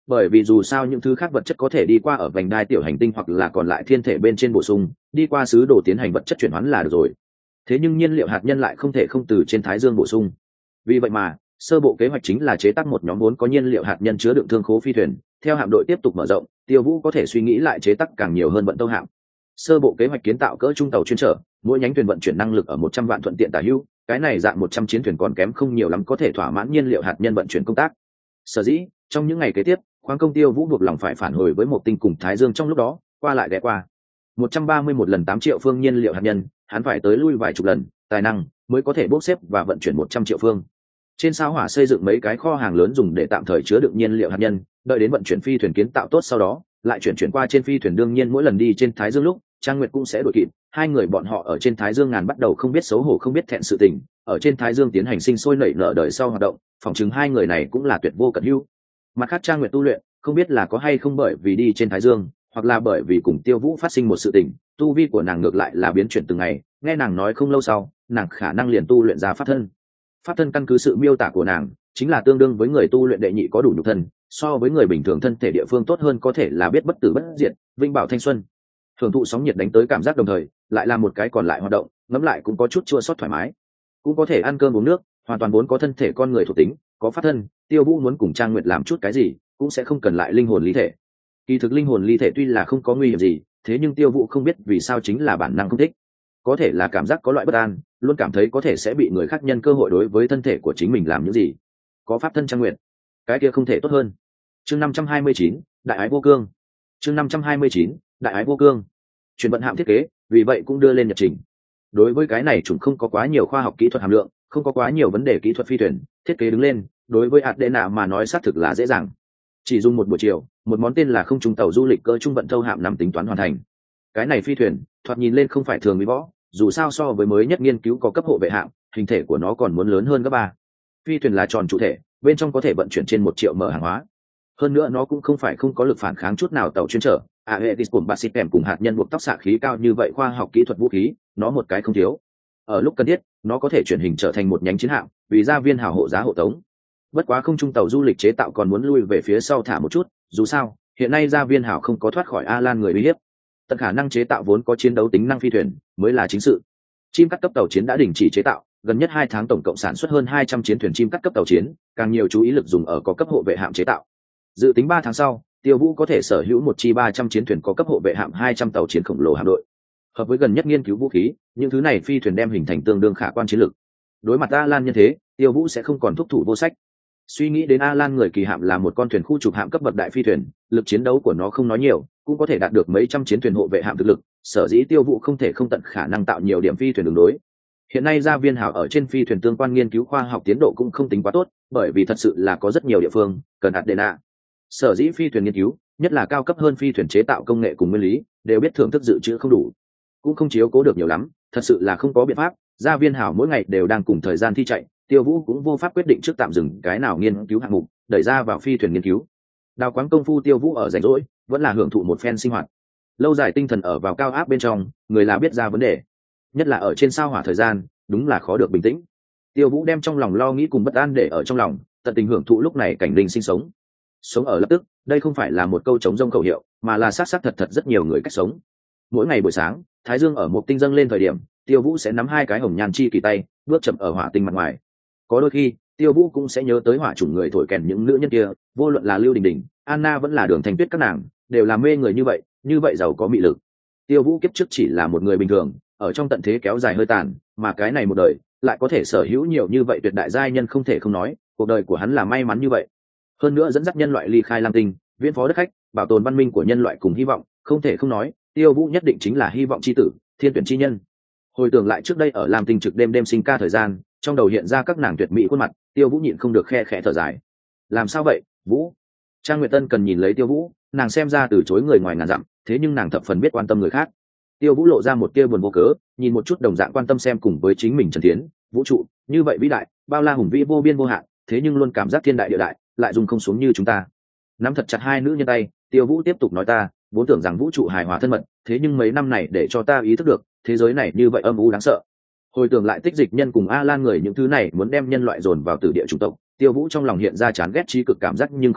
bởi vì dù sao những thứ khác vật chất có thể đi qua ở vành đai tiểu hành tinh hoặc là còn lại thiên thể bên trên bổ sung đi qua sứ đồ tiến hành vật chất chuyển hóa là được rồi. Thế nhưng nhiên liệu hạt nhân lại không thể không từ trên thái dương bổ sung. Vì vậy mà sơ bộ kế hoạch chính là chế tác một nhóm vốn có nhiên liệu hạt nhân chứa đựng thương khố phi thuyền, theo hạm đội tiếp tục mở rộng, Tiêu Vũ có thể suy nghĩ lại chế tác càng nhiều hơn vận tàu hạm. Sơ bộ kế hoạch kiến tạo cỡ trung tàu chuyên trở, mỗi nhánh thuyền vận chuyển năng lực ở một trăm vạn thuận tiện tả hữu, cái này dạng một trăm chiến thuyền còn kém không nhiều lắm có thể thỏa mãn nhiên liệu hạt nhân vận chuyển công tác. Sở dĩ, trong những ngày kế tiếp, khoáng công Tiêu Vũ buộc lòng phải phản hồi với một tinh cùng Thái Dương trong lúc đó, qua lại ghé qua. một trăm ba mươi mốt lần tám triệu phương nhiên liệu hạt nhân, hắn phải tới lui vài chục lần, tài năng mới có thể bốc xếp và vận chuyển một trăm triệu phương. Trên sao hỏa xây dựng mấy cái kho hàng lớn dùng để tạm thời chứa đựng nhiên liệu hạt nhân, đợi đến vận chuyển phi thuyền kiến tạo tốt sau đó, lại chuyển chuyển qua trên phi thuyền. Đương nhiên mỗi lần đi trên Thái Dương lúc, Trang Nguyệt cũng sẽ đội kịp, hai người bọn họ ở trên Thái Dương ngàn bắt đầu không biết xấu hổ không biết thẹn sự tình, ở trên Thái Dương tiến hành sinh sôi nảy nở đời sau hoạt động, phòng chứng hai người này cũng là tuyệt vô cận hữu. Mặt khác Trang Nguyệt tu luyện, không biết là có hay không bởi vì đi trên Thái Dương, hoặc là bởi vì cùng Tiêu Vũ phát sinh một sự tình, tu vi của nàng ngược lại là biến chuyển từng ngày, nghe nàng nói không lâu sau, nàng khả năng liền tu luyện ra pháp thân. Pháp thân căn cứ sự miêu tả của nàng, chính là tương đương với người tu luyện đệ nhị có đủ nhục thân, so với người bình thường thân thể địa phương tốt hơn có thể là biết bất tử bất diệt, vinh bảo thanh xuân. Hưởng thụ sóng nhiệt đánh tới cảm giác đồng thời, lại là một cái còn lại hoạt động, ngẫm lại cũng có chút chua xót thoải mái. Cũng có thể ăn cơm uống nước, hoàn toàn vốn có thân thể con người thuộc tính, có pháp thân, Tiêu Vũ muốn cùng Trang Nguyệt làm chút cái gì, cũng sẽ không cần lại linh hồn ly thể. Kỳ thực linh hồn ly thể tuy là không có nguy hiểm gì, thế nhưng Tiêu Vũ không biết vì sao chính là bản năng không thích. Có thể là cảm giác có loại bất an, luôn cảm thấy có thể sẽ bị người khác nhân cơ hội đối với thân thể của chính mình làm những gì. Có pháp thân Trang Nguyệt, cái kia không thể tốt hơn. Chương năm trăm hai mươi chín, đại ái vô cương. Chương năm trăm hai mươi chín, đại ái vô cương. Chuyển vận hạm thiết kế, vì vậy cũng đưa lên nhật trình. Đối với cái này chúng không có quá nhiều khoa học kỹ thuật hàm lượng, không có quá nhiều vấn đề kỹ thuật phi thuyền, thiết kế đứng lên, đối với Adena mà nói xác thực là dễ dàng. Chỉ dùng một buổi chiều, một món tên là không trung tàu du lịch cỡ trung vận thâu hạm nằm tính toán hoàn thành. Cái này phi thuyền, thoạt nhìn lên không phải thường mỹ võ, dù sao so với mới nhất nghiên cứu có cấp hộ vệ hạm, hình thể của nó còn muốn lớn hơn gấp ba. Phi thuyền là tròn trụ thể, bên trong có thể vận chuyển trên một triệu mở hàng hóa. Hơn nữa nó cũng không phải không có lực phản kháng chút nào tàu chuyên trở, Aetis cùng Basipem cùng hạt nhân buộc tóc xạ khí cao như vậy khoa học kỹ thuật vũ khí, nó một cái không thiếu. Ở lúc cần thiết, nó có thể chuyển hình trở thành một nhánh chiến hạm, vì gia viên hào hộ giá hộ tống. Bất quá không trung tàu du lịch chế tạo còn muốn lui về phía sau thả một chút, dù sao, hiện nay gia viên hào không có thoát khỏi Alan người uy hiếp. Tận khả năng chế tạo vốn có chiến đấu tính năng phi thuyền mới là chính sự. Chim cắt cấp tàu chiến đã đình chỉ chế tạo, gần nhất hai tháng tổng cộng sản xuất hơn hai trăm chiến thuyền chim cắt cấp tàu chiến, càng nhiều chú ý lực dùng ở có cấp hộ vệ hạm chế tạo. Dự tính ba tháng sau, Tiêu Vũ có thể sở hữu một chi ba trăm chiến thuyền có cấp hộ vệ hạm hai trăm tàu chiến khổng lồ hạm đội. Hợp với gần nhất nghiên cứu vũ khí, những thứ này phi thuyền đem hình thành tương đương khả quan chiến lược. Đối mặt Alan như thế, Tiêu Vũ sẽ không còn thúc thủ vô sách. Suy nghĩ đến Alan người kỳ hạm là một con thuyền khu trục hạm cấp bậc đại phi thuyền, lực chiến đấu của nó không nói nhiều, cũng có thể đạt được mấy trăm chiến thuyền hộ vệ hạm thực lực, sở dĩ Tiêu Vũ không thể không tận khả năng tạo nhiều điểm phi thuyền đường đối. Hiện nay gia viên hảo ở trên phi thuyền tương quan nghiên cứu khoa học tiến độ cũng không tính quá tốt, bởi vì thật sự là có rất nhiều địa phương cần Adena. Sở dĩ phi thuyền nghiên cứu, nhất là cao cấp hơn phi thuyền chế tạo công nghệ cùng nguyên lý, đều biết thưởng thức dự trữ không đủ, cũng không chiếu cố được nhiều lắm, thật sự là không có biện pháp. Gia viên hảo mỗi ngày đều đang cùng thời gian thi chạy, Tiêu Vũ cũng vô pháp quyết định trước tạm dừng cái nào nghiên cứu hạng mục, đẩy ra vào phi thuyền nghiên cứu. Đào quáng công phu Tiêu Vũ ở rảnh rỗi, vẫn là hưởng thụ một phen sinh hoạt. Lâu dài tinh thần ở vào cao áp bên trong, người là biết ra vấn đề, nhất là ở trên sao hỏa thời gian, đúng là khó được bình tĩnh. Tiêu Vũ đem trong lòng lo nghĩ cùng bất an để ở trong lòng, tận tình hưởng thụ lúc này cảnh đình sinh sống. Sống ở lập tức, đây không phải là một câu chống rông khẩu hiệu, mà là xác xác thật thật rất nhiều người cách sống. Mỗi ngày buổi sáng, thái dương ở một tinh dâng lên thời điểm, Tiêu Vũ sẽ nắm hai cái hồng nhan chi kỳ tay, bước chậm ở hỏa tinh mặt ngoài. Có đôi khi, Tiêu Vũ cũng sẽ nhớ tới hỏa chủng người thổi kèn những nữ nhân kia, vô luận là Lưu Đình Đình, Anna vẫn là Đường Thanh Tuyết, các nàng đều là mê người như vậy, như vậy giàu có mị lực. Tiêu Vũ kiếp trước chỉ là một người bình thường, ở trong tận thế kéo dài hơi tàn, mà cái này một đời lại có thể sở hữu nhiều như vậy tuyệt đại giai nhân, không thể không nói, cuộc đời của hắn là may mắn như vậy. Hơn nữa dẫn dắt nhân loại ly khai lam tinh, viễn phó đất khách, bảo tồn văn minh của nhân loại cùng hy vọng, không thể không nói, Tiêu Vũ nhất định chính là hy vọng chi tử, thiên tuyển chi nhân. Hồi tưởng lại trước đây ở lam tinh trực đêm đêm sinh ca thời gian, trong đầu hiện ra các nàng tuyệt mỹ khuôn mặt, Tiêu Vũ nhịn không được khe khẽ thở dài. Làm sao vậy, Vũ? Trang Nguyệt Tân cần nhìn lấy Tiêu Vũ, nàng xem ra từ chối người ngoài ngàn dặm, thế nhưng nàng thập phần biết quan tâm người khác. Tiêu Vũ lộ ra một tia buồn vô cớ, nhìn một chút đồng dạng quan tâm xem cùng với chính mình Trần Thiến, vũ trụ như vậy vĩ đại, bao la hùng vĩ vô biên vô hạn, thế nhưng luôn cảm giác thiên đại địa đại, lại dùng không xuống như chúng ta. Nắm thật chặt hai nữ nhân tay, Tiêu Vũ tiếp tục nói, ta vốn tưởng rằng vũ trụ hài hòa thân mật, thế nhưng mấy năm này để cho ta ý thức được, thế giới này như vậy âm u đáng sợ. Hồi tưởng lại tích dịch nhân cùng Alan người những thứ này muốn đem nhân loại dồn vào tử địa chủng tộc, Tiêu Vũ trong lòng hiện ra chán ghét trí cực cảm giác, nhưng không nghĩ,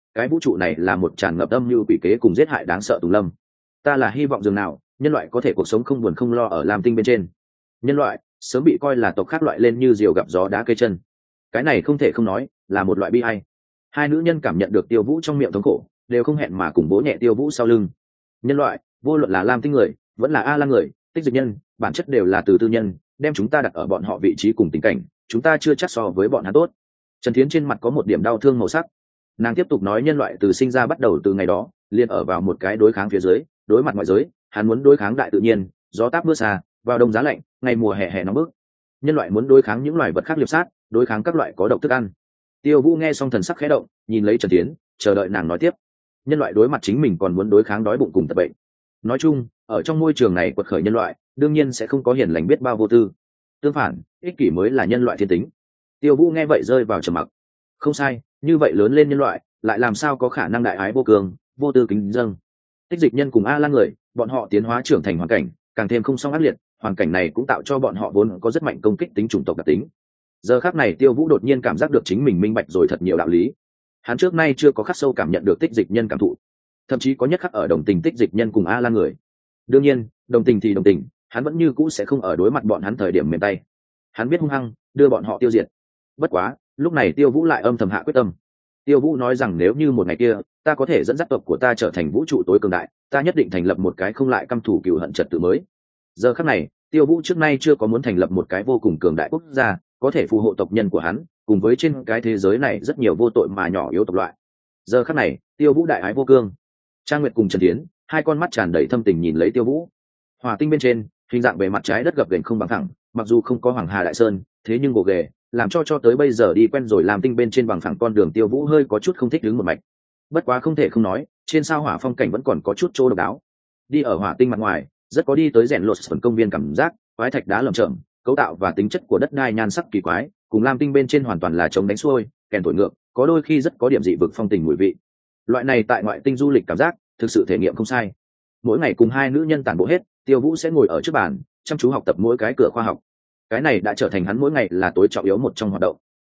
cái vũ trụ này là một tràn ngập âm mưu quỷ kế cùng giết hại đáng sợ tùng lâm. Ta là hy vọng dường nào nhân loại có thể cuộc sống không buồn không lo ở lam tinh bên trên. Nhân loại sớm bị coi là tộc khác loại lên như diều gặp gió đá cây chân. Cái này không thể không nói là một loại bi ai. Hai nữ nhân cảm nhận được Tiêu Vũ trong miệng thống khổ, đều không hẹn mà cùng bố nhẹ Tiêu Vũ sau lưng. Nhân loại vô luận là lam tinh người vẫn là a la người, tích dịch nhân, bản chất đều là từ tư nhân, đem chúng ta đặt ở bọn họ vị trí cùng tình cảnh, chúng ta chưa chắc so với bọn hắn tốt. Trần Thiến trên mặt có một điểm đau thương màu sắc. Nàng tiếp tục nói nhân loại từ sinh ra bắt đầu từ ngày đó liền ở vào một cái đối kháng phía dưới, đối mặt ngoại giới hắn muốn đối kháng đại tự nhiên, gió táp mưa xa, vào đông giá lạnh, ngày mùa hè hè nóng bức. Nhân loại muốn đối kháng những loài vật khác liệp sát, đối kháng các loại có độc thức ăn. Tiêu Vũ nghe xong thần sắc khẽ động, nhìn lấy Trần Thiến, chờ đợi nàng nói tiếp. Nhân loại đối mặt chính mình còn muốn đối kháng đói bụng cùng tật bệnh. Nói chung ở trong môi trường này quật khởi nhân loại đương nhiên sẽ không có hiền lành biết bao vô tư, tương phản ích kỷ mới là nhân loại thiên tính. Tiêu Vũ nghe vậy rơi vào trầm mặc. Không sai, như vậy lớn lên nhân loại lại làm sao có khả năng đại ái vô cường, vô tư kính dâng. Tích dịch nhân cùng a la người, bọn họ tiến hóa trưởng thành hoàn cảnh càng thêm không song ác liệt, hoàn cảnh này cũng tạo cho bọn họ vốn có rất mạnh công kích tính chủng tộc đặc tính. Giờ khắc này Tiêu Vũ đột nhiên cảm giác được chính mình minh bạch rồi thật nhiều đạo lý. Hắn trước nay chưa có khắc sâu cảm nhận được tích dịch nhân cảm thụ, thậm chí có nhất khắc ở đồng tình tích dịch nhân cùng a la người. Đương nhiên đồng tình thì đồng tình, hắn vẫn như cũ sẽ không ở đối mặt bọn hắn thời điểm mềm tay. Hắn biết hung hăng đưa bọn họ tiêu diệt. Bất quá lúc này Tiêu Vũ lại âm thầm hạ quyết tâm. Tiêu Vũ nói rằng nếu như một ngày kia ta có thể dẫn dắt tộc của ta trở thành vũ trụ tối cường đại, ta nhất định thành lập một cái không lại căm thù cừu hận trật tự mới. Giờ khắc này Tiêu Vũ trước nay chưa có muốn thành lập một cái vô cùng cường đại quốc gia có thể phù hộ tộc nhân của hắn, cùng với trên cái thế giới này rất nhiều vô tội mà nhỏ yếu tộc loại. Giờ khắc này Tiêu Vũ đại ái vô cương. Trang Nguyệt cùng Trần Thiến hai con mắt tràn đầy thâm tình nhìn lấy Tiêu Vũ. Hỏa tinh bên trên hình dạng bề mặt trái đất gập ghềnh không bằng thẳng, mặc dù không có Hoàng Hà Đại Sơn, thế nhưng gồ ghề làm cho cho tới bây giờ đi quen rồi làm tinh bên trên bằng phẳng con đường Tiêu Vũ hơi có chút không thích đứng một mạch. Bất quá không thể không nói, trên sao hỏa phong cảnh vẫn còn có chút chỗ độc đáo. Đi ở hỏa tinh mặt ngoài, rất có đi tới rèn lột phần công viên cảm giác, quái thạch đá lởm chởm, cấu tạo và tính chất của đất đai nhan sắc kỳ quái, cùng lam tinh bên trên hoàn toàn là chống đánh xuôi, kèn thổi ngược, có đôi khi rất có điểm dị vực phong tình mùi vị. Loại này tại ngoại tinh du lịch cảm giác, thực sự thể nghiệm không sai. Mỗi ngày cùng hai nữ nhân tản bộ hết, Tiêu Vũ sẽ ngồi ở trước bàn, chăm chú học tập mỗi cái cửa khoa học. Cái này đã trở thành hắn mỗi ngày là tối trọng yếu một trong hoạt động.